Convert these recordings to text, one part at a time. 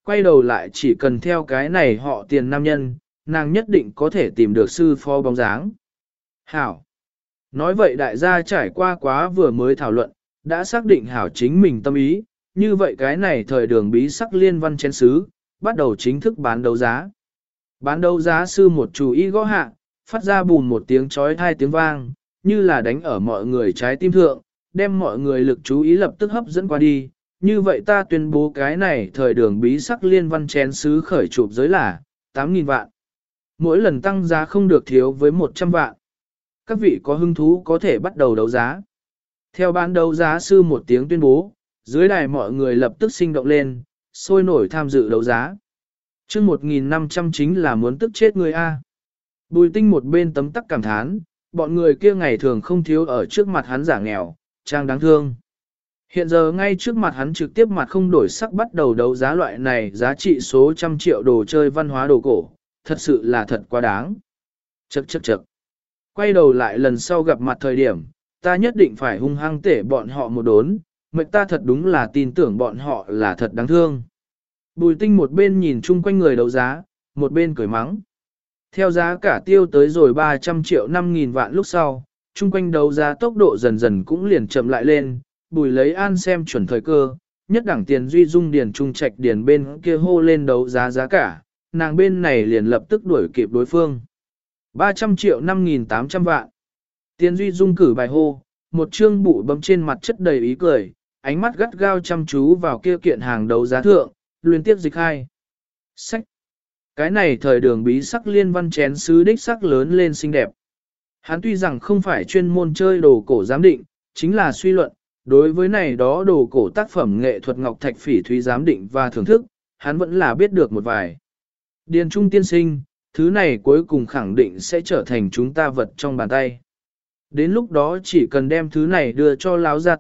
quay đầu lại chỉ cần theo cái này họ Tiền nam nhân, nàng nhất định có thể tìm được sư phó bóng dáng. Hảo. Nói vậy đại gia trải qua quá vừa mới thảo luận, đã xác định hảo chính mình tâm ý, như vậy cái này thời đường bí sắc liên văn chén sứ, bắt đầu chính thức bán đấu giá. Bán đấu giá sư một chú ý gõ hạ, phát ra bùn một tiếng chói tai tiếng vang, như là đánh ở mọi người trái tim thượng, đem mọi người lực chú ý lập tức hấp dẫn qua đi. Như vậy ta tuyên bố cái này thời đường bí sắc liên văn chén sứ khởi chụp giới là 8.000 vạn. Mỗi lần tăng giá không được thiếu với 100 vạn. Các vị có hứng thú có thể bắt đầu đấu giá. Theo bán đấu giá sư một tiếng tuyên bố, dưới đài mọi người lập tức sinh động lên, sôi nổi tham dự đấu giá. Chương 1.500 chính là muốn tức chết người A. Bùi Tinh một bên tấm tắc cảm thán, bọn người kia ngày thường không thiếu ở trước mặt hắn giả nghèo, trang đáng thương. Hiện giờ ngay trước mặt hắn trực tiếp mặt không đổi sắc bắt đầu đấu giá loại này giá trị số trăm triệu đồ chơi văn hóa đồ cổ, thật sự là thật quá đáng. Chậc chậc chậc. Quay đầu lại lần sau gặp mặt thời điểm, ta nhất định phải hung hăng tể bọn họ một đốn, mệnh ta thật đúng là tin tưởng bọn họ là thật đáng thương. Bùi Tinh một bên nhìn chung quanh người đấu giá, một bên cười mắng. Theo giá cả tiêu tới rồi 300 triệu 5.000 vạn lúc sau, chung quanh đấu giá tốc độ dần dần cũng liền chậm lại lên, Bùi lấy an xem chuẩn thời cơ, nhất đẳng Tiền Duy Dung điền trung trạch điền bên kia hô lên đấu giá giá cả, nàng bên này liền lập tức đuổi kịp đối phương. 300 triệu 5.800 vạn. Tiền Duy Dung cử bài hô, một trương bụi bấm trên mặt chất đầy ý cười, ánh mắt gắt gao chăm chú vào kia kiện hàng đấu giá thượng, liên tiếp dịch hai. Sách. Cái này thời đường bí sắc liên văn chén sứ đích sắc lớn lên xinh đẹp. Hắn tuy rằng không phải chuyên môn chơi đồ cổ giám định, chính là suy luận, đối với này đó đồ cổ tác phẩm nghệ thuật ngọc thạch phỉ thúy giám định và thưởng thức, hắn vẫn là biết được một vài. Điền Trung tiên sinh, thứ này cuối cùng khẳng định sẽ trở thành chúng ta vật trong bàn tay. Đến lúc đó chỉ cần đem thứ này đưa cho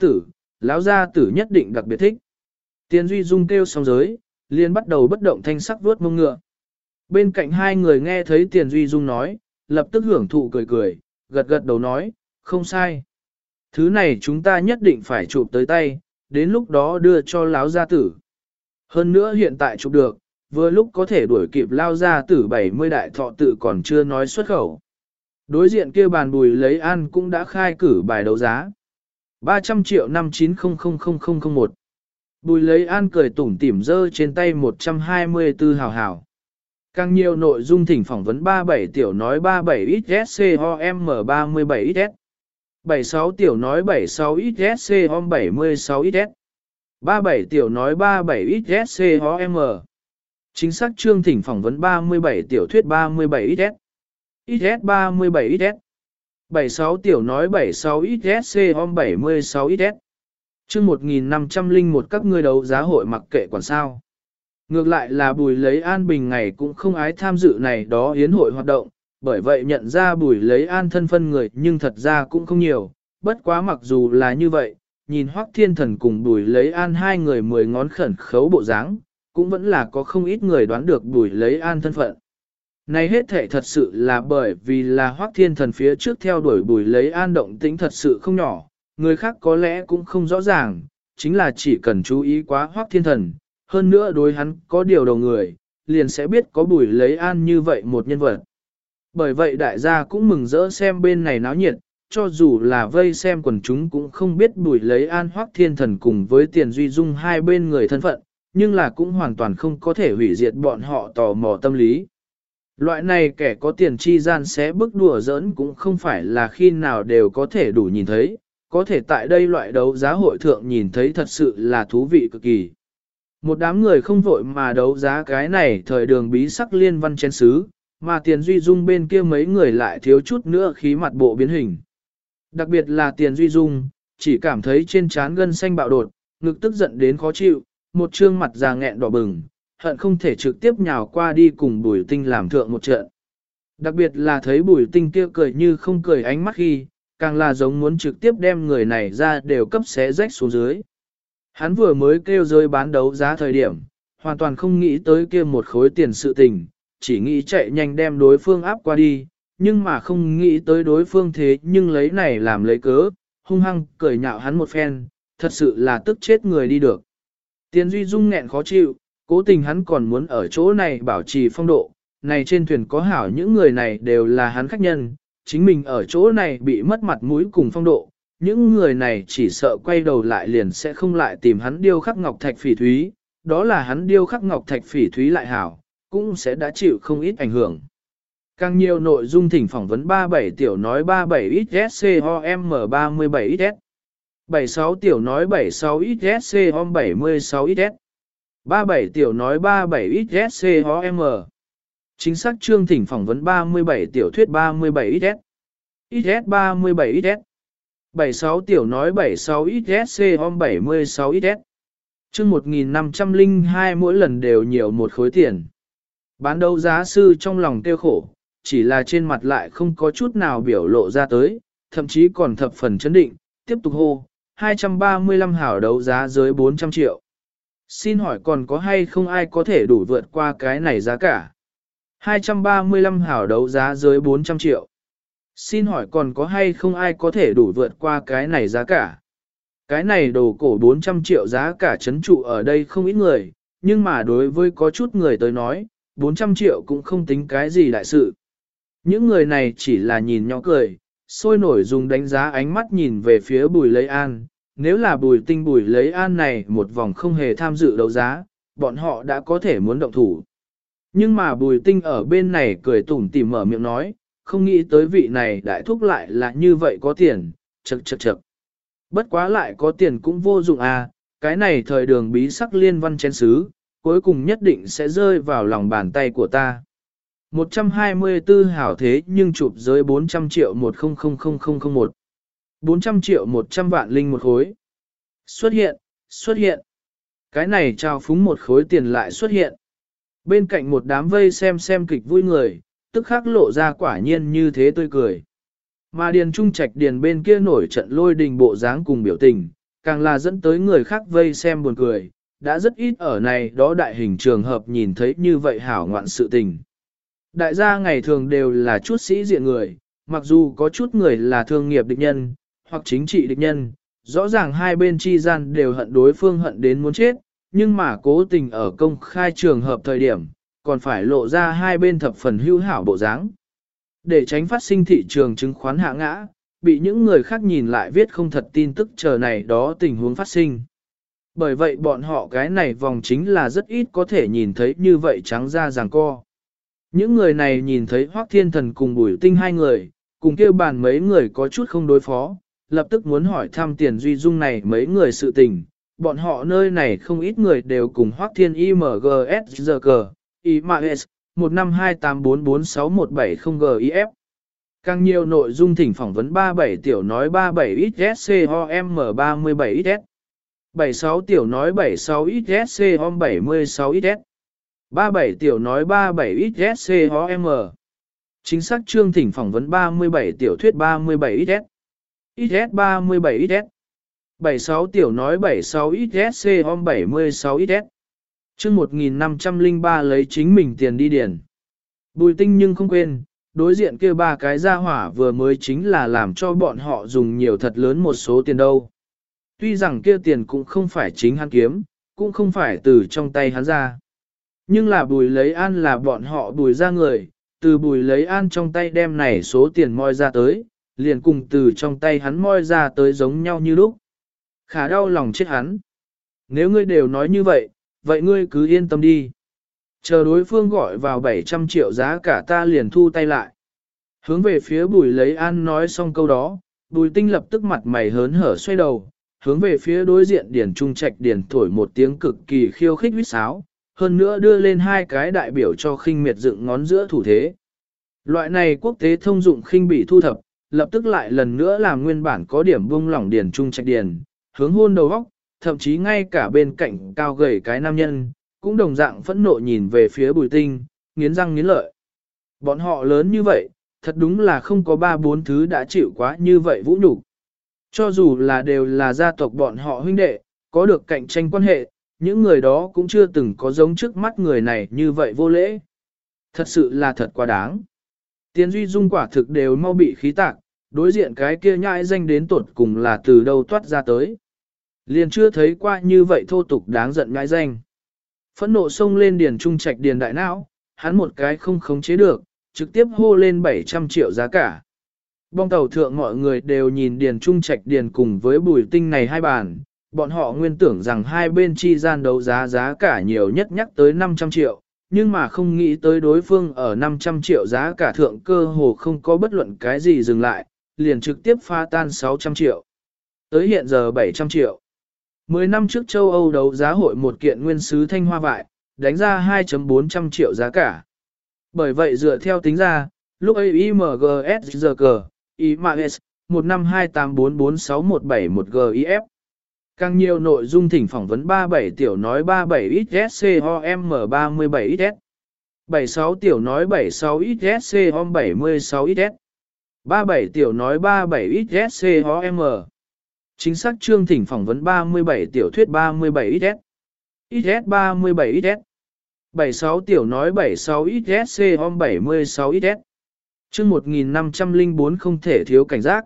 lão gia tử nhất định đặc biệt thích. Tiền Duy Dung kêu xong giới, liền bắt đầu bất động thanh sắc vuốt mông ngựa. Bên cạnh hai người nghe thấy Tiền Duy Dung nói, lập tức hưởng thụ cười cười, gật gật đầu nói, không sai. Thứ này chúng ta nhất định phải chụp tới tay, đến lúc đó đưa cho lão gia tử. Hơn nữa hiện tại chụp được, vừa lúc có thể đuổi kịp lao gia tử 70 đại thọ tự còn chưa nói xuất khẩu. Đối diện kia bàn Bùi lấy an cũng đã khai cử bài đấu giá. 300 triệu 5900001. Bùi lấy an cười tủm tỉm giơ trên tay 124 hào hào. Càng nhiều nội dung thỉnh phỏng vấn 37 tiểu nói 37XSCOM37XS. 76 tiểu nói 76XSCOM76XS. 37 tiểu nói 37XSCOM. Chính xác chương thỉnh phỏng vấn 37 tiểu thuyết 37XS. XS37XS. 76 tiểu nói 76XSCOM76XS. Chương 1501 các ngươi đấu giá hội mặc kệ quản sao. Ngược lại là Bùi lấy an bình ngày cũng không ái tham dự này đó yến hội hoạt động, bởi vậy nhận ra Bùi lấy an thân phân người nhưng thật ra cũng không nhiều, bất quá mặc dù là như vậy, nhìn Hoắc Thiên Thần cùng Bùi lấy an hai người 10 ngón khẩn khấu bộ dáng, cũng vẫn là có không ít người đoán được Bùi lấy an thân phận. Này hết thể thật sự là bởi vì là Hoắc Thiên Thần phía trước theo đuổi Bùi lấy an động tĩnh thật sự không nhỏ, người khác có lẽ cũng không rõ ràng, chính là chỉ cần chú ý quá Hoắc Thiên Thần, hơn nữa đối hắn có điều đầu người, liền sẽ biết có Bùi lấy an như vậy một nhân vật. Bởi vậy đại gia cũng mừng rỡ xem bên này náo nhiệt, cho dù là vây xem quần chúng cũng không biết Bùi lấy an Hoắc Thiên Thần cùng với Tiền Duy Dung hai bên người thân phận, nhưng là cũng hoàn toàn không có thể hủy diệt bọn họ tò mò tâm lý. Loại này kẻ có tiền chi gian sẽ bức đùa giỡn cũng không phải là khi nào đều có thể đủ nhìn thấy, có thể tại đây loại đấu giá hội thượng nhìn thấy thật sự là thú vị cực kỳ. Một đám người không vội mà đấu giá cái này thời đường bí sắc liên văn chén sứ, mà Tiền Duy Dung bên kia mấy người lại thiếu chút nữa khí mặt bộ biến hình. Đặc biệt là Tiền Duy Dung, chỉ cảm thấy trên trán gân xanh bạo đột, ngực tức giận đến khó chịu, một trương mặt già nghẹn đỏ bừng, hận không thể trực tiếp nhào qua đi cùng Bùi Tinh làm thượng một trận. Đặc biệt là thấy Bùi Tinh kia cười như không cười ánh mắt khi, càng là giống muốn trực tiếp đem người này ra đều cấp xé rách xuống dưới. Hắn vừa mới kêu rơi bán đấu giá thời điểm, hoàn toàn không nghĩ tới kia một khối tiền sự tình, chỉ nghĩ chạy nhanh đem đối phương áp qua đi, nhưng mà không nghĩ tới đối phương thế nhưng lấy này làm lấy cớ, hung hăng cười nhạo hắn một phen, thật sự là tức chết người đi được. Tiền Duy Dung nghẹn khó chịu, cố tình hắn còn muốn ở chỗ này bảo trì phong độ, này trên thuyền có hảo những người này đều là hắn khách nhân, chính mình ở chỗ này bị mất mặt mũi cùng phong độ, những người này chỉ sợ quay đầu lại liền sẽ không lại tìm hắn điêu khắc ngọc thạch phỉ thúy, đó là hắn điêu khắc ngọc thạch phỉ thúy lại hảo, cũng sẽ đã chịu không ít ảnh hưởng. Càng nhiều nội dung thỉnh phỏng vấn 37 tiểu nói 37XSCOM37XS 76 tiểu nói 76XSCOM76XS 37 tiểu nói 37XSCOM chính xác chương thỉnh phỏng vấn 37 tiểu thuyết 37XS XS 37XS 76 tiểu nói 76XSCOM76XS chương 1502 mỗi lần đều nhiều một khối tiền. Bán đấu giá sư trong lòng tiêu khổ, chỉ là trên mặt lại không có chút nào biểu lộ ra tới, thậm chí còn thập phần chấn định, tiếp tục hô, 235 hảo đấu giá dưới 400 triệu. Xin hỏi còn có hay không ai có thể đủ vượt qua cái này giá cả? 235 hảo đấu giá dưới 400 triệu. Xin hỏi còn có hay không ai có thể đủ vượt qua cái này giá cả? Cái này đồ cổ 400 triệu giá cả chấn trụ ở đây không ít người, nhưng mà đối với có chút người tới nói, 400 triệu cũng không tính cái gì đại sự. Những người này chỉ là nhìn nhỏ cười, sôi nổi dùng đánh giá ánh mắt nhìn về phía Bùi Lấy An. Nếu là Bùi Tinh Bùi Lấy An này một vòng không hề tham dự đấu giá, bọn họ đã có thể muốn động thủ. Nhưng mà Bùi Tinh ở bên này cười tủm tỉm mở miệng nói, không nghĩ tới vị này đại thúc lại là như vậy có tiền, chậc chậc chậc. Bất quá lại có tiền cũng vô dụng à, cái này thời đường bí sắc liên văn chén sứ, cuối cùng nhất định sẽ rơi vào lòng bàn tay của ta. 124 hảo thế nhưng chụp giới 400 triệu 100001. 400 triệu 100 vạn linh một khối. Xuất hiện, xuất hiện. Cái này trao phúng một khối tiền lại xuất hiện. Bên cạnh một đám vây xem kịch vui người, tức khắc lộ ra quả nhiên như thế tươi cười. Mà Điền Trung Trạch Điền bên kia nổi trận lôi đình bộ dáng cùng biểu tình, càng là dẫn tới người khác vây xem buồn cười, đã rất ít ở này đó đại hình trường hợp nhìn thấy như vậy hảo ngoạn sự tình. Đại gia ngày thường đều là chút sĩ diện người, mặc dù có chút người là thương nghiệp địch nhân, hoặc chính trị địch nhân, rõ ràng hai bên chi gian đều hận đối phương hận đến muốn chết, nhưng mà cố tình ở công khai trường hợp thời điểm, còn phải lộ ra hai bên thập phần hữu hảo bộ dáng. Để tránh phát sinh thị trường chứng khoán hạ ngã, bị những người khác nhìn lại viết không thật tin tức chờ này đó tình huống phát sinh. Bởi vậy bọn họ cái này vòng chính là rất ít có thể nhìn thấy như vậy trắng ra giằng co. Những người này nhìn thấy Hoắc Thiên Thần cùng Bùi Tinh hai người, cùng kêu bàn mấy người có chút không đối phó, lập tức muốn hỏi thăm Tiền Duy Dung này mấy người sự tình. Bọn họ nơi này không ít người đều cùng Hoắc Thiên IMGSGG, IMAS, 15284461770GIF. Càng nhiều nội dung thỉnh phỏng vấn 37 tiểu nói 37XSCOM37XS. 76 tiểu nói 76XSCOM76XS. 37 tiểu nói 37XSCOM. Chính xác chương thỉnh phỏng vấn 37 tiểu thuyết 37XS. XS37XS. 76 tiểu nói 76XSCOM76XS. Chương 1503 lấy chính mình tiền đi điền. Bùi Tinh nhưng không quên, đối diện kia ba cái gia hỏa vừa mới chính là làm cho bọn họ dùng nhiều thật lớn một số tiền đâu. Tuy rằng kia tiền cũng không phải chính hắn kiếm, cũng không phải từ trong tay hắn ra. Nhưng là Bùi Lấy An là bọn họ Bùi ra người, từ Bùi Lấy An trong tay đem này số tiền moi ra tới, liền cùng từ trong tay hắn moi ra tới giống nhau như lúc. Khá đau lòng chết hắn. Nếu ngươi đều nói như vậy, vậy ngươi cứ yên tâm đi. Chờ đối phương gọi vào 700 triệu giá cả ta liền thu tay lại. Hướng về phía Bùi Lấy An nói xong câu đó, Bùi Tinh lập tức mặt mày hớn hở xoay đầu, hướng về phía đối diện Điền Trung Trạch Điền thổi một tiếng cực kỳ khiêu khích huýt sáo, hơn nữa đưa lên hai cái đại biểu cho khinh miệt dựng ngón giữa thủ thế. Loại này quốc tế thông dụng khinh bị thu thập, lập tức lại lần nữa làm nguyên bản có điểm buông lỏng Điền Trung Trạch Điền, hướng hôn đầu góc, thậm chí ngay cả bên cạnh cao gầy cái nam nhân, cũng đồng dạng phẫn nộ nhìn về phía Bùi Tinh, nghiến răng nghiến lợi. Bọn họ lớn như vậy, thật đúng là không có 3-4 thứ đã chịu quá như vậy vũ nhục. Cho dù là đều là gia tộc bọn họ huynh đệ, có được cạnh tranh quan hệ, những người đó cũng chưa từng có giống trước mắt người này như vậy vô lễ. Thật sự là thật quá đáng. Tiền Duy Dung quả thực đều mau bị khí tạc, đối diện cái kia nhãi danh đến tuột cùng là từ đâu toát ra tới. Liền chưa thấy qua như vậy thô tục đáng giận nhãi danh. Phẫn nộ xông lên Điền Trung Trạch Điền đại não, hắn một cái không khống chế được, trực tiếp hô lên 700 triệu giá cả. Bong tàu thượng mọi người đều nhìn Điền Trung Trạch Điền cùng với Bùi Tinh này hai bàn, bọn họ nguyên tưởng rằng hai bên chi gian đấu giá cả nhiều nhất nhắc tới 500 triệu, nhưng mà không nghĩ tới đối phương ở 500 triệu giá cả thượng cơ hồ không có bất luận cái gì dừng lại, liền trực tiếp pha tan 600 triệu. Tới hiện giờ 700 triệu. 10 năm trước châu Âu đấu giá hội một kiện nguyên sứ thanh hoa vại, đánh ra 2.400 triệu giá cả. Bởi vậy dựa theo tính ra, lúc ấy IMGSGG, IMAS, 152844617 GIF. Càng nhiều nội dung thỉnh phỏng vấn 37 tiểu nói 37XSCOM37XS. 76 tiểu nói 76XSCOM76XS. 37 tiểu nói 37XSCOM. Chính xác chương thỉnh phỏng vấn 37 tiểu thuyết 37XS. XS37XS. 76 tiểu nói 76XSCOM76XS. Chương 1504 không thể thiếu cảnh giác.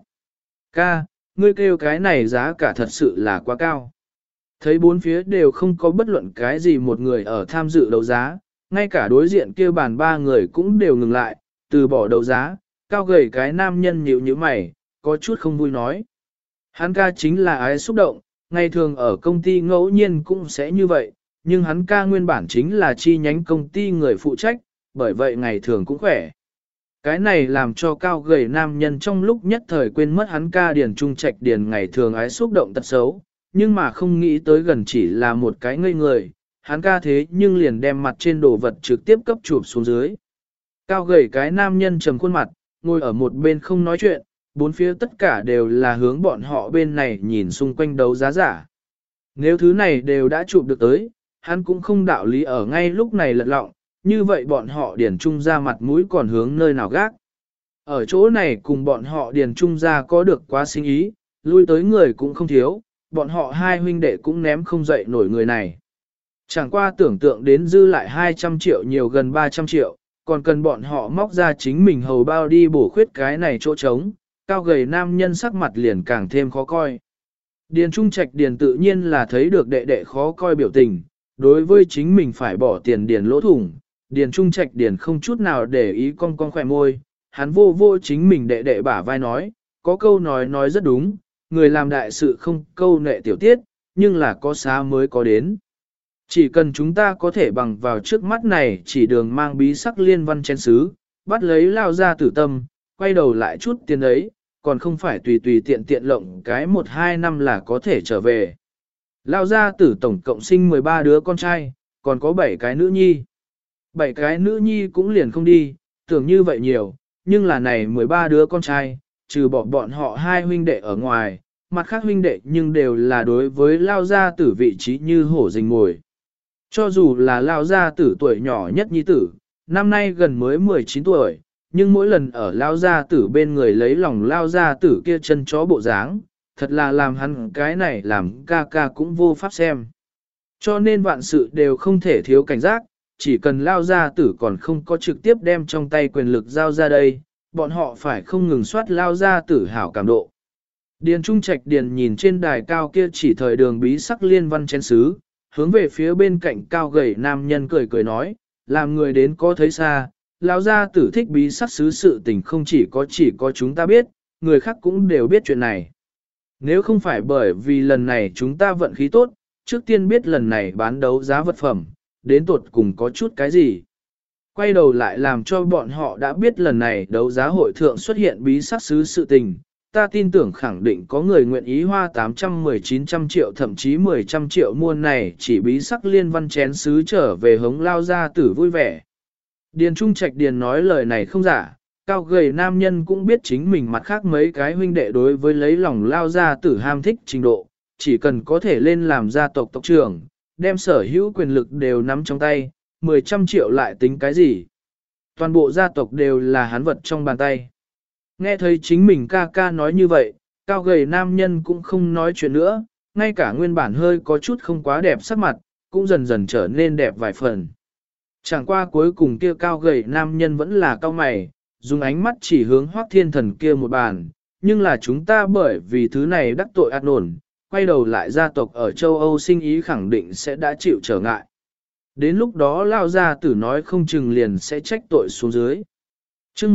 Ca, ngươi kêu cái này giá cả thật sự là quá cao. Thấy bốn phía đều không có bất luận cái gì một người ở tham dự đấu giá, ngay cả đối diện kêu bàn ba người cũng đều ngừng lại, từ bỏ đấu giá, cao gầy cái nam nhân nhíu nhíu mày, có chút không vui nói. Hắn ca chính là ái xúc động, ngày thường ở công ty ngẫu nhiên cũng sẽ như vậy, nhưng hắn ca nguyên bản chính là chi nhánh công ty người phụ trách, bởi vậy ngày thường cũng khỏe. Cái này làm cho cao gầy nam nhân trong lúc nhất thời quên mất hắn ca Điền Trung Trạch Điền ngày thường ái xúc động tật xấu, nhưng mà không nghĩ tới gần chỉ là một cái ngây người, hắn ca thế nhưng liền đem mặt trên đồ vật trực tiếp cấp chụp xuống dưới. Cao gầy cái nam nhân trầm khuôn mặt, ngồi ở một bên không nói chuyện, bốn phía tất cả đều là hướng bọn họ bên này nhìn xung quanh đấu giá giả. Nếu thứ này đều đã chụp được tới, hắn cũng không đạo lý ở ngay lúc này lật lọng, như vậy bọn họ Điền Trung ra mặt mũi còn hướng nơi nào gác. Ở chỗ này cùng bọn họ Điền Trung ra có được quá sinh ý, lui tới người cũng không thiếu, bọn họ hai huynh đệ cũng ném không dậy nổi người này. Chẳng qua tưởng tượng đến dư lại 200 triệu nhiều gần 300 triệu, còn cần bọn họ móc ra chính mình hầu bao đi bổ khuyết cái này chỗ trống, cao gầy nam nhân sắc mặt liền càng thêm khó coi. Điền Trung Trạch Điền tự nhiên là thấy được đệ đệ khó coi biểu tình, đối với chính mình phải bỏ tiền điền lỗ thủng, Điền Trung Trạch Điền không chút nào để ý cong khỏe môi, hắn vô vô chính mình đệ đệ bả vai nói, có câu nói rất đúng, người làm đại sự không câu nệ tiểu tiết, nhưng là có xá mới có đến. Chỉ cần chúng ta có thể bằng vào trước mắt này chỉ đường mang bí sắc liên văn chén xứ, bắt lấy lao ra tử tâm, quay đầu lại chút tiền ấy, còn không phải tùy tùy tiện tiện lộng cái 1-2 năm là có thể trở về. Lao ra tử tổng cộng sinh 13 đứa con trai, còn có 7 cái nữ nhi. 7 cái nữ nhi cũng liền không đi, tưởng như vậy nhiều, nhưng là này 13 đứa con trai, trừ bỏ bọn họ hai huynh đệ ở ngoài, mặt khác huynh đệ nhưng đều là đối với lao gia tử vị trí như hổ rình mồi. Cho dù là lao gia tử tuổi nhỏ nhất nhi tử, năm nay gần mới 19 tuổi, nhưng mỗi lần ở lao gia tử bên người lấy lòng lao gia tử kia chân chó bộ dáng, thật là làm hắn cái này làm ca ca cũng vô pháp xem. Cho nên vạn sự đều không thể thiếu cảnh giác, chỉ cần lao gia tử còn không có trực tiếp đem trong tay quyền lực giao ra đây, bọn họ phải không ngừng soát lao gia tử hảo cảm độ. Điền Trung Trạch Điền nhìn trên đài cao kia chỉ thời đường bí sắc liên văn chén sứ, hướng về phía bên cạnh cao gầy nam nhân cười cười nói, làm người đến có thấy xa, lão gia tử thích bí sắc sứ sự tình không chỉ có chúng ta biết, người khác cũng đều biết chuyện này. Nếu không phải bởi vì lần này chúng ta vận khí tốt, trước tiên biết lần này bán đấu giá vật phẩm, đến tột cùng có chút cái gì. Quay đầu lại làm cho bọn họ đã biết lần này đấu giá hội thượng xuất hiện bí sắc sứ sự tình, ta tin tưởng khẳng định có người nguyện ý hoa 810-900 triệu thậm chí 10 triệu mua này chỉ bí sắc liên văn chén sứ trở về hống lao gia tử vui vẻ. Điền Trung Trạch Điền nói lời này không giả, cao gầy nam nhân cũng biết chính mình mặt khác mấy cái huynh đệ đối với lấy lòng lao gia tử ham thích trình độ, chỉ cần có thể lên làm gia tộc tộc trưởng, đem sở hữu quyền lực đều nắm trong tay, 10 triệu lại tính cái gì. Toàn bộ gia tộc đều là hắn vật trong bàn tay. Nghe thấy chính mình ca ca nói như vậy, cao gầy nam nhân cũng không nói chuyện nữa, ngay cả nguyên bản hơi có chút không quá đẹp sắc mặt, cũng dần dần trở nên đẹp vài phần. Chẳng qua cuối cùng kia cao gầy nam nhân vẫn là cao mày, dùng ánh mắt chỉ hướng Hoắc Thiên Thần kia một bàn, nhưng là chúng ta bởi vì thứ này đắc tội ác nổn, quay đầu lại gia tộc ở châu Âu sinh ý khẳng định sẽ đã chịu trở ngại. Đến lúc đó lao gia tử nói không chừng liền sẽ trách tội xuống dưới. Trước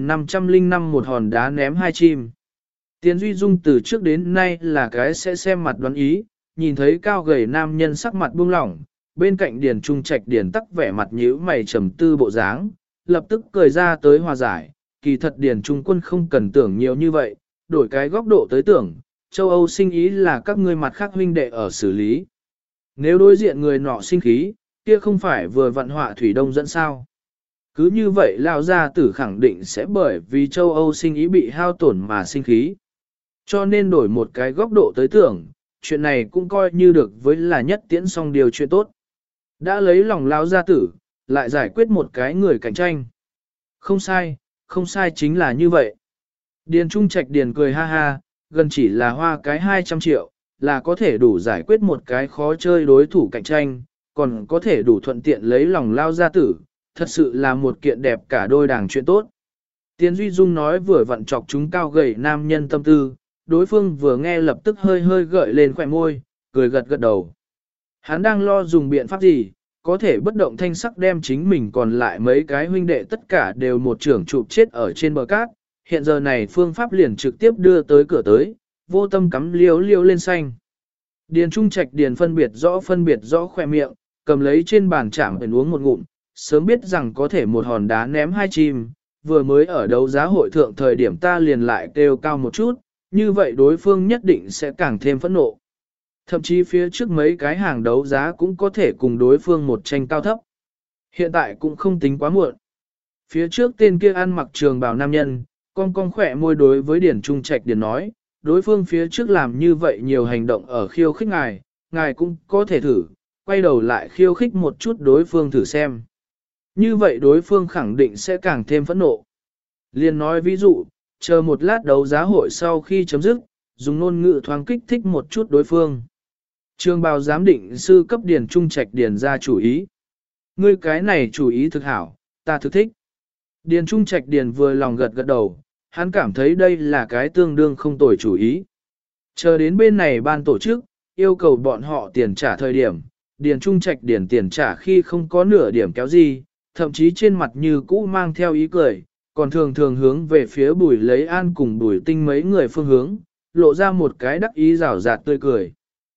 1505 một hòn đá ném hai chim. Tiền Duy Dung từ trước đến nay là cái sẽ xem mặt đoán ý, nhìn thấy cao gầy nam nhân sắc mặt buông lỏng, bên cạnh Điền Trung Trạch Điền tắc vẻ mặt nhíu mày trầm tư bộ dáng, lập tức cười ra tới hòa giải, kỳ thật Điền Trung Quân không cần tưởng nhiều như vậy, đổi cái góc độ tới tưởng, châu Âu sinh ý là các ngươi mặt khác huynh đệ ở xử lý. Nếu đối diện người nọ sinh khí, kia không phải vừa vận họa thủy đông dẫn sao. Cứ như vậy lao gia tử khẳng định sẽ bởi vì châu Âu sinh ý bị hao tổn mà sinh khí. Cho nên đổi một cái góc độ tới tưởng, chuyện này cũng coi như được với là nhất tiễn xong điều chuyện tốt. Đã lấy lòng lao gia tử, lại giải quyết một cái người cạnh tranh. Không sai, không sai chính là như vậy. Điền Trung Trạch Điền cười ha ha, gần chỉ là hoa cái 200 triệu, là có thể đủ giải quyết một cái khó chơi đối thủ cạnh tranh, còn có thể đủ thuận tiện lấy lòng lao gia tử, thật sự là một kiện đẹp cả đôi đảng chuyện tốt. Tiến Duy Dung nói vừa vặn chọc chúng cao gầy nam nhân tâm tư, đối phương vừa nghe lập tức hơi hơi gợi lên khỏe môi, cười gật gật đầu. Hắn đang lo dùng biện pháp gì, có thể bất động thanh sắc đem chính mình còn lại mấy cái huynh đệ tất cả đều một trưởng chụp chết ở trên bờ cát, hiện giờ này phương pháp liền trực tiếp đưa tới cửa tới, vô tâm cắm liêu liêu lên xanh. Điền Trung Trạch Điền phân biệt rõ khỏe miệng, cầm lấy trên bàn chạm để uống một ngụm, sớm biết rằng có thể một hòn đá ném hai chim, vừa mới ở đấu giá hội thượng thời điểm ta liền lại kêu cao một chút, như vậy đối phương nhất định sẽ càng thêm phẫn nộ. Thậm chí phía trước mấy cái hàng đấu giá cũng có thể cùng đối phương một tranh cao thấp. Hiện tại cũng không tính quá muộn. Phía trước tên kia ăn mặc trường bào nam nhân, con khỏe môi đối với Điền Trung Trạch Điền nói, đối phương phía trước làm như vậy nhiều hành động ở khiêu khích ngài cũng có thể thử, quay đầu lại khiêu khích một chút đối phương thử xem. Như vậy đối phương khẳng định sẽ càng thêm phẫn nộ. Liên nói ví dụ, chờ một lát đấu giá hội sau khi chấm dứt, dùng ngôn ngữ thoáng kích thích một chút đối phương. Trường bào giám định sư cấp Điền Trung Trạch Điền ra chủ ý. Ngươi cái này chủ ý thực hảo, ta thực thích. Điền Trung Trạch Điền vừa lòng gật gật đầu, hắn cảm thấy đây là cái tương đương không tồi chủ ý. Chờ đến bên này ban tổ chức, yêu cầu bọn họ tiền trả thời điểm, Điền Trung Trạch Điền tiền trả khi không có nửa điểm kéo gì, thậm chí trên mặt như cũ mang theo ý cười, còn thường thường hướng về phía Bùi Lấy An cùng Bùi Tinh mấy người phương hướng, lộ ra một cái đắc ý rảo rạt tươi cười.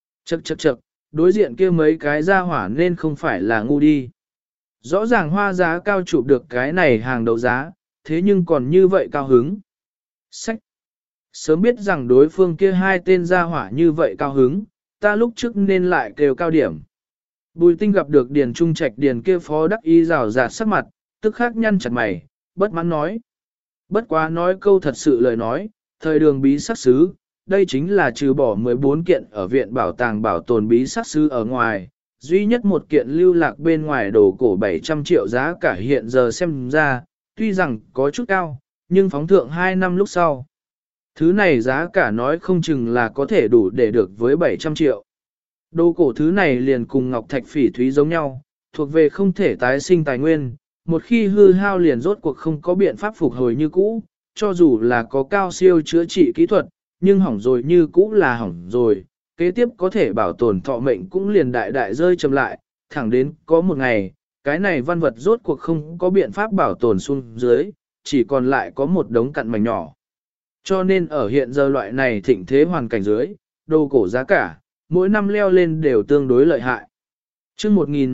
Chậc, đối diện kia mấy cái ra hỏa nên không phải là ngu đi. Rõ ràng hoa giá cao chụp được cái này hàng đấu giá, thế nhưng còn như vậy cao hứng. Sách! Sớm biết rằng đối phương kia hai tên ra hỏa như vậy cao hứng, ta lúc trước nên lại kêu cao điểm. Bùi Tinh gặp được Điền Trung Trạch Điền kia phó đắc ý rào rạt sắc mặt, tức khắc nhăn chặt mày, bất mãn nói. Bất quá nói câu thật sự lời nói, thời đường bí sắc sứ, đây chính là trừ bỏ 14 kiện ở viện bảo tàng bảo tồn bí sắc sứ ở ngoài, duy nhất một kiện lưu lạc bên ngoài đồ cổ 700 triệu giá cả hiện giờ xem ra, tuy rằng có chút cao, nhưng phóng thượng 2 năm lúc sau. Thứ này giá cả nói không chừng là có thể đủ để được với 700 triệu. Đồ cổ thứ này liền cùng ngọc thạch phỉ thúy giống nhau, thuộc về không thể tái sinh tài nguyên, một khi hư hao liền rốt cuộc không có biện pháp phục hồi như cũ, cho dù là có cao siêu chữa trị kỹ thuật, nhưng hỏng rồi như cũ là hỏng rồi, kế tiếp có thể bảo tồn thọ mệnh cũng liền đại đại rơi chậm lại, thẳng đến có một ngày, cái này văn vật rốt cuộc không có biện pháp bảo tồn xuống dưới, chỉ còn lại có một đống cặn mảnh nhỏ. Cho nên ở hiện giờ loại này thịnh thế hoàn cảnh dưới, đồ cổ giá cả, mỗi năm leo lên đều tương đối lợi hại. Trước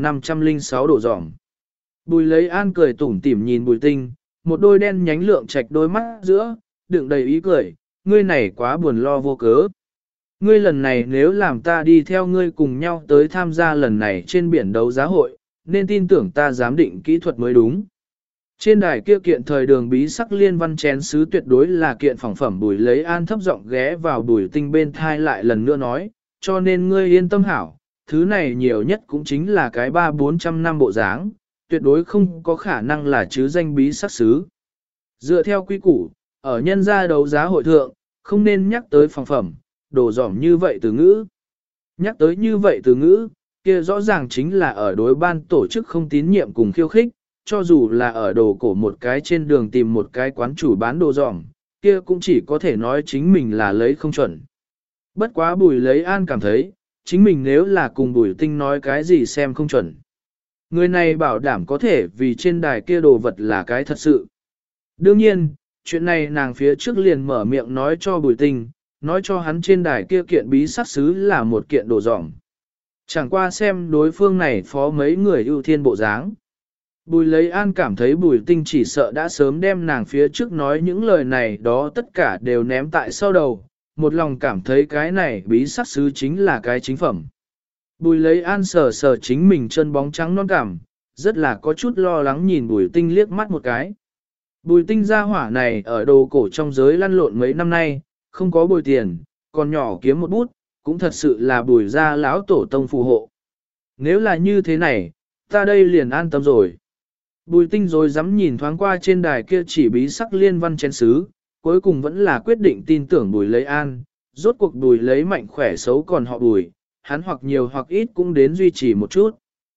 1506 độ dỏng, Bùi Lấy An cười tủm tỉm nhìn Bùi Tinh, một đôi đen nhánh lượng trạch đôi mắt giữa, đựng đầy ý cười, ngươi này quá buồn lo vô cớ. Ngươi lần này nếu làm ta đi theo ngươi cùng nhau tới tham gia lần này trên biển đấu giá hội, nên tin tưởng ta giám định kỹ thuật mới đúng. Trên đài kia kiện thời đường bí sắc liên văn chén sứ tuyệt đối là kiện phỏng phẩm. Bùi Lấy An thấp giọng ghé vào Bùi Tinh bên thai lại lần nữa nói, cho nên ngươi yên tâm hảo, thứ này nhiều nhất cũng chính là cái 300-400 năm bộ dáng, tuyệt đối không có khả năng là chứ danh bí sắc sứ. Dựa theo quy củ, ở nhân gia đấu giá hội thượng, không nên nhắc tới phỏng phẩm, đồ dỏm như vậy từ ngữ. Nhắc tới như vậy từ ngữ, kia rõ ràng chính là ở đối ban tổ chức không tín nhiệm cùng khiêu khích, cho dù là ở đồ cổ một cái trên đường tìm một cái quán chủ bán đồ dỏm, kia cũng chỉ có thể nói chính mình là lấy không chuẩn. Bất quá Bùi Lấy An cảm thấy, chính mình nếu là cùng Bùi Tinh nói cái gì xem không chuẩn. Người này bảo đảm có thể vì trên đài kia đồ vật là cái thật sự. Đương nhiên, chuyện này nàng phía trước liền mở miệng nói cho Bùi Tinh, nói cho hắn trên đài kia kiện bí sát sứ là một kiện đồ dỏng. Chẳng qua xem đối phương này phó mấy người ưu thiên bộ dáng. Bùi lấy an cảm thấy Bùi Tinh chỉ sợ đã sớm đem nàng phía trước nói những lời này đó tất cả đều ném tại sau đầu, một lòng cảm thấy cái này bí sát sứ chính là cái chính phẩm. Bùi lấy an sờ sờ chính mình chân bóng trắng non cảm, rất là có chút lo lắng nhìn Bùi Tinh liếc mắt một cái. Bùi Tinh gia hỏa này ở đồ cổ trong giới lăn lộn mấy năm nay, không có bồi tiền, còn nhỏ kiếm một bút, cũng thật sự là Bùi gia lão tổ tông phù hộ. Nếu là như thế này, ta đây liền an tâm rồi. Bùi Tinh rồi dám nhìn thoáng qua trên đài kia chỉ bí sắc liên văn chén sứ, cuối cùng vẫn là quyết định tin tưởng Bùi lấy an, rốt cuộc Bùi lấy mạnh khỏe xấu còn họ Bùi, hắn hoặc nhiều hoặc ít cũng đến duy trì một chút.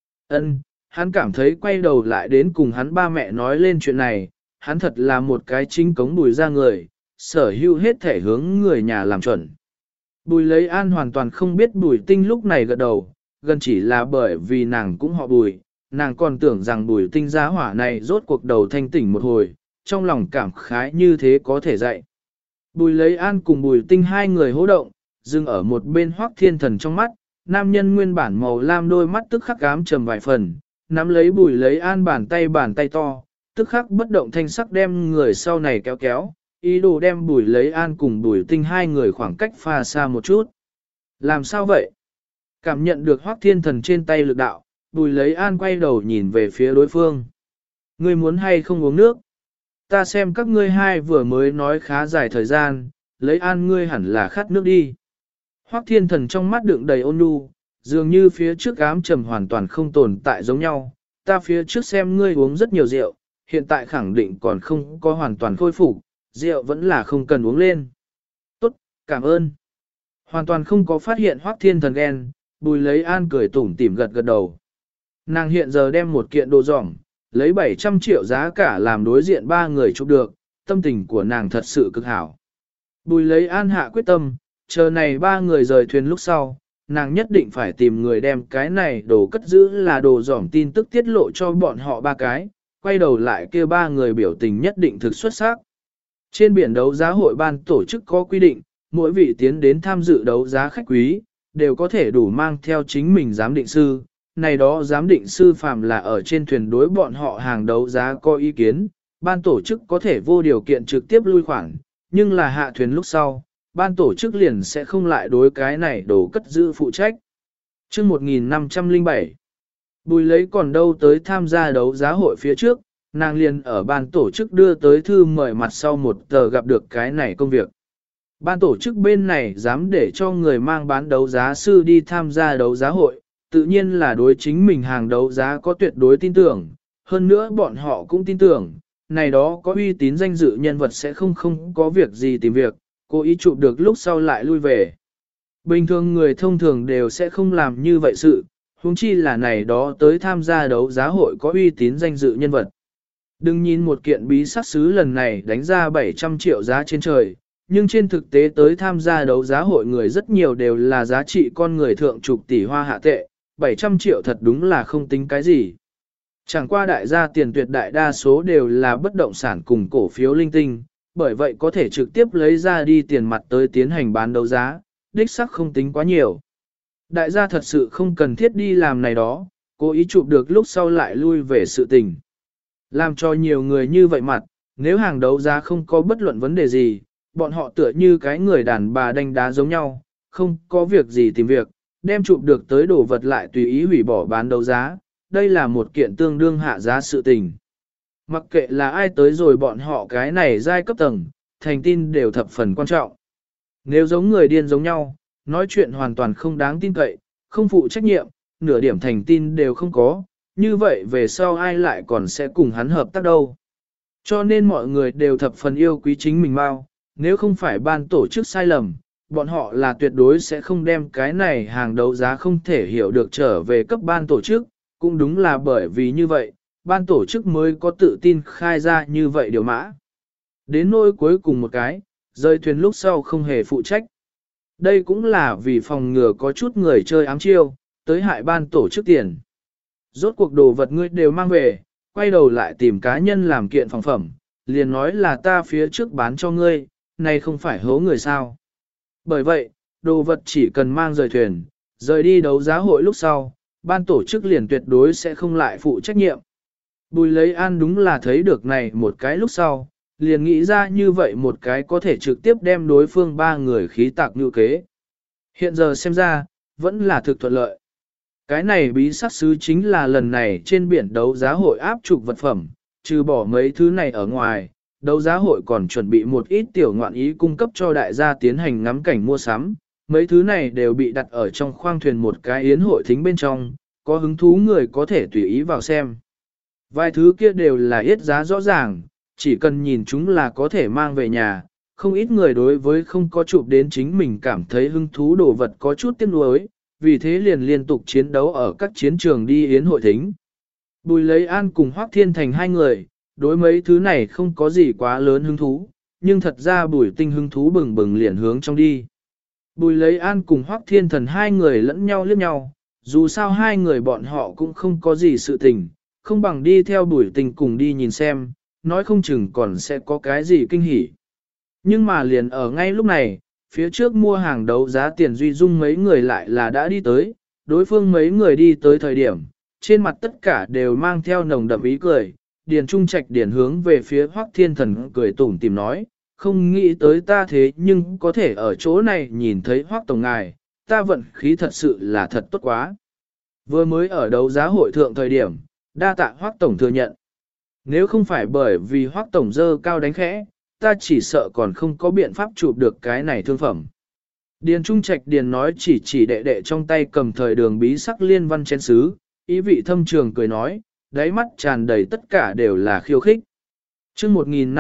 Hắn cảm thấy quay đầu lại đến cùng hắn ba mẹ nói lên chuyện này, hắn thật là một cái chính cống Bùi ra người, sở hữu hết thể hướng người nhà làm chuẩn. Bùi lấy an hoàn toàn không biết Bùi Tinh lúc này gật đầu, gần chỉ là bởi vì nàng cũng họ Bùi, nàng còn tưởng rằng Bùi Tinh gia hỏa này rốt cuộc đầu thanh tỉnh một hồi, trong lòng cảm khái như thế có thể dạy. Bùi lấy an cùng Bùi Tinh hai người hô động, dừng ở một bên Hoắc Thiên Thần trong mắt, nam nhân nguyên bản màu lam đôi mắt tức khắc ám trầm vài phần, nắm lấy Bùi lấy an bàn tay to, tức khắc bất động thanh sắc đem người sau này kéo kéo, ý đồ đem Bùi lấy an cùng Bùi Tinh hai người khoảng cách pha xa một chút. Làm sao vậy? Cảm nhận được Hoắc Thiên Thần trên tay lực đạo, Bùi lấy an quay đầu nhìn về phía đối phương. Ngươi muốn hay không uống nước? Ta xem các ngươi hai vừa mới nói khá dài thời gian, lấy an ngươi hẳn là khát nước đi. Hoắc Thiên Thần trong mắt đựng đầy ôn nhu, dường như phía trước ám trầm hoàn toàn không tồn tại giống nhau. Ta phía trước xem ngươi uống rất nhiều rượu, hiện tại khẳng định còn không có hoàn toàn khôi phục, rượu vẫn là không cần uống lên. Tốt, cảm ơn. Hoàn toàn không có phát hiện Hoắc Thiên Thần ghen, Bùi lấy an cười tủm tỉm gật gật đầu. Nàng hiện giờ đem một kiện đồ dỏng, lấy 700 triệu giá cả làm đối diện ba người chụp được, tâm tình của nàng thật sự cực hảo. Bùi lấy an hạ quyết tâm, chờ này ba người rời thuyền lúc sau, nàng nhất định phải tìm người đem cái này đồ cất giữ là đồ dỏng tin tức tiết lộ cho bọn họ ba cái, quay đầu lại kêu ba người biểu tình nhất định thực xuất sắc. Trên biển đấu giá hội ban tổ chức có quy định, mỗi vị tiến đến tham dự đấu giá khách quý, đều có thể đủ mang theo chính mình giám định sư. Này đó giám định sư phàm là ở trên thuyền đối bọn họ hàng đấu giá có ý kiến, ban tổ chức có thể vô điều kiện trực tiếp lui khoản, nhưng là hạ thuyền lúc sau, ban tổ chức liền sẽ không lại đối cái này đồ cất giữ phụ trách. Chương 1507 Bùi lấy còn đâu tới tham gia đấu giá hội phía trước, nàng liền ở ban tổ chức đưa tới thư mời mặt sau một tờ gặp được cái này công việc. Ban tổ chức bên này dám để cho người mang bán đấu giá sư đi tham gia đấu giá hội, tự nhiên là đối chính mình hàng đấu giá có tuyệt đối tin tưởng, hơn nữa bọn họ cũng tin tưởng, này đó có uy tín danh dự nhân vật sẽ không có việc gì tìm việc, cố ý chụp được lúc sau lại lui về. Bình thường người thông thường đều sẽ không làm như vậy sự, huống chi là này đó tới tham gia đấu giá hội có uy tín danh dự nhân vật. Đừng nhìn một kiện bí sắc sứ lần này đánh ra 700 triệu giá trên trời, nhưng trên thực tế tới tham gia đấu giá hội người rất nhiều đều là giá trị con người thượng chục tỷ hoa hạ tệ, 700 triệu thật đúng là không tính cái gì. Chẳng qua đại gia tiền tuyệt đại đa số đều là bất động sản cùng cổ phiếu linh tinh, bởi vậy có thể trực tiếp lấy ra đi tiền mặt tới tiến hành bán đấu giá, đích sắc không tính quá nhiều. Đại gia thật sự không cần thiết đi làm này đó, cố ý chụp được lúc sau lại lui về sự tình. Làm cho nhiều người như vậy mặt, nếu hàng đấu giá không có bất luận vấn đề gì, bọn họ tựa như cái người đàn bà đánh đá giống nhau, không có việc gì tìm việc, đem chụp được tới đồ vật lại tùy ý hủy bỏ bán đấu giá, đây là một kiện tương đương hạ giá sự tình. Mặc kệ là ai tới rồi bọn họ cái này giai cấp tầng, thành tin đều thập phần quan trọng. Nếu giống người điên giống nhau, nói chuyện hoàn toàn không đáng tin cậy, không phụ trách nhiệm, nửa điểm thành tin đều không có, như vậy về sau ai lại còn sẽ cùng hắn hợp tác đâu. Cho nên mọi người đều thập phần yêu quý chính mình mau, nếu không phải ban tổ chức sai lầm, bọn họ là tuyệt đối sẽ không đem cái này hàng đấu giá không thể hiểu được trở về cấp ban tổ chức, cũng đúng là bởi vì như vậy, ban tổ chức mới có tự tin khai ra như vậy điều mã. Đến nỗi cuối cùng một cái, rơi thuyền lúc sau không hề phụ trách. Đây cũng là vì phòng ngừa có chút người chơi ám chiêu, tới hại ban tổ chức tiền. Rốt cuộc đồ vật ngươi đều mang về, quay đầu lại tìm cá nhân làm kiện phòng phẩm, liền nói là ta phía trước bán cho ngươi, này không phải hố người sao. Bởi vậy, đồ vật chỉ cần mang rời thuyền, rời đi đấu giá hội lúc sau, ban tổ chức liền tuyệt đối sẽ không lại phụ trách nhiệm. Bùi lấy an đúng là thấy được này một cái lúc sau, liền nghĩ ra như vậy một cái có thể trực tiếp đem đối phương ba người khí tạc như kế. Hiện giờ xem ra, vẫn là thực thuận lợi. Cái này bí sắc sứ chính là lần này trên biển đấu giá hội áp trục vật phẩm, trừ bỏ mấy thứ này ở ngoài, đấu giá hội còn chuẩn bị một ít tiểu ngoạn ý cung cấp cho đại gia tiến hành ngắm cảnh mua sắm. Mấy thứ này đều bị đặt ở trong khoang thuyền một cái yến hội thính bên trong, có hứng thú người có thể tùy ý vào xem. Vài thứ kia đều là yết giá rõ ràng, chỉ cần nhìn chúng là có thể mang về nhà, không ít người đối với không có chụp đến chính mình cảm thấy hứng thú đồ vật có chút tiếc nuối, vì thế liền liên tục chiến đấu ở các chiến trường đi yến hội thính. Bùi lấy an cùng Hoác Thiên Thành hai người, đối mấy thứ này không có gì quá lớn hứng thú, nhưng thật ra bùi tinh hứng thú bừng bừng liền hướng trong đi. Bùi lấy an cùng Hoác Thiên Thần hai người lẫn nhau liếc nhau, dù sao hai người bọn họ cũng không có gì sự tình, không bằng đi theo bùi tinh cùng đi nhìn xem, nói không chừng còn sẽ có cái gì kinh hỉ. Nhưng mà liền ở ngay lúc này, phía trước mua hàng đấu giá tiền Duy Dung mấy người lại là đã đi tới, đối phương mấy người đi tới thời điểm, trên mặt tất cả đều mang theo nồng đậm ý cười, Điền Trung Trạch điền hướng về phía Hoắc Thiên Thần cười tủm tìm nói, không nghĩ tới ta thế nhưng có thể ở chỗ này nhìn thấy Hoắc Tổng ngài, ta vận khí thật sự là thật tốt quá. Vừa mới ở đấu giá hội thượng thời điểm, đa tạ Hoắc Tổng thừa nhận. Nếu không phải bởi vì Hoắc Tổng dơ cao đánh khẽ, ta chỉ sợ còn không có biện pháp chụp được cái này thương phẩm. Điền Trung Trạch điền nói chỉ đệ đệ trong tay cầm thời đường bí sắc liên văn chén sứ, ý vị thâm trường cười nói, đáy mắt tràn đầy tất cả đều là khiêu khích. Chương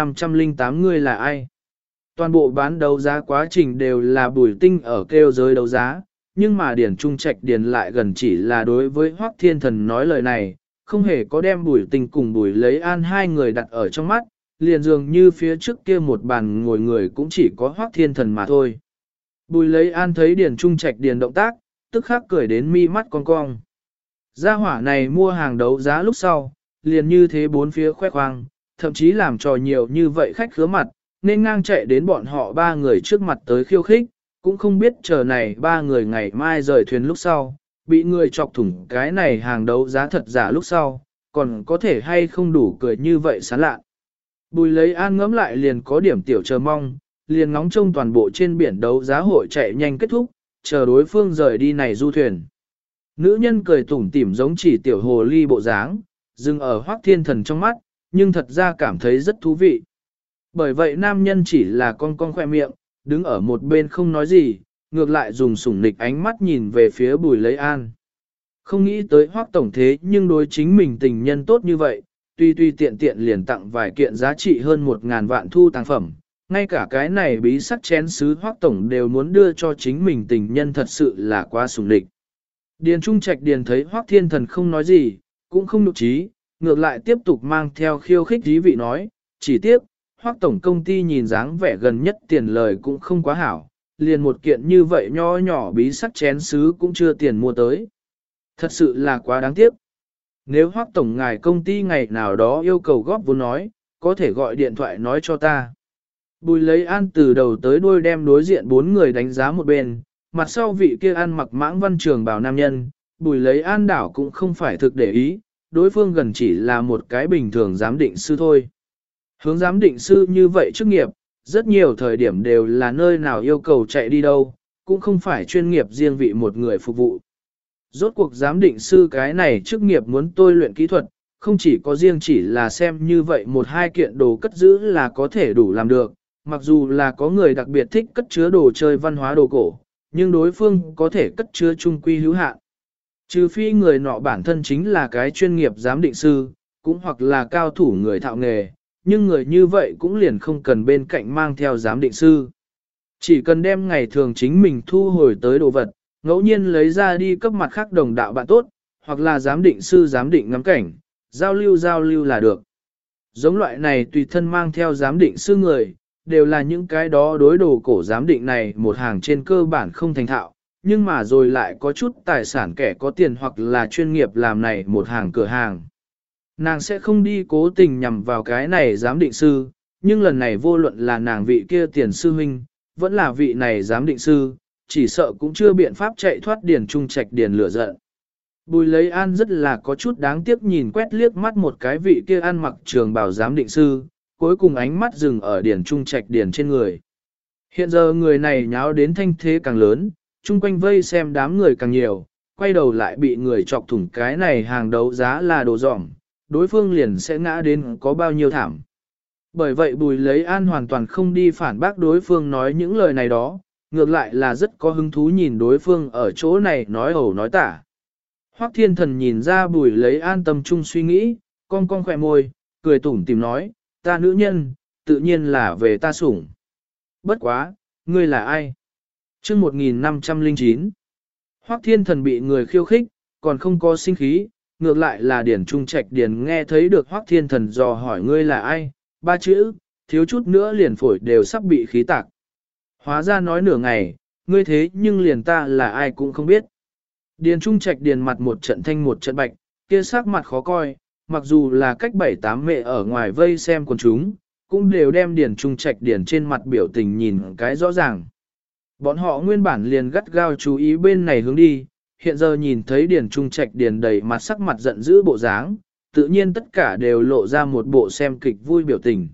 1508 ngươi là ai? Toàn bộ bán đấu giá quá trình đều là Bùi Tinh ở kêu giới đấu giá, nhưng mà Điền Trung Trạch điền lại gần chỉ là đối với Hoắc Thiên Thần nói lời này, không hề có đem Bùi Tinh cùng Bùi Lấy An hai người đặt ở trong mắt, liền dường như phía trước kia một bàn ngồi người cũng chỉ có Hoắc Thiên Thần mà thôi. Bùi Lấy An thấy Điền Trung Trạch điền động tác, tức khắc cười đến mi mắt cong cong. Gia hỏa này mua hàng đấu giá lúc sau, liền như thế bốn phía khoe khoang, thậm chí làm trò nhiều như vậy khách khứa mặt, nên ngang chạy đến bọn họ ba người trước mặt tới khiêu khích, cũng không biết chờ này ba người ngày mai rời thuyền lúc sau, bị người chọc thủng cái này hàng đấu giá thật giả lúc sau, còn có thể hay không đủ cười như vậy sán lạ. Bùi Lấy An ngẫm lại liền có điểm tiểu chờ mong, liền ngóng trông toàn bộ trên biển đấu giá hội chạy nhanh kết thúc, chờ đối phương rời đi này du thuyền. Nữ nhân cười tủm tỉm giống chỉ tiểu hồ ly bộ dáng, dừng ở Hoắc Thiên Thần trong mắt, nhưng thật ra cảm thấy rất thú vị. Bởi vậy nam nhân chỉ là con khoe miệng, đứng ở một bên không nói gì, ngược lại dùng sủng nịch ánh mắt nhìn về phía Bùi Lấy An. Không nghĩ tới Hoắc Tổng thế nhưng đối chính mình tình nhân tốt như vậy, tuy tiện tiện liền tặng vài kiện giá trị hơn 1.000 vạn thu tàng phẩm, ngay cả cái này bí sắc chén sứ Hoắc Tổng đều muốn đưa cho chính mình tình nhân thật sự là quá sủng nịch. Điền Trung Trạch điền thấy Hoắc Thiên Thần không nói gì, cũng không nhục trí, ngược lại tiếp tục mang theo khiêu khích dí vị nói, chỉ tiếc, Hoắc Tổng công ty nhìn dáng vẻ gần nhất tiền lời cũng không quá hảo, liền một kiện như vậy nho nhỏ bí sắc chén sứ cũng chưa tiền mua tới. Thật sự là quá đáng tiếc. Nếu Hoắc Tổng ngài công ty ngày nào đó yêu cầu góp vốn nói, có thể gọi điện thoại nói cho ta. Bùi Lấy An từ đầu tới đuôi đem đối diện bốn người đánh giá một bên, mặt sau vị kia ăn mặc mãng văn trường bào nam nhân, Bùi Lấy An đảo cũng không phải thực để ý, đối phương gần chỉ là một cái bình thường giám định sư thôi. Hướng giám định sư như vậy chức nghiệp, rất nhiều thời điểm đều là nơi nào yêu cầu chạy đi đâu, cũng không phải chuyên nghiệp riêng vị một người phục vụ. Rốt cuộc giám định sư cái này chức nghiệp muốn tôi luyện kỹ thuật, không chỉ có riêng chỉ là xem như vậy một hai kiện đồ cất giữ là có thể đủ làm được, mặc dù là có người đặc biệt thích cất chứa đồ chơi văn hóa đồ cổ, nhưng đối phương có thể cất chứa trung quy hữu hạn. Trừ phi người nọ bản thân chính là cái chuyên nghiệp giám định sư, cũng hoặc là cao thủ người thạo nghề, nhưng người như vậy cũng liền không cần bên cạnh mang theo giám định sư. Chỉ cần đem ngày thường chính mình thu hồi tới đồ vật, ngẫu nhiên lấy ra đi cấp mặt khác đồng đạo bạn tốt, hoặc là giám định sư giám định ngắm cảnh, giao lưu là được. Giống loại này tùy thân mang theo giám định sư người, đều là những cái đó đối đồ cổ giám định này một hàng trên cơ bản không thành thạo, nhưng mà rồi lại có chút tài sản kẻ có tiền hoặc là chuyên nghiệp làm này một hàng cửa hàng. Nàng sẽ không đi cố tình nhằm vào cái này giám định sư, nhưng lần này vô luận là nàng vị kia tiền sư huynh, vẫn là vị này giám định sư, chỉ sợ cũng chưa biện pháp chạy thoát Điền Trung Trạch Điền lửa giận. Bùi Lấy An rất là có chút đáng tiếc nhìn quét liếc mắt một cái vị kia ăn mặc trường bào giám định sư, cuối cùng ánh mắt dừng ở Điền Trung Trạch Điền trên người. Hiện giờ người này nháo đến thanh thế càng lớn, chung quanh vây xem đám người càng nhiều, quay đầu lại bị người chọc thủng cái này hàng đấu giá là đồ dỏng, đối phương liền sẽ ngã đến có bao nhiêu thảm. Bởi vậy Bùi Lấy An hoàn toàn không đi phản bác đối phương nói những lời này đó, ngược lại là rất có hứng thú nhìn đối phương ở chỗ này nói ẩu nói tả. Hoắc Thiên Thần nhìn ra Bùi Lấy An tâm trung suy nghĩ, cong cong khỏe môi, cười tủm tìm nói, ta nữ nhân, tự nhiên là về ta sủng. Bất quá, ngươi là ai? Chương 1509 Hoắc Thiên Thần bị người khiêu khích, còn không có sinh khí, ngược lại là Điền Trung Trạch Điền nghe thấy được Hoắc Thiên Thần dò hỏi ngươi là ai, ba chữ, thiếu chút nữa liền phổi đều sắp bị khí tạc. Hóa ra nói nửa ngày, ngươi thế nhưng liền ta là ai cũng không biết. Điền Trung Trạch Điền mặt một trận thanh một trận bạch, kia sắc mặt khó coi, mặc dù là cách 7-8 mẹ ở ngoài vây xem quần chúng, cũng đều đem Điền Trung Trạch Điền trên mặt biểu tình nhìn cái rõ ràng. Bọn họ nguyên bản liền gắt gao chú ý bên này hướng đi, hiện giờ nhìn thấy Điền Trung Trạch Điền đầy mặt sắc mặt giận dữ bộ dáng, tự nhiên tất cả đều lộ ra một bộ xem kịch vui biểu tình.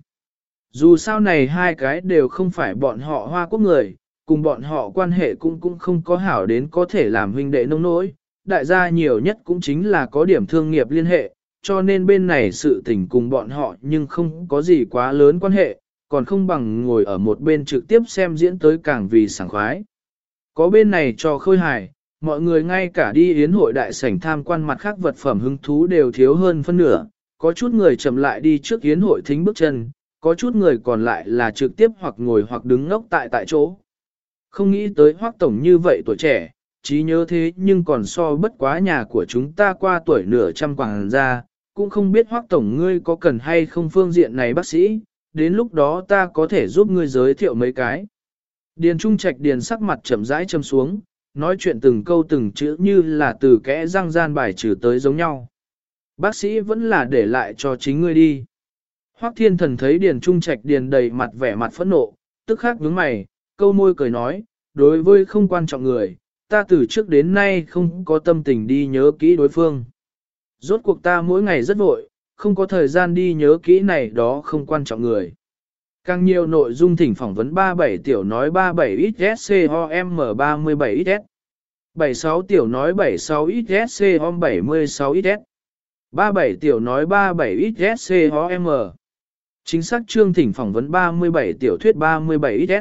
Dù sao này hai cái đều không phải bọn họ Hoa Quốc người, cùng bọn họ quan hệ cũng không có hảo đến có thể làm huynh đệ nông nỗi, đại gia nhiều nhất cũng chính là có điểm thương nghiệp liên hệ, cho nên bên này sự tình cùng bọn họ nhưng không có gì quá lớn quan hệ, còn không bằng ngồi ở một bên trực tiếp xem diễn tới càng vì sảng khoái. Có bên này cho khôi hài, mọi người ngay cả đi yến hội đại sảnh tham quan mặt khác vật phẩm hứng thú đều thiếu hơn phân nửa, có chút người chậm lại đi trước yến hội thính bước chân, có chút người còn lại là trực tiếp hoặc ngồi hoặc đứng ngốc tại chỗ. Không nghĩ tới Hoắc tổng như vậy tuổi trẻ, trí nhớ thế nhưng còn so bất quá nhà của chúng ta qua tuổi nửa trăm quảng ra, cũng không biết Hoắc tổng ngươi có cần hay không phương diện này bác sĩ, đến lúc đó ta có thể giúp ngươi giới thiệu mấy cái. Điền Trung Trạch Điền sắc mặt chậm rãi châm xuống, nói chuyện từng câu từng chữ như là từ kẽ răng gian bài trừ tới giống nhau. Bác sĩ vẫn là để lại cho chính ngươi đi. Hoắc Thiên Thần thấy Điền Trung Trạch Điền đầy mặt vẻ mặt phẫn nộ, tức khắc nhướng mày, câu môi cười nói, đối với không quan trọng người, ta từ trước đến nay không có tâm tình đi nhớ kỹ đối phương. Rốt cuộc ta mỗi ngày rất vội, không có thời gian đi nhớ kỹ này đó không quan trọng người. Càng nhiều nội dung thỉnh phỏng vấn 37 tiểu nói 37XSCOM37XS 76 tiểu nói 76XSCOM76XS 37 tiểu nói 37XSCOM chính xác chương thỉnh phỏng vấn 37 tiểu thuyết 37XS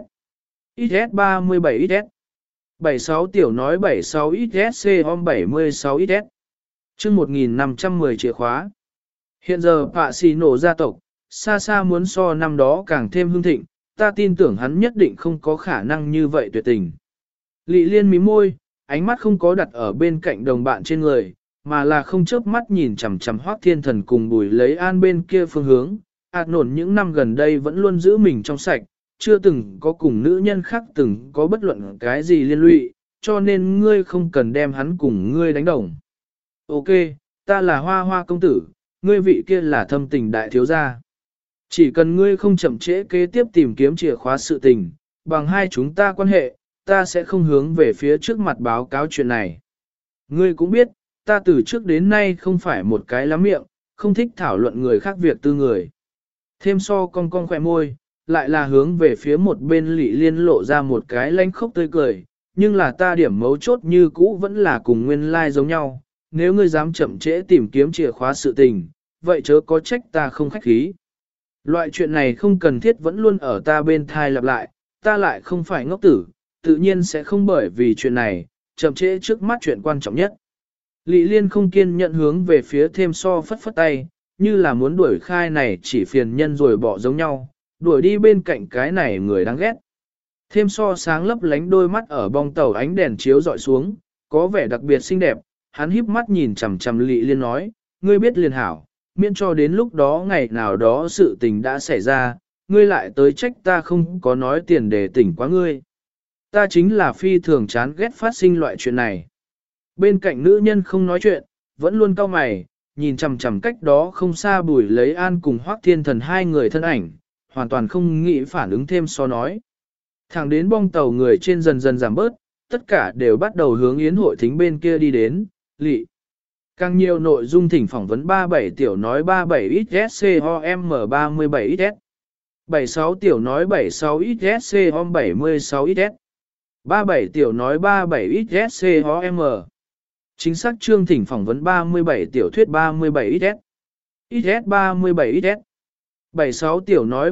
XS37XS 76 tiểu nói 76XSCOM76XS chương 1510 chìa khóa. Hiện giờ Pacino gia tộc, xa xa muốn so năm đó càng thêm hưng thịnh, ta tin tưởng hắn nhất định không có khả năng như vậy tuyệt tình. Lị Liên mím môi, ánh mắt không có đặt ở bên cạnh đồng bạn trên người, mà là không chớp mắt nhìn chằm chằm Hoắc Thiên Thần cùng Bùi Lấy An bên kia phương hướng. Nổn những năm gần đây vẫn luôn giữ mình trong sạch, chưa từng có cùng nữ nhân khác từng có bất luận cái gì liên lụy, cho nên ngươi không cần đem hắn cùng ngươi đánh đồng. Ok, ta là Hoa Hoa công tử, ngươi vị kia là thâm tình đại thiếu gia. Chỉ cần ngươi không chậm trễ kế tiếp tìm kiếm chìa khóa sự tình, bằng hai chúng ta quan hệ, ta sẽ không hướng về phía trước mặt báo cáo chuyện này. Ngươi cũng biết, ta từ trước đến nay không phải một cái lắm miệng, không thích thảo luận người khác việc tư người. Thêm so cong cong khỏe môi, lại là hướng về phía một bên Lị Liên lộ ra một cái lanh khốc tươi cười, nhưng là ta điểm mấu chốt như cũ vẫn là cùng nguyên lai giống nhau, nếu ngươi dám chậm trễ tìm kiếm chìa khóa sự tình, vậy chớ có trách ta không khách khí. Loại chuyện này không cần thiết vẫn luôn ở ta bên thai lặp lại, ta lại không phải ngốc tử, tự nhiên sẽ không bởi vì chuyện này, chậm trễ trước mắt chuyện quan trọng nhất. Lị Liên không kiên nhận hướng về phía thêm so phất phất tay, như là muốn đuổi khai này chỉ phiền nhân rồi bỏ giống nhau, đuổi đi bên cạnh cái này người đáng ghét. Thêm so sáng lấp lánh đôi mắt ở bong tàu ánh đèn chiếu dọi xuống, có vẻ đặc biệt xinh đẹp, hắn híp mắt nhìn chằm chằm Lị Liên nói, ngươi biết liền hảo, miễn cho đến lúc đó ngày nào đó sự tình đã xảy ra, ngươi lại tới trách ta không có nói tiền để tỉnh quá ngươi. ta chính là phi thường chán ghét phát sinh loại chuyện này. Bên cạnh nữ nhân không nói chuyện, vẫn luôn cau mày, nhìn chằm chằm cách đó không xa Bùi Lấy An cùng Hoắc Thiên Thần hai người thân ảnh, hoàn toàn không nghĩ phản ứng thêm so nói. Thẳng đến bong tàu người trên dần dần giảm bớt, tất cả đều bắt đầu hướng yến hội thính bên kia đi đến, lị. Càng nhiều nội dung thỉnh phỏng vấn 37 tiểu nói 37XSCOM37XS. 76 tiểu nói 76XSCOM76XS. 37 tiểu nói 37XSCOM. Chính xác chương thỉnh phỏng vấn 37 tiểu thuyết 37XS. XS37XS. 76 tiểu nói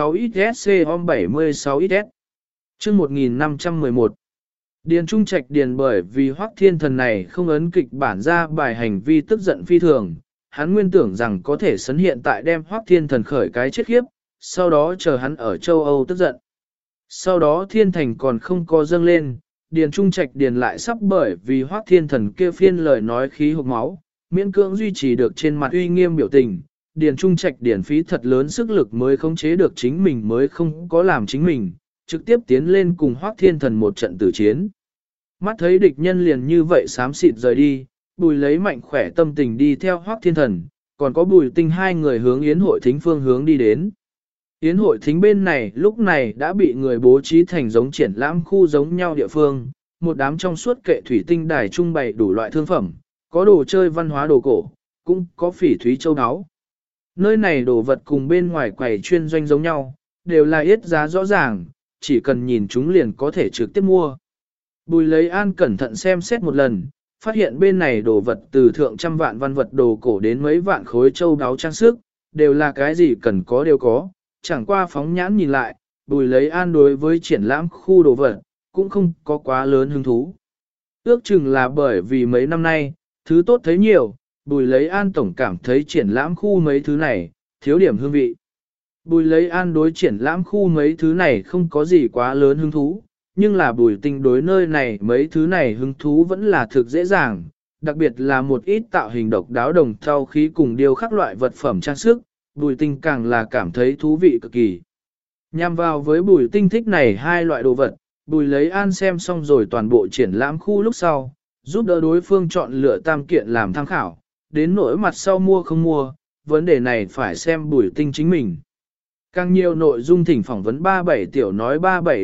76XSCOM76XS. Chương 1511. Điền Trung Trạch điền bởi vì Hoắc Thiên Thần này không ấn kịch bản ra bài hành vi tức giận phi thường, hắn nguyên tưởng rằng có thể sấn hiện tại đem Hoắc Thiên Thần khởi cái chết khiếp, sau đó chờ hắn ở châu Âu tức giận. Sau đó Thiên Thành còn không có dâng lên, Điền Trung Trạch điền lại sắp bởi vì Hoắc Thiên Thần kia phiên lời nói khí hộc máu, miễn cưỡng duy trì được trên mặt uy nghiêm biểu tình. Điền Trung Trạch điền phí thật lớn sức lực mới khống chế được chính mình mới không có làm chính mình, trực tiếp tiến lên cùng Hoắc Thiên Thần một trận tử chiến. Mắt thấy địch nhân liền như vậy xám xịt rời đi, Bùi Lấy mạnh khỏe tâm tình đi theo Hoắc Thiên Thần, còn có Bùi Tinh hai người hướng yến hội thính phương hướng đi đến. Yến hội thính bên này lúc này đã bị người bố trí thành giống triển lãm khu giống nhau địa phương, một đám trong suốt kệ thủy tinh đài trung bày đủ loại thương phẩm, có đồ chơi văn hóa đồ cổ, cũng có phỉ thúy châu áo. Nơi này đồ vật cùng bên ngoài quầy chuyên doanh giống nhau, đều là yết giá rõ ràng, chỉ cần nhìn chúng liền có thể trực tiếp mua. Bùi Lấy An cẩn thận xem xét một lần, phát hiện bên này đồ vật từ thượng trăm vạn văn vật đồ cổ đến mấy vạn khối châu đáo trang sức, đều là cái gì cần có đều có, chẳng qua phóng nhãn nhìn lại, Bùi Lấy An đối với triển lãm khu đồ vật, cũng không có quá lớn hứng thú. Ước chừng là bởi vì mấy năm nay, thứ tốt thấy nhiều, Bùi Lấy An tổng cảm thấy triển lãm khu mấy thứ này, thiếu điểm hương vị. Bùi Lấy An đối triển lãm khu mấy thứ này không có gì quá lớn hứng thú, nhưng là Bùi Tinh đối nơi này mấy thứ này hứng thú vẫn là thực dễ dàng, đặc biệt là một ít tạo hình độc đáo đồng thau khí cùng điêu khắc loại vật phẩm trang sức, Bùi Tinh càng là cảm thấy thú vị cực kỳ. Nhằm vào với Bùi Tinh thích này hai loại đồ vật, Bùi Lấy An xem xong rồi toàn bộ triển lãm khu lúc sau, giúp đỡ đối phương chọn lựa tam kiện làm tham khảo, đến nỗi mặt sau mua không mua, vấn đề này phải xem Bùi Tinh chính mình. Càng nhiều nội dung thỉnh phỏng vấn 37 tiểu nói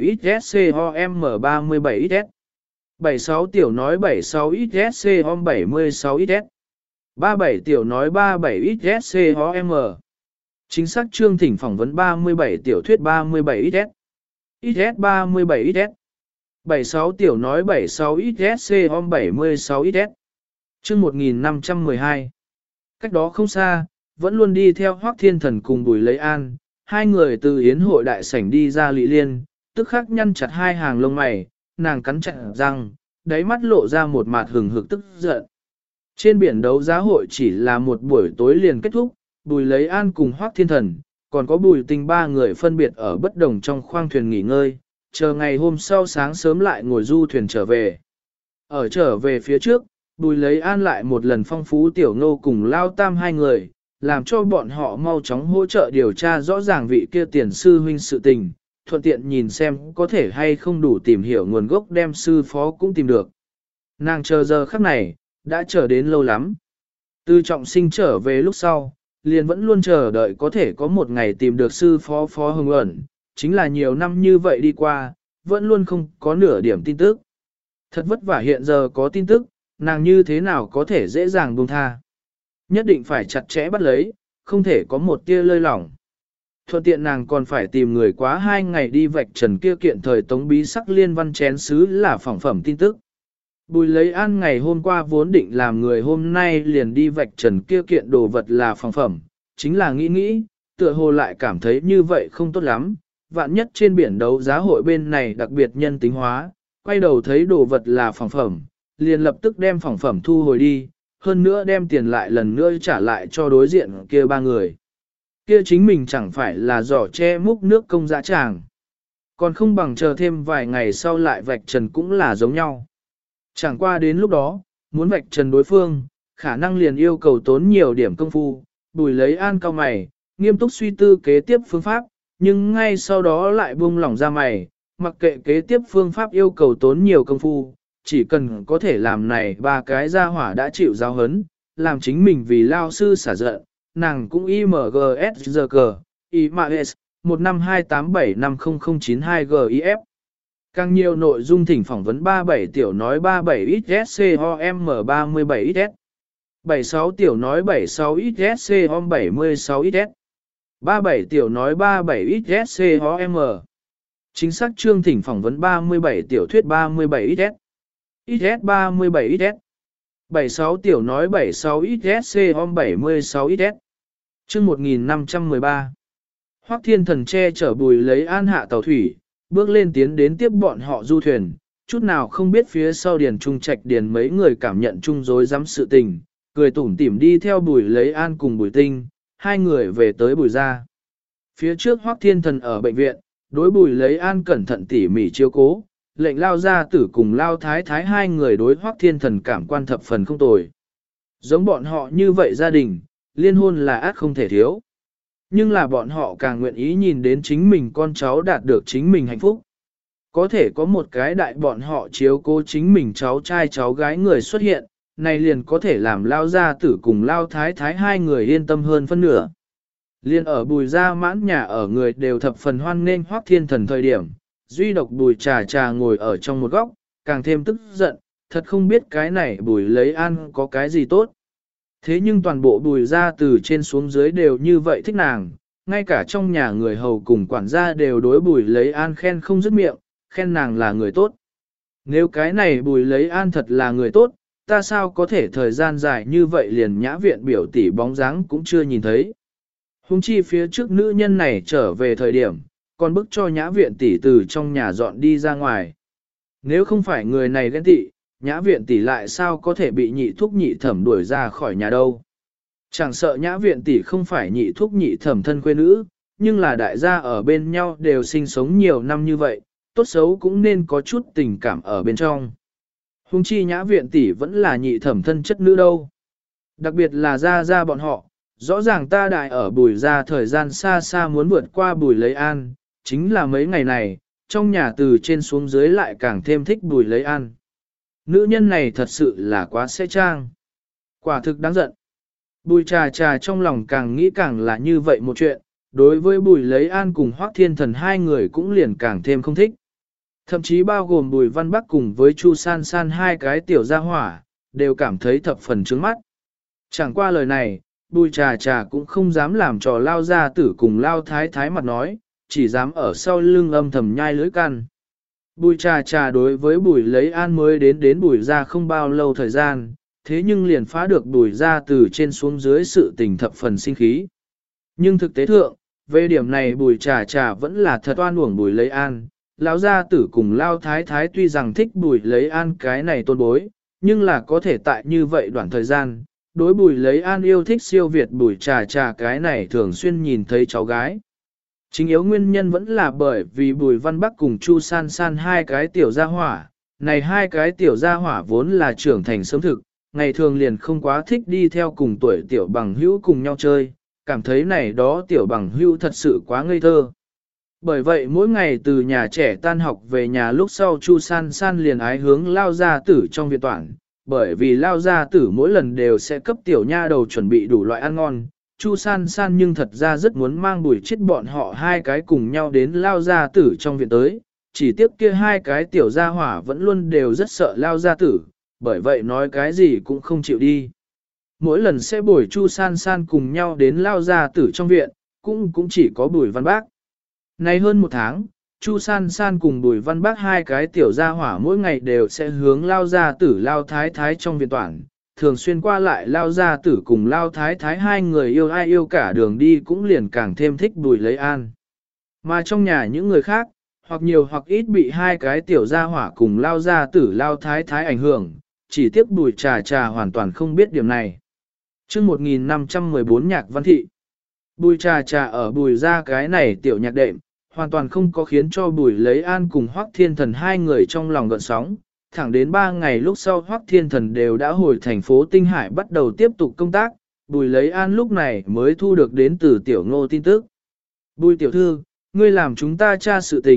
37XSCOM37XS. 76 tiểu nói 76XSCOM76XS. 37 tiểu nói 37XSCOM. Chính xác chương thỉnh phỏng vấn 37 tiểu thuyết 37XS. XS37XS. 76 tiểu nói 76XSCOM76XS. Chương 1512. Cách đó không xa, vẫn luôn đi theo Hoắc Thiên Thần cùng Bùi Lấy An, hai người từ yến hội đại sảnh đi ra Lị Liên, tức khắc nhăn chặt hai hàng lông mày, nàng cắn chặt răng, đáy mắt lộ ra một mặt hừng hực tức giận. Trên biển đấu giá hội chỉ là một buổi tối liền kết thúc, Bùi Lấy An cùng Hoắc Thiên Thần, còn có Bùi Tinh ba người phân biệt ở bất đồng trong khoang thuyền nghỉ ngơi, chờ ngày hôm sau sáng sớm lại ngồi du thuyền trở về. Ở trở về phía trước, Bùi Lấy An lại một lần phong phú Tiểu Ngô cùng Lao Tam hai người, làm cho bọn họ mau chóng hỗ trợ điều tra rõ ràng vị kia tiền sư huynh sự tình, thuận tiện nhìn xem có thể hay không đủ tìm hiểu nguồn gốc đem sư phó cũng tìm được. Nàng chờ giờ khắc này, đã chờ đến lâu lắm. Từ trọng sinh trở về lúc sau, liền vẫn luôn chờ đợi có thể có một ngày tìm được sư phó Phó Hồng ẩn, chính là nhiều năm như vậy đi qua, vẫn luôn không có nửa điểm tin tức. Thật vất vả hiện giờ có tin tức, nàng như thế nào có thể dễ dàng buông tha. Nhất định phải chặt chẽ bắt lấy, không thể có một tia lơi lỏng. Thuận tiện nàng còn phải tìm người quá 2 ngày đi vạch trần kia kiện thời tống bí sắc liên văn chén sứ là phỏng phẩm tin tức. Bùi Lấy An ngày hôm qua vốn định làm người hôm nay liền đi vạch trần kia kiện đồ vật là phỏng phẩm, chính là nghĩ, tựa hồ lại cảm thấy như vậy không tốt lắm, vạn nhất trên biển đấu giá hội bên này đặc biệt nhân tính hóa, quay đầu thấy đồ vật là phỏng phẩm, liền lập tức đem phỏng phẩm thu hồi đi, hơn nữa đem tiền lại lần nữa trả lại cho đối diện kia ba người. Kia chính mình chẳng phải là giỏ che múc nước công dã tràng. Còn không bằng chờ thêm vài ngày sau lại vạch trần cũng là giống nhau. Chẳng qua đến lúc đó, muốn vạch trần đối phương, khả năng liền yêu cầu tốn nhiều điểm công phu, Bùi Lấy An cao mày, nghiêm túc suy tư kế tiếp phương pháp, nhưng ngay sau đó lại buông lỏng ra mày, mặc kệ kế tiếp phương pháp yêu cầu tốn nhiều công phu, chỉ cần có thể làm này ba cái gia hỏa đã chịu giáo hấn, làm chính mình vì lao sư xả giận, nàng cũng IMGSGG, IMAS, 15287500092GIF. Càng nhiều nội dung thỉnh phỏng vấn 37 tiểu nói 37XSCOM37XS, 76 tiểu nói 76XSCOM76XS, 37 tiểu nói 37XSCOM. Chính xác chương thỉnh phỏng vấn 37 tiểu thuyết 37XS, XS37XS, 76 tiểu nói 76XSCOM76XS. Chương 1513. Hoắc Thiên Thần che chở Bùi Lấy An hạ tàu thủy, bước lên tiến đến tiếp bọn họ du thuyền, chút nào không biết phía sau Điền Trung Trạch Điền mấy người cảm nhận chung rối rắm sự tình, cười tủm tỉm đi theo Bùi Lấy An cùng Bùi Tinh, hai người về tới Bùi gia. Phía trước Hoắc Thiên Thần ở bệnh viện, đối Bùi Lấy An cẩn thận tỉ mỉ chiếu cố, lệnh Lao gia tử cùng Lao Thái Thái hai người đối Hoắc Thiên Thần cảm quan thập phần không tồi. Giống bọn họ như vậy gia đình, liên hôn là át không thể thiếu. Nhưng là bọn họ càng nguyện ý nhìn đến chính mình con cháu đạt được chính mình hạnh phúc. Có thể có một cái đại bọn họ chiếu cố chính mình cháu trai cháu gái người xuất hiện, này liền có thể làm Lao gia tử cùng Lao Thái Thái hai người yên tâm hơn phân nửa. Liên ở Bùi gia mãn nhà ở người đều thập phần hoan nghênh Hoắc Thiên Thần thời điểm, duy độc Bùi Trà Trà ngồi ở trong một góc, càng thêm tức giận, thật không biết cái này Bùi Lấy An có cái gì tốt. Thế nhưng toàn bộ Bùi gia từ trên xuống dưới đều như vậy thích nàng, ngay cả trong nhà người hầu cùng quản gia đều đối Bùi Lấy An khen không dứt miệng, khen nàng là người tốt. Nếu cái này Bùi Lấy An thật là người tốt, ta sao có thể thời gian dài như vậy liền nhã viện biểu tỷ bóng dáng cũng chưa nhìn thấy. Hùng chi phía trước nữ nhân này trở về thời điểm, còn bức cho nhã viện tỷ từ trong nhà dọn đi ra ngoài. Nếu không phải người này ghen tị, nhã viện tỷ lại sao có thể bị nhị thúc nhị thẩm đuổi ra khỏi nhà đâu. Chẳng sợ nhã viện tỷ không phải nhị thúc nhị thẩm thân quê nữ, nhưng là đại gia ở bên nhau đều sinh sống nhiều năm như vậy, tốt xấu cũng nên có chút tình cảm ở bên trong. Hùng chi nhã viện tỷ vẫn là nhị thẩm thân chất nữ đâu. Đặc biệt là gia bọn họ, rõ ràng ta đại ở Bùi gia thời gian xa xa muốn vượt qua Bùi Lấy An, chính là mấy ngày này, trong nhà từ trên xuống dưới lại càng thêm thích Bùi Lấy An. Nữ nhân này thật sự là quá sẽ trang. Quả thực đáng giận. Bùi Trà Trà trong lòng càng nghĩ càng là như vậy một chuyện, đối với Bùi Lấy An cùng Hoắc Thiên Thần hai người cũng liền càng thêm không thích. Thậm chí bao gồm Bùi Văn Bắc cùng với Chu San San hai cái tiểu gia hỏa, đều cảm thấy thập phần trướng mắt. Chẳng qua lời này, Bùi Trà Trà cũng không dám làm trò Lao gia tử cùng Lao Thái Thái mặt nói, chỉ dám ở sau lưng âm thầm nhai lưỡi căn. Bùi Trà Trà đối với Bùi Lấy An mới đến Bùi gia không bao lâu thời gian, thế nhưng liền phá được Bùi gia từ trên xuống dưới sự tình thập phần sinh khí. Nhưng thực tế thượng, về điểm này Bùi Trà Trà vẫn là thật oan uổng Bùi Lấy An. Lão gia tử cùng Lao Thái Thái tuy rằng thích Bùi Lấy An cái này tôn bối, nhưng là có thể tại như vậy đoạn thời gian, đối Bùi Lấy An yêu thích siêu việt Bùi Trà Trà cái này thường xuyên nhìn thấy cháu gái. Chính yếu nguyên nhân vẫn là bởi vì Bùi Văn Bắc cùng Chu San San hai cái tiểu gia hỏa, này hai cái tiểu gia hỏa vốn là trưởng thành sớm thực, ngày thường liền không quá thích đi theo cùng tuổi tiểu bằng hữu cùng nhau chơi, cảm thấy này đó tiểu bằng hữu thật sự quá ngây thơ. Bởi vậy mỗi ngày từ nhà trẻ tan học về nhà lúc sau Chu San San liền ái hướng Lao gia tử trong viện toản, bởi vì Lao gia tử mỗi lần đều sẽ cấp tiểu nha đầu chuẩn bị đủ loại ăn ngon. Chu San San nhưng thật ra rất muốn mang Bùi Chiết bọn họ hai cái cùng nhau đến Lao gia tử trong viện tới, chỉ tiếc kia hai cái tiểu gia hỏa vẫn luôn đều rất sợ Lao gia tử, bởi vậy nói cái gì cũng không chịu đi. Mỗi lần sẽ bồi Chu San San cùng nhau đến Lao gia tử trong viện, cũng chỉ có Bùi Văn Bác. Nay hơn một tháng, Chu San San cùng Bùi Văn Bác hai cái tiểu gia hỏa mỗi ngày đều sẽ hướng Lao gia tử Lao Thái Thái trong viện toản, thường xuyên qua lại Lao gia tử cùng Lao Thái Thái hai người yêu ai yêu cả đường đi cũng liền càng thêm thích Bùi Lấy An. Mà trong nhà những người khác, hoặc nhiều hoặc ít bị hai cái tiểu gia hỏa cùng Lao gia tử Lao Thái Thái ảnh hưởng, chỉ tiếc Bùi Trà Trà hoàn toàn không biết điểm này. Trước 1514 Nhạc Văn Thị, Bùi Trà Trà ở Bùi gia cái này tiểu nhạc đệm, hoàn toàn không có khiến cho Bùi Lấy An cùng Hoắc Thiên Thần hai người trong lòng gợn sóng. Thẳng đến 3 ngày lúc sau Hoắc Thiên Thần đều đã hồi thành phố Tinh Hải bắt đầu tiếp tục công tác, Bùi Lấy An lúc này mới thu được đến từ Tiểu Ngô tin tức. Bùi tiểu thư, ngươi làm chúng ta tra sự tình,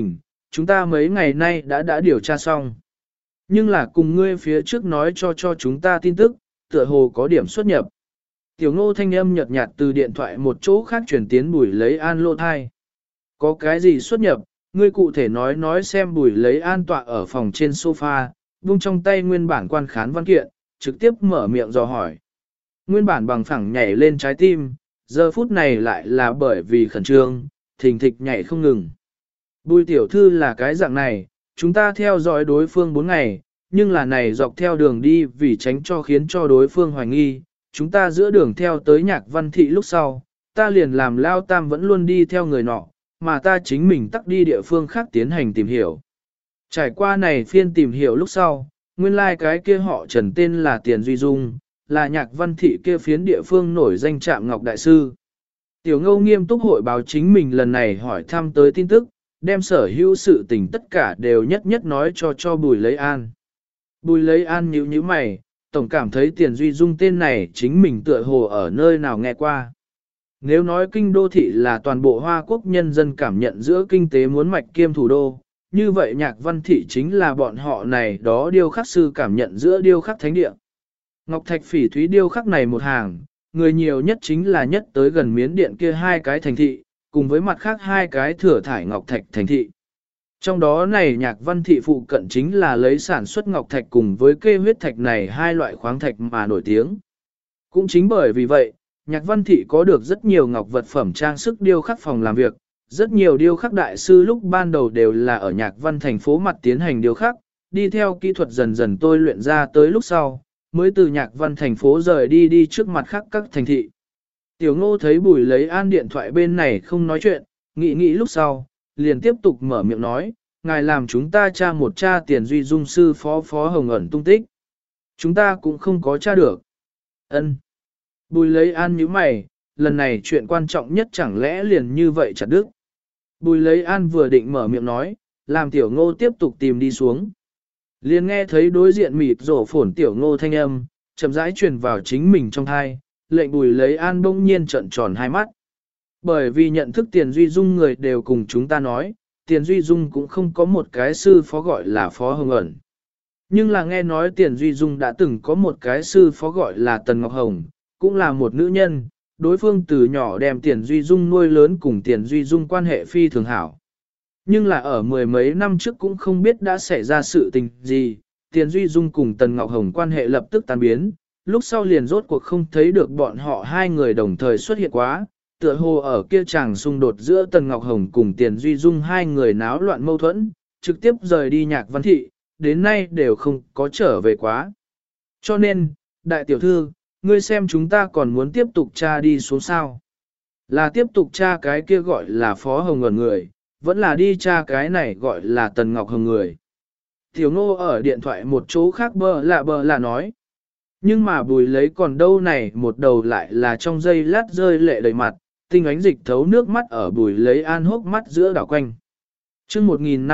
chúng ta mấy ngày nay đã điều tra xong. Nhưng là cùng ngươi phía trước nói cho chúng ta tin tức, tựa hồ có điểm xuất nhập. Tiểu Ngô thanh âm nhợt nhạt từ điện thoại một chỗ khác chuyển tiến Bùi Lấy An lô thai. Có cái gì xuất nhập, ngươi cụ thể nói xem. Bùi Lấy An tọa ở phòng trên sofa, vung trong tay nguyên bản quan khán văn kiện, trực tiếp mở miệng dò hỏi. Nguyên bản bằng phẳng nhảy lên trái tim, giờ phút này lại là bởi vì khẩn trương, thình thịch nhảy không ngừng. Bùi tiểu thư là cái dạng này, chúng ta theo dõi đối phương 4 ngày, nhưng là này dọc theo đường đi vì tránh cho khiến cho đối phương hoài nghi, chúng ta giữa đường theo tới Nhạc Văn Thị lúc sau, ta liền làm Lao Tam vẫn luôn đi theo người nọ, mà ta chính mình tắt đi địa phương khác tiến hành tìm hiểu. Trải qua này phiên tìm hiểu lúc sau, nguyên lai cái kia họ Trần tên là Tiền Duy Dung, là Nhạc Văn Thị kia phiến địa phương nổi danh Trạm Ngọc Đại Sư. Tiểu Ngâu nghiêm túc hội báo chính mình lần này hỏi thăm tới tin tức, đem sở hữu sự tình tất cả đều nhất nhất nói cho Bùi Lấy An. Bùi Lấy An nhíu mày, tổng cảm thấy Tiền Duy Dung tên này chính mình tựa hồ ở nơi nào nghe qua. Nếu nói kinh đô thị là toàn bộ Hoa Quốc nhân dân cảm nhận giữa kinh tế muốn mạch kiêm thủ đô, như vậy Nhạc Văn Thị chính là bọn họ này đó điêu khắc sư cảm nhận giữa điêu khắc thánh địa. Ngọc Thạch Phỉ Thúy điêu khắc này một hàng, người nhiều nhất chính là nhất tới gần Miến Điện kia 2 cái thành thị, cùng với mặt khác 2 cái thừa thải Ngọc Thạch thành thị. Trong đó này Nhạc Văn Thị phụ cận chính là lấy sản xuất Ngọc Thạch cùng với kê huyết thạch này 2 loại khoáng thạch mà nổi tiếng. Cũng chính bởi vì vậy, Nhạc Văn Thị có được rất nhiều ngọc vật phẩm trang sức điêu khắc phòng làm việc, rất nhiều điêu khắc đại sư lúc ban đầu đều là ở Nhạc Văn thành phố mặt tiến hành điêu khắc, đi theo kỹ thuật dần dần tôi luyện ra tới lúc sau, mới từ Nhạc Văn thành phố rời đi trước mặt khác các thành thị. Tiểu Ngô thấy Bùi Lấy An điện thoại bên này không nói chuyện, nghĩ lúc sau, liền tiếp tục mở miệng nói, ngài làm chúng ta tra một tra Tiền Duy Dung sư phó Hồng ẩn tung tích. Chúng ta cũng không có tra được. Ân. Bùi Lấy An nhíu mày, lần này chuyện quan trọng nhất chẳng lẽ liền như vậy chặt đứt. Bùi Lấy An vừa định mở miệng nói, làm Tiểu Ngô tiếp tục tìm đi xuống. Liền nghe thấy đối diện mịt rổ phổn Tiểu Ngô thanh âm, chậm rãi truyền vào chính mình trong thai, lệnh Bùi Lấy An bỗng nhiên trợn tròn hai mắt. Bởi vì nhận thức Tiền Duy Dung người đều cùng chúng ta nói, Tiền Duy Dung cũng không có một cái sư phó gọi là Phó Hồng ẩn. Nhưng là nghe nói Tiền Duy Dung đã từng có một cái sư phó gọi là Tần Ngọc Hồng, cũng là một nữ nhân, đối phương từ nhỏ đem Tiền Duy Dung nuôi lớn cùng Tiền Duy Dung quan hệ phi thường hảo. Nhưng là ở 10 mấy năm trước cũng không biết đã xảy ra sự tình gì, Tiền Duy Dung cùng Tần Ngọc Hồng quan hệ lập tức tan biến, lúc sau liền rốt cuộc không thấy được bọn họ 2 người đồng thời xuất hiện quá, tựa hồ ở kia chàng xung đột giữa Tần Ngọc Hồng cùng Tiền Duy Dung 2 người náo loạn mâu thuẫn, trực tiếp rời đi Nhạc Văn Thị, đến nay đều không có trở về quá. Cho nên, đại tiểu thư, ngươi xem chúng ta còn muốn tiếp tục tra đi xuống sao? Là tiếp tục tra cái kia gọi là Phó Hồng ẩn người, vẫn là đi tra cái này gọi là Tần Ngọc Hồng người. Tiểu Ngô ở điện thoại một chỗ khác bơ là nói. Nhưng mà Bùi Lấy còn đâu này một đầu lại là trong giây lát rơi lệ đầy mặt, tinh ánh dịch thấu nước mắt ở Bùi Lấy An hốc mắt giữa đảo quanh. chương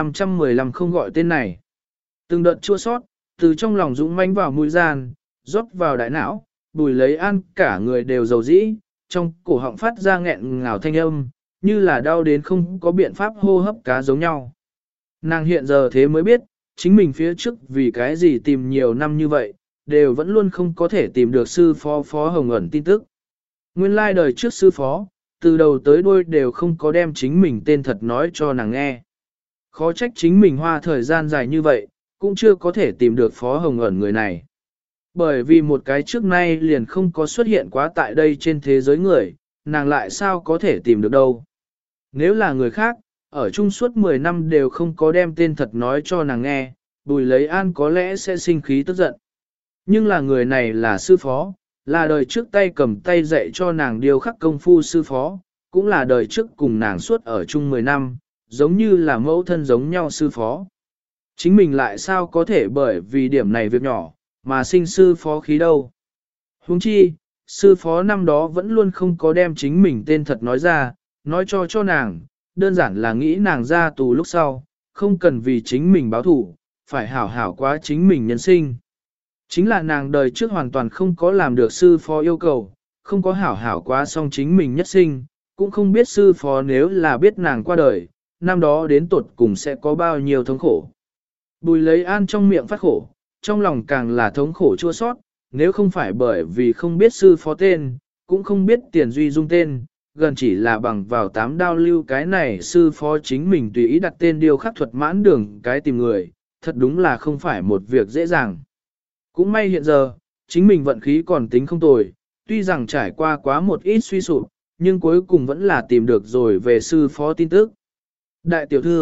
1515 không gọi tên này. Từng đợt chua sót, từ trong lòng dũng mãnh vào mũi gian, rót vào đại não, Bùi Lấy An cả người đều dầu dĩ, trong cổ họng phát ra nghẹn ngào thanh âm, như là đau đến không có biện pháp hô hấp cá giống nhau. Nàng hiện giờ thế mới biết, chính mình phía trước vì cái gì tìm nhiều năm như vậy, đều vẫn luôn không có thể tìm được sư phó Hồng ẩn tin tức. Nguyên lai đời trước sư phó, từ đầu tới đuôi đều không có đem chính mình tên thật nói cho nàng nghe. Khó trách chính mình hoa thời gian dài như vậy, cũng chưa có thể tìm được Phó Hồng ẩn người này. Bởi vì một cái trước nay liền không có xuất hiện quá tại đây trên thế giới người, nàng lại sao có thể tìm được đâu. Nếu là người khác, ở chung suốt 10 năm đều không có đem tên thật nói cho nàng nghe, Bùi Lấy An có lẽ sẽ sinh khí tức giận. Nhưng là người này là sư phó, là đời trước tay cầm tay dạy cho nàng điêu khắc công phu sư phó, cũng là đời trước cùng nàng suốt ở chung 10 năm, giống như là mẫu thân giống nhau sư phó. Chính mình lại sao có thể bởi vì điểm này việc nhỏ, mà sinh sư phó khí đâu. Huống chi, sư phó năm đó vẫn luôn không có đem chính mình tên thật nói ra, nói cho nàng, đơn giản là nghĩ nàng ra tù lúc sau, không cần vì chính mình báo thủ, phải hảo hảo quá chính mình nhân sinh. Chính là nàng đời trước hoàn toàn không có làm được sư phó yêu cầu, không có hảo hảo quá xong chính mình nhất sinh, cũng không biết sư phó nếu là biết nàng qua đời, năm đó đến tột cùng sẽ có bao nhiêu thống khổ. Bùi lấy an trong miệng phát khổ, trong lòng càng là thống khổ chua sót, nếu không phải bởi vì không biết sư phó tên, cũng không biết Tiền Duy Dung tên, gần chỉ là bằng vào 8 đao lưu cái này sư phó chính mình tùy ý đặt tên điều khắc thuật mãn đường cái tìm người, thật đúng là không phải một việc dễ dàng. Cũng may hiện giờ, chính mình vận khí còn tính không tồi, tuy rằng trải qua quá một ít suy sụp, nhưng cuối cùng vẫn là tìm được rồi về sư phó tin tức. Đại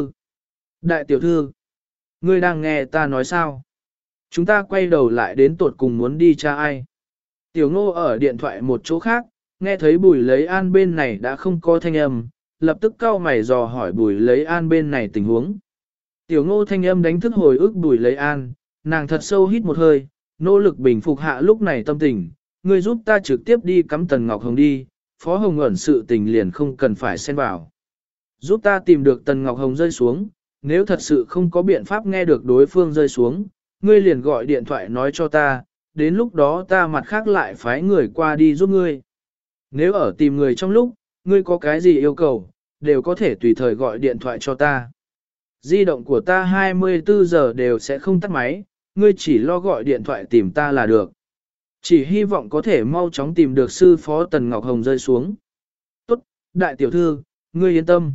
tiểu thư, ngươi đang nghe ta nói sao? Chúng ta quay đầu lại đến tột cùng muốn đi cha ai? Tiểu Ngô ở điện thoại một chỗ khác, nghe thấy Bùi Lấy An bên này đã không có thanh âm, lập tức cau mày dò hỏi Bùi Lấy An bên này tình huống. Tiểu Ngô thanh âm đánh thức hồi ức Bùi Lấy An, nàng thật sâu hít một hơi, nỗ lực bình phục hạ lúc này tâm tình, ngươi giúp ta trực tiếp đi cắm Tần Ngọc Hồng đi, Phó Hồng ẩn sự tình liền không cần phải xen vào. Giúp ta tìm được Tần Ngọc Hồng rơi xuống, nếu thật sự không có biện pháp nghe được đối phương rơi xuống, ngươi liền gọi điện thoại nói cho ta, đến lúc đó ta mặt khác lại phái người qua đi giúp ngươi. Nếu ở tìm người trong lúc, ngươi có cái gì yêu cầu, đều có thể tùy thời gọi điện thoại cho ta. Di động của ta 24 giờ đều sẽ không tắt máy, ngươi chỉ lo gọi điện thoại tìm ta là được. Chỉ hy vọng có thể mau chóng tìm được sư phó Tần Ngọc Hồng rơi xuống. Tốt, đại tiểu thư, ngươi yên tâm.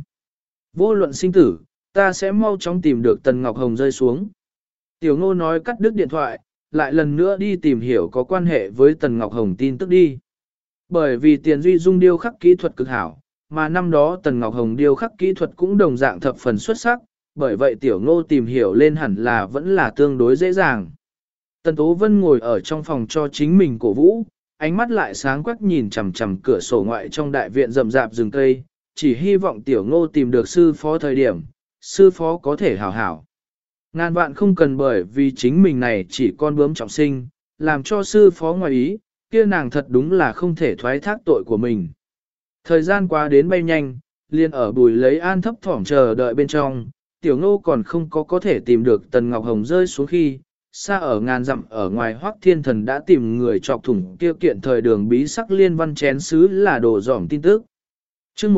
Vô luận sinh tử, ta sẽ mau chóng tìm được Tần Ngọc Hồng rơi xuống. Tiểu Ngô nói cắt đứt điện thoại, lại lần nữa đi tìm hiểu có quan hệ với Tần Ngọc Hồng tin tức đi. Bởi vì Tiền Duy Dung điêu khắc kỹ thuật cực hảo, mà năm đó Tần Ngọc Hồng điêu khắc kỹ thuật cũng đồng dạng thập phần xuất sắc, bởi vậy Tiểu Ngô tìm hiểu lên hẳn là vẫn là tương đối dễ dàng. Tần Tố Vân ngồi ở trong phòng cho chính mình cổ vũ, ánh mắt lại sáng quắc nhìn chằm chằm cửa sổ ngoại trong đại viện rậm rạp rừng cây, chỉ hy vọng Tiểu Ngô tìm được sư phó thời điểm, sư phó có thể hảo hảo. Ngàn vạn không cần bởi vì chính mình này chỉ con bướm trọng sinh, làm cho sư phó ngoài ý, kia nàng thật đúng là không thể thoái thác tội của mình. Thời gian qua đến bay nhanh, liền ở Bùi Lấy An thấp thỏm chờ đợi bên trong, Tiểu Ngô còn không có thể tìm được Tần Ngọc Hồng rơi xuống khi, xa ở ngàn dặm ở ngoài Hoắc Thiên Thần đã tìm người chọc thủng kia kiện thời đường bí sắc liên văn chén sứ là đồ dỏm tin tức. Chương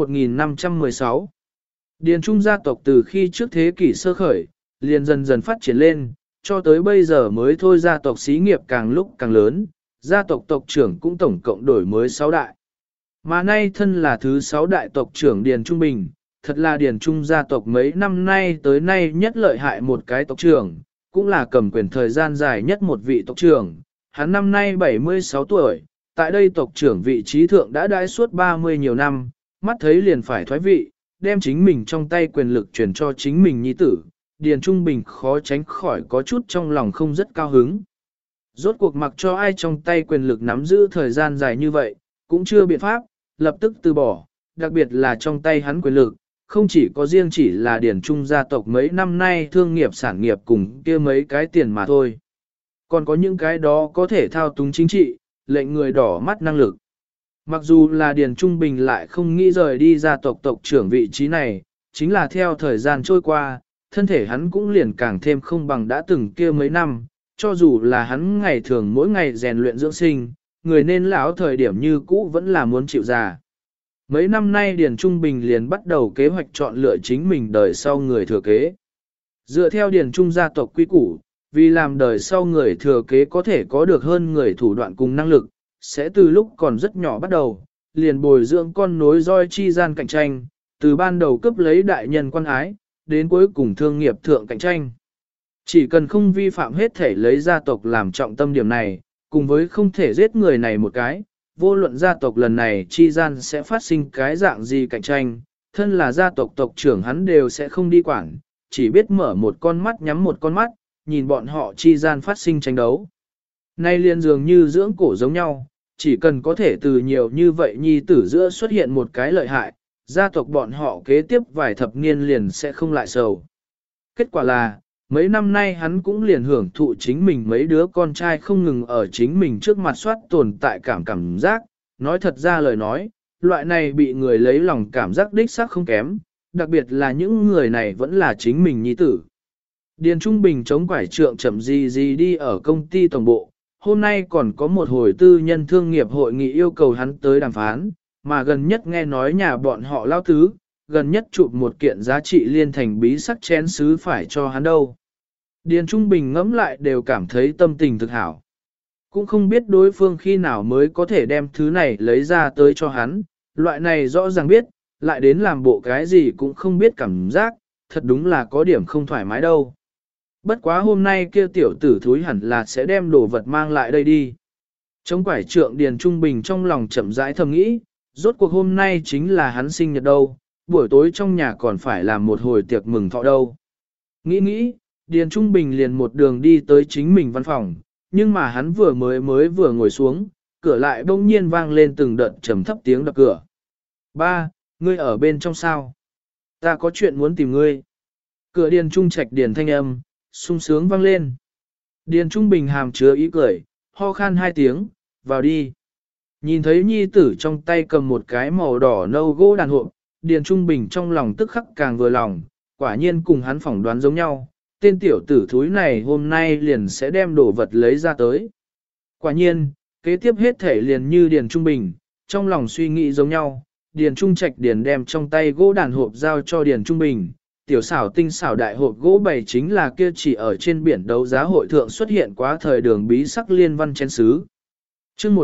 1516 Điền Trung gia tộc từ khi trước thế kỷ sơ khởi, liền dần dần phát triển lên, cho tới bây giờ mới thôi gia tộc xí nghiệp càng lúc càng lớn, gia tộc tộc trưởng cũng tổng cộng đổi mới 6 đại. Mà nay thân là thứ 6 đại tộc trưởng Điền Trung Bình, thật là Điền Trung gia tộc mấy năm nay tới nay nhất lợi hại một cái tộc trưởng, cũng là cầm quyền thời gian dài nhất một vị tộc trưởng. Hắn năm nay 76 tuổi, tại đây tộc trưởng vị trí thượng đã đãi suốt 30 nhiều năm, mắt thấy liền phải thoái vị, đem chính mình trong tay quyền lực chuyển cho chính mình nhi tử. Điền Trung Bình khó tránh khỏi có chút trong lòng không rất cao hứng. Rốt cuộc mặc cho ai trong tay quyền lực nắm giữ thời gian dài như vậy, cũng chưa biện pháp, lập tức từ bỏ, đặc biệt là trong tay hắn quyền lực, không chỉ có riêng chỉ là Điền Trung gia tộc mấy năm nay thương nghiệp sản nghiệp cùng kia mấy cái tiền mà thôi. Còn có những cái đó có thể thao túng chính trị, lệnh người đỏ mắt năng lực. Mặc dù là Điền Trung Bình lại không nghĩ rời đi gia tộc tộc trưởng vị trí này, chính là theo thời gian trôi qua, thân thể hắn cũng liền càng thêm không bằng đã từng kia mấy năm, cho dù là hắn ngày thường mỗi ngày rèn luyện dưỡng sinh, người nên lão thời điểm như cũ vẫn là muốn chịu già. Mấy năm nay Điền Trung Bình liền bắt đầu kế hoạch chọn lựa chính mình đời sau người thừa kế. Dựa theo Điền Trung gia tộc quy củ, vì làm đời sau người thừa kế có thể có được hơn người thủ đoạn cùng năng lực, sẽ từ lúc còn rất nhỏ bắt đầu, liền bồi dưỡng con nối roi chi gian cạnh tranh, từ ban đầu cướp lấy đại nhân quan ái, đến cuối cùng thương nghiệp thượng cạnh tranh. Chỉ cần không vi phạm hết thể lấy gia tộc làm trọng tâm điểm này, cùng với không thể giết người này một cái, vô luận gia tộc lần này chi gian sẽ phát sinh cái dạng gì cạnh tranh, thân là gia tộc tộc trưởng hắn đều sẽ không đi quản, chỉ biết mở một con mắt nhắm một con mắt, nhìn bọn họ chi gian phát sinh tranh đấu. Nay liền dường như dưỡng cổ giống nhau, chỉ cần có thể từ nhiều như vậy nhi tử giữa xuất hiện một cái lợi hại, gia tộc bọn họ kế tiếp vài thập niên liền sẽ không lại sầu. Kết quả là, mấy năm nay hắn cũng liền hưởng thụ chính mình mấy đứa con trai không ngừng ở chính mình trước mặt soát tồn tại cảm giác, nói thật ra lời nói, loại này bị người lấy lòng cảm giác đích xác không kém, đặc biệt là những người này vẫn là chính mình nhi tử. Điền Trung Bình chống quải trượng chậm gì đi ở công ty tổng bộ, hôm nay còn có một hồi tư nhân thương nghiệp hội nghị yêu cầu hắn tới đàm phán, mà gần nhất nghe nói nhà bọn họ lao tứ, gần nhất chụp một kiện giá trị liên thành bí sắc chén sứ phải cho hắn đâu. Điền Trung Bình ngẫm lại đều cảm thấy tâm tình thực hảo. Cũng không biết đối phương khi nào mới có thể đem thứ này lấy ra tới cho hắn, loại này rõ ràng biết, lại đến làm bộ cái gì cũng không biết cảm giác, thật đúng là có điểm không thoải mái đâu. Bất quá hôm nay kia tiểu tử thúi hẳn là sẽ đem đồ vật mang lại đây đi. Trong quải trượng Điền Trung Bình trong lòng chậm rãi thầm nghĩ, rốt cuộc hôm nay chính là hắn sinh nhật đâu, buổi tối trong nhà còn phải làm một hồi tiệc mừng thọ đâu. Nghĩ, Điền Trung Bình liền một đường đi tới chính mình văn phòng, nhưng mà hắn vừa ngồi xuống, cửa lại bỗng nhiên vang lên từng đợt trầm thấp tiếng đập cửa. Ba, ngươi ở bên trong sao? Ta có chuyện muốn tìm ngươi. Cửa Điền Trung Trạch Điền thanh âm, sung sướng vang lên. Điền Trung Bình hàm chứa ý cười, ho khan hai tiếng, vào đi. Nhìn thấy nhi tử trong tay cầm một cái màu đỏ nâu gỗ đàn hộp, Điền Trung Bình trong lòng tức khắc càng vừa lòng, quả nhiên cùng hắn phỏng đoán giống nhau, tên tiểu tử thúi này hôm nay liền sẽ đem đồ vật lấy ra tới. Quả nhiên, kế tiếp hết thể liền như Điền Trung Bình, trong lòng suy nghĩ giống nhau, Điền Trung Trạch Điền đem trong tay gỗ đàn hộp giao cho Điền Trung Bình, tiểu xảo tinh xảo đại hộp gỗ bày chính là kia chỉ ở trên biển đấu giá hội thượng xuất hiện quá thời đường bí sắc liên văn chén sứ. Chương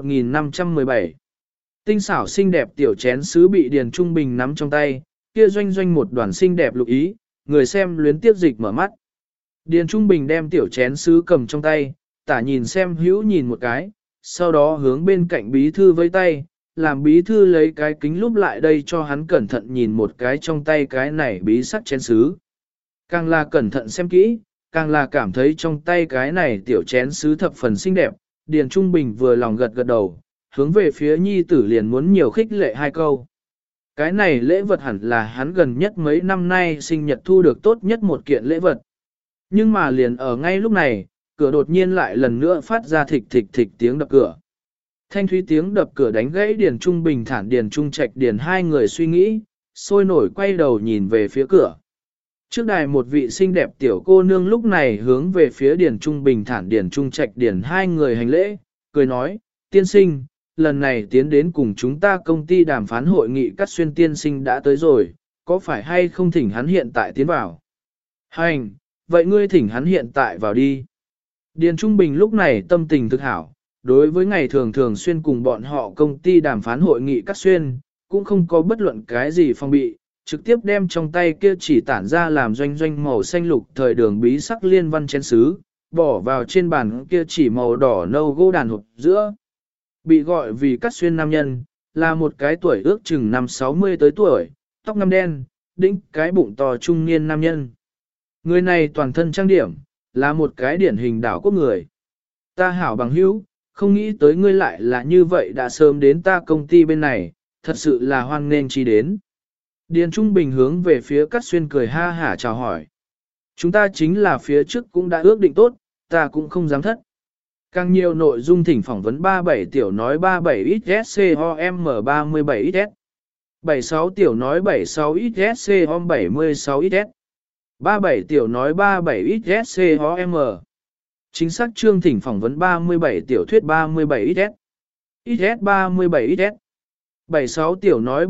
1517 tinh xảo xinh đẹp tiểu chén sứ bị Điền Trung Bình nắm trong tay, kia doanh doanh một đoàn xinh đẹp lục ý, người xem luyến tiếp dịch mở mắt. Điền Trung Bình đem tiểu chén sứ cầm trong tay, tả nhìn xem hữu nhìn một cái, sau đó hướng bên cạnh bí thư vẫy tay, làm bí thư lấy cái kính lúp lại đây cho hắn cẩn thận nhìn một cái trong tay cái này bí sắc chén sứ. Càng là cẩn thận xem kỹ, càng là cảm thấy trong tay cái này tiểu chén sứ thập phần xinh đẹp, Điền Trung Bình vừa lòng gật gật đầu, hướng về phía nhi tử liền muốn nhiều khích lệ hai câu. Cái này lễ vật hẳn là hắn gần nhất mấy năm nay sinh nhật thu được tốt nhất một kiện lễ vật. Nhưng mà liền ở ngay lúc này, cửa đột nhiên lại lần nữa phát ra thịch thịch thịch tiếng đập cửa. Thanh thúy tiếng đập cửa đánh gãy Điền Trung Bình thản Điền Trung Trạch Điền hai người suy nghĩ, sôi nổi quay đầu nhìn về phía cửa. Trước đài một vị xinh đẹp tiểu cô nương lúc này hướng về phía Điền Trung Bình thản Điền Trung Trạch Điền hai người hành lễ, cười nói, tiên sinh, lần này tiến đến cùng chúng ta công ty đàm phán hội nghị Cát Xuyên tiên sinh đã tới rồi, có phải hay không thỉnh hắn hiện tại tiến vào? Hành, vậy ngươi thỉnh hắn hiện tại vào đi. Điền Trung Bình lúc này tâm tình thực hảo, đối với ngày thường xuyên cùng bọn họ công ty đàm phán hội nghị Cát Xuyên, cũng không có bất luận cái gì phong bị, trực tiếp đem trong tay kia chỉ tản ra làm doanh doanh màu xanh lục thời đường bí sắc liên văn chén sứ, bỏ vào trên bàn kia chỉ màu đỏ nâu gỗ đàn hộp giữa. Bị gọi vì Cát Xuyên nam nhân, là một cái tuổi ước chừng năm 60 tới tuổi, tóc ngăm đen, đĩnh cái bụng to trung niên nam nhân. Người này toàn thân trang điểm, là một cái điển hình đảo quốc người. Ta hảo bằng hữu, không nghĩ tới ngươi lại là như vậy đã sớm đến ta công ty bên này, thật sự là hoan nghênh chi đến. Điền Trung Bình hướng về phía Cát Xuyên cười ha hả chào hỏi. Chúng ta chính là phía trước cũng đã ước định tốt, ta cũng không dám thất. Càng nhiều nội dung thỉnh phỏng vấn 37 tiểu nói 37XSCOM37XS. 76 tiểu nói 76XSCOM76XS. 37 tiểu nói 37XSCOM. Chính xác chương thỉnh phỏng vấn 37 tiểu thuyết 37XS. XS37XS. 76 tiểu nói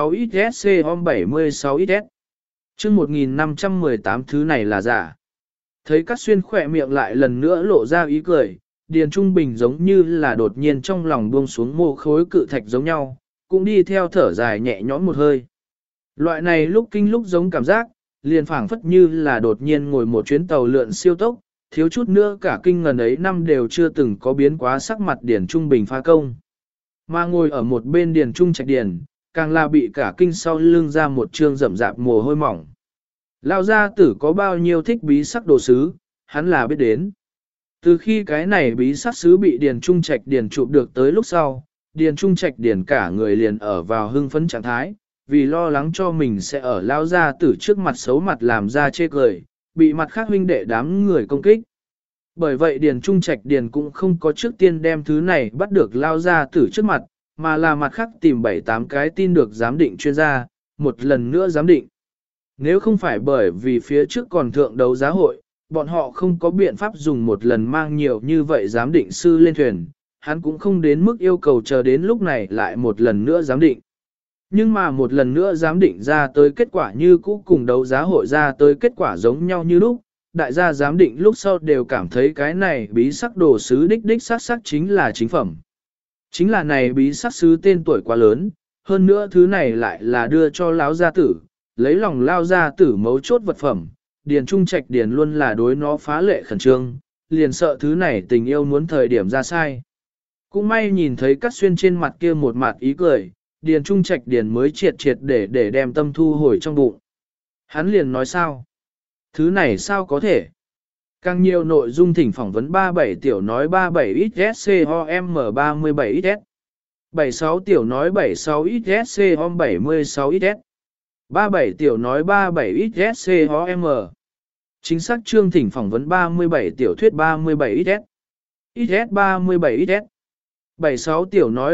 76XSCOM76XS. Chương 1518 thứ này là giả. Thấy Cát Xuyên khỏe miệng lại lần nữa lộ ra ý cười, Điền Trung Bình giống như là đột nhiên trong lòng buông xuống mồ khối cự thạch giống nhau, cũng đi theo thở dài nhẹ nhõm một hơi. Loại này lúc kinh lúc giống cảm giác, liền phảng phất như là đột nhiên ngồi một chuyến tàu lượn siêu tốc, thiếu chút nữa cả kinh ngần ấy năm đều chưa từng có biến quá sắc mặt Điền Trung Bình phá công. Mà ngồi ở một bên Điền Trung Trạch Điền, càng là bị cả kinh sau lưng ra một trương rậm rạp mồ hôi mỏng. Lão gia tử có bao nhiêu thích bí sắc đồ sứ, hắn là biết đến. Từ khi cái này bí sắc sứ bị Điền Trung Trạch Điền chụp được tới lúc sau, Điền Trung Trạch Điền cả người liền ở vào hưng phấn trạng thái, vì lo lắng cho mình sẽ ở lão gia tử trước mặt xấu mặt làm ra chê cười, bị mặt khác huynh đệ đám người công kích. Bởi vậy Điền Trung Trạch Điền cũng không có trước tiên đem thứ này bắt được lão gia tử trước mặt, mà là mặt khác tìm 7-8 cái tin được giám định chuyên gia, một lần nữa giám định. Nếu không phải bởi vì phía trước còn thượng đấu giá hội, bọn họ không có biện pháp dùng một lần mang nhiều như vậy giám định sư lên thuyền, hắn cũng không đến mức yêu cầu chờ đến lúc này lại một lần nữa giám định. Nhưng mà một lần nữa giám định ra tới kết quả như cũ cùng đấu giá hội ra tới kết quả giống nhau như lúc, đại gia giám định lúc sau đều cảm thấy cái này bí sắc đồ sứ đích sắc chính là chính phẩm. Chính là này bí sắc sứ tên tuổi quá lớn, hơn nữa thứ này lại là đưa cho lão gia tử, lấy lòng lao gia tử mấu chốt vật phẩm, Điền Trung Trạch Điền luôn là đối nó phá lệ khẩn trương, liền sợ thứ này tình yêu muốn thời điểm ra sai. Cũng may nhìn thấy Cát Xuyên trên mặt kia một mặt ý cười, Điền Trung Trạch Điền mới triệt để đem tâm thu hồi trong bụng. Hắn liền nói sao? Thứ này sao có thể? Càng nhiều nội dung thỉnh phỏng vấn 37 tiểu nói 37XSCOM37XS. 76 tiểu nói 76XSCOM76XS. 37 tiểu nói 37XSCOM. Chính xác chương thỉnh phỏng vấn 37 tiểu thuyết 37XS. XS37XS. 76 tiểu nói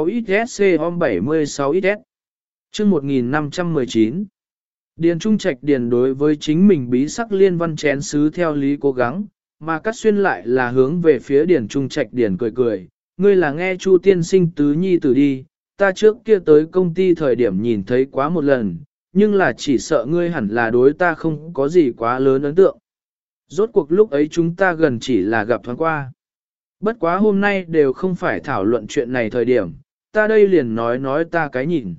76XSCOM76XS. Chương 1519. Điền Trung Trạch Điền đối với chính mình bí sắc liên văn chén sứ theo lý cố gắng, mà Cát Xuyên lại là hướng về phía Điền Trung Trạch Điền cười cười, ngươi là nghe Chu tiên sinh tứ nhi tử đi, ta trước kia tới công ty thời điểm nhìn thấy quá một lần, nhưng là chỉ sợ ngươi hẳn là đối ta không có gì quá lớn ấn tượng. Rốt cuộc lúc ấy chúng ta gần chỉ là gặp thoáng qua. Bất quá hôm nay đều không phải thảo luận chuyện này thời điểm, ta đây liền nói ta cái nhìn.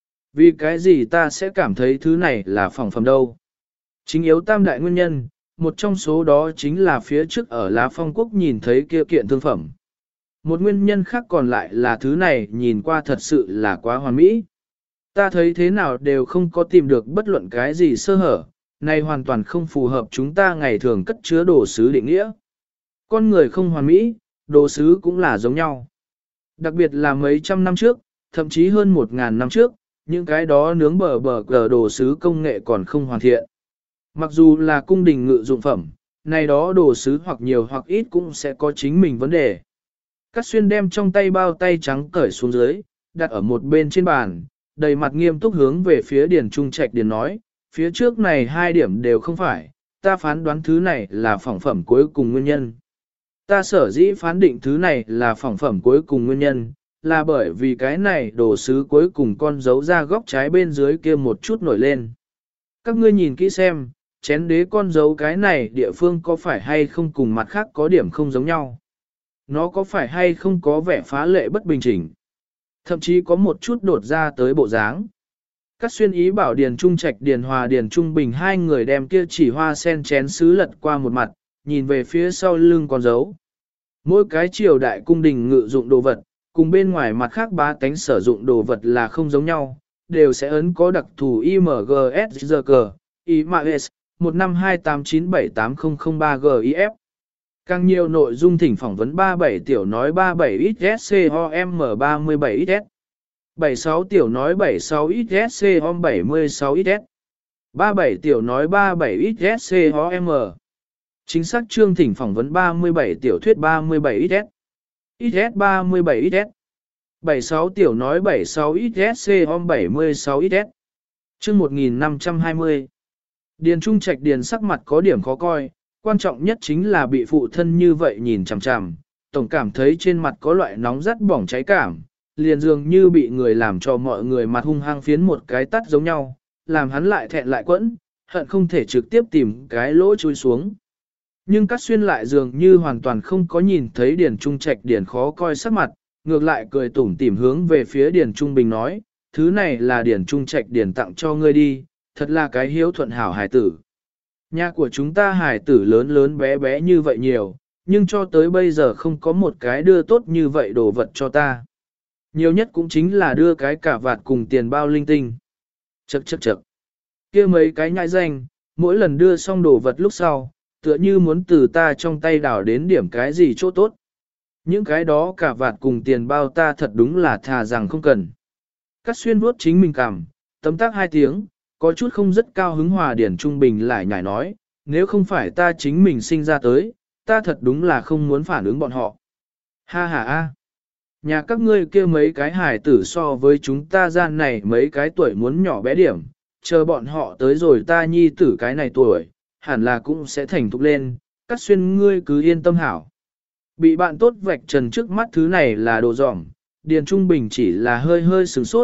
Vì cái gì ta sẽ cảm thấy thứ này là phỏng phẩm đâu? Chính yếu tam đại nguyên nhân, một trong số đó chính là phía trước ở Lá Phong Quốc nhìn thấy kia kiện thương phẩm. Một nguyên nhân khác còn lại là thứ này nhìn qua thật sự là quá hoàn mỹ. Ta thấy thế nào đều không có tìm được bất luận cái gì sơ hở, này hoàn toàn không phù hợp chúng ta ngày thường cất chứa đồ sứ định nghĩa. Con người không hoàn mỹ, đồ sứ cũng là giống nhau. Đặc biệt là mấy trăm năm trước, thậm chí hơn 1.000 năm trước, những cái đó nướng bờ cờ đồ sứ công nghệ còn không hoàn thiện. Mặc dù là cung đình ngự dụng phẩm, này đó đồ sứ hoặc nhiều hoặc ít cũng sẽ có chính mình vấn đề. Cát Xuyên đem trong tay bao tay trắng cởi xuống dưới, đặt ở một bên trên bàn, đầy mặt nghiêm túc hướng về phía Điền Trung Trạch Điền nói, phía trước này hai điểm đều không phải, ta phán đoán thứ này là phỏng phẩm cuối cùng nguyên nhân. Ta sở dĩ phán định thứ này là phỏng phẩm cuối cùng nguyên nhân, là bởi vì cái này đồ sứ cuối cùng con dấu ra góc trái bên dưới kia một chút nổi lên. Các ngươi nhìn kỹ xem, chén đế con dấu cái này địa phương có phải hay không cùng mặt khác có điểm không giống nhau. Nó có phải hay không có vẻ phá lệ bất bình chỉnh. Thậm chí có một chút đột ra tới bộ dáng. Cát Xuyên ý bảo Điền Trung Trạch Điền Hòa Điền Trung Bình hai người đem kia chỉ hoa sen chén sứ lật qua một mặt, nhìn về phía sau lưng con dấu. Mỗi cái triều đại cung đình ngự dụng đồ vật, cùng bên ngoài mặt khác bá tánh sử dụng đồ vật là không giống nhau, đều sẽ ấn có đặc thù IMGSGG, IMAS, 15289780003GIF. Càng nhiều nội dung thỉnh phỏng vấn 37 tiểu nói 37XSCOM37XS, 76 tiểu nói 76XSCOM76XS, 37 tiểu nói 37XSCOM. Chính xác chương thỉnh phỏng vấn 37 tiểu thuyết 37XS, XS37XS, 76 tiểu nói 76XSCOM76XS. Chương 1520. Điền Trung Trạch Điền sắc mặt có điểm khó coi, quan trọng nhất chính là bị phụ thân như vậy nhìn chằm chằm, tổng cảm thấy trên mặt có loại nóng rát bỏng cháy cảm, liền dường như bị người làm cho mọi người mặt hung hăng phiến một cái tắt giống nhau, làm hắn lại thẹn lại quẫn, hận không thể trực tiếp tìm cái lỗ chui xuống. Nhưng Cát Xuyên lại dường như hoàn toàn không có nhìn thấy Điền Trung Trạch Điền khó coi sắc mặt, ngược lại cười tủm tỉm hướng về phía Điền Trung Bình nói, thứ này là Điền Trung Trạch Điền tặng cho ngươi đi, thật là cái hiếu thuận hảo hài tử. Nhà của chúng ta hài tử lớn lớn bé bé như vậy nhiều, nhưng cho tới bây giờ không có một cái đưa tốt như vậy đồ vật cho ta. Nhiều nhất cũng chính là đưa cái cả vạt cùng tiền bao linh tinh. Chậc. Kia mấy cái nhãi danh, mỗi lần đưa xong đồ vật lúc sau, tựa như muốn từ ta trong tay đảo đến điểm cái gì chỗ tốt. Những cái đó cả vạt cùng tiền bao ta thật đúng là thà rằng không cần. Cát Xuyên vuốt chính mình cảm, tấm tác hai tiếng, có chút không rất cao hứng. Hòa Điển Trung Bình lại nhảy nói, nếu không phải ta chính mình sinh ra tới, ta thật đúng là không muốn phản ứng bọn họ. Ha ha a, nhà các ngươi kia mấy cái hài tử so với chúng ta gian này mấy cái tuổi muốn nhỏ bé điểm, chờ bọn họ tới rồi ta nhi tử cái này tuổi, hẳn là cũng sẽ thành thục lên, Cát Xuyên ngươi cứ yên tâm hảo. Bị bạn tốt vạch trần trước mắt thứ này là đồ dỏng, Điền Trung Bình chỉ là hơi sửng sốt,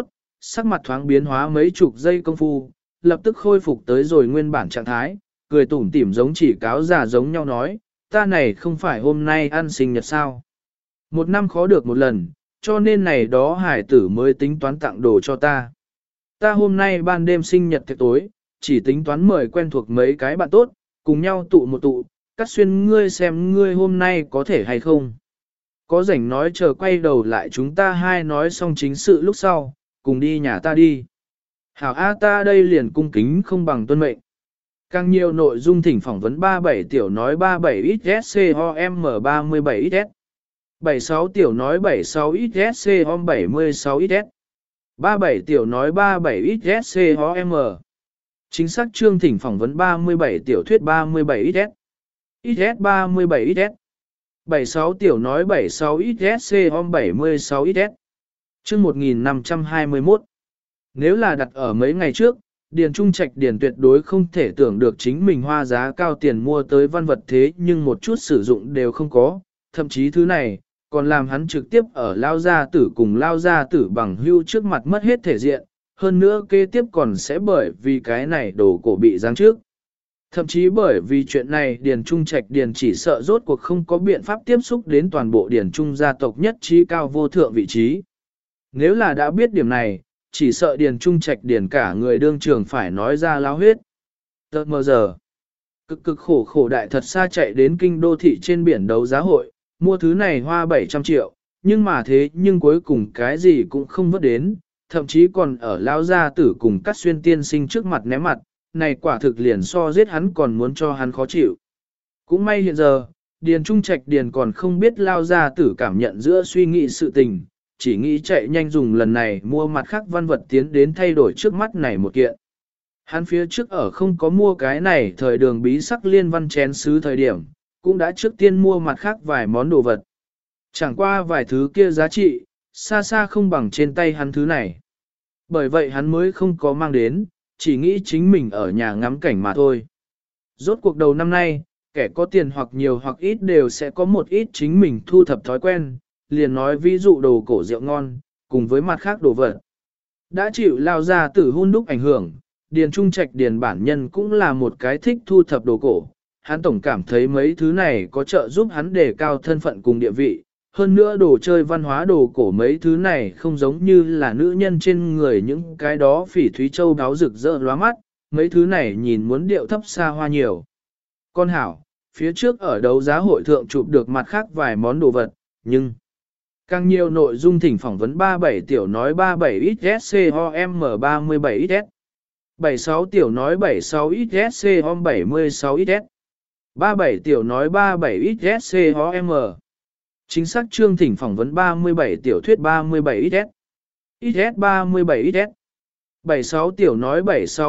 sắc mặt thoáng biến hóa mấy chục giây công phu, lập tức khôi phục tới rồi nguyên bản trạng thái, cười tủm tỉm giống chỉ cáo già giống nhau nói, ta này không phải hôm nay ăn sinh nhật sao. Một năm khó được một lần, cho nên này đó hải tử mới tính toán tặng đồ cho ta. Ta hôm nay ban đêm sinh nhật tiệc tối, chỉ tính toán mời quen thuộc mấy cái bạn tốt, cùng nhau tụ một tụ, Cát Xuyên ngươi xem ngươi hôm nay có thể hay không. Có rảnh nói chờ quay đầu lại chúng ta hai nói xong chính sự lúc sau, cùng đi nhà ta đi. Hảo A ta đây liền cung kính không bằng tuân mệnh. Càng nhiều nội dung thỉnh phỏng vấn 37 tiểu nói 37XSCOM37XS. 76 tiểu nói 76XSCOM76XS. 37 tiểu nói 37XSCOM. Chính xác chương thỉnh phỏng vấn 37 tiểu thuyết 37XS. XS37XS. 76 tiểu nói 76XSCOM76XS. Chương 1521. Nếu là đặt ở mấy ngày trước, Điền Trung Trạch Điền tuyệt đối không thể tưởng được chính mình hoa giá cao tiền mua tới văn vật thế nhưng một chút sử dụng đều không có, thậm chí thứ này, còn làm hắn trực tiếp ở lao gia tử cùng lao gia tử bằng hưu trước mặt mất hết thể diện, hơn nữa kế tiếp còn sẽ bởi vì cái này đồ cổ bị giáng trước. Thậm chí bởi vì chuyện này Điền Trung Trạch Điền chỉ sợ rốt cuộc không có biện pháp tiếp xúc đến toàn bộ Điền Trung gia tộc nhất trí cao vô thượng vị trí. Nếu là đã biết điểm này, chỉ sợ Điền Trung Trạch Điền cả người đương trường phải nói ra láo huyết. Tợt mờ giờ, cực khổ đại thật xa chạy đến kinh đô thị trên biển đấu giá hội, mua thứ này hoa 700 triệu, nhưng mà thế nhưng cuối cùng cái gì cũng không vớt đến, thậm chí còn ở lao gia tử cùng Cát Xuyên tiên sinh trước mặt ném mặt, này quả thực liền so giết hắn còn muốn cho hắn khó chịu. Cũng may hiện giờ, Điền Trung Trạch Điền còn không biết lao gia tử cảm nhận giữa suy nghĩ sự tình, chỉ nghĩ chạy nhanh dùng lần này mua mặt khác văn vật tiến đến thay đổi trước mắt này một kiện. Hắn phía trước ở không có mua cái này thời đường bí sắc liên văn chén sứ thời điểm, cũng đã trước tiên mua mặt khác vài món đồ vật. Chẳng qua vài thứ kia giá trị, xa xa không bằng trên tay hắn thứ này. Bởi vậy hắn mới không có mang đến, chỉ nghĩ chính mình ở nhà ngắm cảnh mà thôi. Rốt cuộc đầu năm nay, kẻ có tiền hoặc nhiều hoặc ít đều sẽ có một ít chính mình thu thập thói quen, liền nói ví dụ đồ cổ rượu ngon, cùng với mặt khác đồ vật. Đã chịu lao ra tử hun đúc ảnh hưởng, Điền Trung Trạch Điền bản nhân cũng là một cái thích thu thập đồ cổ. Hắn tổng cảm thấy mấy thứ này có trợ giúp hắn đề cao thân phận cùng địa vị. Hơn nữa đồ chơi văn hóa đồ cổ mấy thứ này không giống như là nữ nhân trên người những cái đó phỉ thúy châu đáo rực rỡ lóa mắt, mấy thứ này nhìn muốn điệu thấp xa hoa nhiều. Con hảo, phía trước ở đấu giá hội thượng chụp được mặt khác vài món đồ vật, nhưng càng nhiều nội dung thỉnh phỏng vấn 37 tiểu nói 37XSCOM37XS. 76 tiểu nói 76XSCOM76XS. 37 tiểu nói 37XSCOM. Chính xác chương thỉnh phỏng vấn 37 tiểu thuyết 37XS. XS37XS. 76 tiểu nói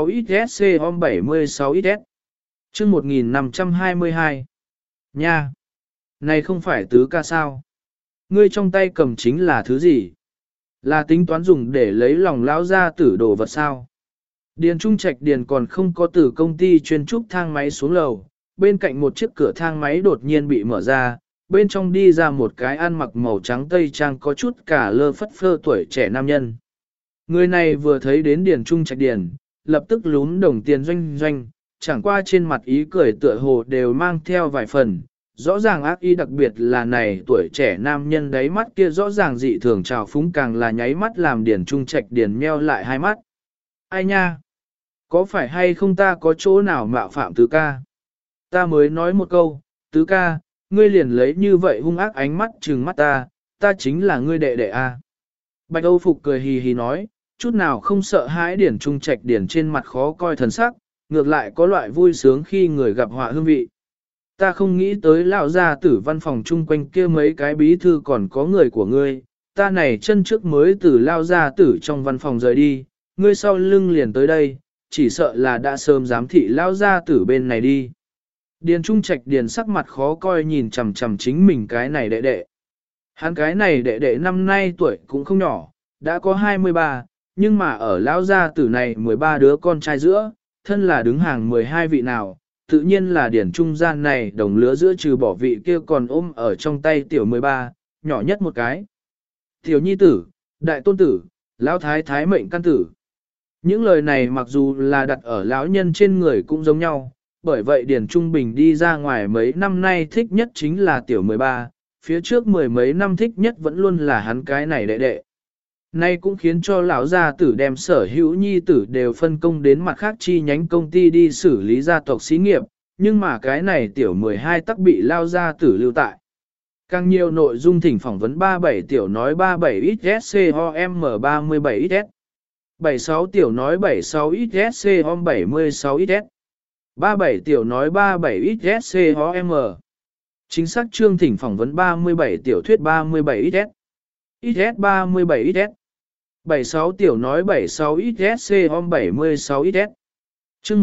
76XSCOM76XS. Chương 1522. Nha! Này không phải tứ ca sao? Ngươi trong tay cầm chính là thứ gì? Là tính toán dùng để lấy lòng lão gia tử đồ vật sao? Điền Trung Trạch Điền còn không có từ công ty chuyên trúc thang máy xuống lầu, bên cạnh một chiếc cửa thang máy đột nhiên bị mở ra, bên trong đi ra một cái ăn mặc màu trắng tây trang có chút cả lơ phất phơ tuổi trẻ nam nhân. Người này vừa thấy đến Điền Trung Trạch Điền, lập tức lún đồng tiền doanh doanh, chẳng qua trên mặt ý cười tựa hồ đều mang theo vài phần, rõ ràng ác ý đặc biệt là này tuổi trẻ nam nhân đáy mắt kia rõ ràng dị thường trào phúng càng là nháy mắt làm Điền Trung Trạch Điền meo lại hai mắt. Ai nha? Có phải hay không ta có chỗ nào mạo phạm tứ ca? Ta mới nói một câu, tứ ca, ngươi liền lấy như vậy hung ác ánh mắt trừng mắt ta chính là ngươi đệ đệ a. Bạch Âu Phục cười hì hì nói, chút nào không sợ hãi Điền Trung Trạch Điền trên mặt khó coi thần sắc, ngược lại có loại vui sướng khi người gặp họa hương vị. Ta không nghĩ tới lão gia tử văn phòng chung quanh kia mấy cái bí thư còn có người của ngươi, ta này chân trước mới từ lão gia tử trong văn phòng rời đi, ngươi sau lưng liền tới đây, chỉ sợ là đã sớm giám thị lão gia tử bên này đi. Điền Trung Trạch Điền sắc mặt khó coi nhìn chằm chằm chính mình cái này đệ đệ. Hắn cái này đệ đệ năm nay tuổi cũng không nhỏ, đã có 23, nhưng mà ở lão gia tử này 13 đứa con trai giữa, thân là đứng hàng 12 vị nào, tự nhiên là Điền Trung gian này đồng lứa giữa trừ bỏ vị kia còn ôm ở trong tay tiểu 13, nhỏ nhất một cái. Tiểu nhi tử, đại tôn tử, lão thái thái mệnh căn tử. Những lời này mặc dù là đặt ở lão nhân trên người cũng giống nhau, bởi vậy Điền Trung Bình đi ra ngoài mấy năm nay thích nhất chính là tiểu 13, phía trước mười mấy năm thích nhất vẫn luôn là hắn cái này đệ đệ. Nay cũng khiến cho lão gia tử đem sở hữu nhi tử đều phân công đến mặt khác chi nhánh công ty đi xử lý gia tộc xí nghiệp, nhưng mà cái này tiểu 12 tắc bị lao gia tử lưu tại. Càng nhiều nội dung thỉnh phỏng vấn 37 tiểu nói 37XSCOM37XS. 76 tiểu nói 76XSCOM76XS. 37 tiểu nói 37XSCOM. Chính xác chương thỉnh phỏng vấn 37 tiểu thuyết 37XS. XS37XS. 76 tiểu nói 76XSCOM76XS. Chương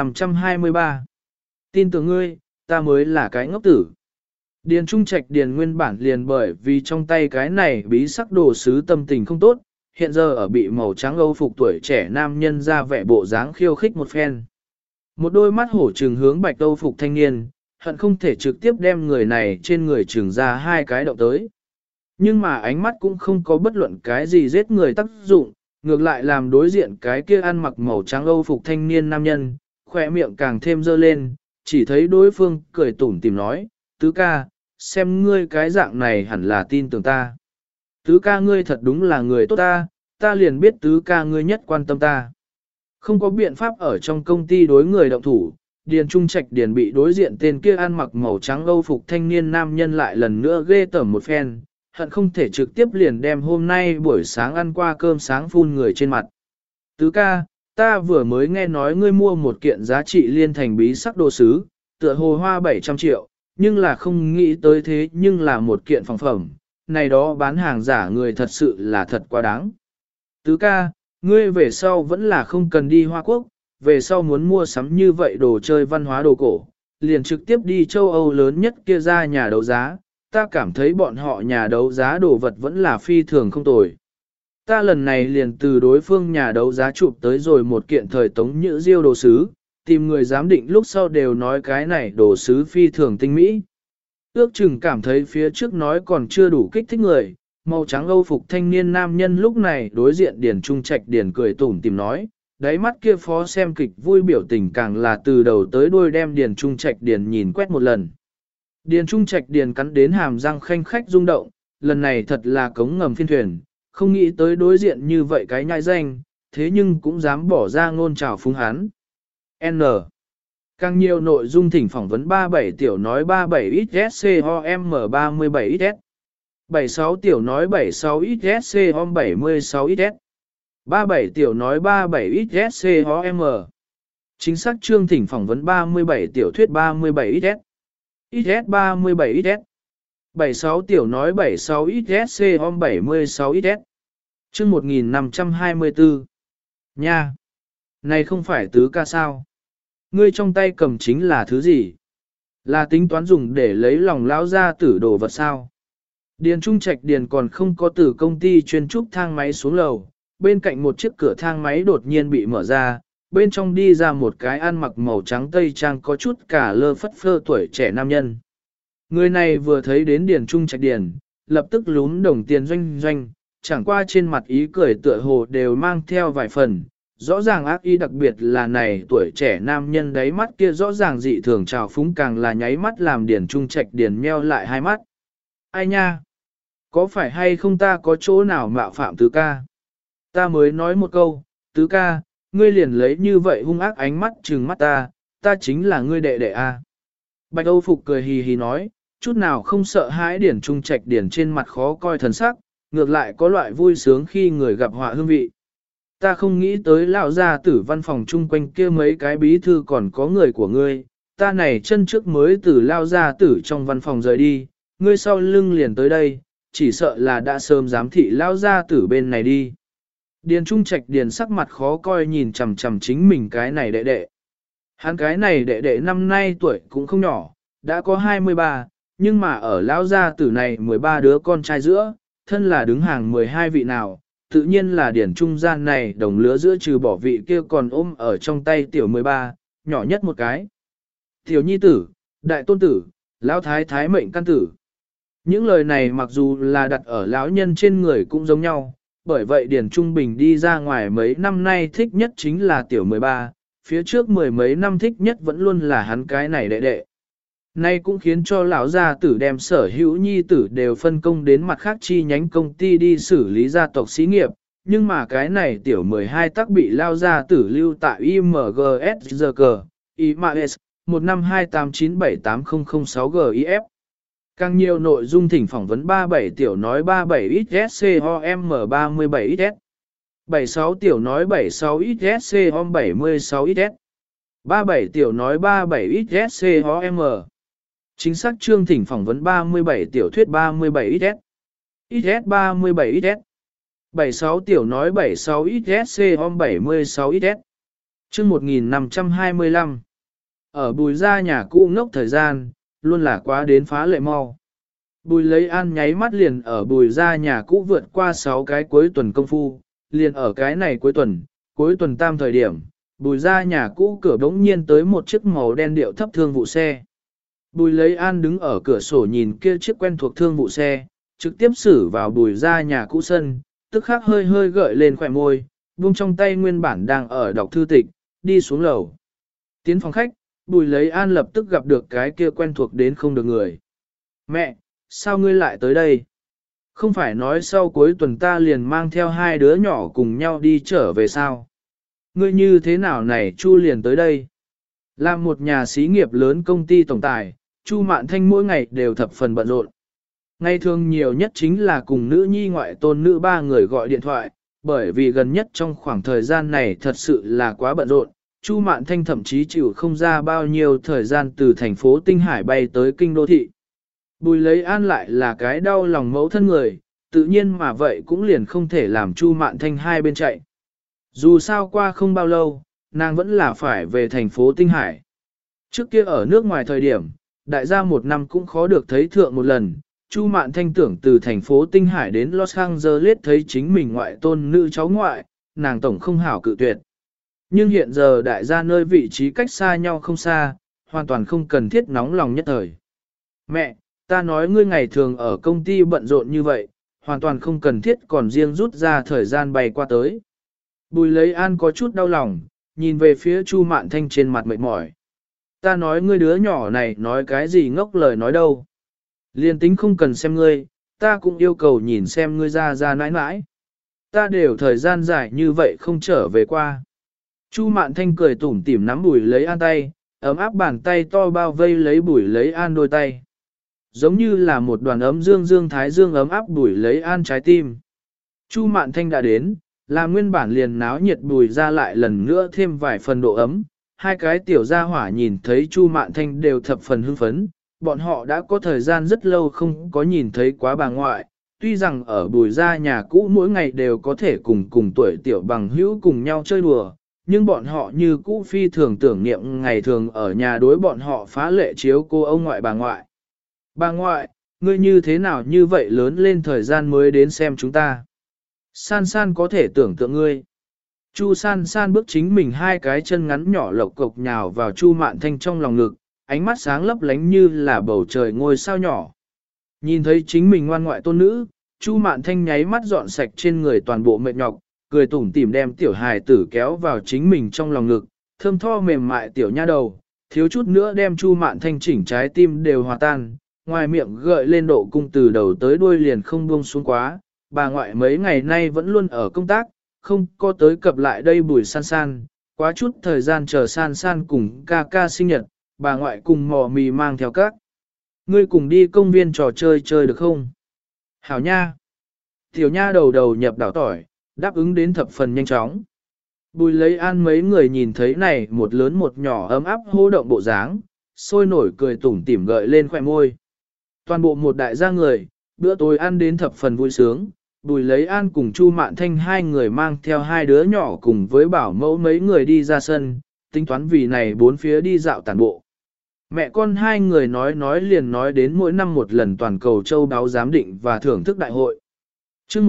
1523. Tin tưởng ngươi, ta mới là cái ngốc tử. Điền Trung Trạch Điền nguyên bản liền bởi vì trong tay cái này bí sắc đồ sứ tâm tình không tốt, hiện giờ ở bị màu trắng âu phục tuổi trẻ nam nhân ra vẻ bộ dáng khiêu khích một phen. Một đôi mắt hổ trừng hướng bạch âu phục thanh niên, hận không thể trực tiếp đem người này trên người trừng ra hai cái động tới. Nhưng mà ánh mắt cũng không có bất luận cái gì giết người tác dụng, ngược lại làm đối diện cái kia ăn mặc màu trắng âu phục thanh niên nam nhân, khỏe miệng càng thêm dơ lên, chỉ thấy đối phương cười tủm tìm nói, tứ ca, xem ngươi cái dạng này hẳn là tin tưởng ta. Tứ ca ngươi thật đúng là người tốt ta liền biết tứ ca ngươi nhất quan tâm ta. Không có biện pháp ở trong công ty đối người động thủ, Điền Trung Trạch Điền bị đối diện tên kia ăn mặc màu trắng âu phục thanh niên nam nhân lại lần nữa ghê tởm một phen, hận không thể trực tiếp liền đem hôm nay buổi sáng ăn qua cơm sáng phun người trên mặt. Tứ ca, ta vừa mới nghe nói ngươi mua một kiện giá trị liên thành bí sắc đồ sứ, tựa hồ hoa 700 triệu, nhưng là không nghĩ tới thế nhưng là một kiện phòng phẩm, này đó bán hàng giả người thật sự là thật quá đáng. Tứ ca, ngươi về sau vẫn là không cần đi Hoa Quốc, về sau muốn mua sắm như vậy đồ chơi văn hóa đồ cổ, liền trực tiếp đi châu Âu lớn nhất kia ra nhà đấu giá, ta cảm thấy bọn họ nhà đấu giá đồ vật vẫn là phi thường không tồi. Ta lần này liền từ đối phương nhà đấu giá chụp tới rồi một kiện thời tống nhữ diêu đồ sứ, tìm người giám định lúc sau đều nói cái này đồ sứ phi thường tinh mỹ. Ước chừng cảm thấy phía trước nói còn chưa đủ kích thích người, màu trắng âu phục thanh niên nam nhân lúc này đối diện Điền Trung Trạch Điền cười tủm tìm nói, đáy mắt kia phó xem kịch vui biểu tình càng là từ đầu tới đuôi đem Điền Trung Trạch Điền nhìn quét một lần. Điền Trung Trạch Điền cắn đến hàm răng khanh khách rung động, lần này thật là cống ngầm phiên thuyền, không nghĩ tới đối diện như vậy cái nhai danh, thế nhưng cũng dám bỏ ra ngôn trào phúng hắn. N. Càng nhiều nội dung thỉnh phỏng vấn 37 tiểu nói 37XSCOM37XS. 76 tiểu nói 76XSCOM76XS. 37 tiểu nói 37XSCOM. Chính xác chương thỉnh phỏng vấn 37 tiểu thuyết 37XS. XS37XS. 76 tiểu nói 76XSCOM76XS. Chương 1524. Nha! Này không phải tứ ca sao? Ngươi trong tay cầm chính là thứ gì? Là tính toán dùng để lấy lòng lão gia tử đồ vật sao? Điền Trung Trạch Điền còn không có từ công ty chuyên trúc thang máy xuống lầu, bên cạnh một chiếc cửa thang máy đột nhiên bị mở ra, bên trong đi ra một cái ăn mặc màu trắng tây trang có chút cả lơ phất phơ tuổi trẻ nam nhân. Người này vừa thấy đến Điền Trung Trạch Điền, lập tức lún đồng tiền doanh doanh, chẳng qua trên mặt ý cười tựa hồ đều mang theo vài phần, rõ ràng ác ý đặc biệt là này tuổi trẻ nam nhân đáy mắt kia rõ ràng dị thường trào phúng càng là nháy mắt làm Điền Trung Trạch Điền meo lại hai mắt. Ai nha? Có phải hay không ta có chỗ nào mạo phạm tứ ca? Ta mới nói một câu, tứ ca, ngươi liền lấy như vậy hung ác ánh mắt trừng mắt ta chính là ngươi đệ đệ a. Bạch Âu Phục cười hì hì nói, chút nào không sợ hãi Điền Trung Trạch Điền trên mặt khó coi thần sắc, ngược lại có loại vui sướng khi người gặp họa hương vị. Ta không nghĩ tới lão gia tử văn phòng chung quanh kia mấy cái bí thư còn có người của ngươi, ta này chân trước mới từ lão gia tử trong văn phòng rời đi, ngươi sau lưng liền tới đây, chỉ sợ là đã sớm giám thị lão gia tử bên này đi. Điền Trung Trạch Điền sắc mặt khó coi nhìn chằm chằm chính mình cái này đệ đệ. Hắn cái này đệ đệ năm nay tuổi cũng không nhỏ, đã có 23, nhưng mà ở lão gia tử này 13 đứa con trai giữa, thân là đứng hàng 12 vị nào, tự nhiên là Điền Trung gian này đồng lứa giữa trừ bỏ vị kia còn ôm ở trong tay tiểu 13, nhỏ nhất một cái. Tiểu nhi tử, đại tôn tử, lão thái thái mệnh căn tử. Những lời này mặc dù là đặt ở lão nhân trên người cũng giống nhau, bởi vậy Điền Trung Bình đi ra ngoài mấy năm nay thích nhất chính là tiểu 13, phía trước mười mấy năm thích nhất vẫn luôn là hắn cái này đệ đệ. Nay cũng khiến cho lão gia tử đem sở hữu nhi tử đều phân công đến mặt khác chi nhánh công ty đi xử lý gia tộc xí nghiệp, nhưng mà cái này tiểu 12 tắc bị lao gia tử lưu tại IMGSGG, IMAS, 15289780006GIF. Càng nhiều nội dung thỉnh phỏng vấn 37 tiểu nói 37XSCOM37XS, 76 tiểu nói 76XSCOM76XS, 37 tiểu nói 37XSCOM. Chính xác chương thỉnh phỏng vấn 37 tiểu thuyết 37XS, XS37XS, 76 tiểu nói 76XSCOM76XS. Chương 1525. Ở Bùi gia nhà cũ ngốc thời gian, luôn là quá đến phá lệ mau. Bùi lấy an nháy mắt liền ở Bùi gia nhà cũ vượt qua 6 cái cuối tuần công phu, liền ở cái này cuối tuần tam thời điểm, Bùi gia nhà cũ cửa bỗng nhiên tới một chiếc màu đen điệu thấp thương vụ xe. Bùi lấy an đứng ở cửa sổ nhìn kia chiếc quen thuộc thương vụ xe, trực tiếp xử vào Bùi gia nhà cũ sân, tức khắc hơi hơi gợi lên khỏe môi, buông trong tay nguyên bản đang ở đọc thư tịch, đi xuống lầu. Tiến phòng khách, Bùi lấy an lập tức gặp được cái kia quen thuộc đến không được người. Mẹ, sao ngươi lại tới đây? Không phải nói sau cuối tuần ta liền mang theo hai đứa nhỏ cùng nhau đi trở về sao? Ngươi như thế nào này Chu liền tới đây? Là một nhà xí nghiệp lớn công ty tổng tài, Chu Mạn Thanh mỗi ngày đều thập phần bận rộn. Ngày thường nhiều nhất chính là cùng nữ nhi ngoại tôn nữ ba người gọi điện thoại, bởi vì gần nhất trong khoảng thời gian này thật sự là quá bận rộn. Chu Mạn Thanh thậm chí chịu không ra bao nhiêu thời gian từ thành phố Tinh Hải bay tới kinh đô thị. Bùi lấy an lại là cái đau lòng mẫu thân người, tự nhiên mà vậy cũng liền không thể làm Chu Mạn Thanh hai bên chạy. Dù sao qua không bao lâu, nàng vẫn là phải về thành phố Tinh Hải. Trước kia ở nước ngoài thời điểm, đại gia một năm cũng khó được thấy thượng một lần, Chu Mạn Thanh tưởng từ thành phố Tinh Hải đến Los Angeles thấy chính mình ngoại tôn nữ cháu ngoại, nàng tổng không hảo cự tuyệt. Nhưng hiện giờ đại gia nơi vị trí cách xa nhau không xa, hoàn toàn không cần thiết nóng lòng nhất thời. Mẹ, ta nói ngươi ngày thường ở công ty bận rộn như vậy, hoàn toàn không cần thiết còn riêng rút ra thời gian bay qua tới. Bùi lấy an có chút đau lòng, nhìn về phía Chu Mạn Thanh trên mặt mệt mỏi. Ta nói ngươi đứa nhỏ này nói cái gì ngốc lời nói đâu. Liên tính không cần xem ngươi, ta cũng yêu cầu nhìn xem ngươi ra nãi nãi. Ta đều thời gian dài như vậy không trở về qua. Chu Mạn Thanh cười tủm tỉm nắm Bùi lấy an tay, ấm áp bàn tay to bao vây lấy Bùi lấy an đôi tay. Giống như là một đoàn ấm dương thái dương ấm áp Bùi lấy an trái tim. Chu Mạn Thanh đã đến, là nguyên bản liền náo nhiệt Bùi ra lại lần nữa thêm vài phần độ ấm. Hai cái tiểu gia hỏa nhìn thấy Chu Mạn Thanh đều thập phần hưng phấn, bọn họ đã có thời gian rất lâu không có nhìn thấy quá bà ngoại, tuy rằng ở Bùi gia nhà cũ mỗi ngày đều có thể cùng tuổi tiểu bằng hữu cùng nhau chơi đùa, nhưng bọn họ như cũ phi thường tưởng niệm ngày thường ở nhà đối bọn họ phá lệ chiếu cô ông ngoại bà ngoại. Bà ngoại, ngươi như thế nào như vậy lớn lên thời gian mới đến xem chúng ta? San San có thể tưởng tượng ngươi. Chu San San bước chính mình hai cái chân ngắn nhỏ lộc cộc nhào vào Chu Mạn Thanh trong lòng ngực, ánh mắt sáng lấp lánh như là bầu trời ngôi sao nhỏ. Nhìn thấy chính mình ngoan ngoại tôn nữ, Chu Mạn Thanh nháy mắt dọn sạch trên người toàn bộ mệt nhọc, cười tủm tỉm đem tiểu hài tử kéo vào chính mình trong lòng ngực, thơm tho mềm mại tiểu nha đầu, thiếu chút nữa đem Chu Mạn Thanh chỉnh trái tim đều hòa tan, ngoài miệng gợi lên độ cung từ đầu tới đuôi liền không buông xuống quá, bà ngoại mấy ngày nay vẫn luôn ở công tác, không có tới cập lại đây Bùi San San, quá chút thời gian chờ San San cùng ca ca sinh nhật, bà ngoại cùng mò mì mang theo các. Ngươi cùng đi công viên trò chơi chơi được không? Hảo nha! Tiểu nha đầu nhập đảo tỏi, đáp ứng đến thập phần nhanh chóng. Bùi lấy an mấy người nhìn thấy này một lớn một nhỏ ấm áp hô động bộ dáng, sôi nổi cười tủm tỉm gợi lên khỏe môi. Toàn bộ một đại gia người, bữa tối ăn đến thập phần vui sướng. Bùi lấy an cùng Chu Mạn Thanh hai người mang theo hai đứa nhỏ cùng với bảo mẫu mấy người đi ra sân, tính toán vì này bốn phía đi dạo tản bộ. Mẹ con hai người nói liền nói đến mỗi năm một lần toàn cầu châu đáo giám định và thưởng thức đại hội. Chương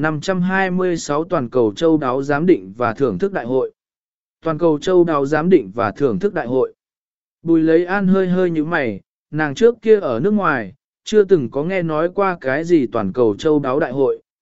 1526 toàn cầu châu đáo giám định và thưởng thức đại hội. Toàn cầu châu đáo giám định và thưởng thức đại hội. Bùi lấy an hơi hơi như mày, nàng trước kia ở nước ngoài, chưa từng có nghe nói qua cái gì toàn cầu châu đáo đại hội,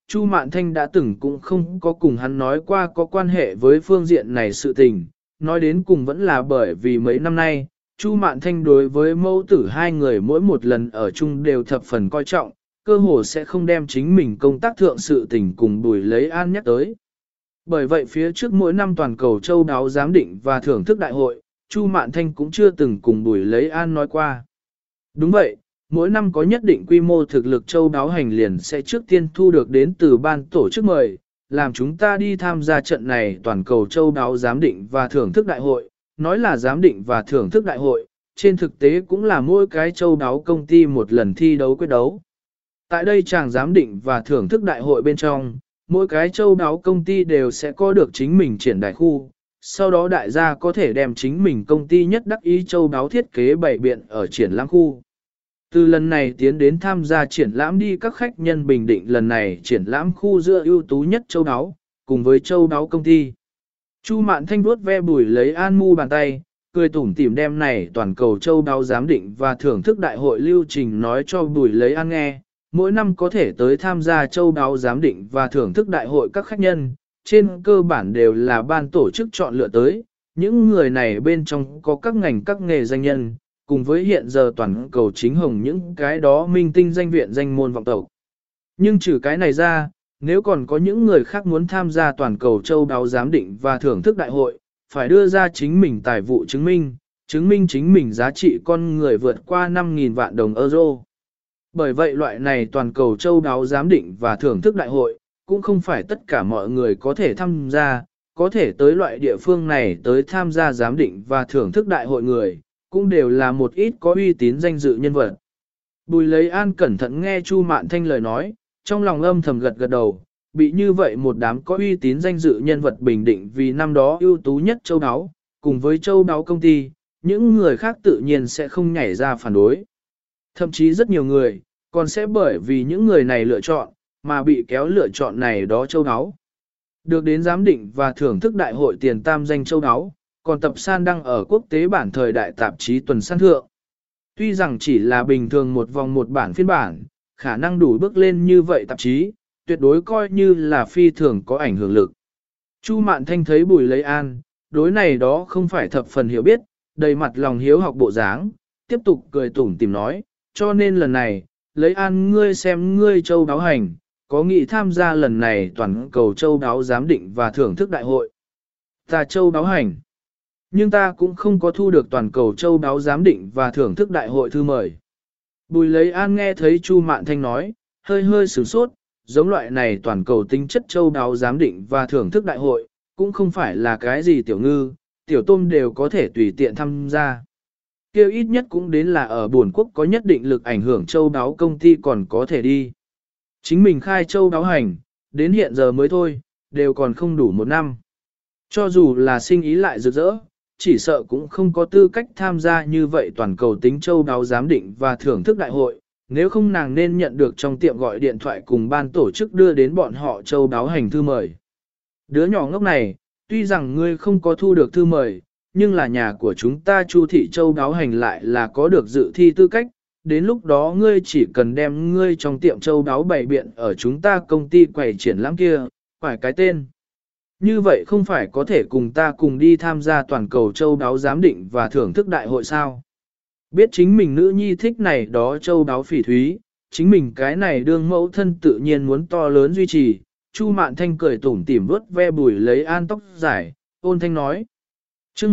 Chu Mạn Thanh đã từng cũng không có cùng hắn nói qua có quan hệ với phương diện này sự tình, nói đến cùng vẫn là bởi vì mấy năm nay, Chu Mạn Thanh đối với mẫu tử hai người mỗi một lần ở chung đều thập phần coi trọng, cơ hồ sẽ không đem chính mình công tác thượng sự tình cùng Bùi Lấy An nhắc tới. Bởi vậy phía trước mỗi năm toàn cầu châu đáo giám định và thưởng thức đại hội, Chu Mạn Thanh cũng chưa từng cùng Bùi Lấy An nói qua. Đúng vậy, mỗi năm có nhất định quy mô thực lực châu đáo hành liền sẽ trước tiên thu được đến từ ban tổ chức mời, làm chúng ta đi tham gia trận này toàn cầu châu đáo giám định và thưởng thức đại hội. Nói là giám định và thưởng thức đại hội, trên thực tế cũng là mỗi cái châu đáo công ty một lần thi đấu quyết đấu. Tại đây chàng giám định và thưởng thức đại hội bên trong, mỗi cái châu đáo công ty đều sẽ có được chính mình triển đại khu, sau đó đại gia có thể đem chính mình công ty nhất đắc ý châu đáo thiết kế bày biện ở triển lãm khu. Từ lần này tiến đến tham gia triển lãm đi các khách nhân bình định lần này triển lãm khu giữa ưu tú nhất châu đáo, cùng với châu đáo công ty. Chu Mạn Thanh vuốt ve Bùi Lấy An mu bàn tay, cười tủm tỉm đem này toàn cầu châu đáo giám định và thưởng thức đại hội lưu trình nói cho Bùi Lấy An nghe. Mỗi năm có thể tới tham gia châu đáo giám định và thưởng thức đại hội các khách nhân, trên cơ bản đều là ban tổ chức chọn lựa tới. Những người này bên trong có các ngành các nghề danh nhân, cùng với hiện giờ toàn cầu chính hồng những cái đó minh tinh danh viện danh môn vọng tộc. Nhưng trừ cái này ra, nếu còn có những người khác muốn tham gia toàn cầu châu đáo giám định và thưởng thức đại hội, phải đưa ra chính mình tài vụ chứng minh chính mình giá trị con người vượt qua 5.000 vạn đồng euro. Bởi vậy loại này toàn cầu châu đáo giám định và thưởng thức đại hội, cũng không phải tất cả mọi người có thể tham gia, có thể tới loại địa phương này tới tham gia giám định và thưởng thức đại hội người, cũng đều là một ít có uy tín danh dự nhân vật. Bùi Lấy An cẩn thận nghe Chu Mạn Thanh lời nói, trong lòng âm thầm gật gật đầu, bị như vậy một đám có uy tín danh dự nhân vật bình định vì năm đó ưu tú nhất châu đáo, cùng với châu đáo công ty, những người khác tự nhiên sẽ không nhảy ra phản đối. Thậm chí rất nhiều người, còn sẽ bởi vì những người này lựa chọn, mà bị kéo lựa chọn này đó châu đáo. Được đến giám định và thưởng thức đại hội tiền tam danh châu đáo, còn tập san đăng ở quốc tế bản thời đại tạp chí tuần san thượng. Tuy rằng chỉ là bình thường một vòng một bản phiên bản, khả năng đủ bước lên như vậy tạp chí, tuyệt đối coi như là phi thường có ảnh hưởng lực. Chu Mạn Thanh thấy Bùi Lấy An, đối này đó không phải thập phần hiểu biết, đầy mặt lòng hiếu học bộ dáng, tiếp tục cười tủm tỉm nói, cho nên lần này, Lấy An ngươi xem ngươi châu đáo hành, có nghị tham gia lần này toàn cầu châu đáo giám định và thưởng thức đại hội. Ta châu đáo hành, nhưng ta cũng không có thu được toàn cầu châu đáo giám định và thưởng thức đại hội thư mời. Bùi Lấy An nghe thấy Chu Mạn Thanh nói, hơi hơi sửng sốt, giống loại này toàn cầu tính chất châu đáo giám định và thưởng thức đại hội, cũng không phải là cái gì tiểu ngư, tiểu tôm đều có thể tùy tiện tham gia. Kêu ít nhất cũng đến là ở buồn quốc có nhất định lực ảnh hưởng châu đáo công ty còn có thể đi. Chính mình khai châu đáo hành, đến hiện giờ mới thôi, đều còn không đủ một năm. Cho dù là sinh ý lại rực rỡ, chỉ sợ cũng không có tư cách tham gia như vậy toàn cầu tính châu đáo giám định và thưởng thức đại hội, nếu không nàng nên nhận được trong tiệm gọi điện thoại cùng ban tổ chức đưa đến bọn họ châu đáo hành thư mời. Đứa nhỏ ngốc này, tuy rằng ngươi không có thu được thư mời, nhưng là nhà của chúng ta Chu thị châu đáo hành lại là có được dự thi tư cách, đến lúc đó ngươi chỉ cần đem ngươi trong tiệm châu đáo bày biện ở chúng ta công ty quầy triển lãm kia, phải cái tên. Như vậy không phải có thể cùng ta cùng đi tham gia toàn cầu châu đáo giám định và thưởng thức đại hội sao? Biết chính mình nữ nhi thích này đó châu đáo phỉ thúy, chính mình cái này đương mẫu thân tự nhiên muốn to lớn duy trì. Chu Mạn Thanh cười tủm tỉm vuốt ve Bùi Lấy An tóc dài, ôn thanh nói. Chương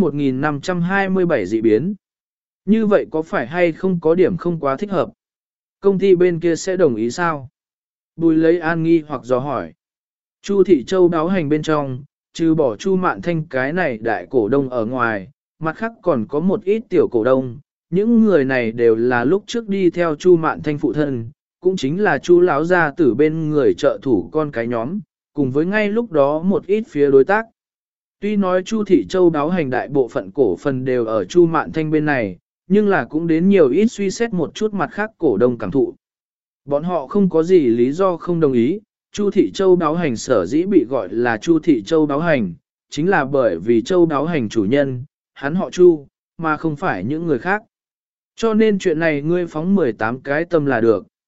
1527 dị biến. Như vậy có phải hay không có điểm không quá thích hợp? Công ty bên kia sẽ đồng ý sao? Bùi Lấy An nghi hoặc dò hỏi. Chu thị châu đáo hành bên trong, trừ bỏ Chu Mạn Thanh cái này đại cổ đông ở ngoài, mặt khác còn có một ít tiểu cổ đông. Những người này đều là lúc trước đi theo Chu Mạn Thanh phụ thân, cũng chính là Chu lão gia tử bên người trợ thủ con cái nhóm, cùng với ngay lúc đó một ít phía đối tác. Tuy nói Chu thị châu đáo hành đại bộ phận cổ phần đều ở Chu Mạn Thanh bên này, nhưng là cũng đến nhiều ít suy xét một chút mặt khác cổ đông cảm thụ. Bọn họ không có gì lý do không đồng ý, Chu thị châu đáo hành sở dĩ bị gọi là Chu thị châu đáo hành, chính là bởi vì châu đáo hành chủ nhân, hắn họ Chu, mà không phải những người khác. Cho nên chuyện này ngươi phóng 18 cái tâm là được.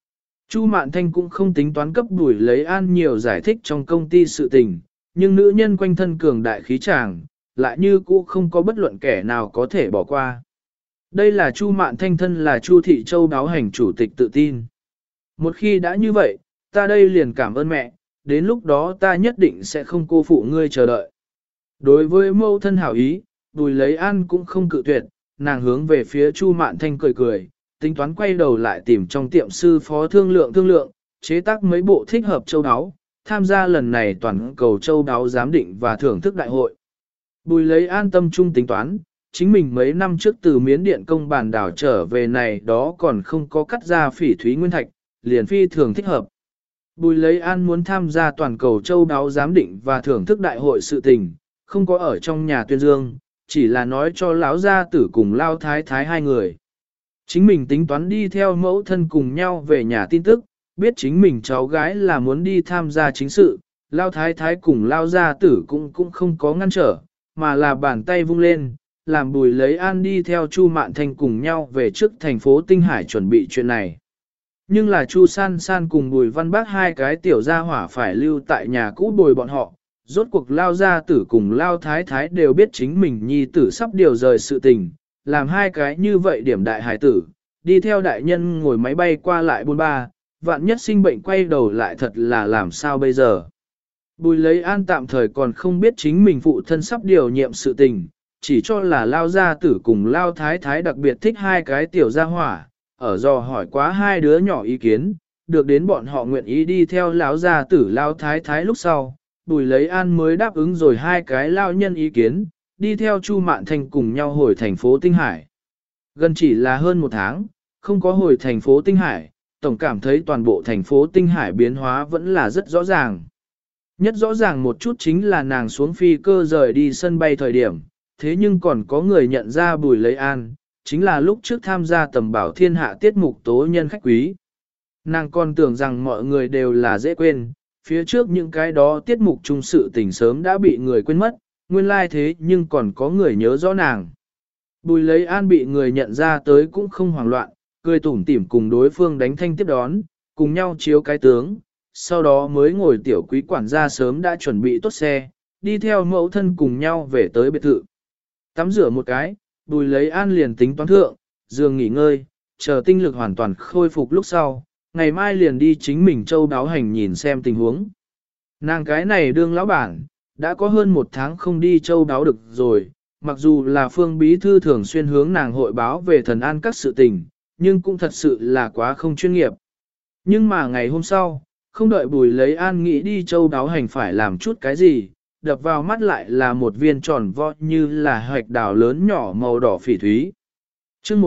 Chu Mạn Thanh cũng không tính toán cấp Bùi Lấy An nhiều giải thích trong công ty sự tình, nhưng nữ nhân quanh thân cường đại khí chàng, lại như cũ không có bất luận kẻ nào có thể bỏ qua. Đây là Chu Mạn Thanh thân là Chu Thị Châu báo hành chủ tịch tự tin. Một khi đã như vậy, ta đây liền cảm ơn mẹ, đến lúc đó ta nhất định sẽ không cô phụ ngươi chờ đợi. Đối với mâu thân hảo ý, Bùi Lấy An cũng không cự tuyệt, nàng hướng về phía Chu Mạn Thanh cười cười, tính toán quay đầu lại tìm trong tiệm sư phó thương lượng, chế tác mấy bộ thích hợp châu áo, tham gia lần này toàn cầu châu áo giám định và thưởng thức đại hội. Bùi Lấy An tâm trung tính toán, chính mình mấy năm trước từ Miến Điện công bản đảo trở về này đó còn không có cắt ra phỉ thúy nguyên thạch, liền phi thường thích hợp. Bùi Lấy An muốn tham gia toàn cầu châu áo giám định và thưởng thức đại hội sự tình, không có ở trong nhà tuyên dương, chỉ là nói cho lão gia tử cùng lao thái thái hai người. Chính mình tính toán đi theo mẫu thân cùng nhau về nhà tin tức, biết chính mình cháu gái là muốn đi tham gia chính sự, lao thái thái cùng lao gia tử cũng không có ngăn trở, mà là bàn tay vung lên, làm Bùi Lấy An đi theo Chu Mạn Thanh cùng nhau về trước thành phố Tinh Hải chuẩn bị chuyện này. Nhưng là Chu San San cùng Bùi Văn Bác hai cái tiểu gia hỏa phải lưu tại nhà cũ bồi bọn họ, rốt cuộc lao gia tử cùng lao thái thái đều biết chính mình nhi tử sắp điều rời sự tình, làm hai cái như vậy điểm đại hải tử, đi theo đại nhân ngồi máy bay qua lại bôn ba, vạn nhất sinh bệnh quay đầu lại thật là làm sao bây giờ. Bùi Lấy An tạm thời còn không biết chính mình phụ thân sắp điều nhiệm sự tình, chỉ cho là lao gia tử cùng lao thái thái đặc biệt thích hai cái tiểu gia hỏa, ở dò hỏi quá hai đứa nhỏ ý kiến, được đến bọn họ nguyện ý đi theo lão gia tử lao thái thái lúc sau, Bùi Lấy An mới đáp ứng rồi hai cái lao nhân ý kiến, đi theo Chu Mạn Thanh cùng nhau hồi thành phố Tinh Hải. Gần chỉ là hơn một tháng, không có hồi thành phố Tinh Hải, tổng cảm thấy toàn bộ thành phố Tinh Hải biến hóa vẫn là rất rõ ràng. Nhất rõ ràng một chút chính là nàng xuống phi cơ rời đi sân bay thời điểm, thế nhưng còn có người nhận ra Bùi Lấy An, chính là lúc trước tham gia tầm bảo thiên hạ tiết mục tố nhân khách quý. Nàng còn tưởng rằng mọi người đều là dễ quên, phía trước những cái đó tiết mục trung sự tình sớm đã bị người quên mất, nguyên lai thế nhưng còn có người nhớ rõ nàng. Bùi Lấy An bị người nhận ra tới cũng không hoảng loạn, cười tủm tỉm cùng đối phương đánh thanh tiếp đón, cùng nhau chiếu cái tướng, sau đó mới ngồi tiểu quý quản gia sớm đã chuẩn bị tốt xe, đi theo mẫu thân cùng nhau về tới biệt thự. Tắm rửa một cái, Bùi Lấy An liền tính toán thượng, giường nghỉ ngơi, chờ tinh lực hoàn toàn khôi phục lúc sau, ngày mai liền đi chính mình châu đáo hành nhìn xem tình huống. Nàng cái này đương lão bản, đã có hơn một tháng không đi châu đáo được rồi, mặc dù là Phương Bí Thư thường xuyên hướng nàng hội báo về thần an các sự tình, nhưng cũng thật sự là quá không chuyên nghiệp. Nhưng mà ngày hôm sau, không đợi Bùi Lấy An nghĩ đi châu đáo hành phải làm chút cái gì, đập vào mắt lại là một viên tròn vo như là hạch đào lớn nhỏ màu đỏ phỉ thúy. Chương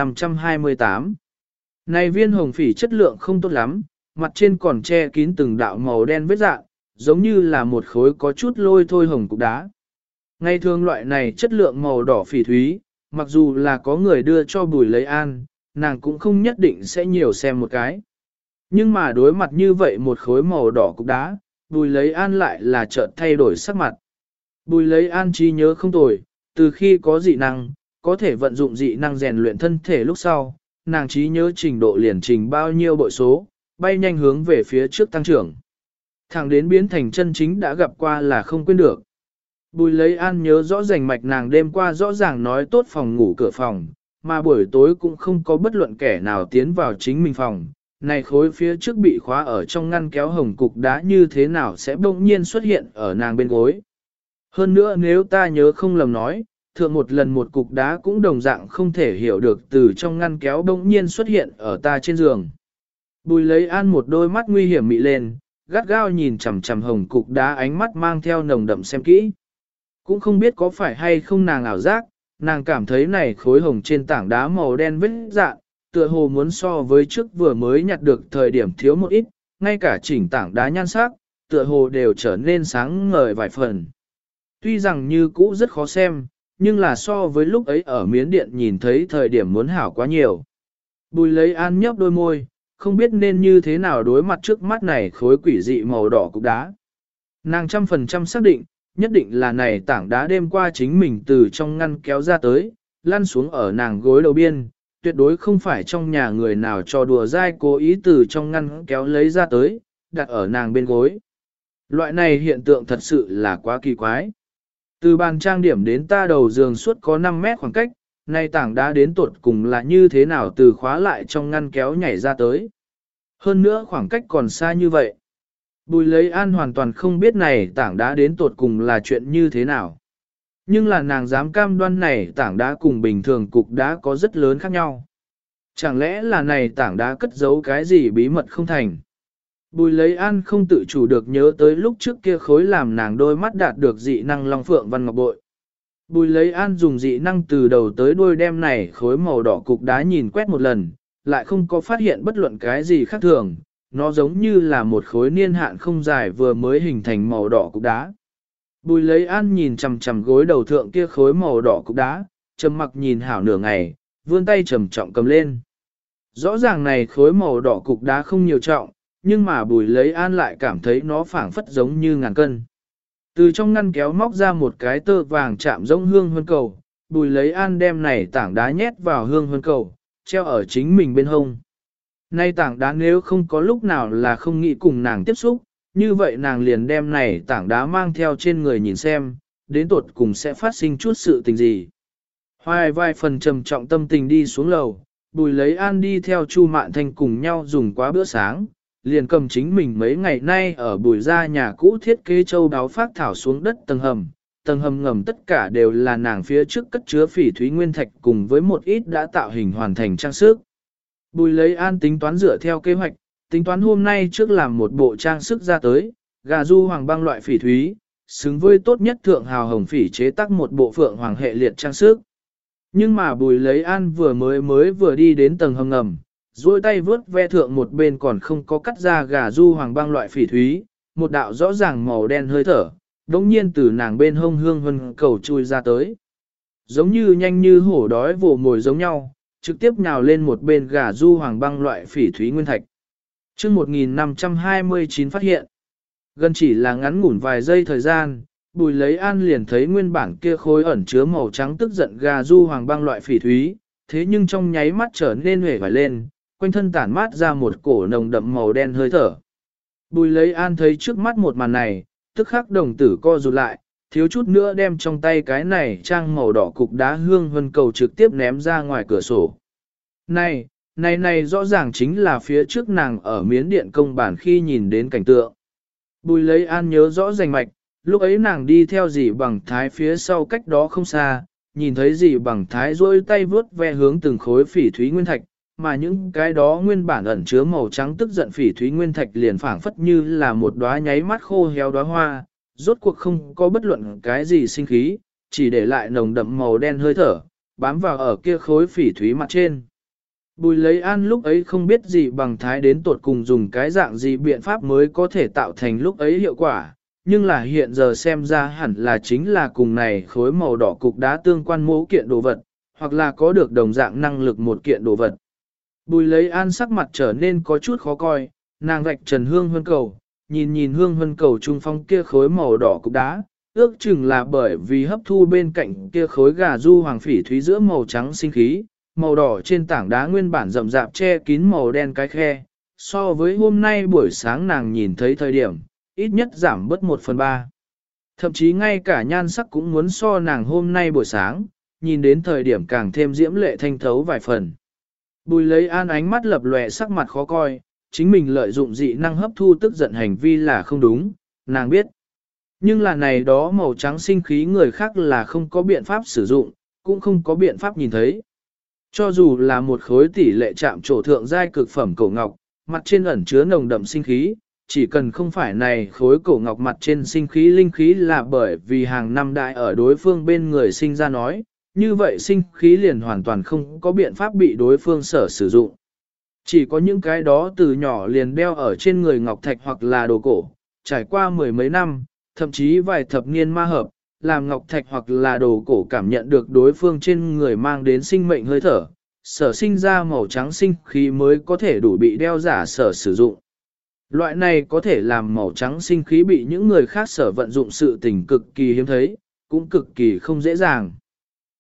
1528 Này viên hồng phỉ chất lượng không tốt lắm, mặt trên còn che kín từng đạo màu đen vết dạng, giống như là một khối có chút lôi thôi hồng cục đá. Ngày thường loại này chất lượng màu đỏ phỉ thúy, mặc dù là có người đưa cho Bùi Lấy An, nàng cũng không nhất định sẽ nhiều xem một cái. Nhưng mà đối mặt như vậy một khối màu đỏ cục đá, Bùi Lấy An lại là chợt thay đổi sắc mặt. Bùi Lấy An trí nhớ không tồi, từ khi có dị năng, có thể vận dụng dị năng rèn luyện thân thể lúc sau, nàng trí nhớ trình độ liền trình bao nhiêu bội số, bay nhanh hướng về phía trước tăng trưởng. Thẳng đến biến thành chân chính đã gặp qua là không quên được. Bùi Lấy An nhớ rõ rành mạch nàng đêm qua rõ ràng nói tốt phòng ngủ cửa phòng, mà buổi tối cũng không có bất luận kẻ nào tiến vào chính mình phòng. Này khối phía trước bị khóa ở trong ngăn kéo hồng cục đá như thế nào sẽ bỗng nhiên xuất hiện ở nàng bên gối. Hơn nữa nếu ta nhớ không lầm nói, thượng một lần một cục đá cũng đồng dạng không thể hiểu được từ trong ngăn kéo bỗng nhiên xuất hiện ở ta trên giường. Bùi Lấy An một đôi mắt nguy hiểm mị lên, gắt gao nhìn chằm chằm hồng cục đá ánh mắt mang theo nồng đậm xem kỹ. Cũng không biết có phải hay không nàng ảo giác, nàng cảm thấy này khối hồng trên tảng đá màu đen vết dạn, tựa hồ muốn so với trước vừa mới nhặt được thời điểm thiếu một ít, ngay cả chỉnh tảng đá nhan sắc, tựa hồ đều trở nên sáng ngời vài phần. Tuy rằng như cũ rất khó xem, nhưng là so với lúc ấy ở Miến Điện nhìn thấy thời điểm muốn hảo quá nhiều. Bùi Lấy An nhấp đôi môi, không biết nên như thế nào đối mặt trước mắt này khối quỷ dị màu đỏ cục đá. Nàng 100% xác định, nhất định là này tảng đá đêm qua chính mình từ trong ngăn kéo ra tới, lăn xuống ở nàng gối đầu biên, tuyệt đối không phải trong nhà người nào cho đùa dai cố ý từ trong ngăn kéo lấy ra tới, đặt ở nàng bên gối. Loại này hiện tượng thật sự là quá kỳ quái. Từ bàn trang điểm đến ta đầu giường suốt có 5 mét khoảng cách, nay tảng đá đến tuột cùng là như thế nào từ khóa lại trong ngăn kéo nhảy ra tới. Hơn nữa khoảng cách còn xa như vậy. Bùi lấy an hoàn toàn không biết này tảng đá đến tuột cùng là chuyện như thế nào. Nhưng là nàng dám cam đoan này tảng đá cùng bình thường cục đá có rất lớn khác nhau. Chẳng lẽ là này tảng đá cất giấu cái gì bí mật không thành. Bùi lấy an không tự chủ được nhớ tới lúc trước kia khối làm nàng đôi mắt đạt được dị năng long phượng văn ngọc bội. Bùi lấy an dùng dị năng từ đầu tới đuôi đem này khối màu đỏ cục đá nhìn quét một lần, lại không có phát hiện bất luận cái gì khác thường, nó giống như là một khối niên hạn không dài vừa mới hình thành màu đỏ cục đá. Bùi lấy an nhìn chằm chằm gối đầu thượng kia khối màu đỏ cục đá, trầm mặc nhìn hảo nửa ngày, vươn tay trầm trọng cầm lên. Rõ ràng này khối màu đỏ cục đá không nhiều trọng, nhưng mà bùi lấy an lại cảm thấy nó phảng phất giống như ngàn cân. Từ trong ngăn kéo móc ra một cái tơ vàng chạm giống hương huân cầu, bùi lấy an đem này tảng đá nhét vào hương huân cầu, treo ở chính mình bên hông. Nay tảng đá nếu không có lúc nào là không nghĩ cùng nàng tiếp xúc, như vậy nàng liền đem này tảng đá mang theo trên người nhìn xem, đến tuột cùng sẽ phát sinh chút sự tình gì. Hoài vài phần trầm trọng tâm tình đi xuống lầu, bùi lấy an đi theo Chu Mạn Thanh cùng nhau dùng quá bữa sáng, liền cầm chính mình mấy ngày nay ở bùi gia nhà cũ thiết kế châu đáo phát thảo xuống đất tầng hầm ngầm tất cả đều là nàng phía trước cất chứa phỉ thúy nguyên thạch cùng với một ít đã tạo hình hoàn thành trang sức. Bùi lấy an tính toán dựa theo kế hoạch, tính toán hôm nay trước làm một bộ trang sức ra tới, gà du hoàng băng loại phỉ thúy, xứng với tốt nhất thượng hào hồng phỉ chế tác một bộ phượng hoàng hệ liệt trang sức. Nhưng mà bùi lấy an vừa đi đến tầng hầm ngầm, duỗi tay vướt ve thượng một bên còn không có cắt ra gà du hoàng băng loại phỉ thúy, một đạo rõ ràng màu đen hơi thở, đống nhiên từ nàng bên hông hương vân cầu chui ra tới. Giống như nhanh như hổ đói vồ mồi giống nhau, trực tiếp nhào lên một bên gà du hoàng băng loại phỉ thúy nguyên thạch. Chương 1529 phát hiện. Gần chỉ là ngắn ngủn vài giây thời gian, bùi lấy an liền thấy nguyên bản kia khối ẩn chứa màu trắng tức giận gà du hoàng băng loại phỉ thúy, thế nhưng trong nháy mắt trở nên hể vải lên, quanh thân tản mát ra một cổ nồng đậm màu đen hơi thở. Bùi lấy an thấy trước mắt một màn này, tức khắc đồng tử co rụt lại, thiếu chút nữa đem trong tay cái này trang màu đỏ cục đá hương vân cầu trực tiếp ném ra ngoài cửa sổ. Này rõ ràng chính là phía trước nàng ở miến điện công bản khi nhìn đến cảnh tượng. Bùi lấy an nhớ rõ rành mạch, lúc ấy nàng đi theo dì bằng thái phía sau cách đó không xa, nhìn thấy dì bằng thái rôi tay vướt ve hướng từng khối phỉ thúy nguyên thạch, mà những cái đó nguyên bản ẩn chứa màu trắng tức giận phỉ thúy nguyên thạch liền phảng phất như là một đóa nháy mắt khô héo đóa hoa, rốt cuộc không có bất luận cái gì sinh khí, chỉ để lại nồng đậm màu đen hơi thở, bám vào ở kia khối phỉ thúy mặt trên. Bùi lấy an lúc ấy không biết gì bằng thái đến tột cùng dùng cái dạng gì biện pháp mới có thể tạo thành lúc ấy hiệu quả, nhưng là hiện giờ xem ra hẳn là chính là cùng này khối màu đỏ cục đá tương quan mẫu kiện đồ vật, hoặc là có được đồng dạng năng lực một kiện đồ vật. Bùi lấy an sắc mặt trở nên có chút khó coi, nàng vạch trần hương huân cầu, nhìn hương huân cầu trung phong kia khối màu đỏ cục đá, ước chừng là bởi vì hấp thu bên cạnh kia khối gà du hoàng phỉ thúy giữa màu trắng sinh khí, màu đỏ trên tảng đá nguyên bản rậm rạp che kín màu đen cái khe, so với hôm nay buổi sáng nàng nhìn thấy thời điểm, ít nhất giảm bớt 1/3. Thậm chí ngay cả nhan sắc cũng muốn so nàng hôm nay buổi sáng, nhìn đến thời điểm càng thêm diễm lệ thanh thấu vài phần. Bùi lấy an ánh mắt lập lòe sắc mặt khó coi, chính mình lợi dụng dị năng hấp thu tức giận hành vi là không đúng, nàng biết. Nhưng là này đó màu trắng sinh khí người khác là không có biện pháp sử dụng, cũng không có biện pháp nhìn thấy. Cho dù là một khối tỷ lệ chạm trổ thượng giai cực phẩm cổ ngọc, mặt trên ẩn chứa nồng đậm sinh khí, chỉ cần không phải này khối cổ ngọc mặt trên sinh khí linh khí là bởi vì hàng năm đại ở đối phương bên người sinh ra nói, như vậy sinh khí liền hoàn toàn không có biện pháp bị đối phương sở sử dụng. Chỉ có những cái đó từ nhỏ liền đeo ở trên người ngọc thạch hoặc là đồ cổ, trải qua mười mấy năm, thậm chí vài thập niên ma hợp, làm ngọc thạch hoặc là đồ cổ cảm nhận được đối phương trên người mang đến sinh mệnh hơi thở, sở sinh ra màu trắng sinh khí mới có thể đủ bị đeo giả sở sử dụng. Loại này có thể làm màu trắng sinh khí bị những người khác sở vận dụng sự tình cực kỳ hiếm thấy, cũng cực kỳ không dễ dàng.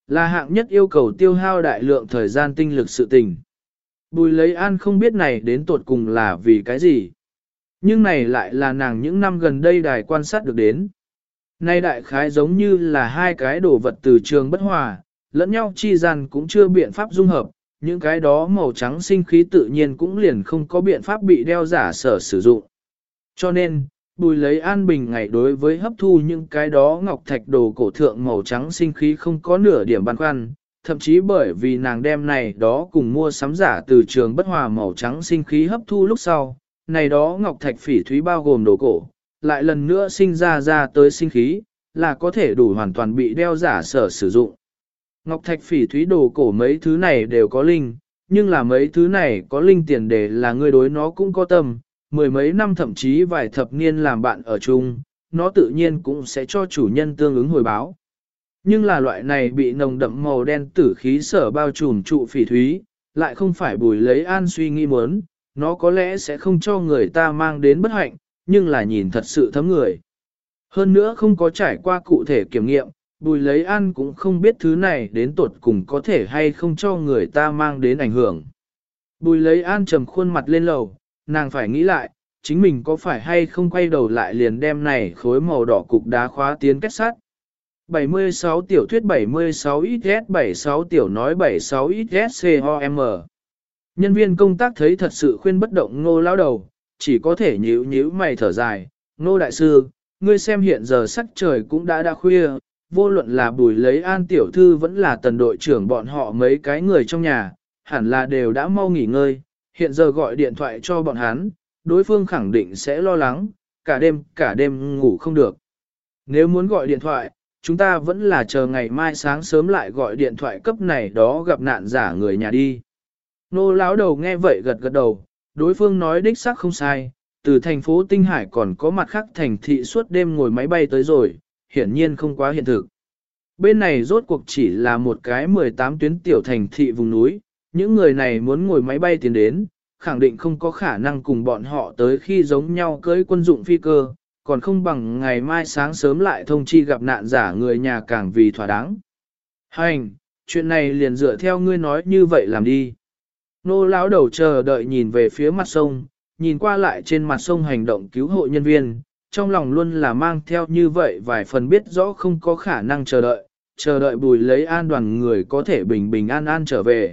Là hạng nhất yêu cầu tiêu hao đại lượng thời gian tinh lực sự tình. Bùi lấy an không biết này đến tột cùng là vì cái gì. Nhưng này lại là nàng những năm gần đây đài quan sát được đến. Nay đại khái giống như là hai cái đồ vật từ trường bất hòa, lẫn nhau chi gian cũng chưa biện pháp dung hợp, những cái đó màu trắng sinh khí tự nhiên cũng liền không có biện pháp bị đeo giả sở sử dụng. Cho nên, Bùi lấy an bình ngày đối với hấp thu những cái đó ngọc thạch đồ cổ thượng màu trắng sinh khí không có nửa điểm băn khoăn, thậm chí bởi vì nàng đem này đó cùng mua sắm giả từ trường bất hòa màu trắng sinh khí hấp thu lúc sau, này đó ngọc thạch phỉ thúy bao gồm đồ cổ, lại lần nữa sinh ra tới sinh khí, là có thể đủ hoàn toàn bị đeo giả sở sử dụng. Ngọc thạch phỉ thúy đồ cổ mấy thứ này đều có linh, nhưng là mấy thứ này có linh tiền đề là người đối nó cũng có tâm, mười mấy năm thậm chí vài thập niên làm bạn ở chung, nó tự nhiên cũng sẽ cho chủ nhân tương ứng hồi báo. Nhưng là loại này bị nồng đậm màu đen tử khí sở bao trùm trụ phỉ thúy, lại không phải Bùi lấy an suy nghĩ muốn, nó có lẽ sẽ không cho người ta mang đến bất hạnh, nhưng là nhìn thật sự thấm người. Hơn nữa không có trải qua cụ thể kiểm nghiệm, Bùi lấy an cũng không biết thứ này đến tột cùng có thể hay không cho người ta mang đến ảnh hưởng. Bùi lấy an trầm khuôn mặt lên lầu, nàng phải nghĩ lại, chính mình có phải hay không quay đầu lại liền đem này khối màu đỏ cục đá khóa tiến kết sắt. 76 tiểu thuyết 76 XS 76 tiểu nói 76 XS COM. Nhân viên công tác thấy thật sự khuyên bất động Ngô lão đầu, chỉ có thể nhíu nhíu mày thở dài. Ngô đại sư, ngươi xem hiện giờ sắc trời cũng đã khuya, vô luận là Bùi lấy an tiểu thư vẫn là tần đội trưởng bọn họ mấy cái người trong nhà, hẳn là đều đã mau nghỉ ngơi, hiện giờ gọi điện thoại cho bọn hắn, đối phương khẳng định sẽ lo lắng, cả đêm ngủ không được. Nếu muốn gọi điện thoại, chúng ta vẫn là chờ ngày mai sáng sớm lại gọi điện thoại cấp này đó gặp nạn giả người nhà đi. Nô lão đầu nghe vậy gật gật đầu, đối phương nói đích xác không sai, từ thành phố Tinh Hải còn có mặt khác thành thị suốt đêm ngồi máy bay tới rồi, hiển nhiên không quá hiện thực. Bên này rốt cuộc chỉ là một cái 18 tuyến tiểu thành thị vùng núi, những người này muốn ngồi máy bay tiến đến, khẳng định không có khả năng cùng bọn họ tới khi giống nhau cưới quân dụng phi cơ, còn không bằng ngày mai sáng sớm lại thông chi gặp nạn giả người nhà càng vì thỏa đáng. Hành, chuyện này liền dựa theo ngươi nói như vậy làm đi. Nô lão đầu chờ đợi nhìn về phía mặt sông, nhìn qua lại trên mặt sông hành động cứu hộ nhân viên, trong lòng luôn là mang theo như vậy vài phần biết rõ không có khả năng chờ đợi Bùi lấy an đoàn người có thể bình bình an an trở về.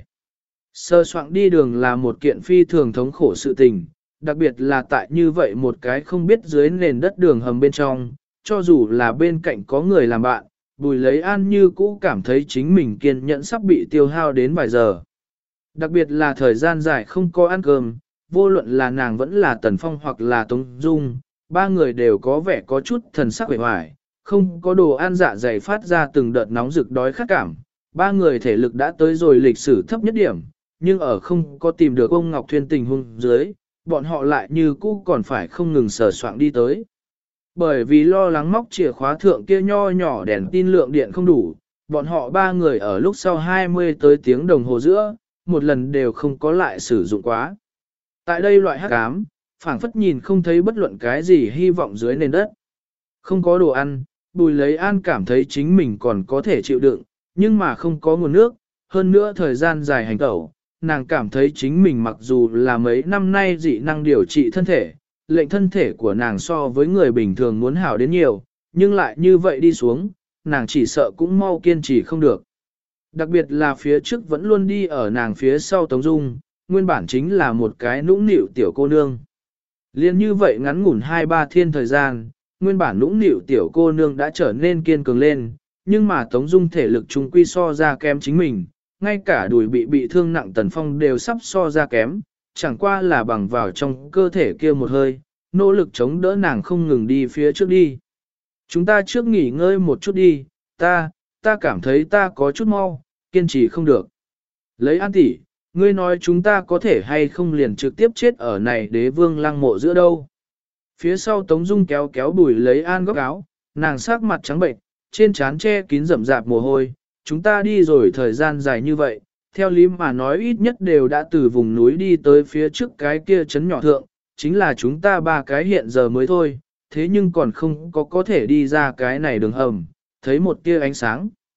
Sơ soạn đi đường là một kiện phi thường thống khổ sự tình, đặc biệt là tại như vậy một cái không biết dưới nền đất đường hầm bên trong, cho dù là bên cạnh có người làm bạn, Bùi lấy an như cũ cảm thấy chính mình kiên nhẫn sắp bị tiêu hao đến vài giờ. Đặc biệt là thời gian dài không có ăn cơm, vô luận là nàng vẫn là Tần Phong hoặc là Tống Dung, ba người đều có vẻ có chút thần sắc uể oải, không có đồ ăn dạ dày phát ra từng đợt nóng rực đói khát cảm. Ba người thể lực đã tới rồi lịch sử thấp nhất điểm, nhưng ở không có tìm được ông Ngọc Thuyên tình huống dưới, bọn họ lại như cũ còn phải không ngừng sờ soạng đi tới. Bởi vì lo lắng móc chìa khóa thượng kia nho nhỏ đèn tin lượng điện không đủ, bọn họ ba người ở lúc sau 20 tới tiếng đồng hồ giữa, một lần đều không có lại sử dụng quá. Tại đây loại hắc ám, phảng phất nhìn không thấy bất luận cái gì hy vọng dưới nền đất. Không có đồ ăn, Bùi lấy an cảm thấy chính mình còn có thể chịu đựng, nhưng mà không có nguồn nước, hơn nữa thời gian dài hành tẩu, nàng cảm thấy chính mình mặc dù là mấy năm nay dị năng điều trị thân thể, lệnh thân thể của nàng so với người bình thường muốn hảo đến nhiều, nhưng lại như vậy đi xuống, nàng chỉ sợ cũng mau kiên trì không được. Đặc biệt là phía trước vẫn luôn đi ở nàng phía sau Tống Dung, nguyên bản chính là một cái nũng nịu tiểu cô nương. Liên như vậy ngắn ngủn 2-3 thiên thời gian, nguyên bản nũng nịu tiểu cô nương đã trở nên kiên cường lên, nhưng mà Tống Dung thể lực trung quy so ra kém chính mình, ngay cả đùi bị thương nặng Tần Phong đều sắp so ra kém, chẳng qua là bằng vào trong cơ thể kia một hơi, nỗ lực chống đỡ nàng không ngừng đi phía trước đi. Chúng ta trước nghỉ ngơi một chút đi, ta cảm thấy ta có chút mau, kiên trì không được. Lấy An tỷ, ngươi nói chúng ta có thể hay không liền trực tiếp chết ở này Đế Vương lăng mộ giữa đâu. Phía sau Tống Dung kéo kéo Bùi lấy An góc áo, nàng sắc mặt trắng bệnh, trên trán che kín rậm rạp mồ hôi, chúng ta đi rồi thời gian dài như vậy, theo lý mà nói ít nhất đều đã từ vùng núi đi tới phía trước cái kia trấn nhỏ thượng, chính là chúng ta ba cái hiện giờ mới thôi, thế nhưng còn không có thể đi ra cái này đường hầm, thấy một tia ánh sáng.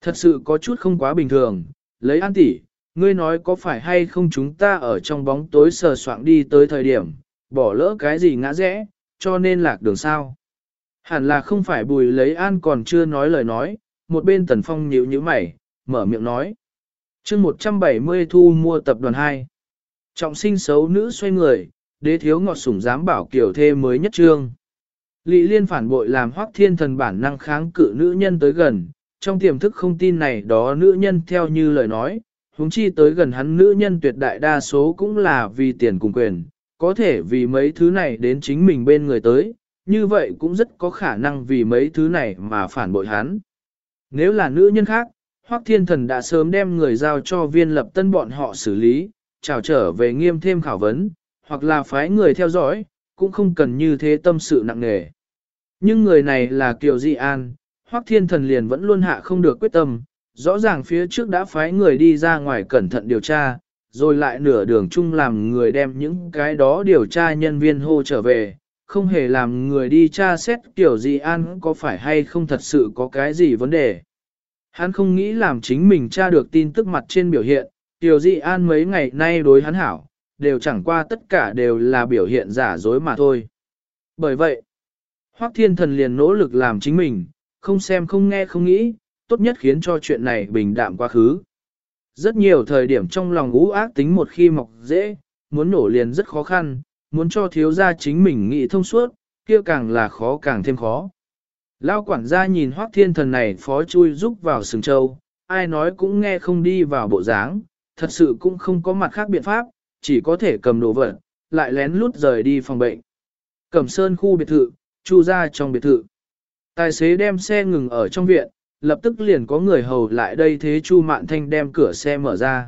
Thật sự có chút không quá bình thường, lấy An tỷ, ngươi nói có phải hay không chúng ta ở trong bóng tối sờ soạng đi tới thời điểm, bỏ lỡ cái gì ngã rẽ, cho nên lạc đường sao. Hẳn là không phải Bùi lấy An còn chưa nói lời nói, một bên Tần Phong nhíu nhíu mày, mở miệng nói. chương 170 thu mua tập đoàn 2. Trọng sinh xấu nữ xoay người, đế thiếu ngọt sủng dám bảo kiểu thê mới nhất trương. Lị Liên phản bội làm Hoắc Thiên Thần bản năng kháng cự nữ nhân tới gần, trong tiềm thức không tin này đó nữ nhân theo như lời nói, huống chi tới gần hắn nữ nhân tuyệt đại đa số cũng là vì tiền cùng quyền, có thể vì mấy thứ này đến chính mình bên người tới, như vậy cũng rất có khả năng vì mấy thứ này mà phản bội hắn. Nếu là nữ nhân khác, Hoắc Thiên Thần đã sớm đem người giao cho Viên Lập Tân bọn họ xử lý, trào trở về nghiêm thêm khảo vấn, hoặc là phái người theo dõi, cũng không cần như thế tâm sự nặng nề. Nhưng người này là Kiều Di An, Hoắc Thiên Thần liền vẫn luôn hạ không được quyết tâm, rõ ràng phía trước đã phái người đi ra ngoài cẩn thận điều tra, rồi lại nửa đường chung làm người đem những cái đó điều tra nhân viên hô trở về, không hề làm người đi tra xét Kiều Di An có phải hay không thật sự có cái gì vấn đề. Hắn không nghĩ làm chính mình tra được tin tức mặt trên biểu hiện, Kiều Di An mấy ngày nay đối hắn hảo, đều chẳng qua tất cả đều là biểu hiện giả dối mà thôi. Bởi vậy, Hoắc Thiên Thần liền nỗ lực làm chính mình, không xem không nghe không nghĩ, tốt nhất khiến cho chuyện này bình đạm quá khứ. Rất nhiều thời điểm trong lòng ú ác tính một khi mọc dễ, muốn nổ liền rất khó khăn, muốn cho thiếu gia chính mình nghĩ thông suốt, kia càng là khó càng thêm khó. Lao quản gia nhìn Hoắc Thiên Thần này phó chui rúc vào sừng châu, ai nói cũng nghe không đi vào bộ dáng, thật sự cũng không có mặt khác biện pháp, chỉ có thể cầm đồ vật, lại lén lút rời đi phòng bệnh. Cẩm Sơn khu biệt thự, Chu ra trong biệt thự. Tài xế đem xe ngừng ở trong viện, lập tức liền có người hầu lại đây thế Chu Mạn Thanh đem cửa xe mở ra.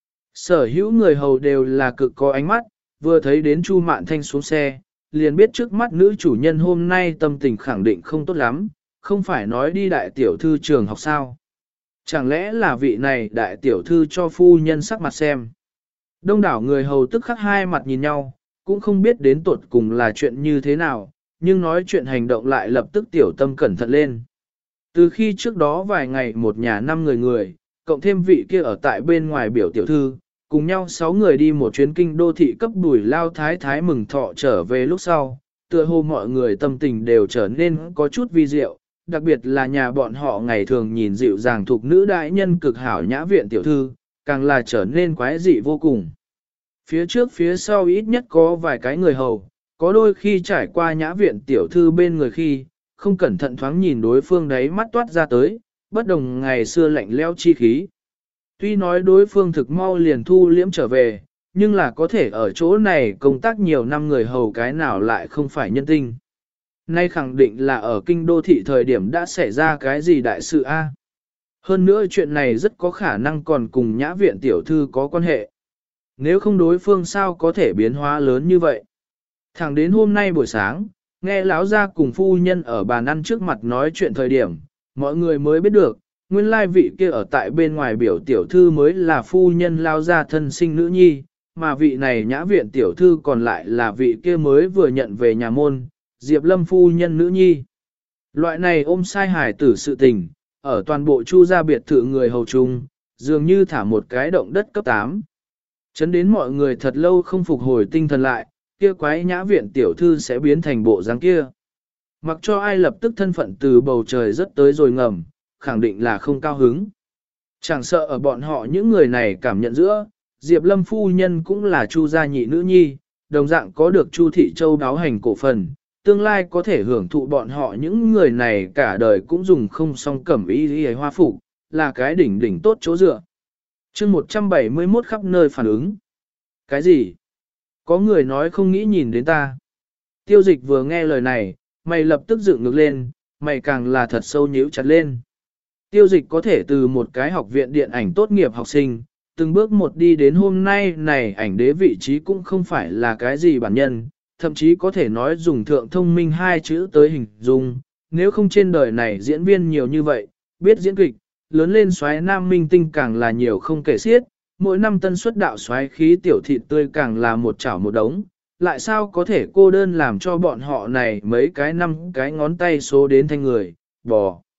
Sở hữu người hầu đều là cực có ánh mắt, vừa thấy đến Chu Mạn Thanh xuống xe, liền biết trước mắt nữ chủ nhân hôm nay tâm tình khẳng định không tốt lắm, không phải nói đi đại tiểu thư trường học sao. Chẳng lẽ là vị này đại tiểu thư cho phu nhân sắc mặt xem. Đông đảo người hầu tức khắc hai mặt nhìn nhau, cũng không biết đến tuột cùng là chuyện như thế nào, nhưng nói chuyện hành động lại lập tức tiểu tâm cẩn thận lên. Từ khi trước đó vài ngày một nhà 5 người, cộng thêm vị kia ở tại bên ngoài biểu tiểu thư, cùng nhau 6 người đi một chuyến kinh đô thị cấp Bùi Lao Thái Thái mừng thọ trở về lúc sau, tựa hồ mọi người tâm tình đều trở nên có chút vi diệu, đặc biệt là nhà bọn họ ngày thường nhìn dịu dàng thuộc nữ đại nhân cực hảo nhã viện tiểu thư, càng là trở nên quái dị vô cùng. Phía trước phía sau ít nhất có vài cái người hầu, có đôi khi trải qua nhã viện tiểu thư bên người khi, không cẩn thận thoáng nhìn đối phương đấy mắt toát ra tới, bất đồng ngày xưa lạnh leo chi khí. Tuy nói đối phương thực mau liền thu liễm trở về, nhưng là có thể ở chỗ này công tác nhiều năm người hầu cái nào lại không phải nhân tinh. Nay khẳng định là ở kinh đô thị thời điểm đã xảy ra cái gì đại sự a. Hơn nữa chuyện này rất có khả năng còn cùng nhã viện tiểu thư có quan hệ. Nếu không đối phương sao có thể biến hóa lớn như vậy. Thẳng đến hôm nay buổi sáng, nghe lão gia cùng phu nhân ở bàn ăn trước mặt nói chuyện thời điểm, mọi người mới biết được, nguyên lai vị kia ở tại bên ngoài biểu tiểu thư mới là phu nhân lao gia thân sinh nữ nhi, mà vị này nhã viện tiểu thư còn lại là vị kia mới vừa nhận về nhà môn, Diệp Lâm phu nhân nữ nhi. Loại này ôm sai hải tử sự tình, ở toàn bộ Chu gia biệt thự người hầu chung, dường như thả một cái động đất cấp 8. Chấn đến mọi người thật lâu không phục hồi tinh thần lại, kia quái nhã viện tiểu thư sẽ biến thành bộ dáng kia. Mặc cho ai lập tức thân phận từ bầu trời rất tới rồi ngầm, khẳng định là không cao hứng. Chẳng sợ ở bọn họ những người này cảm nhận giữa, Diệp Lâm phu nhân cũng là Chu gia nhị nữ nhi, đồng dạng có được Chu Thị Châu đáo hành cổ phần, tương lai có thể hưởng thụ bọn họ những người này cả đời cũng dùng không song cẩm y hoa phục, là cái đỉnh đỉnh tốt chỗ dựa. chương 171 khắp nơi phản ứng. Cái gì? Có người nói không nghĩ nhìn đến ta. Tiêu dịch vừa nghe lời này, mày lập tức dựng ngược lên, mày càng là thật sâu nhíu chặt lên. Tiêu dịch có thể từ một cái học viện điện ảnh tốt nghiệp học sinh, từng bước một đi đến hôm nay này ảnh đế vị trí cũng không phải là cái gì bản nhân, thậm chí có thể nói dùng thượng thông minh hai chữ tới hình dung, nếu không trên đời này diễn viên nhiều như vậy, biết diễn kịch, lớn lên soái nam minh tinh càng là nhiều không kể xiết, mỗi năm tân xuất đạo soái khí tiểu thịt tươi càng là một chảo một đống, lại sao có thể cô đơn làm cho bọn họ này mấy cái năm cái ngón tay số đến thanh người, bò.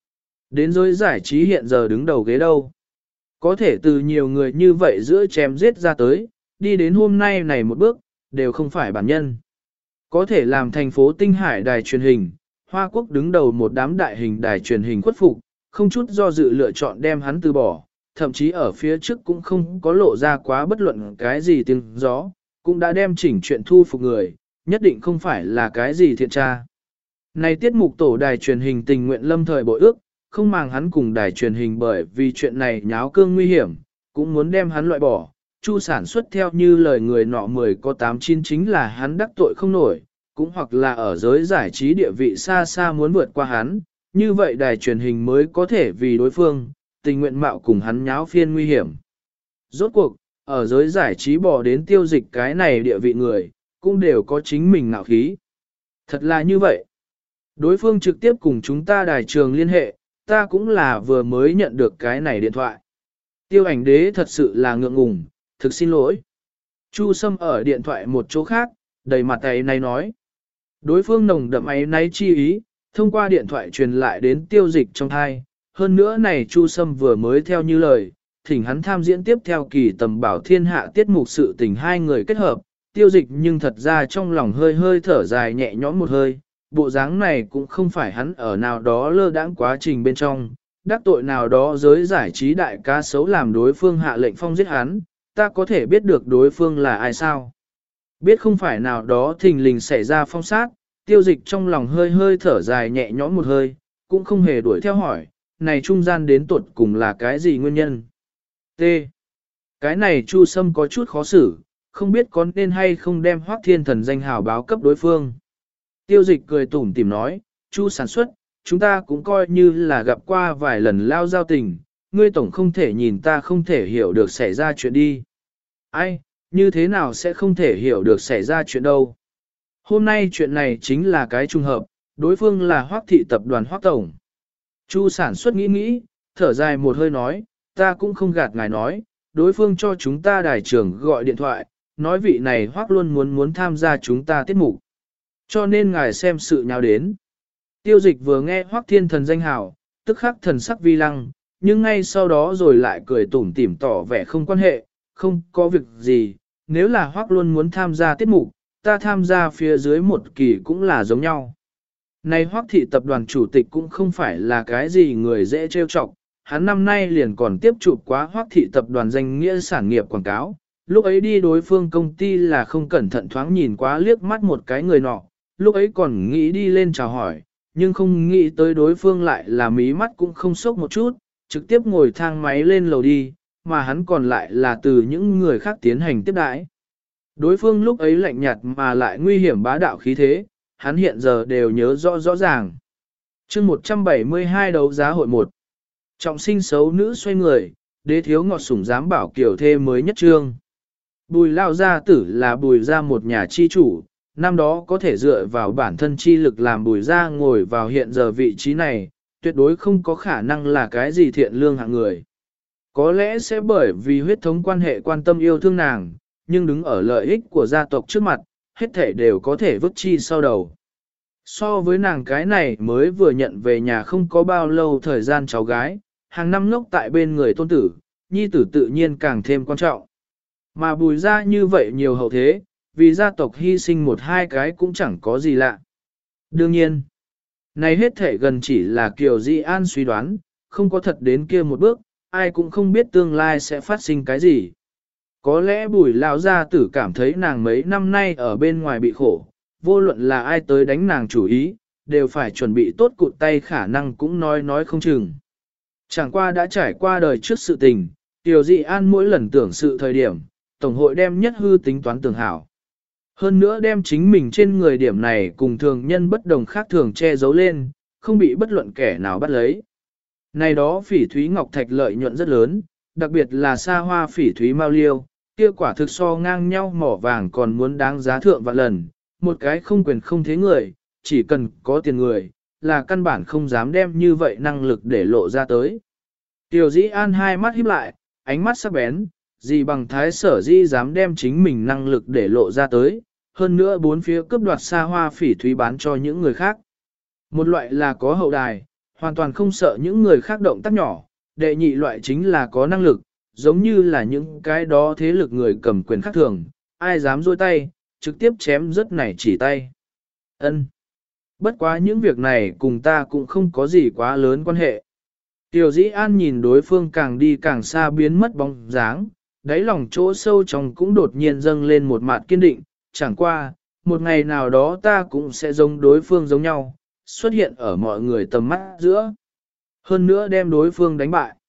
Đến giới giải trí hiện giờ đứng đầu ghế đâu. Có thể từ nhiều người như vậy giữa chém giết ra tới, đi đến hôm nay này một bước, đều không phải bản nhân. Có thể làm thành phố Tinh Hải đài truyền hình, Hoa Quốc đứng đầu một đám đại hình đài truyền hình khuất phục, không chút do dự lựa chọn đem hắn từ bỏ, thậm chí ở phía trước cũng không có lộ ra quá bất luận cái gì tiếng gió, cũng đã đem chỉnh chuyện thu phục người, nhất định không phải là cái gì thiện tra. Này tiết mục tổ đài truyền hình tình nguyện lâm thời bội ước, không màng hắn cùng đài truyền hình bởi vì chuyện này nháo cương nguy hiểm, cũng muốn đem hắn loại bỏ. Chu sản xuất theo như lời người nọ 10 có 8-9 chính là hắn đắc tội không nổi, cũng hoặc là ở giới giải trí địa vị xa xa muốn vượt qua hắn, như vậy đài truyền hình mới có thể vì đối phương, tình nguyện mạo cùng hắn nháo phiên nguy hiểm. Rốt cuộc, ở giới giải trí bỏ đến tiêu dịch cái này địa vị người, cũng đều có chính mình ngạo khí. Thật là như vậy. Đối phương trực tiếp cùng chúng ta đài trường liên hệ, ta cũng là vừa mới nhận được cái này điện thoại. Tiêu ảnh đế thật sự là ngượng ngùng, thực xin lỗi. Chu Sâm ở điện thoại một chỗ khác, đầy mặt ấy này nói. Đối phương nồng đậm ấy náy chi ý, thông qua điện thoại truyền lại đến tiêu dịch trong thai. Hơn nữa này Chu Sâm vừa mới theo như lời, thỉnh hắn tham diễn tiếp theo kỳ tầm bảo thiên hạ tiết mục sự tình hai người kết hợp. Tiêu dịch nhưng thật ra trong lòng hơi hơi thở dài nhẹ nhõm một hơi. Bộ dáng này cũng không phải hắn ở nào đó lơ đãng quá trình bên trong, đắc tội nào đó giới giải trí đại ca xấu làm đối phương hạ lệnh phong giết hắn, ta có thể biết được đối phương là ai sao? Biết không phải nào đó thình lình xảy ra phong sát, tiêu dịch trong lòng hơi hơi thở dài nhẹ nhõm một hơi, cũng không hề đuổi theo hỏi, này trung gian đến tuột cùng là cái gì nguyên nhân? T. Cái này Chu Sâm có chút khó xử, không biết có nên hay không đem Hoắc Thiên Thần danh hào báo cấp đối phương. Tiêu dịch cười tủm tỉm nói, Chu sản xuất, chúng ta cũng coi như là gặp qua vài lần lao giao tình, ngươi tổng không thể nhìn ta không thể hiểu được xảy ra chuyện đi. Ai, như thế nào sẽ không thể hiểu được xảy ra chuyện đâu. Hôm nay chuyện này chính là cái trùng hợp, đối phương là Hoắc thị tập đoàn Hoắc Tổng. Chu sản xuất nghĩ nghĩ, thở dài một hơi nói, ta cũng không gạt ngài nói, đối phương cho chúng ta đài trưởng gọi điện thoại, nói vị này Hoắc luôn muốn tham gia chúng ta tiết mục. Cho nên ngài xem sự nháo đến. Tiêu dịch vừa nghe Hoắc Thiên Thần danh hào, tức khắc thần sắc vi lăng, nhưng ngay sau đó rồi lại cười tủm tỉm tỏ vẻ không quan hệ, không có việc gì, nếu là Hoắc luôn muốn tham gia tiết mục, ta tham gia phía dưới một kỳ cũng là giống nhau. Này Hoắc thị tập đoàn chủ tịch cũng không phải là cái gì người dễ trêu chọc, hắn năm nay liền còn tiếp chụp quá Hoắc thị tập đoàn danh nghĩa sản nghiệp quảng cáo, lúc ấy đi đối phương công ty là không cẩn thận thoáng nhìn quá liếc mắt một cái người nọ, lúc ấy còn nghĩ đi lên chào hỏi, nhưng không nghĩ tới đối phương lại là mí mắt cũng không sốc một chút, trực tiếp ngồi thang máy lên lầu đi, mà hắn còn lại là từ những người khác tiến hành tiếp đãi. Đối phương lúc ấy lạnh nhạt mà lại nguy hiểm bá đạo khí thế, hắn hiện giờ đều nhớ rõ ràng. Chương 172 đấu giá hội 1. Trọng sinh xấu nữ xoay người, đế thiếu ngọt sủng dám bảo kiểu thê mới nhất trương. Bùi lao gia tử là bùi gia một nhà chi chủ, năm đó có thể dựa vào bản thân chi lực làm bùi gia ngồi vào hiện giờ vị trí này, tuyệt đối không có khả năng là cái gì thiện lương hạng người. Có lẽ sẽ bởi vì huyết thống quan hệ quan tâm yêu thương nàng, nhưng đứng ở lợi ích của gia tộc trước mặt, hết thể đều có thể vứt chi sau đầu. So với nàng cái này mới vừa nhận về nhà không có bao lâu thời gian cháu gái, hàng năm ngốc tại bên người tôn tử, nhi tử tự nhiên càng thêm quan trọng. Mà bùi ra như vậy nhiều hậu thế, vì gia tộc hy sinh một hai cái cũng chẳng có gì lạ. Đương nhiên, này hết thể gần chỉ là Kiều Di An suy đoán, không có thật đến kia một bước, ai cũng không biết tương lai sẽ phát sinh cái gì. Có lẽ bùi lão gia tử cảm thấy nàng mấy năm nay ở bên ngoài bị khổ, vô luận là ai tới đánh nàng chủ ý, đều phải chuẩn bị tốt cụt tay khả năng cũng nói không chừng. Chẳng qua đã trải qua đời trước sự tình, Kiều Di An mỗi lần tưởng sự thời điểm, Tổng hội đem nhất hư tính toán tưởng hảo. Hơn nữa đem chính mình trên người điểm này cùng thường nhân bất đồng khác thường che giấu lên, không bị bất luận kẻ nào bắt lấy. Này đó phỉ thúy ngọc thạch lợi nhuận rất lớn, đặc biệt là xa hoa phỉ thúy mao liêu, kia quả thực so ngang nhau mỏ vàng còn muốn đáng giá thượng vạn lần, một cái không quyền không thế người, chỉ cần có tiền người, là căn bản không dám đem như vậy năng lực để lộ ra tới. Tiểu Dĩ An hai mắt híp lại, ánh mắt sắc bén, gì bằng thái sở dĩ dám đem chính mình năng lực để lộ ra tới, hơn nữa bốn phía cướp đoạt xa hoa phỉ thúy bán cho những người khác. Một loại là có hậu đài, hoàn toàn không sợ những người khác động tác nhỏ, đệ nhị loại chính là có năng lực, giống như là những cái đó thế lực người cầm quyền khác thường, ai dám dôi tay, trực tiếp chém rất này chỉ tay. Ân. Bất quá những việc này cùng ta cũng không có gì quá lớn quan hệ. Tiểu Dĩ An nhìn đối phương càng đi càng xa biến mất bóng dáng, đáy lòng chỗ sâu trong cũng đột nhiên dâng lên một mặt kiên định, chẳng qua, một ngày nào đó ta cũng sẽ giống đối phương giống nhau, xuất hiện ở mọi người tầm mắt giữa. Hơn nữa đem đối phương đánh bại.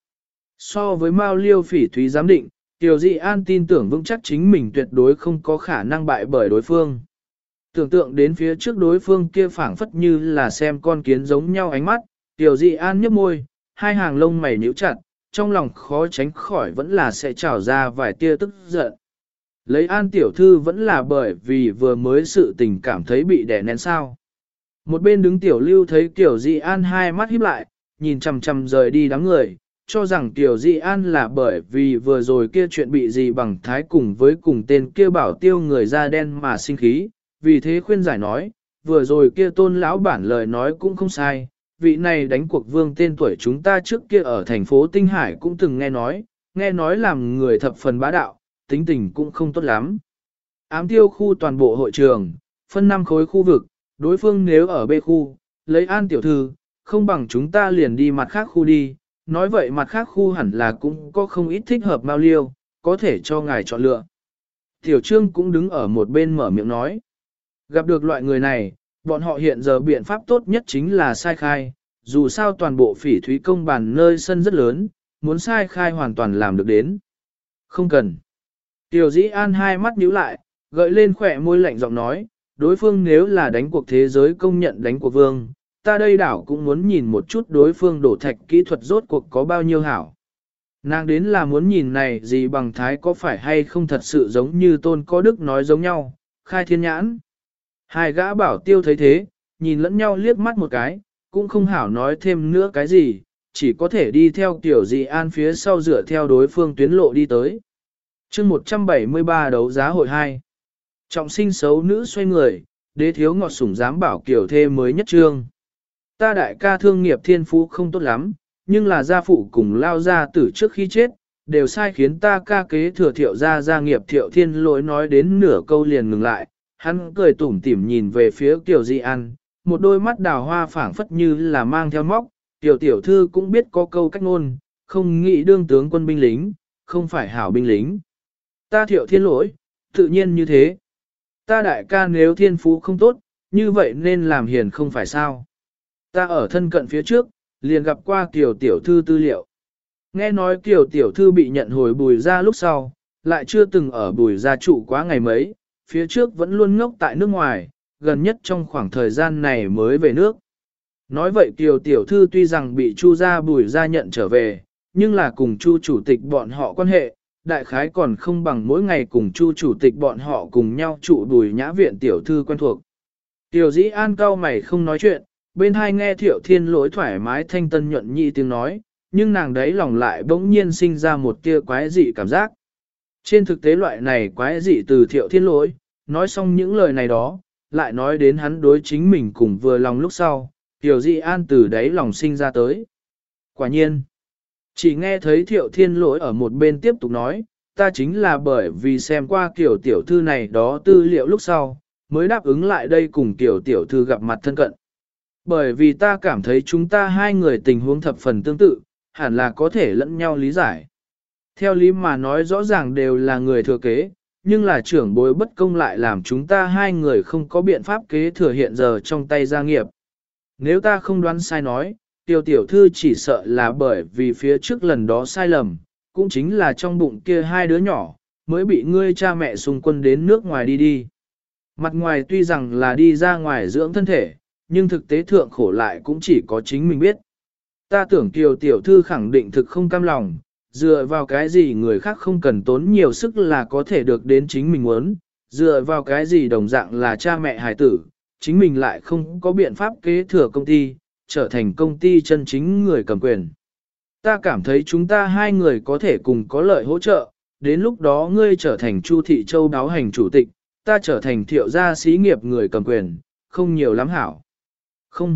So với Mao Liêu Phỉ Thúy giám định, Tiểu Dĩ An tin tưởng vững chắc chính mình tuyệt đối không có khả năng bại bởi đối phương. Tưởng tượng đến phía trước đối phương kia phảng phất như là xem con kiến giống nhau ánh mắt, Tiểu Dĩ An nhếch môi, hai hàng lông mày nhíu chặt, trong lòng khó tránh khỏi vẫn là sẽ trào ra vài tia tức giận. Lấy An tiểu thư vẫn là bởi vì vừa mới sự tình cảm thấy bị đè nén sao. Một bên đứng Tiểu Lưu thấy Tiểu Dĩ An hai mắt híp lại, nhìn chằm chằm rời đi đám người, cho rằng Tiểu Dĩ An là bởi vì vừa rồi kia chuyện bị gì bằng thái cùng với cùng tên kia bảo tiêu người da đen mà sinh khí, vì thế khuyên giải nói, vừa rồi kia Tôn lão bản lời nói cũng không sai, vị này đánh cuộc vương tên tuổi chúng ta trước kia ở thành phố Tinh Hải cũng từng nghe nói làm người thập phần bá đạo, tính tình cũng không tốt lắm. Ám tiêu khu toàn bộ hội trường, phân 5 khối khu vực, đối phương nếu ở B khu, lấy An tiểu thư, không bằng chúng ta liền đi mặt khác khu đi, nói vậy mặt khác khu hẳn là cũng có không ít thích hợp Mao Liêu, có thể cho ngài chọn lựa. Tiểu Trương cũng đứng ở một bên mở miệng nói, gặp được loại người này, bọn họ hiện giờ biện pháp tốt nhất chính là sai khai, dù sao toàn bộ Phỉ Thúy công bàn nơi sân rất lớn, muốn sai khai hoàn toàn làm được đến. Không cần. Tiểu Dĩ An hai mắt nhíu lại, gợi lên khỏe môi lạnh giọng nói, đối phương nếu là đánh cuộc thế giới công nhận đánh cuộc vương, ta đây đảo cũng muốn nhìn một chút đối phương đổ thạch kỹ thuật rốt cuộc có bao nhiêu hảo. Nàng đến là muốn nhìn này gì bằng thái có phải hay không thật sự giống như Tôn Có Đức nói giống nhau, khai thiên nhãn. Hai gã bảo tiêu thấy thế, nhìn lẫn nhau liếc mắt một cái, cũng không hảo nói thêm nữa cái gì, chỉ có thể đi theo Tiểu Dĩ An phía sau dựa theo đối phương tuyến lộ đi tới. chương 173 đấu giá hội 2. Trọng sinh xấu nữ xoay người, đế thiếu ngọt sủng dám bảo kiểu thê mới nhất trương. Ta đại ca thương nghiệp thiên phú không tốt lắm, nhưng là gia phụ cùng lao ra tử trước khi chết, đều sai khiến ta ca kế thừa Thiệu gia nghiệp Thiệu Thiên Lỗi nói đến nửa câu liền ngừng lại, hắn cười tủm tỉm nhìn về phía Tiểu Dĩ An, một đôi mắt đào hoa phảng phất như là mang theo móc, tiểu thư cũng biết có câu cách ngôn, không nghĩ đương tướng quân binh lính, không phải hảo binh lính. Ta Thiệu Thiên Lỗi, tự nhiên như thế. Ta đại ca nếu thiên phú không tốt, như vậy nên làm hiền không phải sao. Ta ở thân cận phía trước, liền gặp qua Kiều tiểu thư tư liệu. Nghe nói Kiều tiểu thư bị nhận hồi Bùi gia lúc sau, lại chưa từng ở Bùi gia trụ quá ngày mấy, phía trước vẫn luôn ngốc tại nước ngoài, gần nhất trong khoảng thời gian này mới về nước. Nói vậy Kiều tiểu thư tuy rằng bị Chu gia Bùi gia nhận trở về, nhưng là cùng Chu chủ tịch bọn họ quan hệ, đại khái còn không bằng mỗi ngày cùng Chu chủ tịch bọn họ cùng nhau trụ Bùi nhã viện tiểu thư quen thuộc. Tiểu Dĩ An cau mày không nói chuyện, bên hai nghe Thiệu Thiên Lỗi thoải mái thanh tân nhuận nhị tiếng nói, nhưng nàng đấy lòng lại bỗng nhiên sinh ra một tia quái dị cảm giác. Trên thực tế loại này quái dị từ Thiệu Thiên Lỗi, nói xong những lời này đó, lại nói đến hắn đối chính mình cùng vừa lòng lúc sau, Tiểu Dĩ An từ đấy lòng sinh ra tới. Quả nhiên, chỉ nghe thấy Thiệu Thiên Lỗi ở một bên tiếp tục nói, ta chính là bởi vì xem qua kiểu tiểu thư này đó tư liệu lúc sau, mới đáp ứng lại đây cùng kiểu tiểu thư gặp mặt thân cận. Bởi vì ta cảm thấy chúng ta hai người tình huống thập phần tương tự, hẳn là có thể lẫn nhau lý giải. Theo lý mà nói rõ ràng đều là người thừa kế, nhưng là trưởng bối bất công lại làm chúng ta hai người không có biện pháp kế thừa hiện giờ trong tay gia nghiệp. Nếu ta không đoán sai nói, tiểu thư chỉ sợ là bởi vì phía trước lần đó sai lầm, cũng chính là trong bụng kia hai đứa nhỏ, mới bị ngươi cha mẹ xung quân đến nước ngoài đi. Mặt ngoài tuy rằng là đi ra ngoài dưỡng thân thể, nhưng thực tế thượng khổ lại cũng chỉ có chính mình biết. Ta tưởng tiểu thư khẳng định thực không cam lòng, dựa vào cái gì người khác không cần tốn nhiều sức là có thể được đến chính mình muốn, dựa vào cái gì đồng dạng là cha mẹ hài tử, chính mình lại không có biện pháp kế thừa công ty, trở thành công ty chân chính người cầm quyền. Ta cảm thấy chúng ta hai người có thể cùng có lợi hỗ trợ, đến lúc đó ngươi trở thành Chu Thị Châu đáo hành chủ tịch, ta trở thành Thiệu gia xí nghiệp người cầm quyền, không nhiều lắm hảo. Không,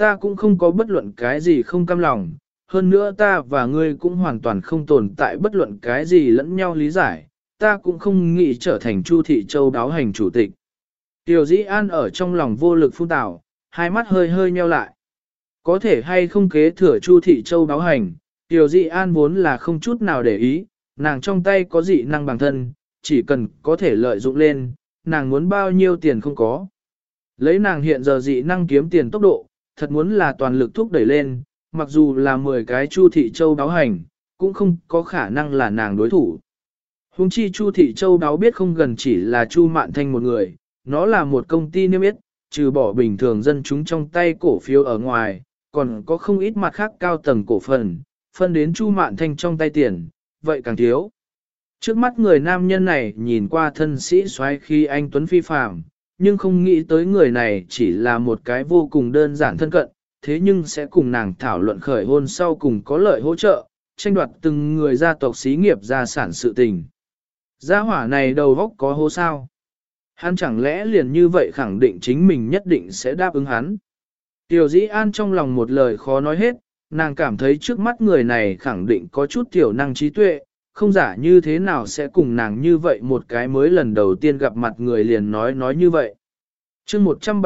ta cũng không có bất luận cái gì không cam lòng, hơn nữa ta và ngươi cũng hoàn toàn không tồn tại bất luận cái gì lẫn nhau lý giải, ta cũng không nghĩ trở thành Chu Thị Châu đáo hành chủ tịch. Tiểu Dĩ An ở trong lòng vô lực phun tào, hai mắt hơi hơi nheo lại. Có thể hay không kế thừa Chu Thị Châu đáo hành, Tiểu Dĩ An vốn là không chút nào để ý, nàng trong tay có dị năng bằng thân, chỉ cần có thể lợi dụng lên, nàng muốn bao nhiêu tiền không có. Lấy nàng hiện giờ dị năng kiếm tiền tốc độ, thật muốn là toàn lực thúc đẩy lên, mặc dù là 10 cái Chu Thị Châu đáo hành, cũng không có khả năng là nàng đối thủ. Hùng chi Chu Thị Châu đáo biết không gần chỉ là Chu Mạn Thanh một người, nó là một công ty niêm yết, trừ bỏ bình thường dân chúng trong tay cổ phiếu ở ngoài, còn có không ít mặt khác cao tầng cổ phần, phân đến Chu Mạn Thanh trong tay tiền, vậy càng thiếu. Trước mắt người nam nhân này nhìn qua thân sĩ xoáy khi anh Tuấn phi phàm, nhưng không nghĩ tới người này chỉ là một cái vô cùng đơn giản thân cận, thế nhưng sẽ cùng nàng thảo luận khởi hôn sau cùng có lợi hỗ trợ, tranh đoạt từng người gia tộc xí nghiệp gia sản sự tình. Gia hỏa này đầu góc có hô sao? Hắn chẳng lẽ liền như vậy khẳng định chính mình nhất định sẽ đáp ứng hắn? Tiểu Dĩ An trong lòng một lời khó nói hết, nàng cảm thấy trước mắt người này khẳng định có chút tiểu năng trí tuệ, không giả như thế nào sẽ cùng nàng như vậy một cái mới lần đầu tiên gặp mặt người liền nói như vậy. chương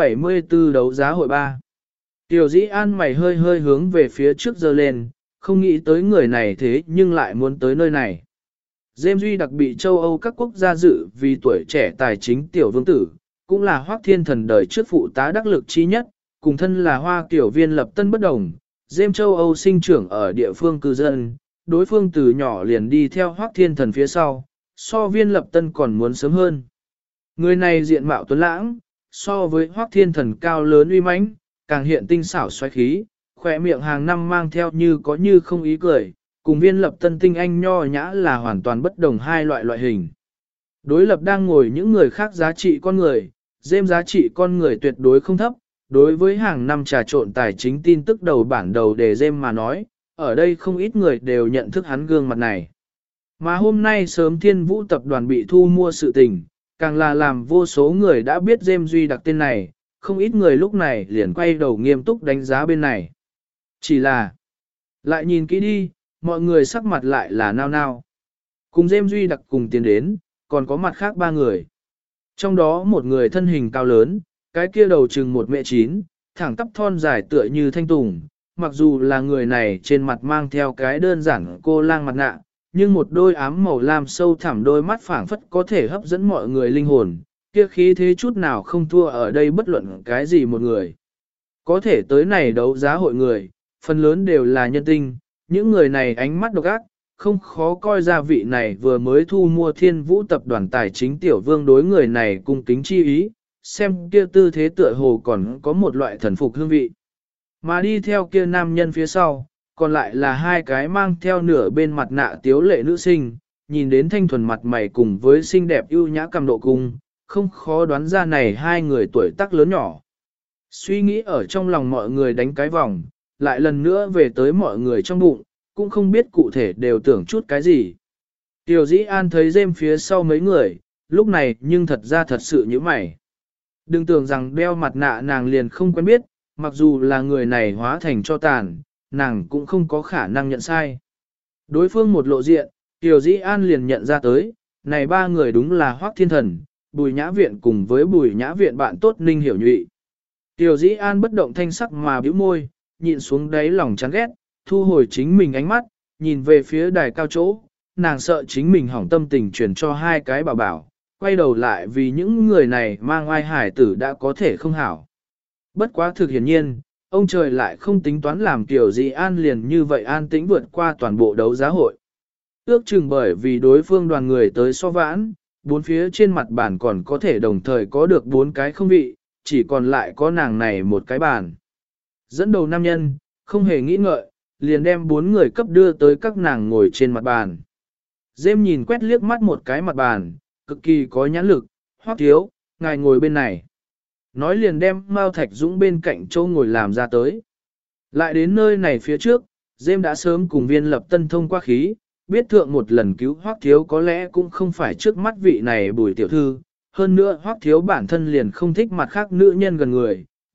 174 đấu giá hội 3. Tiểu Dĩ An mày hơi hơi hướng về phía trước giơ lên, không nghĩ tới người này thế nhưng lại muốn tới nơi này. James Duy đặc bị châu Âu các quốc gia dự vì tuổi trẻ tài chính tiểu vương tử, cũng là Hoắc Thiên Thần đời trước phụ tá đắc lực chi nhất, cùng thân là Hoa Kiểu Viên lập tân bất đồng. James châu Âu sinh trưởng ở địa phương cư dân, đối phương từ nhỏ liền đi theo Hoắc Thiên Thần phía sau, so Viên lập tân còn muốn sớm hơn. Người này diện mạo tuấn lãng, so với Hoắc Thiên Thần cao lớn uy mãnh, càng hiện tinh xảo xoáy khí, khỏe miệng hàng năm mang theo như có như không ý cười, cùng Viên lập tân tinh anh nho nhã là hoàn toàn bất đồng hai loại hình. Đối lập đang ngồi những người khác giá trị con người, James giá trị con người tuyệt đối không thấp, đối với hàng năm trà trộn tài chính tin tức đầu bản đầu đề James mà nói, ở đây không ít người đều nhận thức hắn gương mặt này. Mà hôm nay sớm Thiên Vũ tập đoàn bị thu mua sự tình, càng là làm vô số người đã biết James Duy đặc tên này, không ít người lúc này liền quay đầu nghiêm túc đánh giá bên này. Chỉ là, lại nhìn kỹ đi, mọi người sắc mặt lại là nao nao. Cùng James Duy đặc cùng tiến đến, còn có mặt khác ba người. Trong đó một người thân hình cao lớn, cái kia đầu chừng 1m9, thẳng tắp thon dài tựa như thanh tùng. Mặc dù là người này trên mặt mang theo cái đơn giản cô lang mặt nạ, nhưng một đôi ám màu lam sâu thẳm đôi mắt phảng phất có thể hấp dẫn mọi người linh hồn, kia khí thế chút nào không thua ở đây bất luận cái gì một người. Có thể tới này đấu giá hội người, phần lớn đều là nhân tinh, những người này ánh mắt độc ác, không khó coi ra vị này vừa mới thu mua Thiên Vũ tập đoàn tài chính tiểu vương đối người này cung kính chi ý, xem kia tư thế tựa hồ còn có một loại thần phục hương vị. Mà đi theo kia nam nhân phía sau, còn lại là hai cái mang theo nửa bên mặt nạ tiếu lệ nữ sinh, nhìn đến thanh thuần mặt mày cùng với xinh đẹp ưu nhã cầm độ cung, không khó đoán ra này hai người tuổi tác lớn nhỏ. Suy nghĩ ở trong lòng mọi người đánh cái vòng, lại lần nữa về tới mọi người trong bụng, cũng không biết cụ thể đều tưởng chút cái gì. Tiểu Dĩ An thấy James phía sau mấy người, lúc này nhưng thật ra thật sự như mày. Đừng tưởng rằng đeo mặt nạ nàng liền không quen biết, mặc dù là người này hóa thành cho tàn, nàng cũng không có khả năng nhận sai. Đối phương một lộ diện, Tiểu Dĩ An liền nhận ra tới, này ba người đúng là Hoắc Thiên Thần, Bùi Nhã Viện cùng với Bùi Nhã Viện bạn tốt Ninh Hiểu Nhụy. Tiểu Dĩ An bất động thanh sắc mà bĩu môi, nhịn xuống đáy lòng chán ghét, thu hồi chính mình ánh mắt, nhìn về phía đài cao chỗ, nàng sợ chính mình hỏng tâm tình truyền cho hai cái bảo bảo, quay đầu lại vì những người này mang oai hải tử đã có thể không hảo. Bất quá thực hiển nhiên, ông trời lại không tính toán làm Tiểu Dĩ An liền như vậy an tĩnh vượt qua toàn bộ đấu giá hội. Ước chừng bởi vì đối phương đoàn người tới so vãn, bốn phía trên mặt bàn còn có thể đồng thời có được 4 cái không vị, chỉ còn lại có nàng này một cái bàn. Dẫn đầu nam nhân, không hề nghĩ ngợi, liền đem 4 người cấp đưa tới các nàng ngồi trên mặt bàn. Dêm nhìn quét liếc mắt một cái mặt bàn, cực kỳ có nhãn lực, Hoắc thiếu, ngài ngồi bên này. Nói liền đem Mao Thạch Dũng bên cạnh chỗ ngồi làm ra tới. Lại đến nơi này phía trước, Dêm đã sớm cùng Viên Lập Tân thông qua khí, biết thượng một lần cứu Hoắc thiếu có lẽ cũng không phải trước mắt vị này Bùi tiểu thư, hơn nữa Hoắc thiếu bản thân liền không thích mặt khác nữ nhân gần người,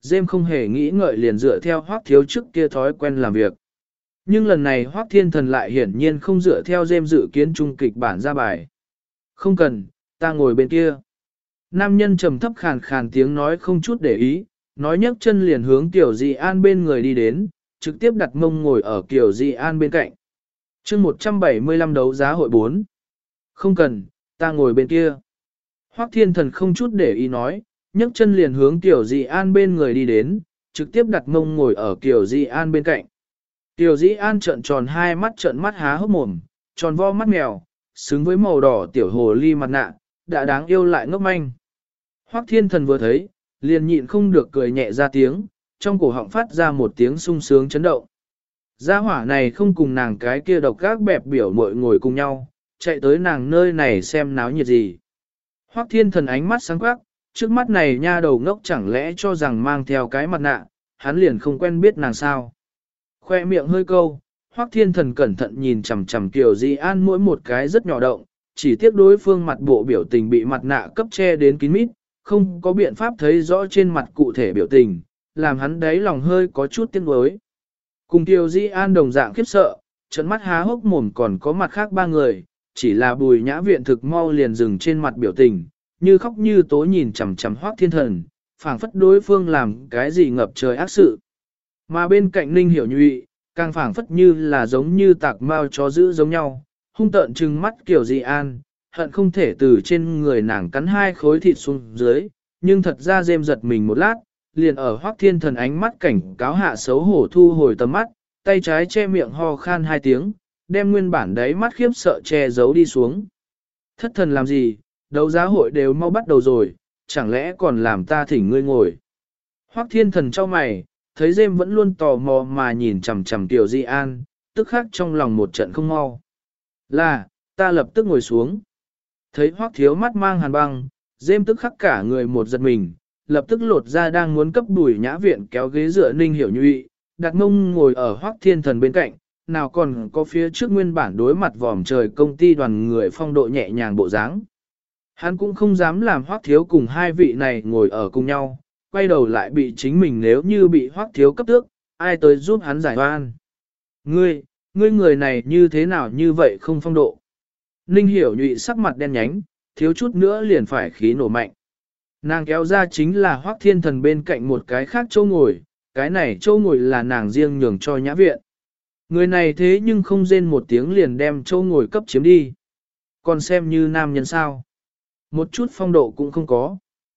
Dêm không hề nghĩ ngợi liền dựa theo Hoắc Thiếu trước kia thói quen làm việc. Nhưng lần này Hoắc Thiên Thần lại hiển nhiên không dựa theo Dêm dự kiến trung kịch bản ra bài. Không cần, ta ngồi bên kia. Nam nhân trầm thấp khàn khàn tiếng nói không chút để ý, nói nhấc chân liền hướng Tiểu Dị An bên người đi đến, trực tiếp đặt mông ngồi ở Tiểu Dị An bên cạnh. chương 175 đấu giá hội 4. Không cần, ta ngồi bên kia. Hoắc Thiên Thần không chút để ý nói, nhấc chân liền hướng Tiểu Dị An bên người đi đến, trực tiếp đặt mông ngồi ở Tiểu Dị An bên cạnh. Tiểu Dị An trợn tròn hai mắt trợn mắt há hốc mồm, tròn vo mắt mèo, xứng với màu đỏ tiểu hồ ly mặt nạ, đã đáng yêu lại ngốc manh. Hoắc Thiên Thần vừa thấy, liền nhịn không được cười nhẹ ra tiếng, trong cổ họng phát ra một tiếng sung sướng chấn động. Gia hỏa này không cùng nàng cái kia độc gác bẹp biểu muội ngồi cùng nhau, chạy tới nàng nơi này xem náo nhiệt gì. Hoắc Thiên Thần ánh mắt sáng quắc, trước mắt này nha đầu ngốc chẳng lẽ cho rằng mang theo cái mặt nạ, hắn liền không quen biết nàng sao. Khoe miệng hơi câu, Hoắc Thiên Thần cẩn thận nhìn chằm chằm Kiều Di An mỗi một cái rất nhỏ động, chỉ tiếc đối phương mặt bộ biểu tình bị mặt nạ cấp che đến kín mít, không có biện pháp thấy rõ trên mặt cụ thể biểu tình, làm hắn đáy lòng hơi có chút tiếc nuối. Cùng Kiều Di An đồng dạng khiếp sợ, trợn mắt há hốc mồm còn có mặt khác ba người, chỉ là Bùi Nhã Viện thực mau liền dừng trên mặt biểu tình, như khóc như tố nhìn chằm chằm Hoắc Thiên Thần, phảng phất đối phương làm cái gì ngập trời ác sự. Mà bên cạnh Ninh Hiểu Nhụy, càng phảng phất như là giống như tạc mao chó giữ giống nhau, hung tợn trừng mắt Kiều Di An, hận không thể từ trên người nàng cắn hai khối thịt xuống dưới, nhưng thật ra dêm giật mình một lát, liền ở Hoắc Thiên Thần ánh mắt cảnh cáo hạ xấu hổ thu hồi tầm mắt, tay trái che miệng ho khan hai tiếng, đem nguyên bản đấy mắt khiếp sợ che giấu đi xuống. Thất thần làm gì, đấu giá hội đều mau bắt đầu rồi, chẳng lẽ còn làm ta thỉnh ngươi ngồi. Hoắc Thiên Thần trao mày, thấy dêm vẫn luôn tò mò mà nhìn chằm chằm Tiểu Di An, tức khắc trong lòng một trận không mau. Là, ta lập tức ngồi xuống. Thấy Hoắc Thiếu mắt mang hàn băng, dêm tức khắc cả người một giật mình, lập tức lột ra đang muốn cấp Bùi Nhã Viện kéo ghế dựa Ninh Hiểu Nhụy, đặt mông ngồi ở Hoắc Thiên Thần bên cạnh, nào còn có phía trước nguyên bản đối mặt vòm trời công ty đoàn người phong độ nhẹ nhàng bộ dáng. Hắn cũng không dám làm Hoắc Thiếu cùng hai vị này ngồi ở cùng nhau, quay đầu lại bị chính mình nếu như bị Hoắc Thiếu cấp tước, ai tới giúp hắn giải oan. Ngươi người này như thế nào như vậy không phong độ. Ninh Hiểu Nhụy sắc mặt đen nhánh, thiếu chút nữa liền phải khí nổ mạnh. Nàng kéo ra chính là Hoắc Thiên Thần bên cạnh một cái khác châu ngồi, cái này châu ngồi là nàng riêng nhường cho Nhã Viện. Người này thế nhưng không rên một tiếng liền đem châu ngồi cấp chiếm đi. Còn xem như nam nhân sao. Một chút phong độ cũng không có.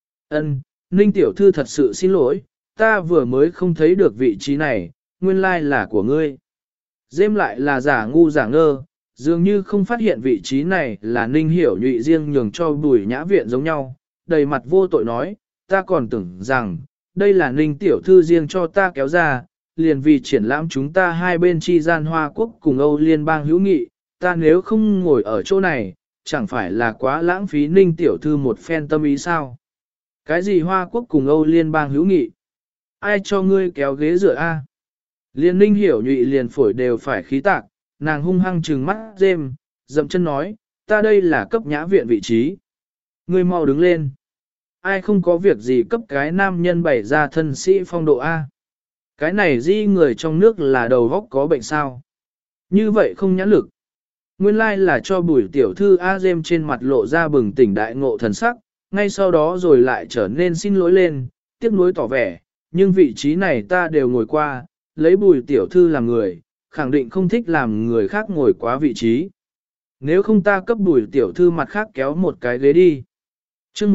Ninh tiểu thư thật sự xin lỗi, ta vừa mới không thấy được vị trí này, nguyên lai là của ngươi. Dêm lại là giả ngu giả ngơ, dường như không phát hiện vị trí này là Ninh Hiểu Nhụy riêng nhường cho Bùi Nhã Viện giống nhau, đầy mặt vô tội nói, ta còn tưởng rằng, đây là Ninh tiểu thư riêng cho ta kéo ra, liền vì triển lãm chúng ta hai bên chi gian Hoa Quốc cùng Âu Liên bang hữu nghị, ta nếu không ngồi ở chỗ này, chẳng phải là quá lãng phí Ninh tiểu thư một phen tâm ý sao? Cái gì Hoa Quốc cùng Âu Liên bang hữu nghị? Ai cho ngươi kéo ghế dựa a? Liên Ninh Hiểu Nhụy liền phổi đều phải khí tạc, nàng hung hăng trừng mắt dêm, dậm chân nói, ta đây là cấp Nhã Viện vị trí. Ngươi mau đứng lên. Ai không có việc gì cấp cái nam nhân bày ra thân sĩ phong độ a? Cái này di người trong nước là đầu góc có bệnh sao? Như vậy không nhãn lực. Nguyên lai là cho Bùi tiểu thư A Dêm trên mặt lộ ra bừng tỉnh đại ngộ thần sắc, ngay sau đó rồi lại trở nên xin lỗi lên, tiếc nuối tỏ vẻ, nhưng vị trí này ta đều ngồi qua, lấy Bùi tiểu thư làm người, khẳng định không thích làm người khác ngồi quá vị trí. Nếu không ta cấp Bùi tiểu thư mặt khác kéo một cái ghế đi. chương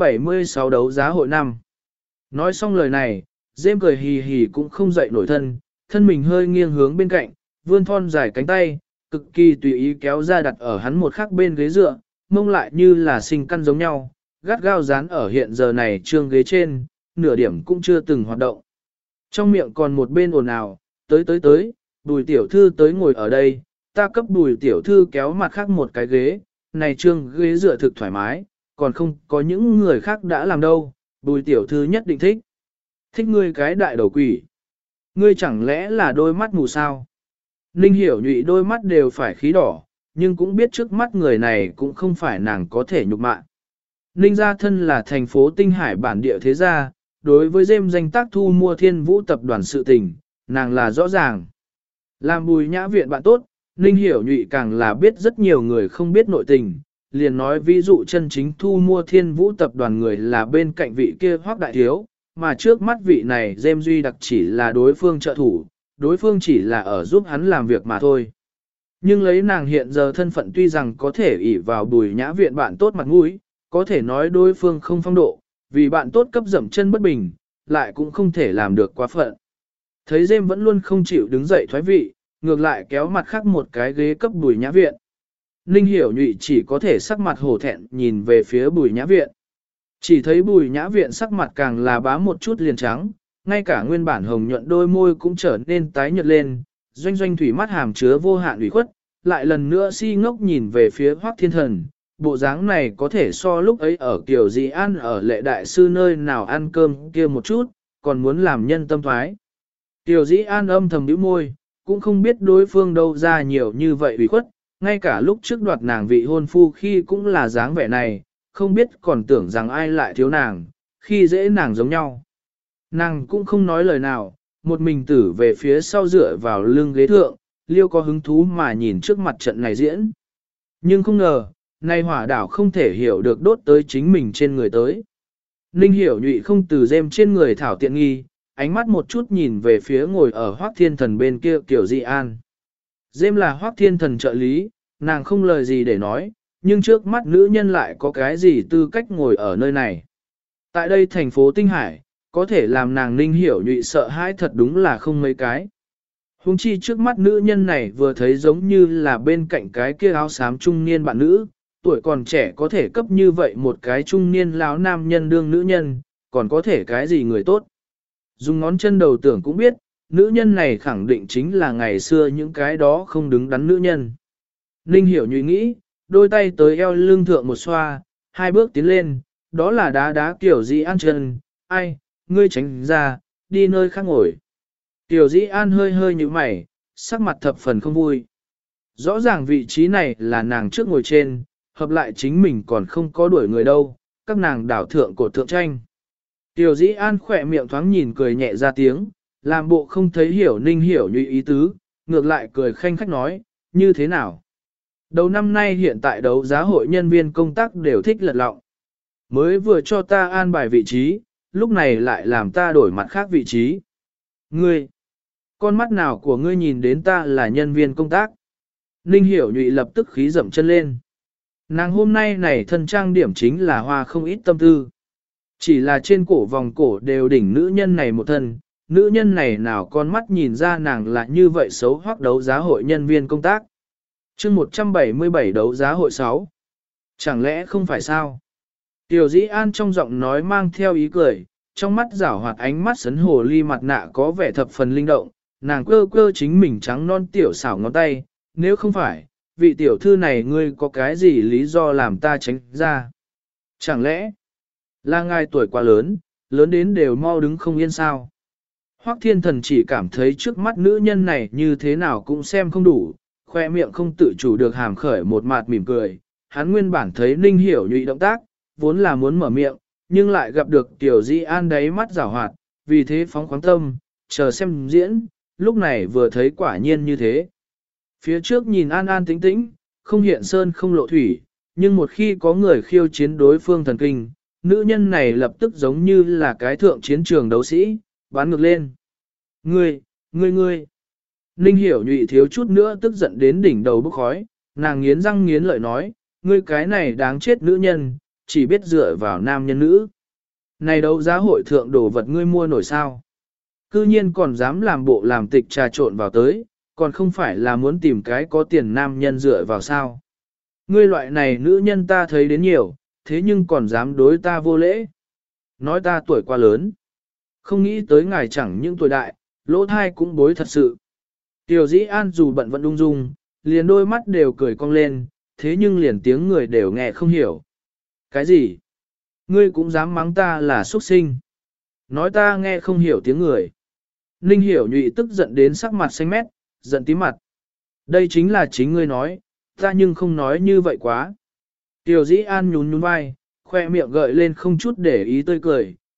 176 đấu giá hội năm. Nói xong lời này, Dêm cười hì hì cũng không dậy nổi thân mình hơi nghiêng hướng bên cạnh, vươn thon dài cánh tay, cực kỳ tùy ý kéo ra đặt ở hắn một khắc bên ghế dựa, mông lại như là sinh căn giống nhau, gắt gao dán ở hiện giờ này trương ghế trên, nửa điểm cũng chưa từng hoạt động. Trong miệng còn một bên ồn ào, tới, Bùi tiểu thư tới ngồi ở đây, ta cấp Bùi tiểu thư kéo mặt khác một cái ghế, này trương ghế dựa thực thoải mái, còn không có những người khác đã làm đâu, Bùi tiểu thư nhất định thích. Thích ngươi cái đại đầu quỷ. Ngươi chẳng lẽ là đôi mắt mù sao? Ninh Hiểu Nhụy đôi mắt đều phải khí đỏ, nhưng cũng biết trước mắt người này cũng không phải nàng có thể nhục mạ. Ninh gia thân là thành phố Tinh Hải bản địa thế gia, đối với dêm danh tác thu mua Thiên Vũ tập đoàn sự tình, nàng là rõ ràng. Làm Bùi Nhã viện bạn tốt, Ninh Hiểu Nhụy càng là biết rất nhiều người không biết nội tình, liền nói ví dụ chân chính thu mua Thiên Vũ tập đoàn người là bên cạnh vị kia Hoắc đại thiếu, mà trước mắt vị này Dêm Duy Đặc chỉ là đối phương trợ thủ, đối phương chỉ là ở giúp hắn làm việc mà thôi. Nhưng lấy nàng hiện giờ thân phận tuy rằng có thể ỷ vào Bùi Nhã viện bạn tốt mặt mũi, có thể nói đối phương không phong độ, vì bạn tốt cấp dậm chân bất bình, lại cũng không thể làm được quá phận. Thấy Dêm vẫn luôn không chịu đứng dậy thoái vị, ngược lại kéo mặt khác một cái ghế cấp Bùi Nhã viện. Ninh Hiểu Nhụy chỉ có thể sắc mặt hổ thẹn nhìn về phía Bùi Nhã viện. Chỉ thấy Bùi Nhã viện sắc mặt càng là bá một chút liền trắng, ngay cả nguyên bản hồng nhuận đôi môi cũng trở nên tái nhợt lên, doanh doanh thủy mắt hàm chứa vô hạn ủy khuất, lại lần nữa si ngốc nhìn về phía Hoắc Thiên Thần. Bộ dáng này có thể so lúc ấy ở Kiều Dĩ An ở Lệ Đại Sư nơi nào ăn cơm kia một chút, còn muốn làm nhân tâm thoái. Kiều Dĩ An âm thầm nhíu môi, cũng không biết đối phương đâu ra nhiều như vậy ủy khuất, ngay cả lúc trước đoạt nàng vị hôn phu khi cũng là dáng vẻ này, không biết còn tưởng rằng ai lại thiếu nàng, khi dễ nàng giống nhau. Nàng cũng không nói lời nào, một mình tử về phía sau dựa vào lưng ghế thượng, liêu có hứng thú mà nhìn trước mặt trận này diễn. Nhưng không ngờ, nay hỏa đảo không thể hiểu được đốt tới chính mình trên người tới. Ninh Hiểu Nhụy không từ dêm trên người thảo tiện nghi, ánh mắt một chút nhìn về phía ngồi ở Hoắc Thiên Thần bên kia Kiều Dị An. Dêm là Hoắc Thiên Thần trợ lý, nàng không lời gì để nói, nhưng trước mắt nữ nhân lại có cái gì tư cách ngồi ở nơi này. Tại đây thành phố Tinh Hải, có thể làm nàng Ninh Hiểu Nhụy sợ hãi thật đúng là không mấy cái. Hùng chi trước mắt nữ nhân này vừa thấy giống như là bên cạnh cái kia áo xám trung niên bạn nữ, tuổi còn trẻ có thể cấp như vậy một cái trung niên lão nam nhân đương nữ nhân, còn có thể cái gì người tốt. Dùng ngón chân đầu tưởng cũng biết, nữ nhân này khẳng định chính là ngày xưa những cái đó không đứng đắn nữ nhân. Ninh Hiểu Nhụy nghĩ, đôi tay tới eo lưng thượng một xoa, hai bước tiến lên, đó là đá Kiều Dĩ An chân, ai, ngươi tránh ra, đi nơi khác ngồi. Kiều Dĩ An hơi hơi như mày, sắc mặt thập phần không vui. Rõ ràng vị trí này là nàng trước ngồi trên, hợp lại chính mình còn không có đuổi người đâu, các nàng đảo thượng cột thượng tranh. Kiều Dĩ An khỏe miệng thoáng nhìn cười nhẹ ra tiếng, làm bộ không thấy hiểu Ninh Hiểu Nhụy ý tứ, ngược lại cười khanh khách nói, như thế nào? Đầu năm nay hiện tại đấu giá hội nhân viên công tác đều thích lật lọng. Mới vừa cho ta an bài vị trí, lúc này lại làm ta đổi mặt khác vị trí. Ngươi, con mắt nào của ngươi nhìn đến ta là nhân viên công tác? Ninh Hiểu Nhụy lập tức khí dậm chân lên. Nàng hôm nay này thân trang điểm chính là hoa không ít tâm tư. Chỉ là trên cổ vòng cổ đều đỉnh nữ nhân này một thân, nữ nhân này nào con mắt nhìn ra nàng là như vậy xấu hoắc đấu giá hội nhân viên công tác. chương 177 đấu giá hội 6. Chẳng lẽ không phải sao? Tiểu Dĩ An trong giọng nói mang theo ý cười, trong mắt rảo hoạt ánh mắt sấn hồ ly mặt nạ có vẻ thập phần linh động, nàng cơ cơ chính mình trắng non tiểu xảo ngón tay, nếu không phải, vị tiểu thư này ngươi có cái gì lý do làm ta tránh ra? Chẳng lẽ là ngài tuổi quá lớn, lớn đến đều mau đứng không yên sao? Hoắc Thiên Thần chỉ cảm thấy trước mắt nữ nhân này như thế nào cũng xem không đủ, khoe miệng không tự chủ được hàm khởi một mặt mỉm cười, hắn nguyên bản thấy Ninh Hiểu Nhụy động tác, vốn là muốn mở miệng, nhưng lại gặp được Tiểu Dĩ An đáy mắt giảo hoạt, vì thế phóng khoáng tâm, chờ xem diễn, lúc này vừa thấy quả nhiên như thế. Phía trước nhìn an an tĩnh tĩnh, không hiện sơn không lộ thủy, nhưng một khi có người khiêu chiến đối phương thần kinh, nữ nhân này lập tức giống như là cái thượng chiến trường đấu sĩ, bán ngược lên. Ngươi! Ninh Hiểu Nhụy thiếu chút nữa tức giận đến đỉnh đầu bốc khói, nàng nghiến răng nghiến lợi nói, ngươi cái này đáng chết nữ nhân, chỉ biết dựa vào nam nhân nữ. Này đấu giá hội thượng đồ vật ngươi mua nổi sao? Cư nhiên còn dám làm bộ làm tịch trà trộn vào tới, còn không phải là muốn tìm cái có tiền nam nhân dựa vào sao? Ngươi loại này nữ nhân ta thấy đến nhiều, thế nhưng còn dám đối ta vô lễ. Nói ta tuổi quá lớn. Không nghĩ tới ngài chẳng những tuổi đại, lỗ thai cũng bối thật sự. Tiểu Dĩ An dù bận vẫn ung dung, liền đôi mắt đều cười cong lên, thế nhưng liền tiếng người đều nghe không hiểu. Cái gì? Ngươi cũng dám mắng ta là xuất sinh. Nói ta nghe không hiểu tiếng người. Ninh Hiểu Nhụy tức giận đến sắc mặt xanh mét, giận tím mặt. Đây chính là chính ngươi nói, ta nhưng không nói như vậy quá. Tiểu Dĩ An nhún nhún vai, khoe miệng gợi lên không chút để ý tươi cười,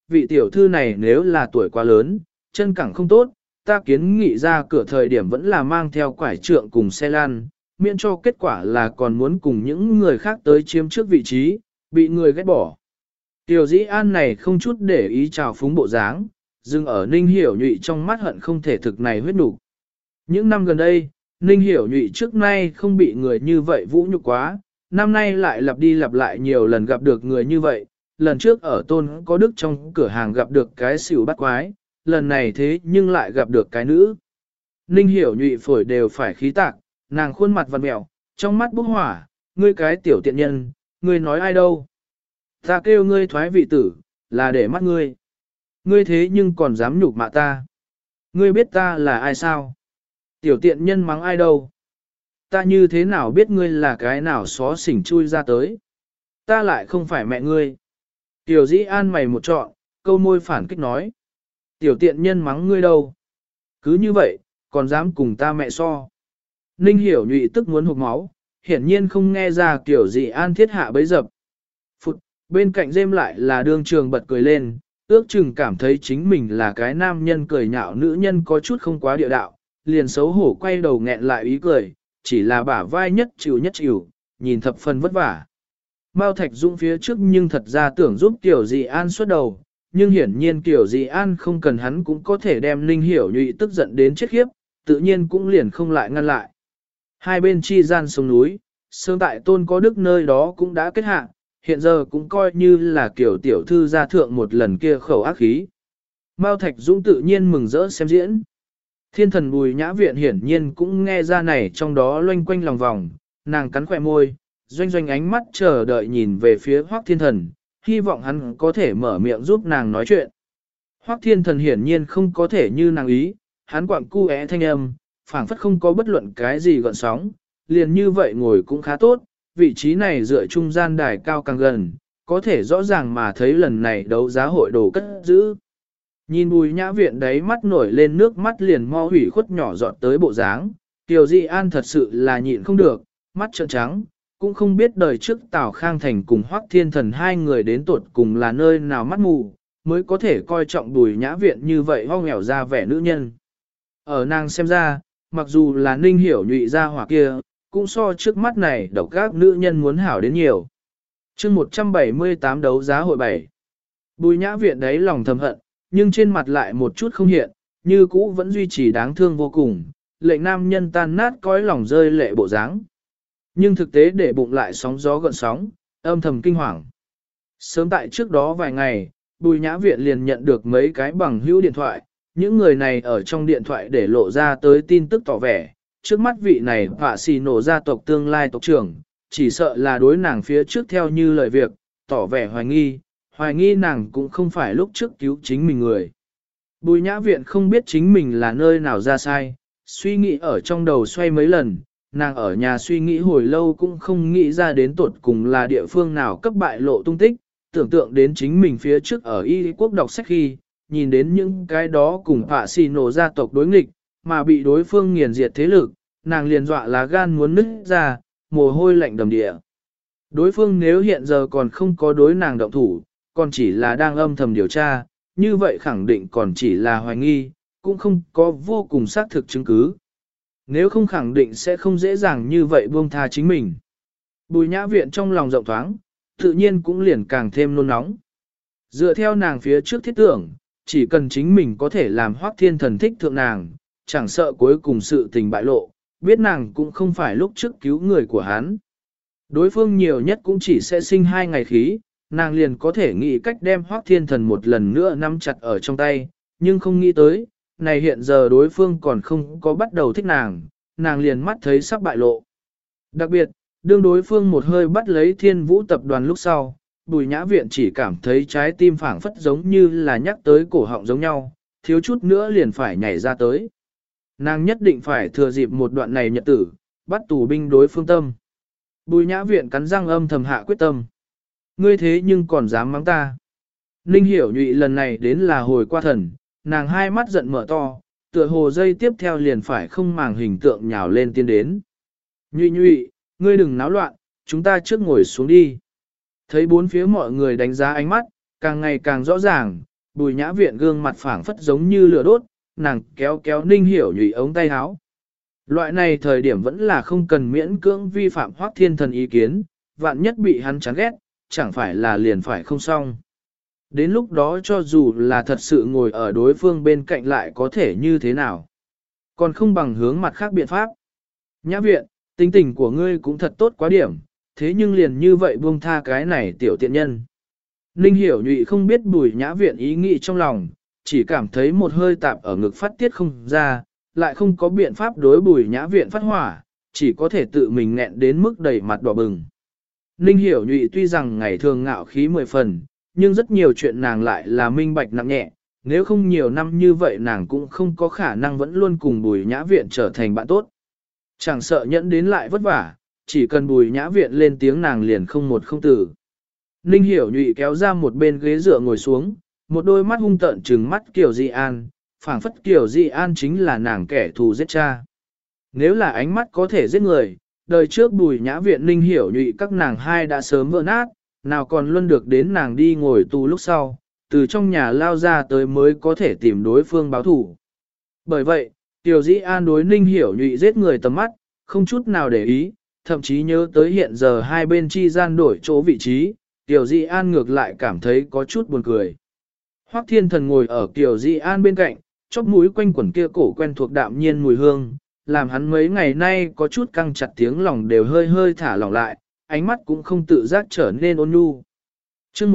vị tiểu thư này nếu là tuổi quá lớn, chân cẳng không tốt, ta kiến nghị ra cửa thời điểm vẫn là mang theo quải trượng cùng xe lan, miễn cho kết quả là còn muốn cùng những người khác tới chiếm trước vị trí, bị người ghét bỏ. Tiểu dĩ an này không chút để ý trào phúng bộ dáng, dừng ở Ninh Hiểu Nhụy trong mắt hận không thể thực này huyết đủ. Những năm gần đây, Ninh Hiểu Nhụy trước nay không bị người như vậy vũ nhục quá, năm nay lại lặp đi lặp lại nhiều lần gặp được người như vậy, lần trước ở Tôn có Đức trong cửa hàng gặp được cái xỉu bắt quái, lần này thế nhưng lại gặp được cái nữ. Ninh Hiểu Nhụy phổi đều phải khí tạc, nàng khuôn mặt vặn mẹo, trong mắt bốc hỏa, ngươi cái tiểu tiện nhân, ngươi nói ai đâu? Ta kêu ngươi thoái vị tử, là để mắt ngươi. Ngươi thế nhưng còn dám nhục mạ ta. Ngươi biết ta là ai sao? Tiểu tiện nhân mắng ai đâu? Ta như thế nào biết ngươi là cái nào xó xỉnh chui ra tới? Ta lại không phải mẹ ngươi. Tiểu dĩ an mày một trọn, câu môi phản kích nói. Tiểu tiện nhân mắng ngươi đâu? Cứ như vậy, còn dám cùng ta mẹ so. Ninh Hiểu Nhụy tức muốn hụt máu, hiển nhiên không nghe ra kiểu gì an thiết hạ bấy dập. Phụt, bên cạnh dêm lại là đương trường bật cười lên, ước chừng cảm thấy chính mình là cái nam nhân cười nhạo nữ nhân có chút không quá địa đạo, liền xấu hổ quay đầu nghẹn lại ý cười, chỉ là bả vai nhất chịu, nhìn thập phần vất vả. Mao Thạch Dũng phía trước nhưng thật ra tưởng giúp Tiểu Dị An xuất đầu, nhưng hiển nhiên Tiểu Dị An không cần hắn cũng có thể đem Ninh Hiểu Nhụy tức giận đến chết khiếp, tự nhiên cũng liền không lại ngăn lại. Hai bên chi gian sông núi, sớm tại Tôn có Đức nơi đó cũng đã kết hạ, hiện giờ cũng coi như là kiểu tiểu thư gia thượng một lần kia khẩu ác khí. Mao Thạch Dũng tự nhiên mừng rỡ xem diễn. Thiên thần Bùi Nhã Viện hiển nhiên cũng nghe ra này trong đó loanh quanh lòng vòng, nàng cắn khỏe môi, doanh ánh mắt chờ đợi nhìn về phía Hoắc Thiên Thần, hy vọng hắn có thể mở miệng giúp nàng nói chuyện. Hoắc Thiên Thần hiển nhiên không có thể như nàng ý, hắn quặng cu é thanh âm, phảng phất không có bất luận cái gì gợn sóng, liền như vậy ngồi cũng khá tốt, vị trí này dựa trung gian đài cao càng gần, có thể rõ ràng mà thấy lần này đấu giá hội đồ cất giữ. Nhìn Bùi Nhã Viện đấy mắt nổi lên nước mắt liền mo hủy khuất nhỏ giọt tới bộ dáng, Tiểu Dị An thật sự là nhịn không được, mắt trợn trắng, cũng không biết đời trước Tào Khang Thành cùng Hoắc Thiên Thần hai người đến tuột cùng là nơi nào mắt mù, mới có thể coi trọng Bùi Nhã Viện như vậy ho nghèo ra vẻ nữ nhân. Ở nàng xem ra, mặc dù là Ninh Hiểu Nhụy ra hỏa kia, cũng so trước mắt này độc các nữ nhân muốn hảo đến nhiều. chương 178 đấu giá hội 7. Bùi Nhã Viện đấy lòng thầm hận, nhưng trên mặt lại một chút không hiện, như cũ vẫn duy trì đáng thương vô cùng, lệnh nam nhân tan nát cõi lòng rơi lệ bộ dáng. Nhưng thực tế để bụng lại sóng gió gợn sóng, âm thầm kinh hoàng. Sớm tại trước đó vài ngày, Bùi Nhã Viện liền nhận được mấy cái bằng hữu điện thoại, những người này ở trong điện thoại để lộ ra tới tin tức tỏ vẻ, trước mắt vị này họa xì nổ gia tộc tương lai tộc trưởng, chỉ sợ là đối nàng phía trước theo như lời việc, tỏ vẻ hoài nghi nàng cũng không phải lúc trước cứu chính mình người. Bùi Nhã Viện không biết chính mình là nơi nào ra sai, suy nghĩ ở trong đầu xoay mấy lần, nàng ở nhà suy nghĩ hồi lâu cũng không nghĩ ra đến tuột cùng là địa phương nào cấp bại lộ tung tích, tưởng tượng đến chính mình phía trước ở Y quốc đọc sách khi, nhìn đến những cái đó cùng họa xì nổ gia tộc đối nghịch, mà bị đối phương nghiền diệt thế lực, nàng liền dọa lá gan muốn nứt ra, mồ hôi lạnh đầm địa. Đối phương nếu hiện giờ còn không có đối nàng động thủ, còn chỉ là đang âm thầm điều tra, như vậy khẳng định còn chỉ là hoài nghi, cũng không có vô cùng xác thực chứng cứ. Nếu không khẳng định sẽ không dễ dàng như vậy buông tha chính mình. Bùi Nhã Viện trong lòng rộng thoáng, tự nhiên cũng liền càng thêm nôn nóng. Dựa theo nàng phía trước thiết tưởng, chỉ cần chính mình có thể làm Hoắc Thiên Thần thích thượng nàng, chẳng sợ cuối cùng sự tình bại lộ, biết nàng cũng không phải lúc trước cứu người của hắn. Đối phương nhiều nhất cũng chỉ sẽ sinh 2 ngày khí, nàng liền có thể nghĩ cách đem Hoắc Thiên Thần một lần nữa nắm chặt ở trong tay, nhưng không nghĩ tới, này hiện giờ đối phương còn không có bắt đầu thích nàng, nàng liền mắt thấy sắp bại lộ. Đặc biệt, đương đối phương một hơi bắt lấy Thiên Vũ tập đoàn lúc sau, Bùi Nhã Viện chỉ cảm thấy trái tim phảng phất giống như là nhắc tới cổ họng giống nhau, thiếu chút nữa liền phải nhảy ra tới. Nàng nhất định phải thừa dịp một đoạn này nhật tử, bắt tù binh đối phương tâm. Bùi Nhã Viện cắn răng âm thầm hạ quyết tâm. Ngươi thế nhưng còn dám mắng ta. Ninh Hiểu Nhụy lần này đến là hồi qua thần, nàng hai mắt giận mở to, tựa hồ dây tiếp theo liền phải không màng hình tượng nhào lên tiến đến. Nhụy, ngươi đừng náo loạn, chúng ta trước ngồi xuống đi. Thấy bốn phía mọi người đánh giá ánh mắt, càng ngày càng rõ ràng, Bùi Nhã Viện gương mặt phảng phất giống như lửa đốt, nàng kéo kéo Ninh Hiểu Nhụy ống tay áo. Loại này thời điểm vẫn là không cần miễn cưỡng vi phạm Hoắc Thiên Thần ý kiến, vạn nhất bị hắn chán ghét, chẳng phải là liền phải không xong. Đến lúc đó cho dù là thật sự ngồi ở đối phương bên cạnh lại có thể như thế nào. Còn không bằng hướng mặt khác biện pháp. Nhã Viện, tính tình của ngươi cũng thật tốt quá điểm, thế nhưng liền như vậy buông tha cái này tiểu tiện nhân. Ninh Hiểu Nhụy không biết Bùi Nhã Viện ý nghĩ trong lòng, chỉ cảm thấy một hơi tạp ở ngực phát tiết không ra, lại không có biện pháp đối Bùi Nhã Viện phát hỏa, chỉ có thể tự mình nghẹn đến mức đầy mặt đỏ bừng. Ninh Hiểu Nhụy tuy rằng ngày thường ngạo khí 10 phần, nhưng rất nhiều chuyện nàng lại là minh bạch nặng nhẹ, nếu không nhiều năm như vậy nàng cũng không có khả năng vẫn luôn cùng Bùi Nhã Viện trở thành bạn tốt. Chẳng sợ nhẫn đến lại vất vả, chỉ cần Bùi Nhã Viện lên tiếng nàng liền không một không tử. Ninh Hiểu Nhụy kéo ra một bên ghế dựa ngồi xuống, một đôi mắt hung tợn trừng mắt Kiều Di An, phảng phất Kiều Di An chính là nàng kẻ thù giết cha. Nếu là ánh mắt có thể giết người, đời trước Bùi Nhã Viện Ninh Hiểu Nhụy các nàng hai đã sớm vỡ nát, nào còn luôn được đến nàng đi ngồi tù lúc sau, từ trong nhà lao ra tới mới có thể tìm đối phương báo thủ. Bởi vậy, Kiều Di An đối Ninh Hiểu Nhụy giết người tầm mắt, không chút nào để ý, thậm chí nhớ tới hiện giờ hai bên chi gian đổi chỗ vị trí, Kiều Di An ngược lại cảm thấy có chút buồn cười. Hoắc Thiên Thần ngồi ở Kiều Di An bên cạnh, chóp mũi quanh quẩn kia cổ quen thuộc đạm nhiên mùi hương, làm hắn mấy ngày nay có chút căng chặt tiếng lòng đều hơi hơi thả lỏng lại, ánh mắt cũng không tự giác trở nên ôn nhu. Chương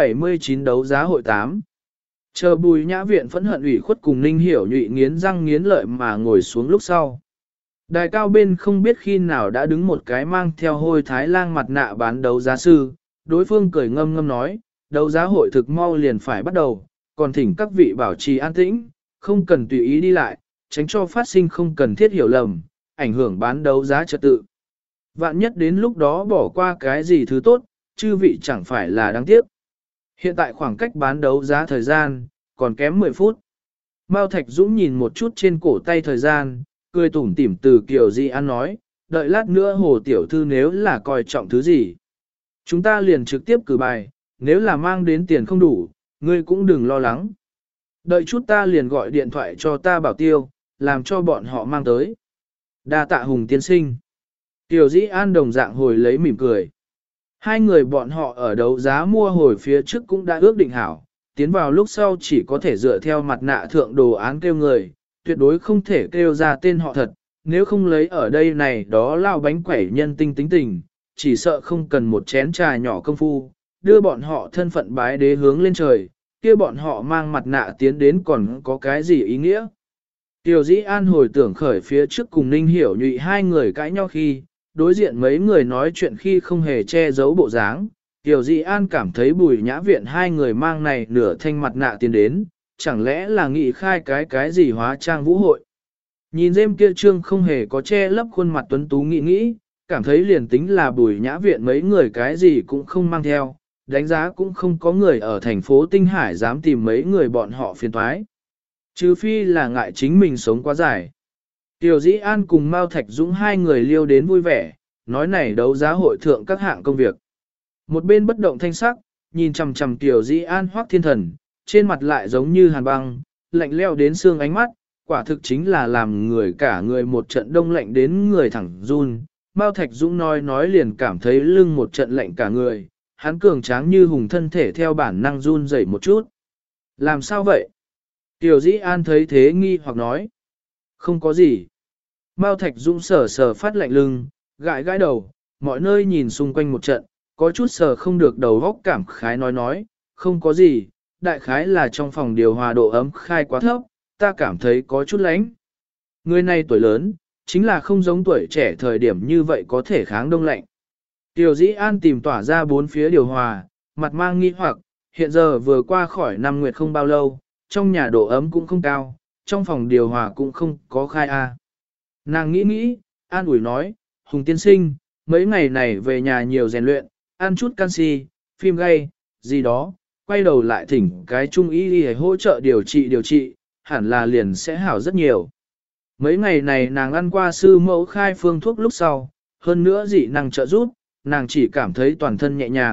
179 đấu giá hội 8. Chờ Bùi Nhã Viện phẫn hận ủy khuất cùng Ninh Hiểu Nhụy nghiến răng nghiến lợi mà ngồi xuống lúc sau. Đài cao bên không biết khi nào đã đứng một cái mang theo hôi thái lang mặt nạ bán đấu giá sư, đối phương cười ngâm ngâm nói, đấu giá hội thực mau liền phải bắt đầu, còn thỉnh các vị bảo trì an tĩnh, không cần tùy ý đi lại, tránh cho phát sinh không cần thiết hiểu lầm, ảnh hưởng bán đấu giá trật tự. Vạn nhất đến lúc đó bỏ qua cái gì thứ tốt, chư vị chẳng phải là đáng tiếc. Hiện tại khoảng cách bán đấu giá thời gian, còn kém 10 phút. Mao Thạch Dũng nhìn một chút trên cổ tay thời gian, cười tủm tỉm từ Kiều Di An nói, đợi lát nữa Hồ Tiểu Thư nếu là coi trọng thứ gì. Chúng ta liền trực tiếp cử bài, nếu là mang đến tiền không đủ, ngươi cũng đừng lo lắng. Đợi chút ta liền gọi điện thoại cho ta bảo tiêu, làm cho bọn họ mang tới. Đa tạ Hùng tiên sinh. Tiểu Dĩ An đồng dạng hồi lấy mỉm cười. Hai người bọn họ ở đấu giá mua hồi phía trước cũng đã ước định hảo, tiến vào lúc sau chỉ có thể dựa theo mặt nạ thượng đồ án kêu người, tuyệt đối không thể kêu ra tên họ thật, nếu không lấy ở đây này đó lao bánh quẩy nhân tinh tính tình, chỉ sợ không cần một chén trà nhỏ công phu, đưa bọn họ thân phận bái đế hướng lên trời, kia bọn họ mang mặt nạ tiến đến còn có cái gì ý nghĩa. Tiểu Dĩ An hồi tưởng khởi phía trước cùng Ninh Hiểu Nhụy hai người cãi nhau khi, đối diện mấy người nói chuyện khi không hề che giấu bộ dáng. Tiểu Dĩ An cảm thấy Bùi Nhã Viện hai người mang này nửa thanh mặt nạ tiến đến, chẳng lẽ là nghị khai cái gì hóa trang vũ hội. Nhìn dêm kia trương không hề có che lấp khuôn mặt tuấn tú nghĩ, cảm thấy liền tính là Bùi Nhã Viện mấy người cái gì cũng không mang theo, đánh giá cũng không có người ở thành phố Tinh Hải dám tìm mấy người bọn họ phiền toái. Trừ phi là ngại chính mình sống quá dài. Tiểu Dĩ An cùng Mao Thạch Dũng hai người liêu đến vui vẻ, nói này đấu giá hội thượng các hạng công việc. Một bên bất động thanh sắc, nhìn chằm chằm Tiểu Dĩ An Hoắc Thiên Thần, trên mặt lại giống như hàn băng, lạnh leo đến xương ánh mắt, quả thực chính là làm người cả người một trận đông lạnh đến người thẳng run. Mao Thạch Dũng nói liền cảm thấy lưng một trận lạnh cả người, hắn cường tráng như hùng thân thể theo bản năng run rẩy một chút. Làm sao vậy? Tiểu Dĩ An thấy thế nghi hoặc nói. Không có gì. Mao Thạch Dũng sờ phát lạnh lưng, gãi gãi đầu, mọi nơi nhìn xung quanh một trận, có chút sờ không được đầu góc cảm khái nói, không có gì, đại khái là trong phòng điều hòa độ ấm khai quá thấp, ta cảm thấy có chút lạnh. Người này tuổi lớn, chính là không giống tuổi trẻ thời điểm như vậy có thể kháng đông lạnh. Tiểu Dĩ An tìm tỏa ra bốn phía điều hòa, mặt mang nghi hoặc, hiện giờ vừa qua khỏi năm nguyệt không bao lâu, trong nhà độ ấm cũng không cao, trong phòng điều hòa cũng không có khai A. Nàng nghĩ, an ủi nói, Hùng tiên sinh, mấy ngày này về nhà nhiều rèn luyện, ăn chút canxi, phim gay, gì đó, quay đầu lại thỉnh cái trung y đi hỗ trợ điều trị, hẳn là liền sẽ hảo rất nhiều. Mấy ngày này nàng ăn qua sư mẫu khai phương thuốc lúc sau, hơn nữa dị năng trợ giúp, nàng chỉ cảm thấy toàn thân nhẹ nhàng,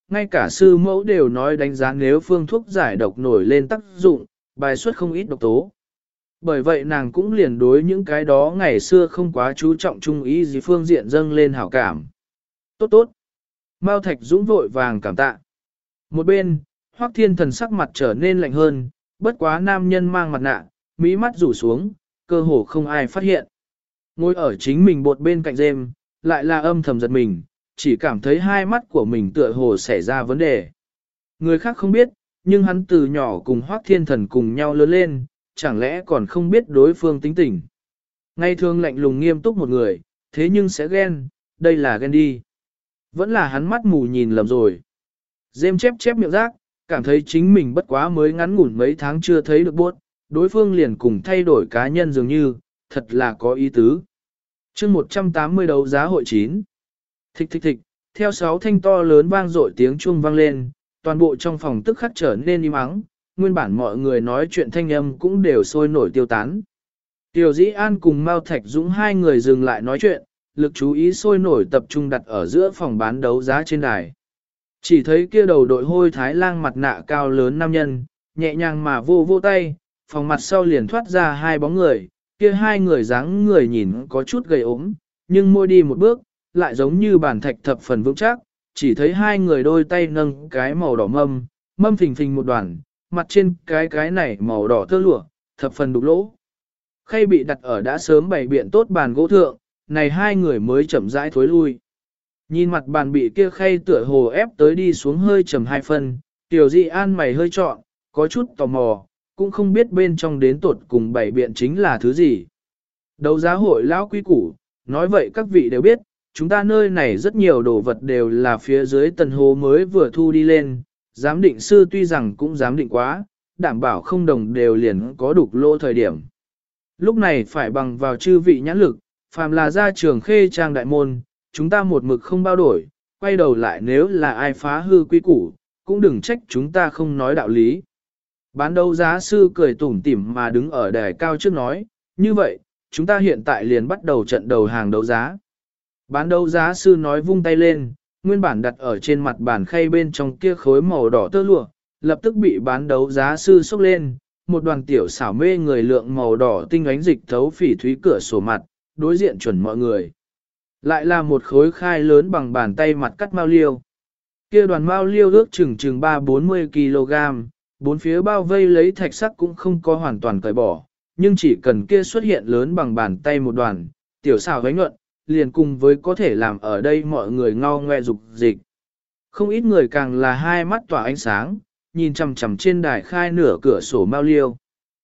ngay cả sư mẫu đều nói đánh giá nếu phương thuốc giải độc nổi lên tác dụng, bài xuất không ít độc tố. Bởi vậy nàng cũng liền đối những cái đó ngày xưa không quá chú trọng trung ý gì phương diện dâng lên hảo cảm. Tốt tốt. Mao Thạch Dũng vội vàng cảm tạ. Một bên, Hoắc Thiên Thần sắc mặt trở nên lạnh hơn, bất quá nam nhân mang mặt nạ, mí mắt rủ xuống, cơ hồ không ai phát hiện. Ngồi ở chính mình bột bên cạnh rêm, lại là âm thầm giật mình, chỉ cảm thấy hai mắt của mình tựa hồ xảy ra vấn đề. Người khác không biết, nhưng hắn từ nhỏ cùng Hoắc Thiên Thần cùng nhau lớn lên, chẳng lẽ còn không biết đối phương tính tình. Ngày thường lạnh lùng nghiêm túc một người, thế nhưng sẽ ghen, đây là ghen đi. Vẫn là hắn mắt mù nhìn lầm rồi. Dêm chép chép miệng rác, cảm thấy chính mình bất quá mới ngắn ngủn mấy tháng chưa thấy được buốt, đối phương liền cùng thay đổi cá nhân dường như, thật là có ý tứ. chương 180 đấu giá hội 9. Thịch thịch thịch, theo 6 thanh to lớn vang dội tiếng chuông vang lên, toàn bộ trong phòng tức khắc trở nên im ắng, nguyên bản mọi người nói chuyện thanh âm cũng đều sôi nổi tiêu tán. Tiểu Dĩ An cùng Mao Thạch Dũng hai người dừng lại nói chuyện, lực chú ý sôi nổi tập trung đặt ở giữa phòng bán đấu giá trên đài. Chỉ thấy kia đầu đội hôi thái lang mặt nạ cao lớn nam nhân, nhẹ nhàng mà vô vô tay, phòng mặt sau liền thoát ra hai bóng người, kia hai người dáng người nhìn có chút gầy ốm, nhưng môi đi một bước, lại giống như bản thạch thập phần vững chắc, chỉ thấy hai người đôi tay nâng cái màu đỏ mâm phình phình một đoàn, mặt trên cái này màu đỏ tơ lụa, thập phần đục lỗ. Khay bị đặt ở đã sớm bày biện tốt bàn gỗ thượng, này hai người mới chậm rãi thối lui. Nhìn mặt bàn bị kia khay tựa hồ ép tới đi xuống hơi trầm hai phân, Tiểu Dị An mày hơi trọn, có chút tò mò, cũng không biết bên trong đến tột cùng bày biện chính là thứ gì. Đấu giá hội lão quý củ, nói vậy các vị đều biết, chúng ta nơi này rất nhiều đồ vật đều là phía dưới tần hồ mới vừa thu đi lên, giám định sư tuy rằng cũng giám định quá, đảm bảo không đồng đều liền có đục lỗ thời điểm. Lúc này phải bằng vào chư vị nhãn lực, phàm là ra trường khê trang đại môn, chúng ta một mực không bao đổi, quay đầu lại nếu là ai phá hư quý củ, cũng đừng trách chúng ta không nói đạo lý. Bán đấu giá sư cười tủm tỉm mà đứng ở đài cao trước nói, như vậy, chúng ta hiện tại liền bắt đầu trận đầu hàng đấu giá. Bán đấu giá sư nói vung tay lên, nguyên bản đặt ở trên mặt bàn khay bên trong kia khối màu đỏ tơ lụa, lập tức bị bán đấu giá sư xốc lên, một đoàn tiểu xảo mê người lượng màu đỏ tinh ánh dịch thấu phỉ thúy cửa sổ mặt, đối diện chuẩn mọi người. Lại là một khối khai lớn bằng bàn tay mặt cắt mao liêu. Kia đoàn mao liêu ước chừng 3-40 kg, bốn phía bao vây lấy thạch sắc cũng không có hoàn toàn cởi bỏ, nhưng chỉ cần kia xuất hiện lớn bằng bàn tay một đoàn, tiểu xảo gánh nhuận, liền cùng với có thể làm ở đây mọi người ngao ngoe dục dịch. Không ít người càng là hai mắt tỏa ánh sáng, nhìn chằm chằm trên đài khai nửa cửa sổ mao liêu.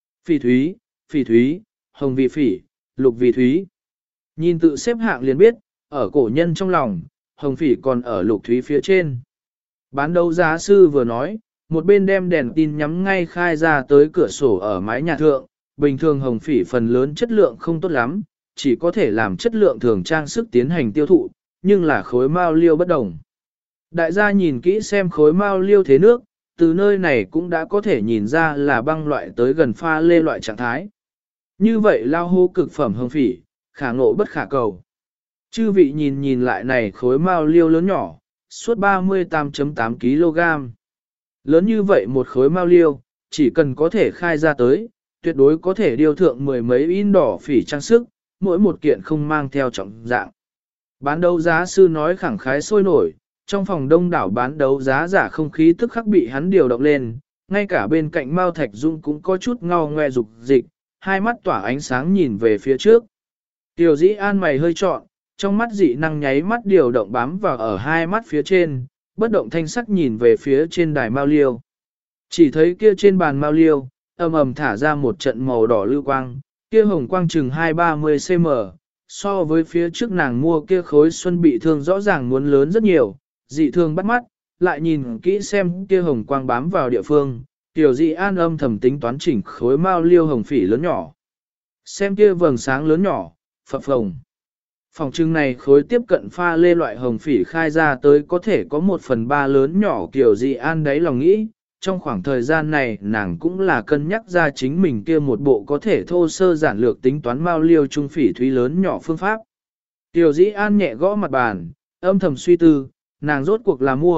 Phỉ thúy, hồng vị phỉ, lục vị thúy. Nhìn tự xếp hạng liền biết, ở cổ nhân trong lòng, hồng phỉ còn ở lục thúy phía trên. Bán đấu giá sư vừa nói, một bên đem đèn tin nhắm ngay khai ra tới cửa sổ ở mái nhà thượng, bình thường hồng phỉ phần lớn chất lượng không tốt lắm, chỉ có thể làm chất lượng thường trang sức tiến hành tiêu thụ, nhưng là khối mao liêu bất đồng. Đại gia nhìn kỹ xem khối mao liêu thế nước, từ nơi này cũng đã có thể nhìn ra là băng loại tới gần pha lê loại trạng thái. Như vậy lao hô cực phẩm hồng phỉ, khả ngộ bất khả cầu. Chư vị nhìn lại này khối mao liêu lớn nhỏ, suốt 38.8 kg. Lớn như vậy một khối mao liêu, chỉ cần có thể khai ra tới, tuyệt đối có thể điêu thượng mười mấy in đỏ phỉ trang sức, mỗi một kiện không mang theo trọng dạng. Bán đấu giá sư nói khẳng khái sôi nổi, trong phòng đông đảo bán đấu giá giả không khí tức khắc bị hắn điều động lên, ngay cả bên cạnh Mao Thạch Dung cũng có chút ngao ngoe dục dịch, hai mắt tỏa ánh sáng nhìn về phía trước. Tiểu Dĩ An mày hơi trọn, trong mắt dị năng nháy mắt điều động bám vào ở hai mắt phía trên, bất động thanh sắc nhìn về phía trên đài mao liêu. Chỉ thấy kia trên bàn mao liêu, ầm ầm thả ra một trận màu đỏ lưu quang, kia hồng quang chừng 2-30 cm, so với phía trước nàng mua kia khối xuân bị thương rõ ràng muốn lớn rất nhiều, dị thương bắt mắt, lại nhìn kỹ xem kia hồng quang bám vào địa phương, Tiểu Dị An âm thầm tính toán chỉnh khối mao liêu hồng phỉ lớn nhỏ. Xem kia vầng sáng lớn nhỏ, phập phồng. Phòng trưng này khối tiếp cận pha lê loại hồng phỉ khai ra tới có thể có 1/3 lớn nhỏ Tiểu Dị An đấy lòng nghĩ, trong khoảng thời gian này nàng cũng là cân nhắc ra chính mình kia một bộ có thể thô sơ giản lược tính toán mao liêu trung phỉ thúy lớn nhỏ phương pháp. Tiểu Dĩ An nhẹ gõ mặt bàn, âm thầm suy tư, nàng rốt cuộc là mua,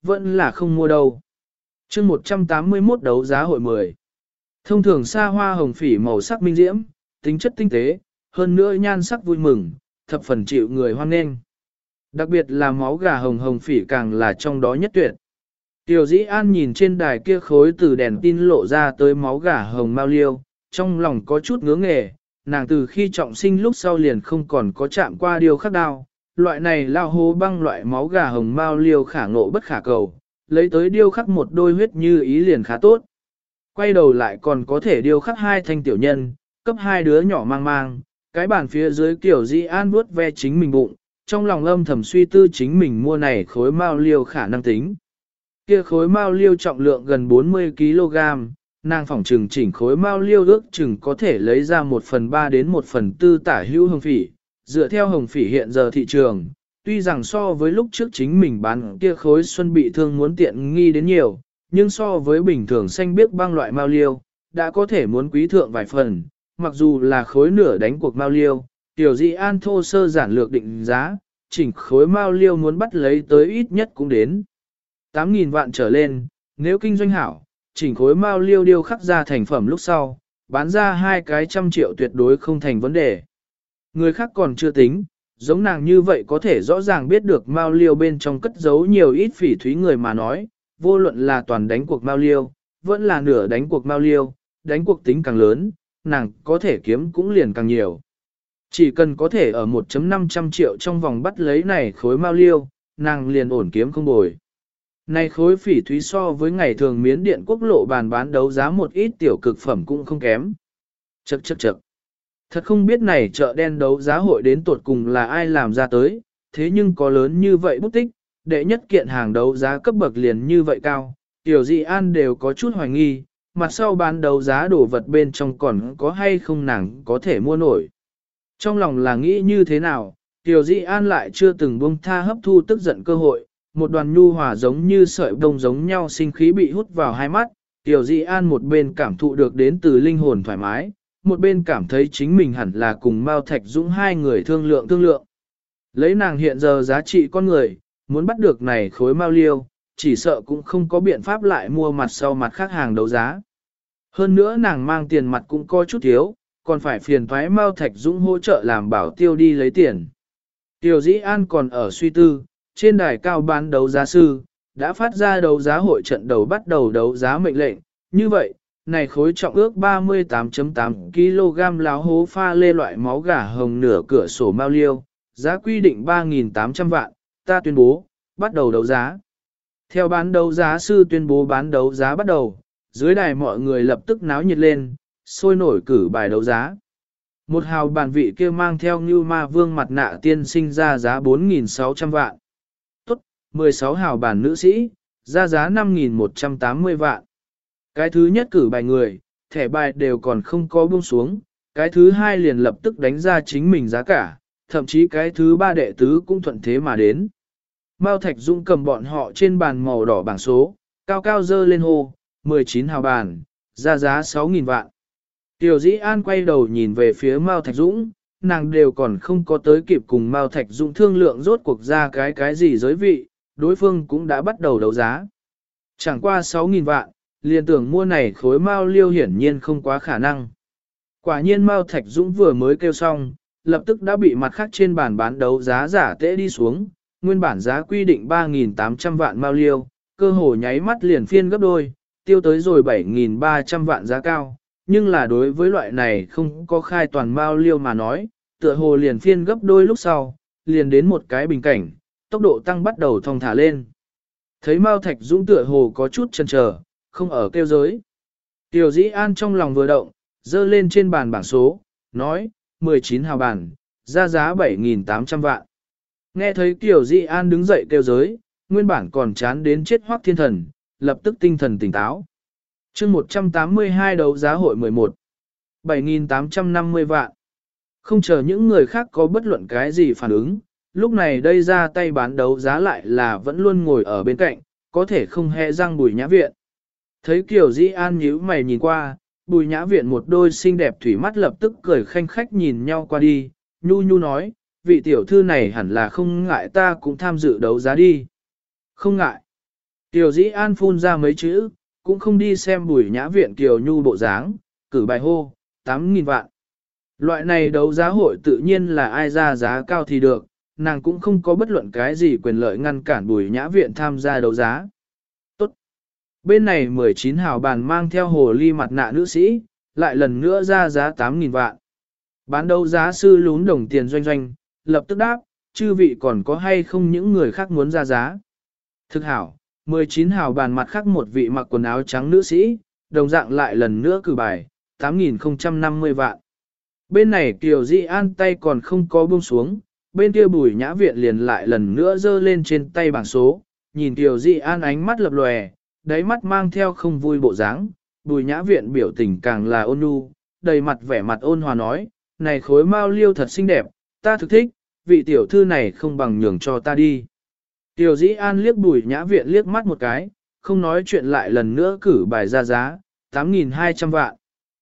vẫn là không mua đâu. chương 181 đấu giá hội 10. Thông thường xa hoa hồng phỉ màu sắc minh diễm, tính chất tinh tế, hơn nữa nhan sắc vui mừng, thập phần chịu người hoan nghênh. Đặc biệt là máu gà hồng hồng phỉ càng là trong đó nhất tuyệt. Tiểu Dĩ An nhìn trên đài kia khối từ đèn tin lộ ra tới máu gà hồng mao liêu, trong lòng có chút ngứa nghề, nàng từ khi trọng sinh lúc sau liền không còn có chạm qua điều khắc đao. Loại này lao hố băng loại máu gà hồng mao liêu khả ngộ bất khả cầu, lấy tới điêu khắc một đôi huyết như ý liền khá tốt. Quay đầu lại còn có thể điêu khắc hai thanh tiểu nhân, cấp hai đứa nhỏ mang mang, cái bàn phía dưới Tiểu Dĩ An vuốt ve chính mình bụng, trong lòng âm thầm suy tư chính mình mua này khối mao liêu khả năng tính. Kia khối mao liêu trọng lượng gần 40 kg, nàng phỏng trừng chỉnh khối mao liêu ước chừng có thể lấy ra 1/3 đến 1/4 tả hữu hồng phỉ, dựa theo hồng phỉ hiện giờ thị trường, tuy rằng so với lúc trước chính mình bán kia khối xuân bị thương muốn tiện nghi đến nhiều, nhưng so với bình thường xanh biếc băng loại mao liêu, đã có thể muốn quý thượng vài phần, mặc dù là khối nửa đánh cuộc mao liêu, Tiểu Dĩ An thô sơ giản lược định giá, chỉnh khối mao liêu muốn bắt lấy tới ít nhất cũng đến 8.000 vạn trở lên, nếu kinh doanh hảo, chỉnh khối mao liêu điêu khắc ra thành phẩm lúc sau, bán ra 200 triệu tuyệt đối không thành vấn đề. Người khác còn chưa tính, giống nàng như vậy có thể rõ ràng biết được mao liêu bên trong cất giấu nhiều ít phỉ thúy người mà nói, vô luận là toàn đánh cuộc mao liêu, vẫn là nửa đánh cuộc mao liêu, đánh cuộc tính càng lớn, nàng có thể kiếm cũng liền càng nhiều. Chỉ cần có thể ở 1,500 triệu trong vòng bắt lấy này khối mao liêu, nàng liền ổn kiếm không bồi. Này khối phỉ thúy so với ngày thường miến điện quốc lộ bàn bán đấu giá một ít tiểu cực phẩm cũng không kém. Chậc chậc chậc. Thật không biết này chợ đen đấu giá hội đến tột cùng là ai làm ra tới, thế nhưng có lớn như vậy bút tích, đệ nhất kiện hàng đấu giá cấp bậc liền như vậy cao, Tiểu Dĩ An đều có chút hoài nghi, mặt sau bán đấu giá đồ vật bên trong còn có hay không nàng có thể mua nổi. Trong lòng là nghĩ như thế nào, Tiểu Dĩ An lại chưa từng buông tha hấp thu tức giận cơ hội, một đoàn nhu hòa giống như sợi bông giống nhau sinh khí bị hút vào hai mắt, Tiểu Dĩ An một bên cảm thụ được đến từ linh hồn thoải mái, một bên cảm thấy chính mình hẳn là cùng Mao Thạch Dũng hai người thương lượng. Lấy nàng hiện giờ giá trị con người, muốn bắt được này khối mao liêu, chỉ sợ cũng không có biện pháp lại mua mặt sau mặt khác hàng đấu giá. Hơn nữa nàng mang tiền mặt cũng có chút thiếu, còn phải phiền thoái Mao Thạch Dũng hỗ trợ làm bảo tiêu đi lấy tiền. Tiểu Dĩ An còn ở suy tư, trên đài cao bán đấu giá sư, đã phát ra đấu giá hội trận đầu bắt đầu đấu giá mệnh lệnh. Như vậy, này khối trọng ước 38.8 kg láo hố pha lê loại máu gà hồng nửa cửa sổ mao liêu, giá quy định 3.800 vạn, ta tuyên bố, bắt đầu đấu giá. Theo bán đấu giá sư tuyên bố bán đấu giá bắt đầu, dưới đài mọi người lập tức náo nhiệt lên, sôi nổi cử bài đấu giá. Một hào bản vị kia mang theo như ma vương mặt nạ tiên sinh ra giá 4.600 vạn. Tốt, 16 hào bản nữ sĩ, ra giá 5.180 vạn. Cái thứ nhất cử bài người, thẻ bài đều còn không có buông xuống, cái thứ hai liền lập tức đánh ra chính mình giá cả, thậm chí cái thứ ba đệ tứ cũng thuận thế mà đến. Mao Thạch Dũng cầm bọn họ trên bàn màu đỏ bảng số, cao cao dơ lên hô, 19 hào bàn, ra giá 6.000 vạn. Tiểu Dĩ An quay đầu nhìn về phía Mao Thạch Dũng, nàng đều còn không có tới kịp cùng Mao Thạch Dũng thương lượng rốt cuộc ra cái gì giới vị, đối phương cũng đã bắt đầu đấu giá. Chẳng qua 6.000 vạn, liền tưởng mua này khối mao liêu hiển nhiên không quá khả năng. Quả nhiên Mao Thạch Dũng vừa mới kêu xong, lập tức đã bị mặt khác trên bàn bán đấu giá giả tễ đi xuống, nguyên bản giá quy định 3.800 vạn mao liêu, cơ hồ nháy mắt liền phiên gấp đôi, tiêu tới rồi 7.300 vạn giá cao, nhưng là đối với loại này không có khai toàn mao liêu mà nói, tựa hồ liền phiên gấp đôi lúc sau, liền đến một cái bình cảnh, tốc độ tăng bắt đầu thong thả lên. Thấy Mao Thạch Dũng tựa hồ có chút chần chờ, không ở kêu giới. Tiểu Dĩ An trong lòng vừa động, dơ lên trên bàn bảng số, nói, 19 hào bàn, ra giá 7.800 vạn. Nghe thấy Tiểu Dĩ An đứng dậy kêu giới, nguyên bản còn chán đến chết Hoắc Thiên Thần, lập tức tinh thần tỉnh táo. chương 182 đấu giá hội 11. 7.850 vạn. Không chờ những người khác có bất luận cái gì phản ứng, lúc này đây ra tay bán đấu giá lại là vẫn luôn ngồi ở bên cạnh, có thể không hề răng Bùi Nhã Viện. Thấy Kiều Dĩ An nhíu mày nhìn qua, Bùi Nhã Viện một đôi xinh đẹp thủy mắt lập tức cười khanh khách nhìn nhau qua đi, nhu nhu nói, vị tiểu thư này hẳn là không ngại ta cũng tham dự đấu giá đi. Không ngại. Tiểu Dĩ An phun ra mấy chữ, cũng không đi xem Bùi Nhã Viện Kiều Nhu bộ dáng, cử bài hô, 8.000 vạn. Loại này đấu giá hội tự nhiên là ai ra giá cao thì được, nàng cũng không có bất luận cái gì quyền lợi ngăn cản Bùi Nhã Viện tham gia đấu giá. Tốt. Bên này 19 hào bàn mang theo hồ ly mặt nạ nữ sĩ, lại lần nữa ra giá 8.000 vạn. Bán đấu giá sư lún đồng tiền doanh doanh, lập tức đáp, chư vị còn có hay không những người khác muốn ra giá. Thực hảo, 19 hào bàn mặt khác một vị mặc quần áo trắng nữ sĩ, đồng dạng lại lần nữa cử bài, 8.050 vạn. Bên này Kiều Dĩ An tay còn không có buông xuống, bên kia Bùi Nhã Viện liền lại lần nữa giơ lên trên tay bảng số, nhìn Kiều Dĩ An ánh mắt lập lòe, đáy mắt mang theo không vui bộ dáng. Bùi Nhã Viện biểu tình càng là ôn nhu, đầy mặt vẻ mặt ôn hòa nói, này khối mao liêu thật xinh đẹp, ta thực thích, vị tiểu thư này không bằng nhường cho ta đi. Kiều Dĩ An liếc Bùi Nhã Viện liếc mắt một cái, không nói chuyện lại lần nữa cử bài ra giá, 8.200 vạn,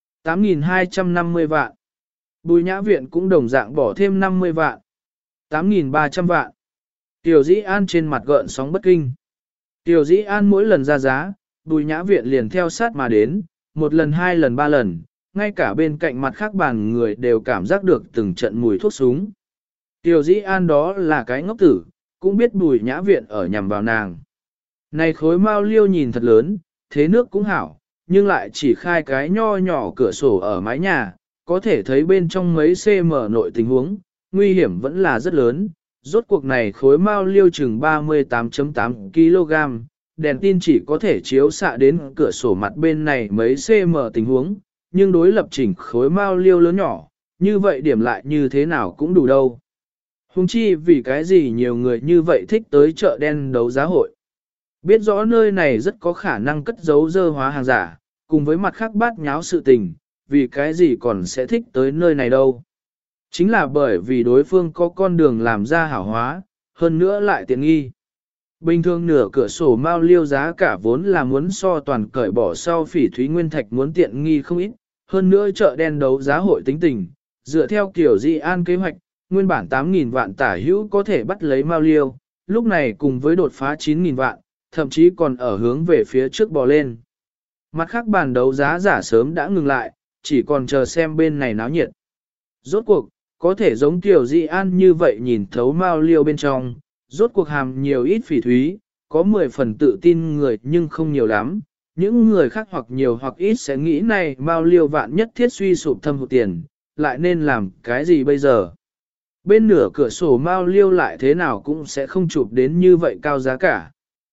8.250 vạn. Bùi Nhã Viện cũng đồng dạng bỏ thêm 50 vạn, 8.300 vạn. Kiều Dĩ An trên mặt gợn sóng bất kinh. Kiều Dĩ An mỗi lần ra giá, Bùi Nhã Viện liền theo sát mà đến, một lần hai lần ba lần, ngay cả bên cạnh mặt khác bàn người đều cảm giác được từng trận mùi thuốc súng. Kiều Dĩ An đó là cái ngốc tử, cũng biết Bùi Nhã Viện ở nhằm vào nàng. Này khối mao liêu nhìn thật lớn, thế nước cũng hảo, nhưng lại chỉ khai cái nho nhỏ cửa sổ ở mái nhà, có thể thấy bên trong mấy cm nội tình huống, nguy hiểm vẫn là rất lớn. Rốt cuộc này khối mao liêu chừng 38.8 kg, đèn tin chỉ có thể chiếu xạ đến cửa sổ mặt bên này mấy cm tình huống, nhưng đối lập chỉnh khối mao liêu lớn nhỏ, như vậy điểm lại như thế nào cũng đủ đâu. Hùng chi vì cái gì nhiều người như vậy thích tới chợ đen đấu giá hội. Biết rõ nơi này rất có khả năng cất giấu dơ hóa hàng giả, cùng với mặt khác bát nháo sự tình, vì cái gì còn sẽ thích tới nơi này đâu. Chính là bởi vì đối phương có con đường làm ra hảo hóa, hơn nữa lại tiện nghi. Bình thường nửa cửa sổ mao liêu giá cả vốn là muốn so toàn cởi bỏ sau phỉ thúy nguyên thạch muốn tiện nghi không ít, hơn nữa chợ đen đấu giá hội tính tình, dựa theo kiểu Dĩ An kế hoạch, nguyên bản 8.000 vạn tả hữu có thể bắt lấy mao liêu, lúc này cùng với đột phá 9.000 vạn, thậm chí còn ở hướng về phía trước bò lên. Mặt khác bàn đấu giá giả sớm đã ngừng lại, chỉ còn chờ xem bên này náo nhiệt. Rốt cuộc, có thể giống Tiểu Dĩ An như vậy nhìn thấu mao liêu bên trong, rốt cuộc hàm nhiều ít phỉ thúy, có 10 phần tự tin người nhưng không nhiều lắm. Những người khác hoặc nhiều hoặc ít sẽ nghĩ này mao liêu vạn nhất thiết suy sụp thâm hụt tiền, lại nên làm cái gì bây giờ? Bên nửa cửa sổ mao liêu lại thế nào cũng sẽ không chụp đến như vậy cao giá cả.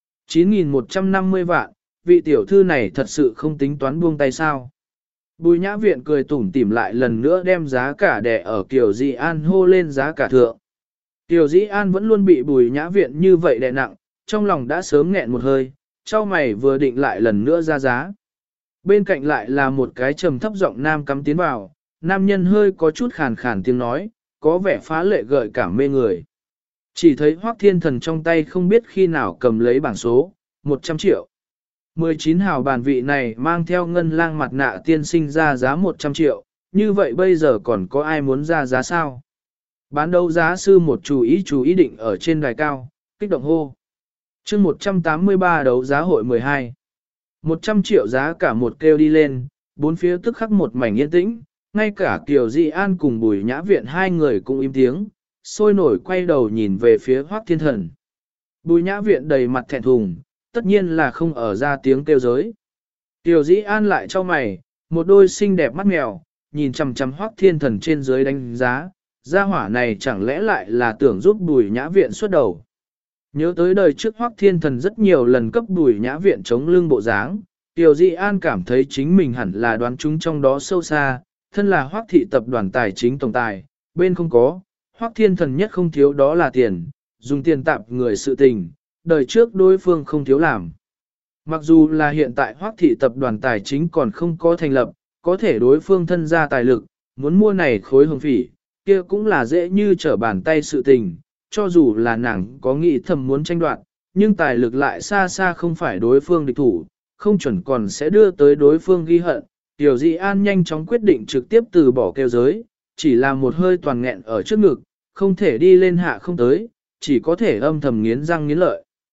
9.150 vạn, vị tiểu thư này thật sự không tính toán buông tay sao? Bùi Nhã Viện cười tủm tỉm lại lần nữa đem giá cả đè ở Kiều Dĩ An hô lên giá cả thượng. Kiều Dĩ An vẫn luôn bị Bùi Nhã Viện như vậy đè nặng, trong lòng đã sớm nghẹn một hơi, trao mày vừa định lại lần nữa ra giá. Bên cạnh lại là một cái trầm thấp giọng nam cắm tiến vào, nam nhân hơi có chút khàn khàn tiếng nói, có vẻ phá lệ gợi cảm mê người. Chỉ thấy Hoắc Thiên Thần trong tay không biết khi nào cầm lấy bảng số, 100 triệu. 19 hào bàn vị này mang theo ngân lang mặt nạ tiên sinh ra giá 100 triệu, như vậy bây giờ còn có ai muốn ra giá sao? Bán đấu giá sư một chú ý định ở trên đài cao, kích động hô. chương 183 đấu giá hội 12. 100 triệu giá cả một kêu đi lên, bốn phía tức khắc một mảnh yên tĩnh, ngay cả Kiều Dĩ An cùng Bùi Nhã Viện hai người cũng im tiếng, sôi nổi quay đầu nhìn về phía Hoắc Thiên Thần. Bùi Nhã Viện đầy mặt thẹn thùng, tất nhiên là không ở ra tiếng kêu giới. Kiều Dĩ An lại cho mày, một đôi xinh đẹp mắt mèo, nhìn chằm chằm Hoắc Thiên Thần trên dưới đánh giá, gia hỏa này chẳng lẽ lại là tưởng giúp Bùi Nhã Viện xuất đầu. Nhớ tới đời trước Hoắc Thiên Thần rất nhiều lần cấp Bùi Nhã Viện chống lưng bộ dáng, Kiều Dĩ An cảm thấy chính mình hẳn là đoán chúng trong đó sâu xa, thân là Hoắc thị tập đoàn tài chính tổng tài, bên không có, Hoắc Thiên Thần nhất không thiếu đó là tiền, dùng tiền tạp người sự tình, đời trước đối phương không thiếu làm. Mặc dù là hiện tại Hoắc thị tập đoàn tài chính còn không có thành lập, có thể đối phương thân ra tài lực, muốn mua này khối hồng phỉ, kia cũng là dễ như trở bàn tay sự tình, cho dù là nàng có nghĩ thầm muốn tranh đoạt, nhưng tài lực lại xa xa không phải đối phương địch thủ, không chuẩn còn sẽ đưa tới đối phương ghi hận. Tiểu Dĩ An nhanh chóng quyết định trực tiếp từ bỏ kêu giới, chỉ là một hơi toàn nghẹn ở trước ngực, không thể đi lên hạ không tới, chỉ có thể âm thầm nghiến răng nghiến lợi.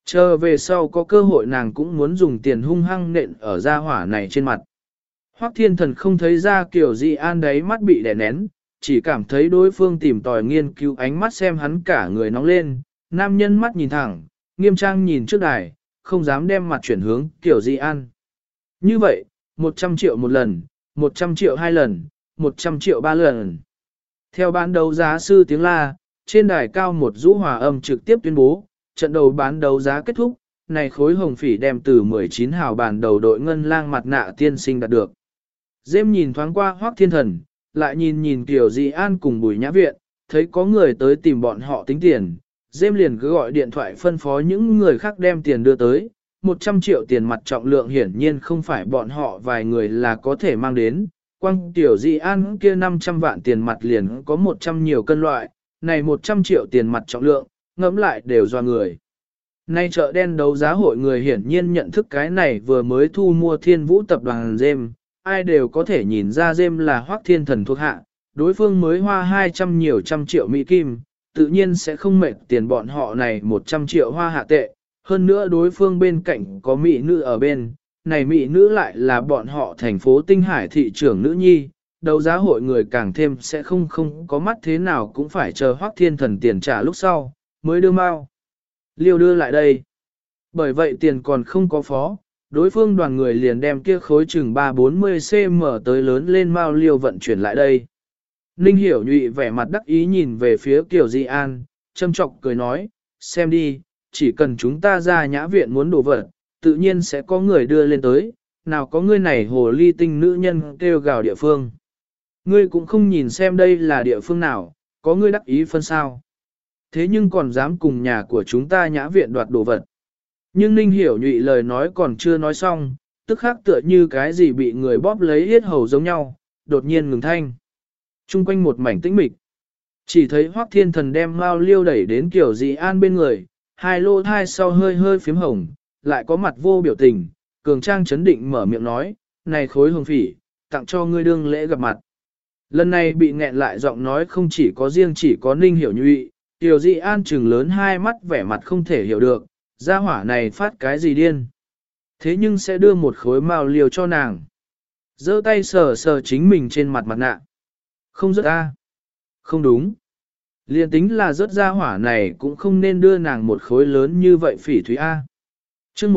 Chờ về sau có cơ hội nàng cũng muốn dùng tiền hung hăng nện ở gia hỏa này trên mặt. Hoắc Thiên Thần không thấy ra kiểu gì an đấy mắt bị đè nén, chỉ cảm thấy đối phương tìm tòi nghiên cứu ánh mắt xem hắn cả người nóng lên, nam nhân mắt nhìn thẳng, nghiêm trang nhìn trước đài, không dám đem mặt chuyển hướng kiểu gì an. Như vậy, 100 triệu một lần, 100 triệu hai lần, 100 triệu ba lần. Theo bán đấu giá sư tiếng la, trên đài cao một rũ hòa âm trực tiếp tuyên bố, trận đầu bán đấu giá kết thúc, này khối hồng phỉ đem từ 19 hào bàn đầu đội ngân lang mặt nạ tiên sinh đạt được. Dêm nhìn thoáng qua Hoắc Thiên Thần, lại nhìn nhìn Kiều Dị An cùng Bùi Nhã Viện, thấy có người tới tìm bọn họ tính tiền. Dêm liền cứ gọi điện thoại phân phó những người khác đem tiền đưa tới, 100 triệu tiền mặt trọng lượng hiển nhiên không phải bọn họ vài người là có thể mang đến. Quang Tiểu Dị An kia 500 vạn tiền mặt liền có 100 nhiều cân loại, này 100 triệu tiền mặt trọng lượng, ngẫm lại đều do người. Nay chợ đen đấu giá hội người hiển nhiên nhận thức cái này vừa mới thu mua Thiên Vũ tập đoàn Dêm, ai đều có thể nhìn ra Dêm là Hoắc Thiên Thần thuộc hạ, đối phương mới hoa 200 nhiều trăm triệu Mỹ Kim, tự nhiên sẽ không mệt tiền bọn họ này 100 triệu hoa hạ tệ, hơn nữa đối phương bên cạnh có mỹ nữ ở bên, này mỹ nữ lại là bọn họ thành phố Tinh Hải thị trưởng nữ nhi, đấu giá hội người càng thêm sẽ không có mắt thế nào cũng phải chờ Hoắc Thiên Thần tiền trả lúc sau, mới đưa mau. Liêu đưa lại đây. Bởi vậy tiền còn không có phó, đối phương đoàn người liền đem kia khối chừng 340 cm tới lớn lên mau liêu vận chuyển lại đây. Ninh Hiểu Nhụy vẻ mặt đắc ý nhìn về phía Kiều Di An, châm chọc cười nói, xem đi, chỉ cần chúng ta ra nhã viện muốn đổ vật, tự nhiên sẽ có người đưa lên tới, nào có ngươi này hồ ly tinh nữ nhân kêu gào địa phương. Ngươi cũng không nhìn xem đây là địa phương nào, có ngươi đắc ý phân sao. Thế nhưng còn dám cùng nhà của chúng ta nhã viện đoạt đồ vật. Nhưng Ninh Hiểu Nhụy lời nói còn chưa nói xong, tức khắc tựa như cái gì bị người bóp lấy yết hầu giống nhau, đột nhiên ngừng thanh. Trung quanh một mảnh tĩnh mịch. Chỉ thấy Hoắc Thiên Thần đem Mao Liêu đẩy đến Kiều Dị An bên người, hai lô thai sau hơi hơi phím hồng, lại có mặt vô biểu tình, cường trang chấn định mở miệng nói, này khối hồng phỉ, tặng cho ngươi đương lễ gặp mặt. Lần này bị nghẹn lại giọng nói không chỉ có riêng chỉ có Ninh Hiểu Nhụy, Kiều Dị An trừng lớn hai mắt vẻ mặt không thể hiểu được, gia hỏa này phát cái gì điên. Thế nhưng sẽ đưa một khối Mao Liêu cho nàng. Giơ tay sờ sờ chính mình trên mặt mặt nạ. Không rớt a, không đúng. Liên tính là rớt ra hỏa này cũng không nên đưa nàng một khối lớn như vậy phỉ thúy A. chương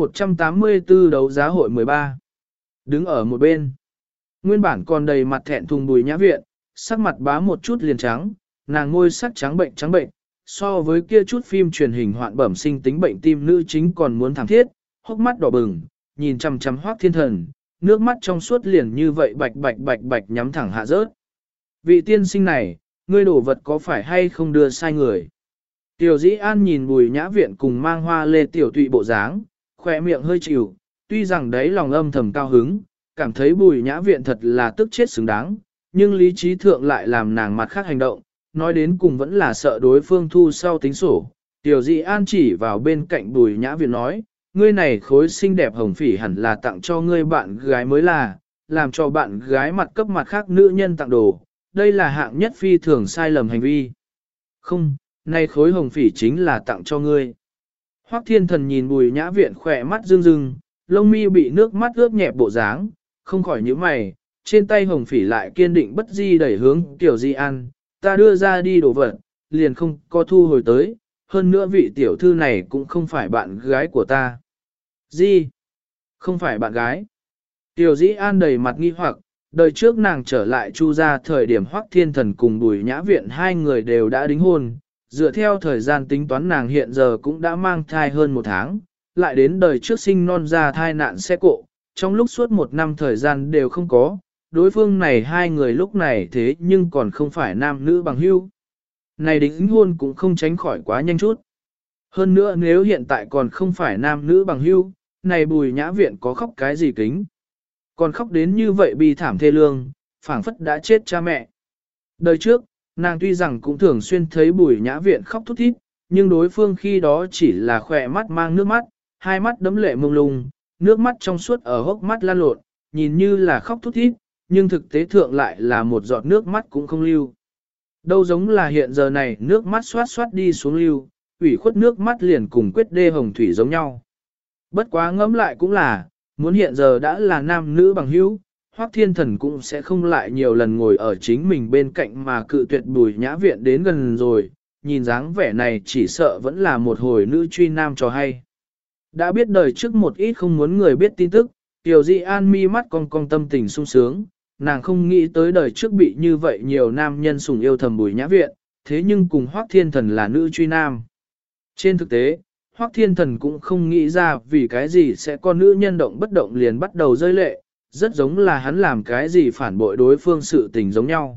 184 đấu giá hội 13. Đứng ở một bên. Nguyên bản còn đầy mặt thẹn thùng Bùi Nhã Viện, sắc mặt bá một chút liền trắng, nàng ngôi sắc trắng bệnh, so với kia chút phim truyền hình hoạn bẩm sinh tính bệnh tim nữ chính còn muốn thảm thiết, hốc mắt đỏ bừng, nhìn chằm chằm Hoắc Thiên Thần, nước mắt trong suốt liền như vậy bạch nhắm thẳng hạ rớt. Vị tiên sinh này, ngươi đổ vật có phải hay không đưa sai người? Tiểu Dĩ An nhìn Bùi Nhã Viện cùng mang hoa lê tiểu tụy bộ dáng, khỏe miệng hơi chịu, tuy rằng đấy lòng âm thầm cao hứng, cảm thấy Bùi Nhã Viện thật là tức chết xứng đáng, nhưng lý trí thượng lại làm nàng mặt khác hành động, nói đến cùng vẫn là sợ đối phương thu sau tính sổ. Tiểu Dĩ An chỉ vào bên cạnh Bùi Nhã Viện nói, ngươi này khối xinh đẹp hồng phỉ hẳn là tặng cho ngươi bạn gái mới là, làm cho bạn gái mặt cấp mặt khác nữ nhân tặng đồ. Đây là hạng nhất phi thường sai lầm hành vi. Không, nay khối hồng phỉ chính là tặng cho ngươi. Hoắc Thiên Thần nhìn Bùi Nhã Viện khỏe mắt rưng rưng, lông mi bị nước mắt ướt nhẹp bộ dáng, không khỏi nhíu mày, trên tay hồng phỉ lại kiên định bất di đẩy hướng Tiểu Di An, ta đưa ra đi đồ vật, liền không có thu hồi tới, hơn nữa vị tiểu thư này cũng không phải bạn gái của ta. Gì? Không phải bạn gái? Tiểu Di An đầy mặt nghi hoặc, đời trước nàng trở lại Chu gia thời điểm Hoắc Thiên Thần cùng Bùi Nhã Viện hai người đều đã đính hôn, dựa theo thời gian tính toán nàng hiện giờ cũng đã mang thai hơn 1 tháng, lại đến đời trước sinh non ra thai nạn xe cộ, trong lúc suốt 1 năm thời gian đều không có, đối phương này hai người lúc này thế nhưng còn không phải nam nữ bằng hữu. Này đính hôn cũng không tránh khỏi quá nhanh chút. Hơn nữa nếu hiện tại còn không phải nam nữ bằng hữu, này Bùi Nhã Viện có khóc cái gì kính. Còn khóc đến như vậy bi thảm thê lương, phảng phất đã chết cha mẹ. Đời trước, nàng tuy rằng cũng thường xuyên thấy Bùi Nhã Viện khóc thút thít, nhưng đối phương khi đó chỉ là khỏe mắt mang nước mắt, hai mắt đẫm lệ mông lung, nước mắt trong suốt ở hốc mắt lan lộn, nhìn như là khóc thút thít, nhưng thực tế thượng lại là một giọt nước mắt cũng không lưu. Đâu giống là hiện giờ này nước mắt xoát xoát đi xuống lưu, ủy khuất nước mắt liền cùng quyết đê hồng thủy giống nhau. Bất quá ngẫm lại cũng là, muốn hiện giờ đã là nam nữ bằng hữu, Hoắc Thiên Thần cũng sẽ không lại nhiều lần ngồi ở chính mình bên cạnh mà cự tuyệt Bùi Nhã Viện đến gần rồi, nhìn dáng vẻ này chỉ sợ vẫn là một hồi nữ truy nam trò hay. Đã biết đời trước một ít không muốn người biết tin tức, Tiểu Di An mi mắt cong cong tâm tình sung sướng, nàng không nghĩ tới đời trước bị như vậy nhiều nam nhân sủng yêu thầm Bùi Nhã Viện, thế nhưng cùng Hoắc Thiên Thần là nữ truy nam. Trên thực tế, Hoắc Thiên Thần cũng không nghĩ ra vì cái gì sẽ có nữ nhân động bất động liền bắt đầu rơi lệ, rất giống là hắn làm cái gì phản bội đối phương sự tình giống nhau.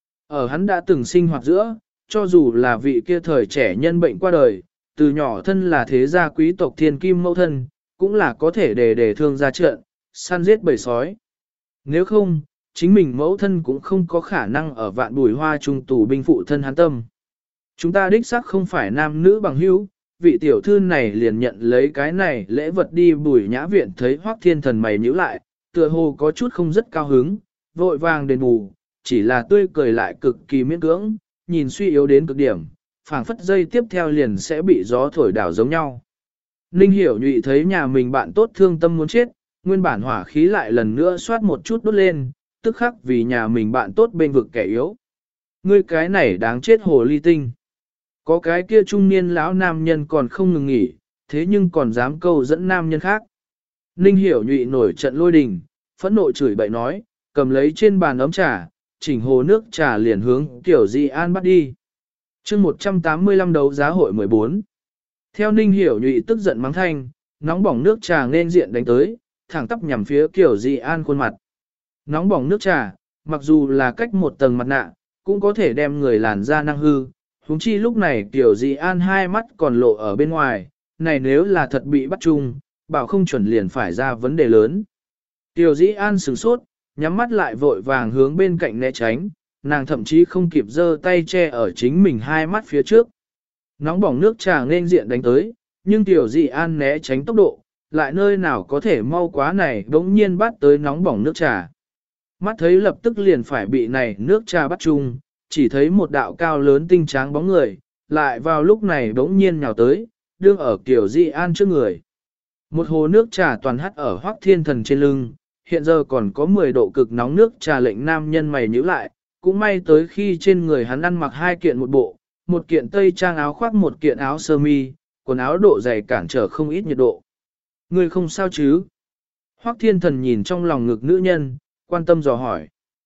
Ở hắn đã từng sinh hoạt giữa, cho dù là vị kia thời trẻ nhân bệnh qua đời, từ nhỏ thân là thế gia quý tộc thiên kim mẫu thân, cũng là có thể đề thương ra trận, săn giết bầy sói. Nếu không, chính mình mẫu thân cũng không có khả năng ở vạn bùi hoa trung tù binh phụ thân hắn tâm. Chúng ta đích xác không phải nam nữ bằng hữu, vị tiểu thư này liền nhận lấy cái này lễ vật đi. Bùi Nhã Viện thấy Hoắc Thiên Thần mày nhíu lại, tựa hồ có chút không rất cao hứng, vội vàng đền bù, chỉ là tươi cười lại cực kỳ miễn cưỡng, nhìn suy yếu đến cực điểm, phảng phất dây tiếp theo liền sẽ bị gió thổi đảo giống nhau. Ninh Hiểu Nhụy thấy nhà mình bạn tốt thương tâm muốn chết, nguyên bản hỏa khí lại lần nữa xoát một chút đốt lên, tức khắc vì nhà mình bạn tốt bên vực kẻ yếu. Ngươi cái này đáng chết hồ ly tinh. Có cái kia trung niên lão nam nhân còn không ngừng nghỉ, thế nhưng còn dám câu dẫn nam nhân khác. Ninh Hiểu Nhụy nổi trận lôi đình, phẫn nộ chửi bậy nói, cầm lấy trên bàn ấm trà, chỉnh hồ nước trà liền hướng Tiểu Di An bắt đi. chương 185 đấu giá hội 14. Theo Ninh Hiểu Nhụy tức giận mắng thanh, nóng bỏng nước trà nên diện đánh tới, thẳng tắp nhằm phía Tiểu Di An khuôn mặt. Nóng bỏng nước trà, mặc dù là cách một tầng mặt nạ, cũng có thể đem người làn da năng hư. Huống chi lúc này Tiểu Di An hai mắt còn lộ ở bên ngoài, này nếu là thật bị bắt chung, bảo không chuẩn liền phải ra vấn đề lớn. Tiểu Di An sửng sốt, nhắm mắt lại vội vàng hướng bên cạnh né tránh, nàng thậm chí không kịp giơ tay che ở chính mình hai mắt phía trước. Nóng bỏng nước trà nên diện đánh tới, nhưng Tiểu Di An né tránh tốc độ, lại nơi nào có thể mau quá này bỗng nhiên bắt tới nóng bỏng nước trà. Mắt thấy lập tức liền phải bị này nước trà bắt chung, chỉ thấy một đạo cao lớn tinh tráng bóng người, lại vào lúc này bỗng nhiên nhào tới, đương ở Tiểu Di An trước người. Một hồ nước trà toàn hắt ở Hoắc Thiên Thần trên lưng, hiện giờ còn có 10 độ cực nóng nước trà lệnh nam nhân mày nhíu lại, cũng may tới khi trên người hắn ăn mặc hai kiện một bộ, một kiện tây trang áo khoác một kiện áo sơ mi, quần áo độ dày cản trở không ít nhiệt độ. Người không sao chứ? Hoắc Thiên Thần nhìn trong lòng ngực nữ nhân, quan tâm dò hỏi.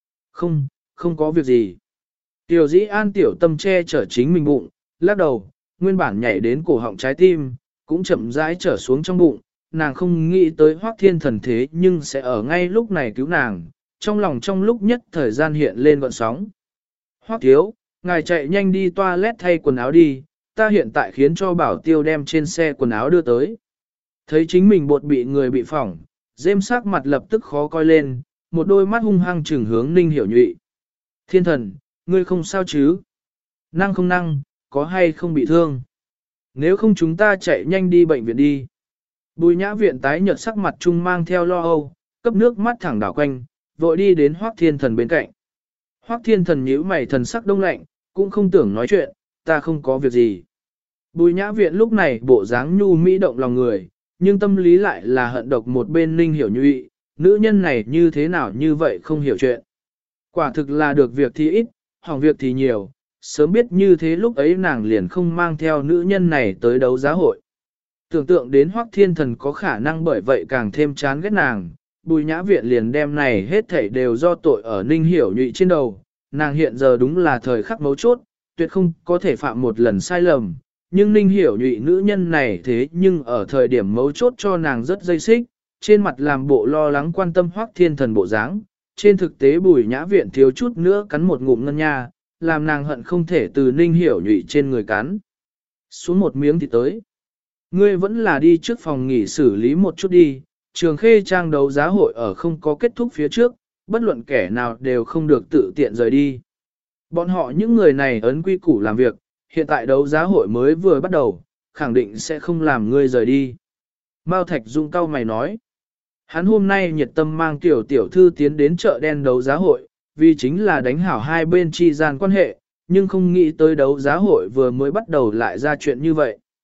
Không có việc gì. Tiểu Dĩ An tiểu tâm che chở chính mình bụng, lắc đầu, nguyên bản nhảy đến cổ họng trái tim, cũng chậm rãi trở xuống trong bụng, nàng không nghĩ tới Hoắc Thiên Thần thế nhưng sẽ ở ngay lúc này cứu nàng, trong lòng trong lúc nhất thời gian hiện lên gợn sóng. Hoắc thiếu, ngài chạy nhanh đi toilet thay quần áo đi, ta hiện tại khiến cho bảo tiêu đem trên xe quần áo đưa tới. Thấy chính mình bột bị người bị phỏng, dêm sắc mặt lập tức khó coi lên, một đôi mắt hung hăng trừng hướng Ninh Hiểu Nhụy. Thiên Thần, ngươi không sao chứ? Năng không năng, có hay không bị thương? Nếu không chúng ta chạy nhanh đi bệnh viện đi. Bùi Nhã Viện tái nhợt sắc mặt trung mang theo lo âu, cấp nước mắt thẳng đảo quanh, vội đi đến Hoắc Thiên Thần bên cạnh. Hoắc Thiên Thần nhíu mày thần sắc đông lạnh, cũng không tưởng nói chuyện, ta không có việc gì. Bùi Nhã Viện lúc này bộ dáng nhu mỹ động lòng người, nhưng tâm lý lại là hận độc một bên Ninh Hiểu Nhụy, nữ nhân này như thế nào như vậy không hiểu chuyện. Quả thực là được việc thì ít, hỏng việc thì nhiều, sớm biết như thế lúc ấy nàng liền không mang theo nữ nhân này tới đấu giá hội. Tưởng tượng đến Hoắc Thiên Thần có khả năng bởi vậy càng thêm chán ghét nàng, Bùi Nhã Viện liền đem này hết thảy đều do tội ở Ninh Hiểu Nhụy trên đầu, nàng hiện giờ đúng là thời khắc mấu chốt, tuyệt không có thể phạm một lần sai lầm, nhưng Ninh Hiểu Nhụy nữ nhân này thế nhưng ở thời điểm mấu chốt cho nàng rất dây xích, trên mặt làm bộ lo lắng quan tâm Hoắc Thiên Thần bộ dáng, trên thực tế Bùi Nhã Viện thiếu chút nữa cắn một ngụm ngân nha, làm nàng hận không thể từ Ninh Hiểu Nhụy trên người cắn xuống một miếng thì tới. Ngươi vẫn là đi trước phòng nghỉ xử lý một chút đi, Trường Khê Trang đấu giá hội ở không có kết thúc phía trước, bất luận kẻ nào đều không được tự tiện rời đi. Bọn họ những người này ấn quy củ làm việc, hiện tại đấu giá hội mới vừa bắt đầu, khẳng định sẽ không làm ngươi rời đi. Mao Thạch Dung cau mày nói, hắn hôm nay nhiệt tâm mang tiểu tiểu thư tiến đến chợ đen đấu giá hội, vì chính là đánh hảo hai bên chi gian quan hệ, nhưng không nghĩ tới đấu giá hội vừa mới bắt đầu lại ra chuyện như vậy.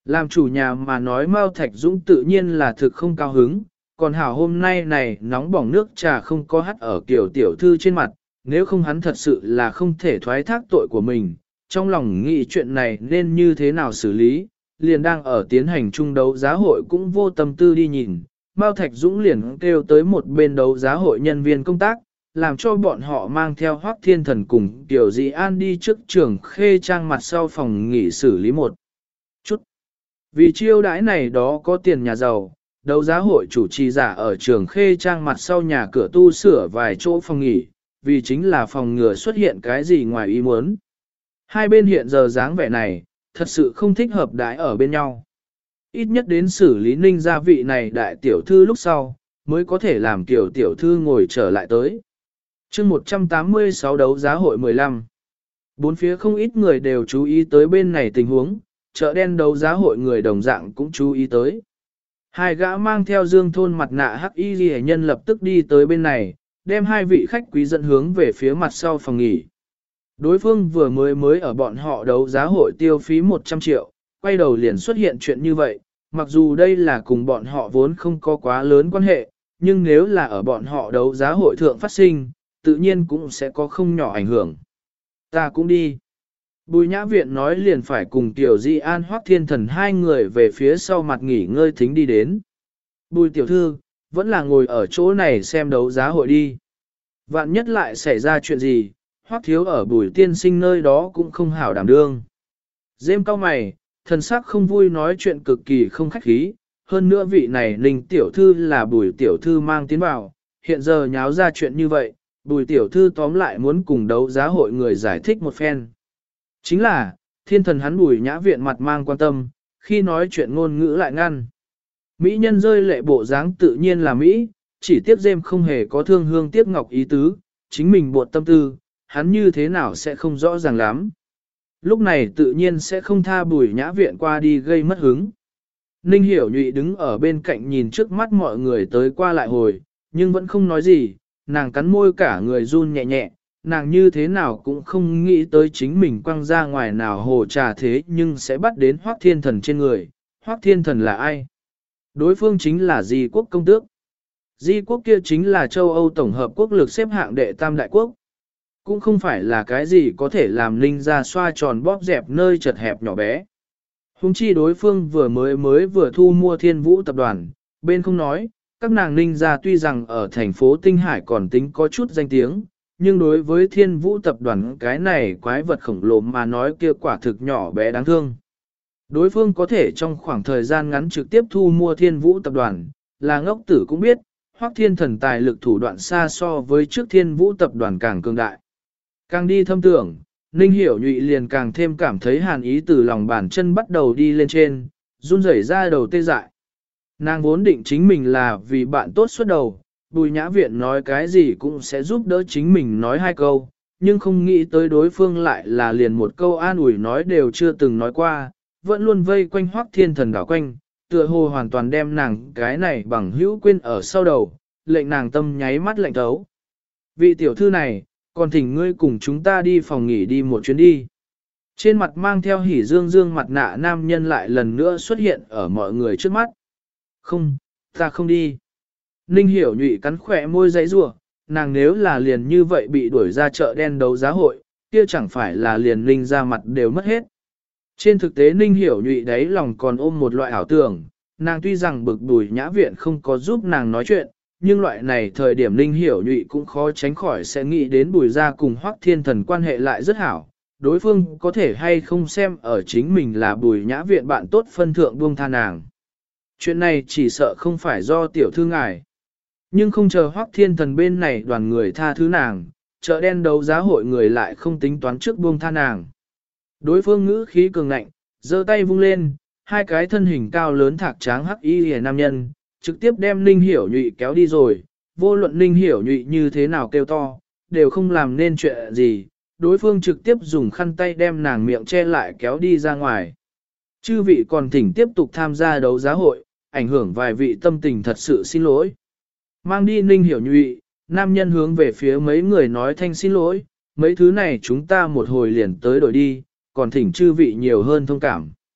Làm chủ nhà mà nói Mao Thạch Dũng tự nhiên là thực không cao hứng, còn hảo hôm nay này nóng bỏng nước trà không có hắt ở kiểu tiểu thư trên mặt, nếu không hắn thật sự là không thể thoái thác tội của mình, trong lòng nghĩ chuyện này nên như thế nào xử lý, liền đang ở tiến hành chung đấu giá hội cũng vô tâm tư đi nhìn, Mao Thạch Dũng liền kêu tới một bên đấu giá hội nhân viên công tác, làm cho bọn họ mang theo Hoắc Thiên Thần cùng Tiểu Dị An đi trước trường Khê Trang mặt sau phòng nghỉ xử lý một chút. Vì chiêu đãi này đó có tiền nhà giàu, đấu giá hội chủ trì giả ở trường Khê Trang mặt sau nhà cửa tu sửa vài chỗ phòng nghỉ, vì chính là phòng ngừa xuất hiện cái gì ngoài ý muốn. Hai bên hiện giờ dáng vẻ này, thật sự không thích hợp đãi ở bên nhau. Ít nhất đến xử lý Ninh gia vị này đại tiểu thư lúc sau, mới có thể làm kiểu tiểu thư ngồi trở lại tới. chương 186 đấu giá hội 15. Bốn phía không ít người đều chú ý tới bên này tình huống, chợ đen đấu giá hội người đồng dạng cũng chú ý tới. Hai gã mang theo dương thôn mặt nạ hắc y ghi nhân lập tức đi tới bên này, đem hai vị khách quý dẫn hướng về phía mặt sau phòng nghỉ. Đối phương vừa mới ở bọn họ đấu giá hội tiêu phí 100 triệu, quay đầu liền xuất hiện chuyện như vậy, mặc dù đây là cùng bọn họ vốn không có quá lớn quan hệ, nhưng nếu là ở bọn họ đấu giá hội thượng phát sinh, tự nhiên cũng sẽ có không nhỏ ảnh hưởng. Ta cũng đi. Bùi Nhã Viện nói liền phải cùng Tiểu Di An Hoắc Thiên Thần hai người về phía sau mặt nghỉ ngơi thính đi đến. Bùi tiểu thư, vẫn là ngồi ở chỗ này xem đấu giá hội đi. Vạn nhất lại xảy ra chuyện gì, Hoắc thiếu ở Bùi tiên sinh nơi đó cũng không hảo đảm đương. Dêm cao mày, thần sắc không vui nói chuyện cực kỳ không khách khí, hơn nữa vị này Ninh tiểu thư là Bùi tiểu thư mang tiến vào, hiện giờ nháo ra chuyện như vậy, Bùi tiểu thư tóm lại muốn cùng đấu giá hội người giải thích một phen. Chính là, Thiên Thần hắn Bùi Nhã Viện mặt mang quan tâm, khi nói chuyện ngôn ngữ lại ngăn. Mỹ nhân rơi lệ bộ dáng tự nhiên là Mỹ, chỉ tiếc dêm không hề có thương hương tiếc ngọc ý tứ, chính mình buộc tâm tư, hắn như thế nào sẽ không rõ ràng lắm. Lúc này tự nhiên sẽ không tha Bùi Nhã Viện qua đi gây mất hứng. Ninh Hiểu Nhụy đứng ở bên cạnh nhìn trước mắt mọi người tới qua lại hồi, nhưng vẫn không nói gì, nàng cắn môi cả người run nhẹ nhẹ, nàng như thế nào cũng không nghĩ tới chính mình quăng ra ngoài nào hồ trà thế nhưng sẽ bắt đến Hoắc Thiên Thần trên người. Hoắc Thiên Thần là ai? Đối phương chính là Di quốc công tước. Di quốc kia chính là châu Âu tổng hợp quốc lực xếp hạng đệ tam đại quốc. Cũng không phải là cái gì có thể làm Ninh ra xoa tròn bóp dẹp nơi chật hẹp nhỏ bé. Hùng chi đối phương vừa thu mua Thiên Vũ tập đoàn, bên không nói, các nàng Ninh ra tuy rằng ở thành phố Tinh Hải còn tính có chút danh tiếng, nhưng đối với Thiên Vũ tập đoàn cái này quái vật khổng lồ mà nói kia quả thực nhỏ bé đáng thương. Đối phương có thể trong khoảng thời gian ngắn trực tiếp thu mua Thiên Vũ tập đoàn, là ngốc tử cũng biết, Hoắc Thiên Thần tài lực thủ đoạn xa so với trước Thiên Vũ tập đoàn càng cường đại. Càng đi thâm tưởng, Ninh Hiểu Nhụy liền càng thêm cảm thấy hàn ý từ lòng bàn chân bắt đầu đi lên trên, run rẩy ra đầu tê dại. Nàng vốn định chính mình là vì bạn tốt suốt đầu, Bùi Nhã Viện nói cái gì cũng sẽ giúp đỡ chính mình nói hai câu, nhưng không nghĩ tới đối phương lại là liền một câu an ủi nói đều chưa từng nói qua, vẫn luôn vây quanh Hoắc Thiên Thần đảo quanh, tựa hồ hoàn toàn đem nàng cái này bằng hữu quên ở sau đầu, lệnh nàng tâm nháy mắt lạnh thấu. Vị tiểu thư này, còn thỉnh ngươi cùng chúng ta đi phòng nghỉ đi một chuyến đi. Trên mặt mang theo hỉ dương dương mặt nạ nam nhân lại lần nữa xuất hiện ở mọi người trước mắt. Không, ta không đi. Ninh Hiểu Nhụy cắn khỏe môi giãy giụa, nàng nếu là liền như vậy bị đuổi ra chợ đen đấu giá hội, kia chẳng phải là liền Ninh ra mặt đều mất hết. Trên thực tế Ninh Hiểu Nhụy đáy lòng còn ôm một loại ảo tưởng, nàng tuy rằng bực Bùi Nhã Viện không có giúp nàng nói chuyện, nhưng loại này thời điểm Ninh Hiểu Nhụy cũng khó tránh khỏi sẽ nghĩ đến Bùi gia cùng Hoắc Thiên Thần quan hệ lại rất hảo, đối phương có thể hay không xem ở chính mình là Bùi Nhã Viện bạn tốt phân thượng buông tha nàng. Chuyện này chỉ sợ không phải do tiểu thư ngài. Nhưng không chờ Hoắc Thiên Thần bên này đoàn người tha thứ nàng, chợ đen đấu giá hội người lại không tính toán trước buông tha nàng. Đối phương ngữ khí cường ngạnh, giơ tay vung lên, hai cái thân hình cao lớn thạc tráng hắc y hề nam nhân, trực tiếp đem Ninh Hiểu Nhụy kéo đi rồi, vô luận Ninh Hiểu Nhụy như thế nào kêu to, đều không làm nên chuyện gì, đối phương trực tiếp dùng khăn tay đem nàng miệng che lại kéo đi ra ngoài. Chư vị còn thỉnh tiếp tục tham gia đấu giá hội, ảnh hưởng vài vị tâm tình thật sự xin lỗi. Mang đi Ninh Hiểu Nhụy, nam nhân hướng về phía mấy người nói thanh xin lỗi, mấy thứ này chúng ta một hồi liền tới đổi đi, còn thỉnh chư vị nhiều hơn thông cảm.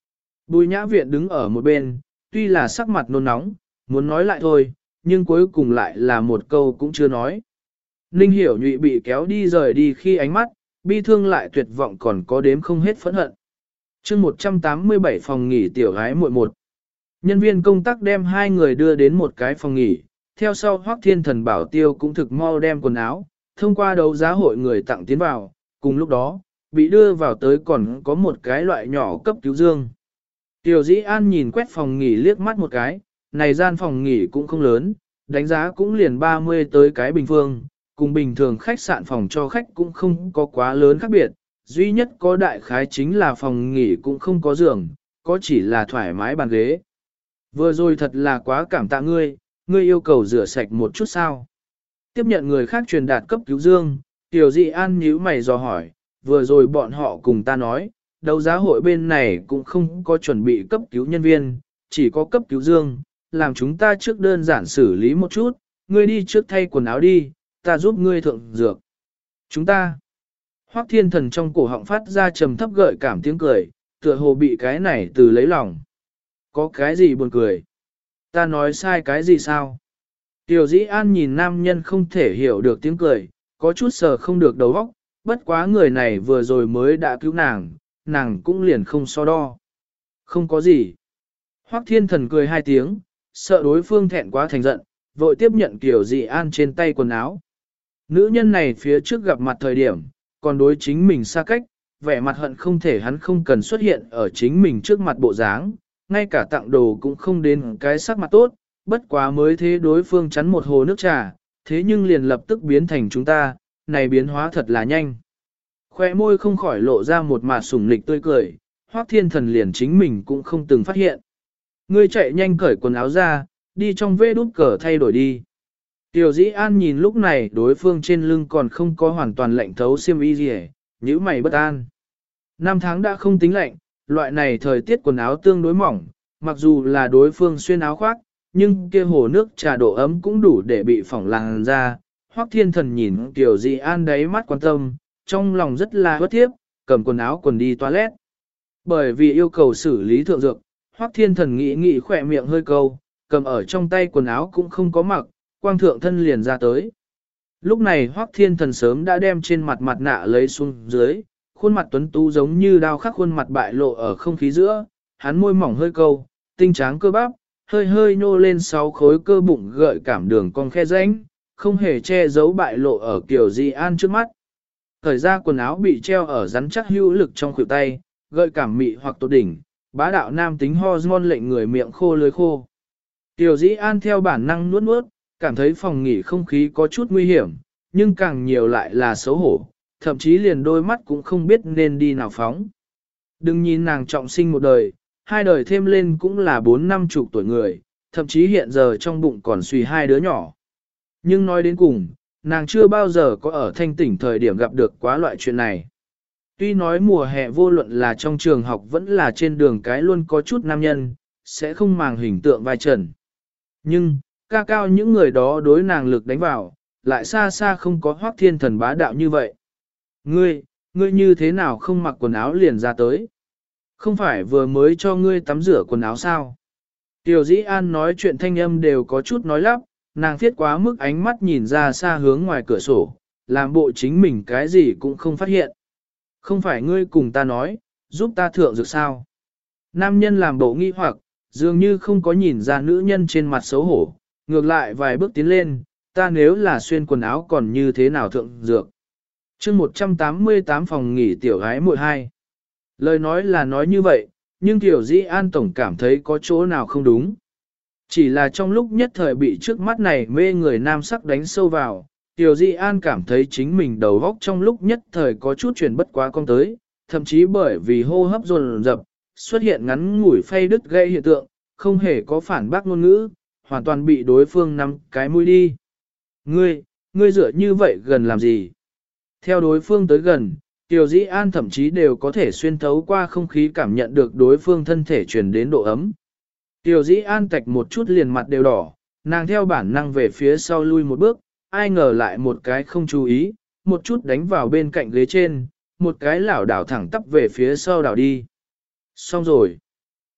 Bùi nhã viện đứng ở một bên, tuy là sắc mặt nôn nóng, muốn nói lại thôi, nhưng cuối cùng lại là một câu cũng chưa nói. Ninh hiểu nhụy bị kéo đi rời đi khi ánh mắt, bi thương lại tuyệt vọng còn có đếm không hết phẫn hận. chương 187 phòng nghỉ tiểu gái muội một. Nhân viên công tác đem hai người đưa đến một cái phòng nghỉ, theo sau Hoắc Thiên Thần bảo tiêu cũng thực mau đem quần áo, thông qua đấu giá hội người tặng tiến vào, cùng lúc đó, bị đưa vào tới còn có một cái loại nhỏ cấp cứu dương. Tiểu Dĩ An nhìn quét phòng nghỉ liếc mắt một cái, này gian phòng nghỉ cũng không lớn, đánh giá cũng liền 30 tới cái bình phương, cùng bình thường khách sạn phòng cho khách cũng không có quá lớn khác biệt, duy nhất có đại khái chính là phòng nghỉ cũng không có giường, có chỉ là thoải mái bàn ghế. Vừa rồi thật là quá cảm tạ ngươi, ngươi yêu cầu rửa sạch một chút sao. Tiếp nhận người khác truyền đạt cấp cứu dương, Tiểu Dị An nhíu mày dò hỏi, vừa rồi bọn họ cùng ta nói, đấu giá hội bên này cũng không có chuẩn bị cấp cứu nhân viên, chỉ có cấp cứu dương, làm chúng ta trước đơn giản xử lý một chút, ngươi đi trước thay quần áo đi, ta giúp ngươi thượng dược. Chúng ta, Hoắc Thiên Thần trong cổ họng phát ra trầm thấp gợi cảm tiếng cười, tựa hồ bị cái này từ lấy lòng. Có cái gì buồn cười? Ta nói sai cái gì sao? Tiểu Dĩ An nhìn nam nhân không thể hiểu được tiếng cười, có chút sờ không được đầu óc, bất quá người này vừa rồi mới đã cứu nàng, nàng cũng liền không so đo. Không có gì. Hoắc Thiên Thần cười hai tiếng, sợ đối phương thẹn quá thành giận, vội tiếp nhận Tiểu Dĩ An trên tay quần áo. Nữ nhân này phía trước gặp mặt thời điểm, còn đối chính mình xa cách, vẻ mặt hận không thể hắn không cần xuất hiện ở chính mình trước mặt bộ dáng, ngay cả tặng đồ cũng không đến cái sắc mặt tốt, bất quá mới thế đối phương chắn một hồ nước trà, thế nhưng liền lập tức biến thành chúng ta, này biến hóa thật là nhanh. Khoe môi không khỏi lộ ra một mặt sủng nịch tươi cười, Hoắc Thiên Thần liền chính mình cũng không từng phát hiện. Ngươi chạy nhanh cởi quần áo ra, đi trong vê đút cờ thay đổi đi. Tiểu Dĩ An nhìn lúc này đối phương trên lưng còn không có hoàn toàn lạnh thấu xiêm y gì hết, nhíu mày bất an. Năm tháng đã không tính lạnh, loại này thời tiết quần áo tương đối mỏng, mặc dù là đối phương xuyên áo khoác, nhưng kia hồ nước trà độ ấm cũng đủ để bị phỏng làn ra. Hoắc Thiên Thần nhìn Tiểu Dĩ An đáy mắt quan tâm, trong lòng rất là bất thiếp, cầm quần áo quần đi toilet. Bởi vì yêu cầu xử lý thượng dược, Hoắc Thiên Thần nghĩ khỏe miệng hơi câu, cầm ở trong tay quần áo cũng không có mặc, quang thượng thân liền ra tới. Lúc này Hoắc Thiên Thần sớm đã đem trên mặt mặt nạ lấy xuống dưới, khuôn mặt tuấn tú giống như đao khắc khuôn mặt bại lộ ở không khí giữa, hắn môi mỏng hơi câu, tinh tráng cơ bắp, hơi hơi nhô lên 6 khối cơ bụng gợi cảm đường cong khe rãnh, không hề che giấu bại lộ ở Kiều Di An trước mắt. Thời ra quần áo bị treo ở rắn chắc hữu lực trong khuỷu tay, gợi cảm mị hoặc tột đỉnh, bá đạo nam tính hormone lệnh người miệng khô lưỡi khô. Kiều Di An theo bản năng nuốt nuốt, cảm thấy phòng nghỉ không khí có chút nguy hiểm, nhưng càng nhiều lại là xấu hổ, thậm chí liền đôi mắt cũng không biết nên đi nào phóng. Đừng nhìn nàng trọng sinh một đời, 2 đời thêm lên cũng là 4-50 tuổi người, thậm chí hiện giờ trong bụng còn suy 2 đứa nhỏ. Nhưng nói đến cùng, nàng chưa bao giờ có ở thanh tỉnh thời điểm gặp được quá loại chuyện này. Tuy nói mùa hè vô luận là trong trường học vẫn là trên đường cái luôn có chút nam nhân, sẽ không màng hình tượng vai trần. Nhưng, ca cao những người đó đối nàng lực đánh vào, lại xa xa không có Hoắc Thiên Thần bá đạo như vậy. Ngươi như thế nào không mặc quần áo liền ra tới? Không phải vừa mới cho ngươi tắm rửa quần áo sao? Tiểu Dĩ An nói chuyện thanh âm đều có chút nói lắp, nàng thiết quá mức ánh mắt nhìn ra xa hướng ngoài cửa sổ, làm bộ chính mình cái gì cũng không phát hiện. Không phải ngươi cùng ta nói, giúp ta thượng dược sao? Nam nhân làm bộ nghi hoặc, dường như không có nhìn ra nữ nhân trên mặt xấu hổ, ngược lại vài bước tiến lên, ta nếu là xuyên quần áo còn như thế nào thượng dược? chương 188 phòng nghỉ tiểu gái muội 2. Lời nói là nói như vậy, nhưng Tiểu Dĩ An tổng cảm thấy có chỗ nào không đúng. Chỉ là trong lúc nhất thời bị trước mắt này mê người nam sắc đánh sâu vào, Tiểu Dĩ An cảm thấy chính mình đầu óc trong lúc nhất thời có chút chuyển bất quá con tới, thậm chí bởi vì hô hấp dồn dập, xuất hiện ngắn ngủi phay đứt gây hiện tượng, không hề có phản bác ngôn ngữ, hoàn toàn bị đối phương nắm cái mũi đi. Ngươi dựa như vậy gần làm gì? Theo đối phương tới gần, Tiểu Dĩ An thậm chí đều có thể xuyên thấu qua không khí cảm nhận được đối phương thân thể truyền đến độ ấm. Tiểu Dĩ An tạch một chút liền mặt đều đỏ, nàng theo bản năng về phía sau lui một bước, ai ngờ lại một cái không chú ý, một chút đánh vào bên cạnh ghế trên, một cái lảo đảo thẳng tắp về phía sau đảo đi. Xong rồi.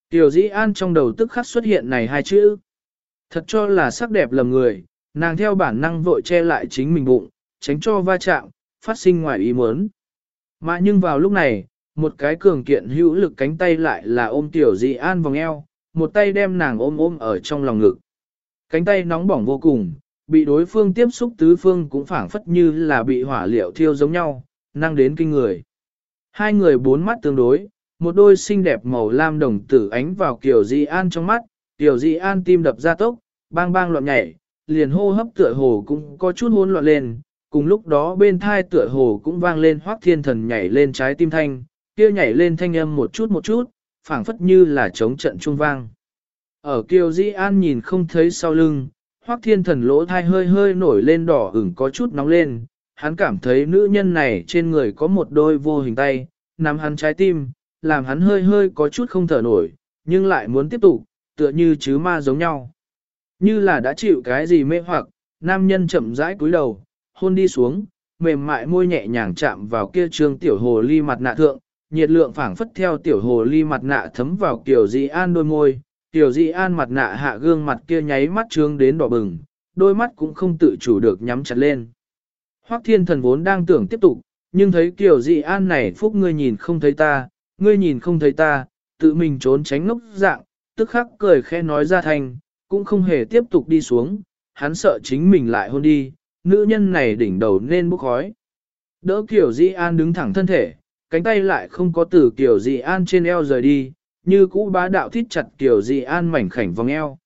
Tiểu Dĩ An trong đầu tức khắc xuất hiện này hai chữ. Thật cho là sắc đẹp lầm người, nàng theo bản năng vội che lại chính mình bụng, tránh cho va chạm, phát sinh ngoài ý muốn. Mà nhưng vào lúc này, một cái cường kiện hữu lực cánh tay lại là ôm Tiểu Dĩ An vòng eo, một tay đem nàng ôm ôm ở trong lòng ngực. Cánh tay nóng bỏng vô cùng, bị đối phương tiếp xúc tứ phương cũng phảng phất như là bị hỏa liệu thiêu giống nhau, năng đến kinh người. Hai người bốn mắt tương đối, một đôi xinh đẹp màu lam đồng tử ánh vào Kiều Di An trong mắt, Kiều Di An tim đập ra tốc, bang bang loạn nhảy, liền hô hấp tựa hồ cũng có chút hỗn loạn lên, cùng lúc đó bên thai tựa hồ cũng vang lên Hoắc Thiên Thần nhảy lên trái tim thanh, kia nhảy lên thanh âm một chút, phảng phất như là trống trận trung vang. Ở Kiều Di An nhìn không thấy sau lưng, Hoắc Thiên Thần lỗ thai hơi hơi nổi lên đỏ ửng có chút nóng lên, hắn cảm thấy nữ nhân này trên người có một đôi vô hình tay, nắm hắn trái tim, làm hắn hơi hơi có chút không thở nổi, nhưng lại muốn tiếp tục, tựa như chứ ma giống nhau. Như là đã chịu cái gì mê hoặc, nam nhân chậm rãi cúi đầu, hôn đi xuống, mềm mại môi nhẹ nhàng chạm vào kia trương tiểu hồ ly mặt nạ thượng, nhiệt lượng phảng phất theo tiểu hồ ly mặt nạ thấm vào Kiều Di An đôi môi, Kiều Di An mặt nạ hạ gương mặt kia nháy mắt trương đến đỏ bừng, đôi mắt cũng không tự chủ được nhắm chặt lên. Hoắc Thiên Thần vốn đang tưởng tiếp tục, nhưng thấy Kiều Di An này phúc ngươi nhìn không thấy ta, ngươi nhìn không thấy ta, tự mình trốn tránh ngốc dạng, tức khắc cười khẽ nói ra thành, cũng không hề tiếp tục đi xuống, hắn sợ chính mình lại hôn đi, nữ nhân này đỉnh đầu nên bốc khói. Đỡ Kiều Di An đứng thẳng thân thể, cánh tay lại không có từ Kiều Di An trên eo rời đi, như cũ bá đạo thít chặt Kiều Di An mảnh khảnh vòng eo.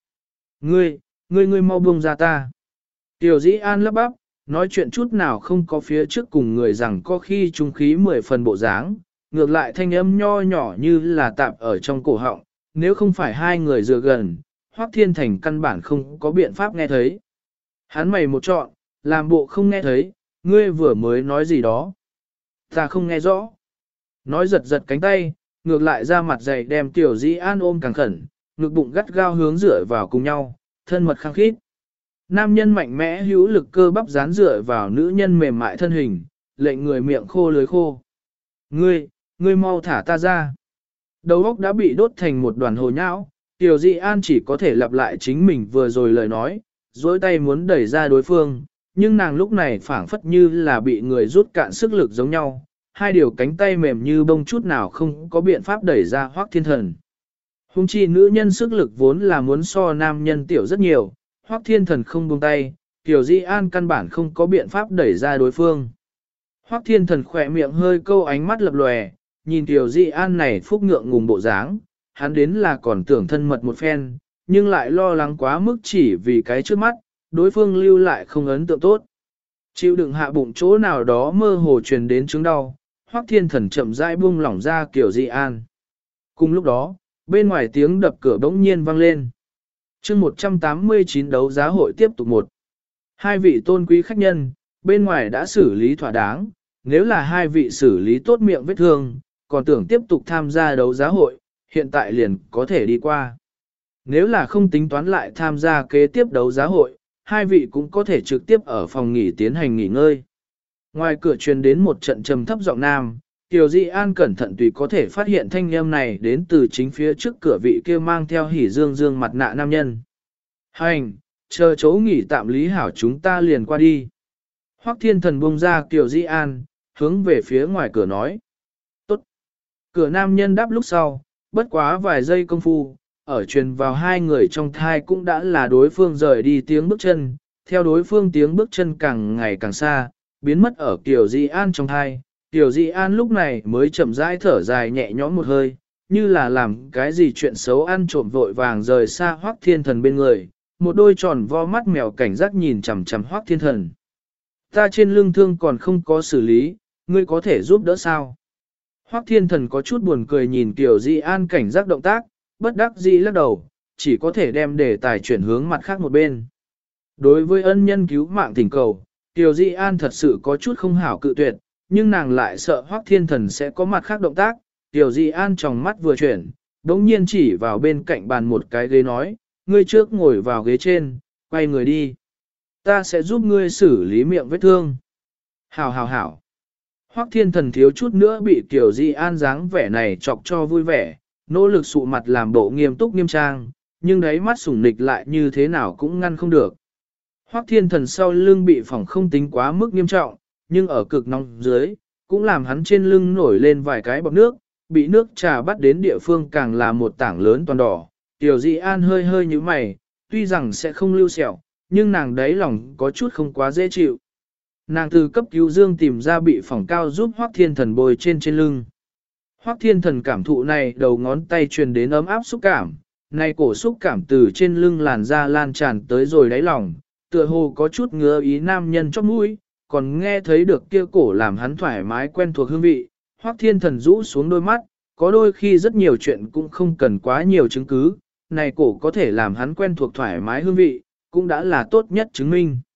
Ngươi mau buông ra ta. Kiều Di An lắp bắp, nói chuyện chút nào không có phía trước cùng người rằng có khi trung khí 10 phần bộ dáng, ngược lại thanh âm nho nhỏ như là tạp ở trong cổ họng, nếu không phải hai người dựa gần, Hoắc Thiên Thành căn bản không có biện pháp nghe thấy. Hắn mày một trọn, làm bộ không nghe thấy, ngươi vừa mới nói gì đó. Ta không nghe rõ. Nói giật giật cánh tay, ngược lại ra mặt dày đem Tiểu Dĩ An ôm càng khẩn, ngực bụng gắt gao hướng dựa vào cùng nhau, thân mật khăng khít. Nam nhân mạnh mẽ hữu lực cơ bắp dán dựa vào nữ nhân mềm mại thân hình, lệnh người miệng khô lưới khô. Ngươi mau thả ta ra. Đầu óc đã bị đốt thành một đoàn hồ nhão, Tiểu Dĩ An chỉ có thể lặp lại chính mình vừa rồi lời nói, dối tay muốn đẩy ra đối phương, nhưng nàng lúc này phảng phất như là bị người rút cạn sức lực giống nhau, hai điều cánh tay mềm như bông chút nào không có biện pháp đẩy ra Hoắc Thiên Thần. Hùng chi nữ nhân sức lực vốn là muốn so nam nhân tiểu rất nhiều, Hoắc Thiên Thần không buông tay, Tiểu Dĩ An căn bản không có biện pháp đẩy ra đối phương. Hoắc Thiên Thần khỏe miệng hơi câu ánh mắt lập lòe, nhìn Tiểu Dĩ An này phúc ngượng ngùng bộ dáng, hắn đến là còn tưởng thân mật một phen, nhưng lại lo lắng quá mức chỉ vì cái trước mắt, đối phương lưu lại không ấn tượng tốt. Chịu đựng hạ bụng chỗ nào đó mơ hồ truyền đến chứng đau, Hoắc Thiên Thần chậm rãi buông lỏng ra Kiều Di An. Cùng lúc đó, bên ngoài tiếng đập cửa bỗng nhiên vang lên. Chương 189 đấu giá hội tiếp tục một. Hai vị tôn quý khách nhân, bên ngoài đã xử lý thỏa đáng, nếu là hai vị xử lý tốt miệng vết thương, còn tưởng tiếp tục tham gia đấu giá hội, hiện tại liền có thể đi qua. Nếu là không tính toán lại tham gia kế tiếp đấu giá hội, hai vị cũng có thể trực tiếp ở phòng nghỉ tiến hành nghỉ ngơi. Ngoài cửa truyền đến một trận trầm thấp giọng nam, Kiều Di An cẩn thận tùy có thể phát hiện thanh âm này đến từ chính phía trước cửa vị kia mang theo hỉ dương dương mặt nạ nam nhân. Hành, chờ chỗ nghỉ tạm lý hảo chúng ta liền qua đi. Hoắc Thiên Thần buông ra Kiều Di An, hướng về phía ngoài cửa nói. Tốt. Cửa nam nhân đáp lúc sau, bất quá vài giây công phu, ở truyền vào hai người trong thai cũng đã là đối phương rời đi tiếng bước chân, theo đối phương tiếng bước chân càng ngày càng xa, biến mất ở Kiều Di An trong thai. Kiều Di An lúc này mới chậm rãi thở dài nhẹ nhõm một hơi, như là làm cái gì chuyện xấu ăn trộm vội vàng rời xa Hoắc Thiên Thần bên người, một đôi tròn vo mắt mèo cảnh giác nhìn chằm chằm Hoắc Thiên Thần. Ta trên lưng thương còn không có xử lý, ngươi có thể giúp đỡ sao? Hoắc Thiên Thần có chút buồn cười nhìn Kiều Di An cảnh giác động tác, bất đắc dĩ lắc đầu, chỉ có thể đem đề tài chuyển hướng mặt khác một bên. Đối với ân nhân cứu mạng thỉnh cầu, Kiều Di An thật sự có chút không hảo cự tuyệt, nhưng nàng lại sợ Hoắc Thiên Thần sẽ có mặt khác động tác. Kiều Di An trong mắt vừa chuyển, đống nhiên chỉ vào bên cạnh bàn một cái ghế nói, ngươi trước ngồi vào ghế trên, quay người đi. Ta sẽ giúp ngươi xử lý miệng vết thương. Hảo hảo hảo. Hoắc Thiên Thần thiếu chút nữa bị Kiều Di An dáng vẻ này chọc cho vui vẻ, nỗ lực sụ mặt làm bộ nghiêm túc nghiêm trang, nhưng đáy mắt sủng nịch lại như thế nào cũng ngăn không được. Hoắc Thiên Thần sau lưng bị phỏng không tính quá mức nghiêm trọng, nhưng ở cực nóng dưới, cũng làm hắn trên lưng nổi lên vài cái bọt nước, bị nước trà bắt đến địa phương càng là một tảng lớn toàn đỏ. Tiểu Dị An hơi hơi như mày, tuy rằng sẽ không lưu sẹo, nhưng nàng đấy lòng có chút không quá dễ chịu. Nàng từ cấp cứu dương tìm ra bị phỏng cao giúp Hoắc Thiên Thần bồi trên lưng. Hoắc Thiên Thần cảm thụ này đầu ngón tay truyền đến ấm áp xúc cảm, này cổ xúc cảm từ trên lưng làn da lan tràn tới rồi đáy lòng, tựa hồ có chút ngứa ý nam nhân chóp mũi, còn nghe thấy được kia cổ làm hắn thoải mái quen thuộc hương vị. Hoắc Thiên Thần rũ xuống đôi mắt, có đôi khi rất nhiều chuyện cũng không cần quá nhiều chứng cứ, này cổ có thể làm hắn quen thuộc thoải mái hương vị, cũng đã là tốt nhất chứng minh.